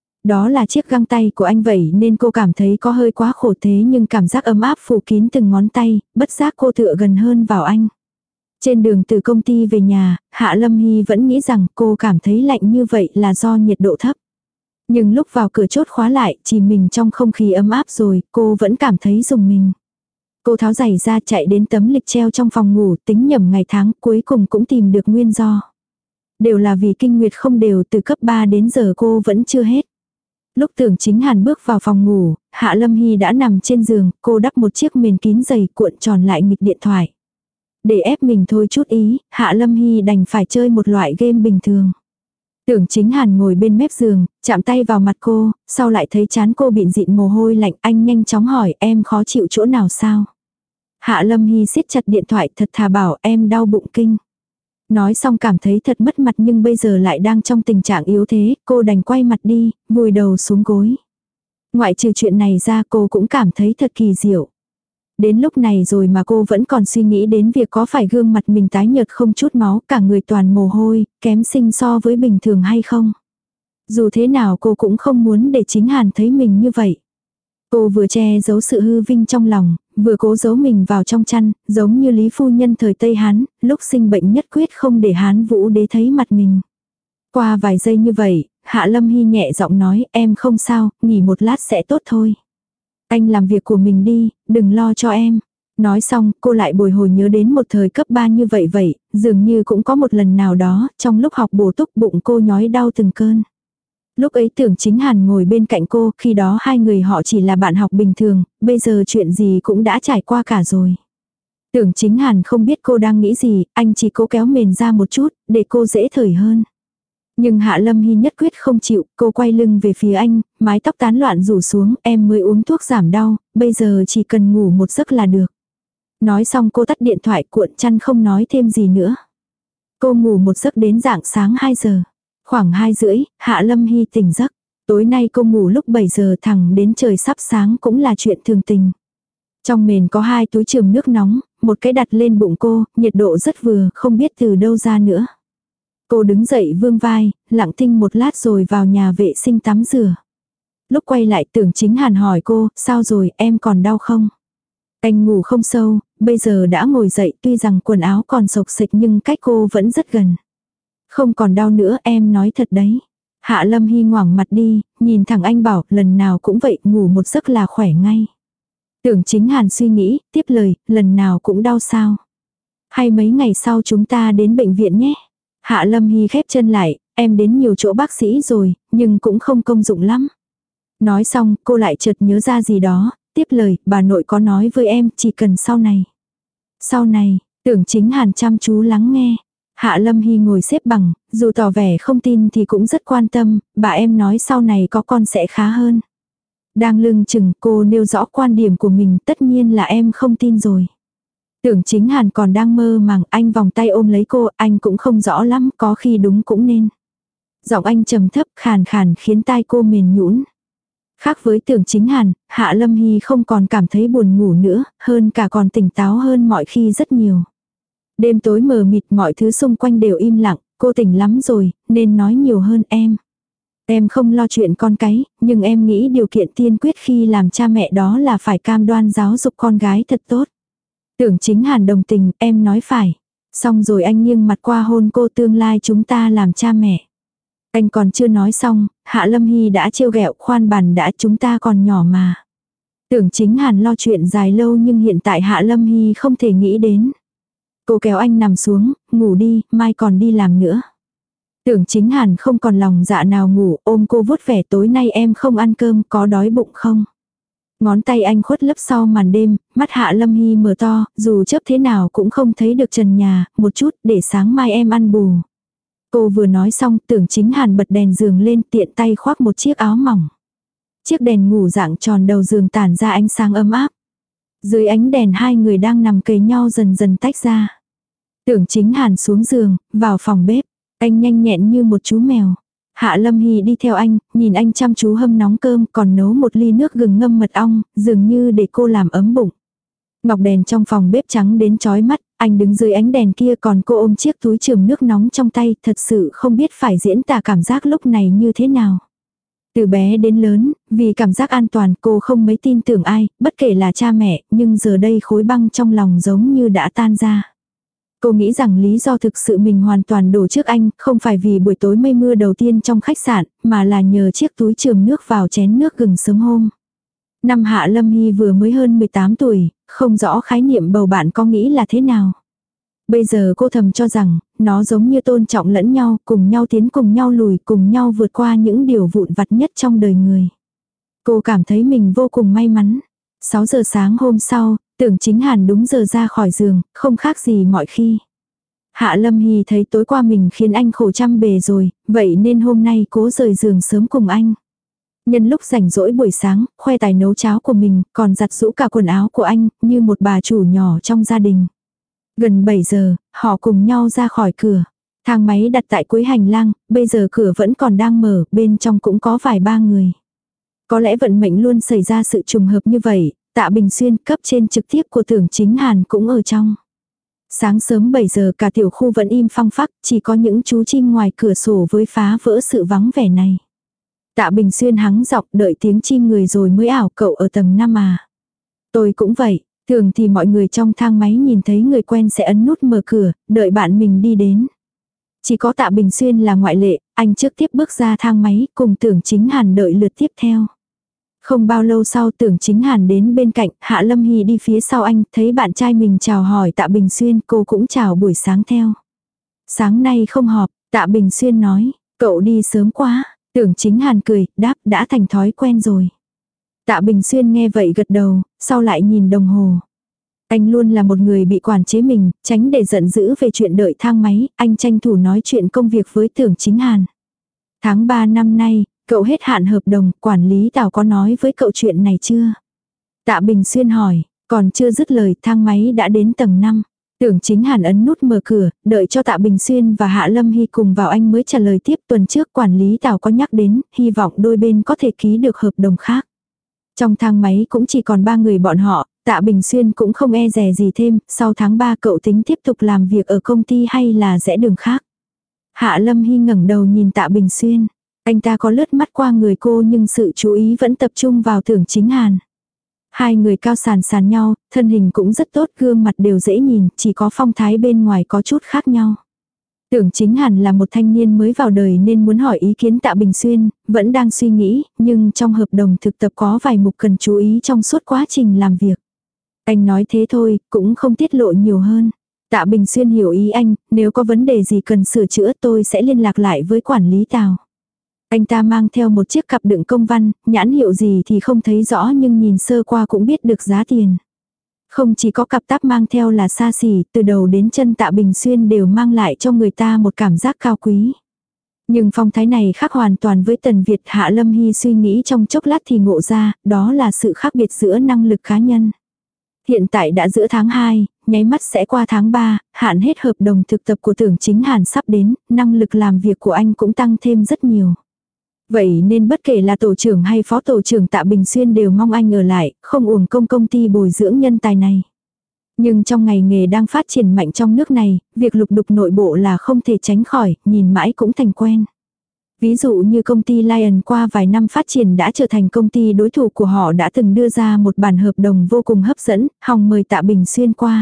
Speaker 1: Đó là chiếc găng tay của anh vậy nên cô cảm thấy có hơi quá khổ, thế nhưng cảm giác ấm áp phủ kín từng ngón tay, bất giác cô tựa gần hơn vào anh. Trên đường từ công ty về nhà, Hạ Lâm Hy vẫn nghĩ rằng cô cảm thấy lạnh như vậy là do nhiệt độ thấp. Nhưng lúc vào cửa chốt khóa lại, chỉ mình trong không khí ấm áp rồi, cô vẫn cảm thấy rùng mình. Cô tháo giày ra chạy đến tấm lịch treo trong phòng ngủ, tính nhẩm ngày tháng, cuối cùng cũng tìm được nguyên do. Đều là vì kinh nguyệt không đều, từ cấp 3 đến giờ cô vẫn chưa hết. Lúc Tưởng Chính Hàn bước vào phòng ngủ, Hạ Lâm Hy đã nằm trên giường, cô đắp một chiếc mền kín dày cuộn tròn lại nghịch điện thoại. Để ép mình thôi chút ý, Hạ Lâm Hy đành phải chơi một loại game bình thường. Tưởng Chính Hàn ngồi bên mép giường, chạm tay vào mặt cô, sau lại thấy trán cô bịn dịn mồ hôi lạnh, anh nhanh chóng hỏi em khó chịu chỗ nào sao. Hạ Lâm Hy siết chặt điện thoại thật thà bảo em đau bụng kinh. Nói xong cảm thấy thật mất mặt nhưng bây giờ lại đang trong tình trạng yếu thế, cô đành quay mặt đi, vùi đầu xuống gối. Ngoại trừ chuyện này ra cô cũng cảm thấy thật kỳ diệu. Đến lúc này rồi mà cô vẫn còn suy nghĩ đến việc có phải gương mặt mình tái nhợt không chút máu, cả người toàn mồ hôi, kém xinh so với bình thường hay không. Dù thế nào cô cũng không muốn để Chính Hàn thấy mình như vậy. Cô vừa che giấu sự hư vinh trong lòng, vừa cố giấu mình vào trong chăn, giống như Lý Phu Nhân thời Tây Hán, lúc sinh bệnh nhất quyết không để Hán Vũ Đế thấy mặt mình. Qua vài giây như vậy, Hạ Lâm Hy nhẹ giọng nói em không sao, nghỉ một lát sẽ tốt thôi. Anh làm việc của mình đi, đừng lo cho em. Nói xong, cô lại bồi hồi nhớ đến một thời cấp 3 như vậy, dường như cũng có một lần nào đó, trong lúc học bổ túc bụng cô nhói đau từng cơn. Lúc ấy Tưởng Chính Hàn ngồi bên cạnh cô, khi đó hai người họ chỉ là bạn học bình thường, bây giờ chuyện gì cũng đã trải qua cả rồi. Tưởng Chính Hàn không biết cô đang nghĩ gì, anh chỉ cố kéo mền ra một chút, để cô dễ thở hơn. Nhưng Hạ Lâm Hy nhất quyết không chịu, cô quay lưng về phía anh, mái tóc tán loạn rủ xuống, em mới uống thuốc giảm đau, bây giờ chỉ cần ngủ một giấc là được. Nói xong cô tắt điện thoại cuộn chăn không nói thêm gì nữa. Cô ngủ một giấc đến rạng sáng 2 giờ. Khoảng 2 rưỡi, Hạ Lâm Hy tỉnh giấc. Tối nay cô ngủ lúc 7 giờ thẳng đến trời sắp sáng cũng là chuyện thường tình. Trong mền có 2 túi chườm nước nóng, một cái đặt lên bụng cô, nhiệt độ rất vừa, không biết từ đâu ra nữa. Cô đứng dậy vương vai, lặng thinh một lát rồi vào nhà vệ sinh tắm rửa. Lúc quay lại Tưởng Chính Hàn hỏi cô, sao rồi, em còn đau không? Anh ngủ không sâu, bây giờ đã ngồi dậy tuy rằng quần áo còn xộc xịch nhưng cách cô vẫn rất gần. Không còn đau nữa em nói thật đấy. Hạ Lâm Hy ngoảnh mặt đi, nhìn thẳng anh bảo lần nào cũng vậy ngủ một giấc là khỏe ngay. Tưởng Chính Hàn suy nghĩ, tiếp lời, lần nào cũng đau sao. Hay mấy ngày sau chúng ta đến bệnh viện nhé. Hạ Lâm Hy khép chân lại, em đến nhiều chỗ bác sĩ rồi, nhưng cũng không công dụng lắm. Nói xong, cô lại chợt nhớ ra gì đó, tiếp lời, bà nội có nói với em chỉ cần sau này. Sau này, Tưởng Chính Hàn chăm chú lắng nghe. Hạ Lâm Hy ngồi xếp bằng, dù tỏ vẻ không tin thì cũng rất quan tâm, bà em nói sau này có con sẽ khá hơn. Đang lưng chừng cô nêu rõ quan điểm của mình, tất nhiên là em không tin rồi. Tưởng Chính Hàn còn đang mơ màng, anh vòng tay ôm lấy cô, anh cũng không rõ lắm, có khi đúng cũng nên. Giọng anh trầm thấp khàn khàn khiến tai cô mềm nhũn. Khác với Tưởng Chính Hàn, Hạ Lâm Hy không còn cảm thấy buồn ngủ nữa, hơn cả còn tỉnh táo hơn mọi khi rất nhiều. Đêm tối mờ mịt mọi thứ xung quanh đều im lặng, cô tỉnh lắm rồi, nên nói nhiều hơn em. Em không lo chuyện con cái, nhưng em nghĩ điều kiện tiên quyết khi làm cha mẹ đó là phải cam đoan giáo dục con gái thật tốt. Tưởng Chính Hàn đồng tình, em nói phải. Xong rồi anh nghiêng mặt qua hôn cô, tương lai chúng ta làm cha mẹ. Anh còn chưa nói xong, Hạ Lâm Hy đã trêu ghẹo, khoan bàn đã, chúng ta còn nhỏ mà. Tưởng Chính Hàn lo chuyện dài lâu nhưng hiện tại Hạ Lâm Hy không thể nghĩ đến. Cô kéo anh nằm xuống, ngủ đi, mai còn đi làm nữa. Tưởng Chính Hàn không còn lòng dạ nào ngủ, ôm cô vuốt vẻ, tối nay em không ăn cơm, có đói bụng không? Ngón tay anh khuất lấp sau màn đêm, mắt Hạ Lâm Hy mở to, dù chớp thế nào cũng không thấy được trần nhà, một chút, để sáng mai em ăn bù. Cô vừa nói xong, Tưởng Chính Hàn bật đèn giường lên, tiện tay khoác một chiếc áo mỏng. Chiếc đèn ngủ dạng tròn đầu giường tản ra ánh sáng ấm áp. Dưới ánh đèn hai người đang nằm kề nhau dần dần tách ra. Tưởng Chính Hàn xuống giường, vào phòng bếp. Anh nhanh nhẹn như một chú mèo. Hạ Lâm Hy đi theo anh, nhìn anh chăm chú hâm nóng cơm, còn nấu một ly nước gừng ngâm mật ong, dường như để cô làm ấm bụng. Ngọc đèn trong phòng bếp trắng đến chói mắt, anh đứng dưới ánh đèn kia còn cô ôm chiếc túi chườm nước nóng trong tay, thật sự không biết phải diễn tả cảm giác lúc này như thế nào. Từ bé đến lớn, vì cảm giác an toàn cô không mấy tin tưởng ai, bất kể là cha mẹ, nhưng giờ đây khối băng trong lòng giống như đã tan ra. Cô nghĩ rằng lý do thực sự mình hoàn toàn đổ trước anh, không phải vì buổi tối mây mưa đầu tiên trong khách sạn, mà là nhờ chiếc túi chườm nước vào chén nước gừng sớm hôm. Năm Hạ Lâm Hy vừa mới hơn 18 tuổi, không rõ khái niệm bầu bạn có nghĩ là thế nào. Bây giờ cô thầm cho rằng, nó giống như tôn trọng lẫn nhau, cùng nhau tiến cùng nhau lùi, cùng nhau vượt qua những điều vụn vặt nhất trong đời người. Cô cảm thấy mình vô cùng may mắn. 6 giờ sáng hôm sau, Tưởng Chính Hàn đúng giờ ra khỏi giường, không khác gì mọi khi. Hạ Lâm Hy thấy tối qua mình khiến anh khổ trăm bề rồi, vậy nên hôm nay cố rời giường sớm cùng anh. Nhân lúc rảnh rỗi buổi sáng, khoe tài nấu cháo của mình, còn giặt giũ cả quần áo của anh, như một bà chủ nhỏ trong gia đình. Gần 7 giờ, họ cùng nhau ra khỏi cửa. Thang máy đặt tại cuối hành lang, bây giờ cửa vẫn còn đang mở, bên trong cũng có vài ba người. Có lẽ vận mệnh luôn xảy ra sự trùng hợp như vậy, Tạ Bình Xuyên cấp trên trực tiếp của Tưởng Chính Hàn cũng ở trong. Sáng sớm 7 giờ cả tiểu khu vẫn im phăng phắc, chỉ có những chú chim ngoài cửa sổ với phá vỡ sự vắng vẻ này. Tạ Bình Xuyên hắng giọng đợi tiếng chim người rồi mới ảo cậu ở tầng 5 à. Tôi cũng vậy, thường thì mọi người trong thang máy nhìn thấy người quen sẽ ấn nút mở cửa, đợi bạn mình đi đến. Chỉ có Tạ Bình Xuyên là ngoại lệ, anh trước tiếp bước ra thang máy cùng Tưởng Chính Hàn đợi lượt tiếp theo. Không bao lâu sau Tưởng Chính Hàn đến bên cạnh, Hạ Lâm Hy đi phía sau anh, thấy bạn trai mình chào hỏi Tạ Bình Xuyên, cô cũng chào buổi sáng theo. Sáng nay không họp, Tạ Bình Xuyên nói, cậu đi sớm quá. Tưởng Chính Hàn cười, đáp đã thành thói quen rồi. Tạ Bình Xuyên nghe vậy gật đầu, sau lại nhìn đồng hồ. Anh luôn là một người bị quản chế mình, tránh để giận dữ về chuyện đợi thang máy, anh tranh thủ nói chuyện công việc với Tưởng Chính Hàn. Tháng 3 năm nay, cậu hết hạn hợp đồng, quản lý Tào có nói với cậu chuyện này chưa? Tạ Bình Xuyên hỏi, còn chưa dứt lời thang máy đã đến tầng 5. Tưởng Chính Hàn ấn nút mở cửa, đợi cho Tạ Bình Xuyên và Hạ Lâm Hy cùng vào anh mới trả lời tiếp. Tuần trước quản lý Tào có nhắc đến, hy vọng đôi bên có thể ký được hợp đồng khác. Trong thang máy cũng chỉ còn 3 người bọn họ, Tạ Bình Xuyên cũng không e dè gì thêm, sau tháng 3 cậu tính tiếp tục làm việc ở công ty hay là rẽ đường khác. Hạ Lâm Hy ngẩng đầu nhìn Tạ Bình Xuyên, anh ta có lướt mắt qua người cô nhưng sự chú ý vẫn tập trung vào Tưởng Chính Hàn. Hai người cao sàn sàn nhau, thân hình cũng rất tốt, gương mặt đều dễ nhìn, chỉ có phong thái bên ngoài có chút khác nhau. Tưởng Chính Hàn là một thanh niên mới vào đời nên muốn hỏi ý kiến Tạ Bình Xuyên, vẫn đang suy nghĩ, nhưng trong hợp đồng thực tập có vài mục cần chú ý trong suốt quá trình làm việc. Anh nói thế thôi, cũng không tiết lộ nhiều hơn. Tạ Bình Xuyên hiểu ý anh, nếu có vấn đề gì cần sửa chữa tôi sẽ liên lạc lại với quản lý Tào. Anh ta mang theo một chiếc cặp đựng công văn, nhãn hiệu gì thì không thấy rõ nhưng nhìn sơ qua cũng biết được giá tiền. Không chỉ có cặp táp mang theo là xa xỉ, từ đầu đến chân Tạ Bình Xuyên đều mang lại cho người ta một cảm giác cao quý. Nhưng phong thái này khác hoàn toàn với Tần Việt. Hạ Lâm Hy suy nghĩ trong chốc lát thì ngộ ra, đó là sự khác biệt giữa năng lực cá nhân. Hiện tại đã giữa tháng 2, nháy mắt sẽ qua tháng 3, hạn hết hợp đồng thực tập của Tưởng Chính Hàn sắp đến, năng lực làm việc của anh cũng tăng thêm rất nhiều. Vậy nên bất kể là tổ trưởng hay phó tổ trưởng Tạ Bình Xuyên đều mong anh ở lại, không uổng công ty bồi dưỡng nhân tài này. Nhưng trong ngày nghề đang phát triển mạnh trong nước này, việc lục đục nội bộ là không thể tránh khỏi, nhìn mãi cũng thành quen. Ví dụ như công ty Lion qua vài năm phát triển đã trở thành công ty đối thủ của họ đã từng đưa ra một bản hợp đồng vô cùng hấp dẫn, hòng mời Tạ Bình Xuyên qua.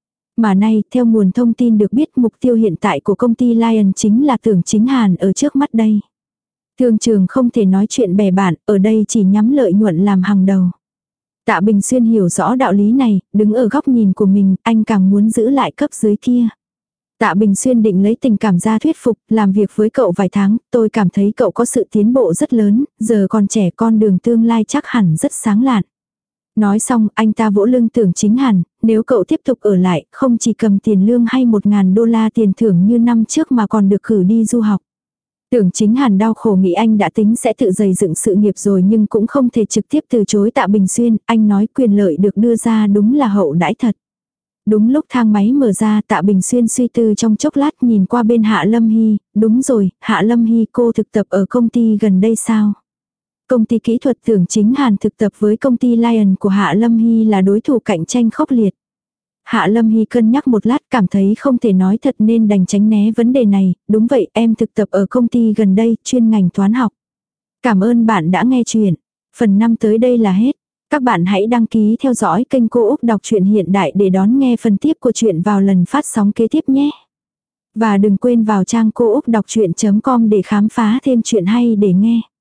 Speaker 1: Mà nay, theo nguồn thông tin được biết mục tiêu hiện tại của công ty Lion chính là Tưởng Chính Hàn ở trước mắt đây. Thương trường không thể nói chuyện bè bạn, ở đây chỉ nhắm lợi nhuận làm hàng đầu. Tạ Bình Xuyên hiểu rõ đạo lý này, đứng ở góc nhìn của mình, anh càng muốn giữ lại cấp dưới kia. Tạ Bình Xuyên định lấy tình cảm ra thuyết phục, làm việc với cậu vài tháng, tôi cảm thấy cậu có sự tiến bộ rất lớn, giờ còn trẻ con đường tương lai chắc hẳn rất sáng lạn. Nói xong, anh ta vỗ lưng Tưởng Chính Hàn, nếu cậu tiếp tục ở lại, không chỉ cầm tiền lương hay $1.000 tiền thưởng như năm trước mà còn được cử đi du học. Tưởng Chính Hàn đau khổ nghĩ anh đã tính sẽ tự gây dựng sự nghiệp rồi nhưng cũng không thể trực tiếp từ chối Tạ Bình Xuyên, anh nói quyền lợi được đưa ra đúng là hậu đãi thật. Đúng lúc thang máy mở ra Tạ Bình Xuyên suy tư trong chốc lát nhìn qua bên Hạ Lâm Hy, đúng rồi, Hạ Lâm Hy cô thực tập ở công ty gần đây sao? Công ty kỹ thuật Tưởng Chính Hàn thực tập với công ty Lion của Hạ Lâm Hy là đối thủ cạnh tranh khốc liệt. Hạ Lâm Hy cân nhắc một lát cảm thấy không thể nói thật nên đành tránh né vấn đề này, đúng vậy em thực tập ở công ty gần đây chuyên ngành toán học. Cảm ơn bạn đã nghe chuyện. Phần 5 tới đây là hết. Các bạn hãy đăng ký theo dõi kênh Cô Úc Đọc truyện hiện đại để đón nghe phần tiếp của chuyện vào lần phát sóng kế tiếp nhé. Và đừng quên vào trang cô úc đọc chuyện.com để khám phá thêm chuyện hay để nghe.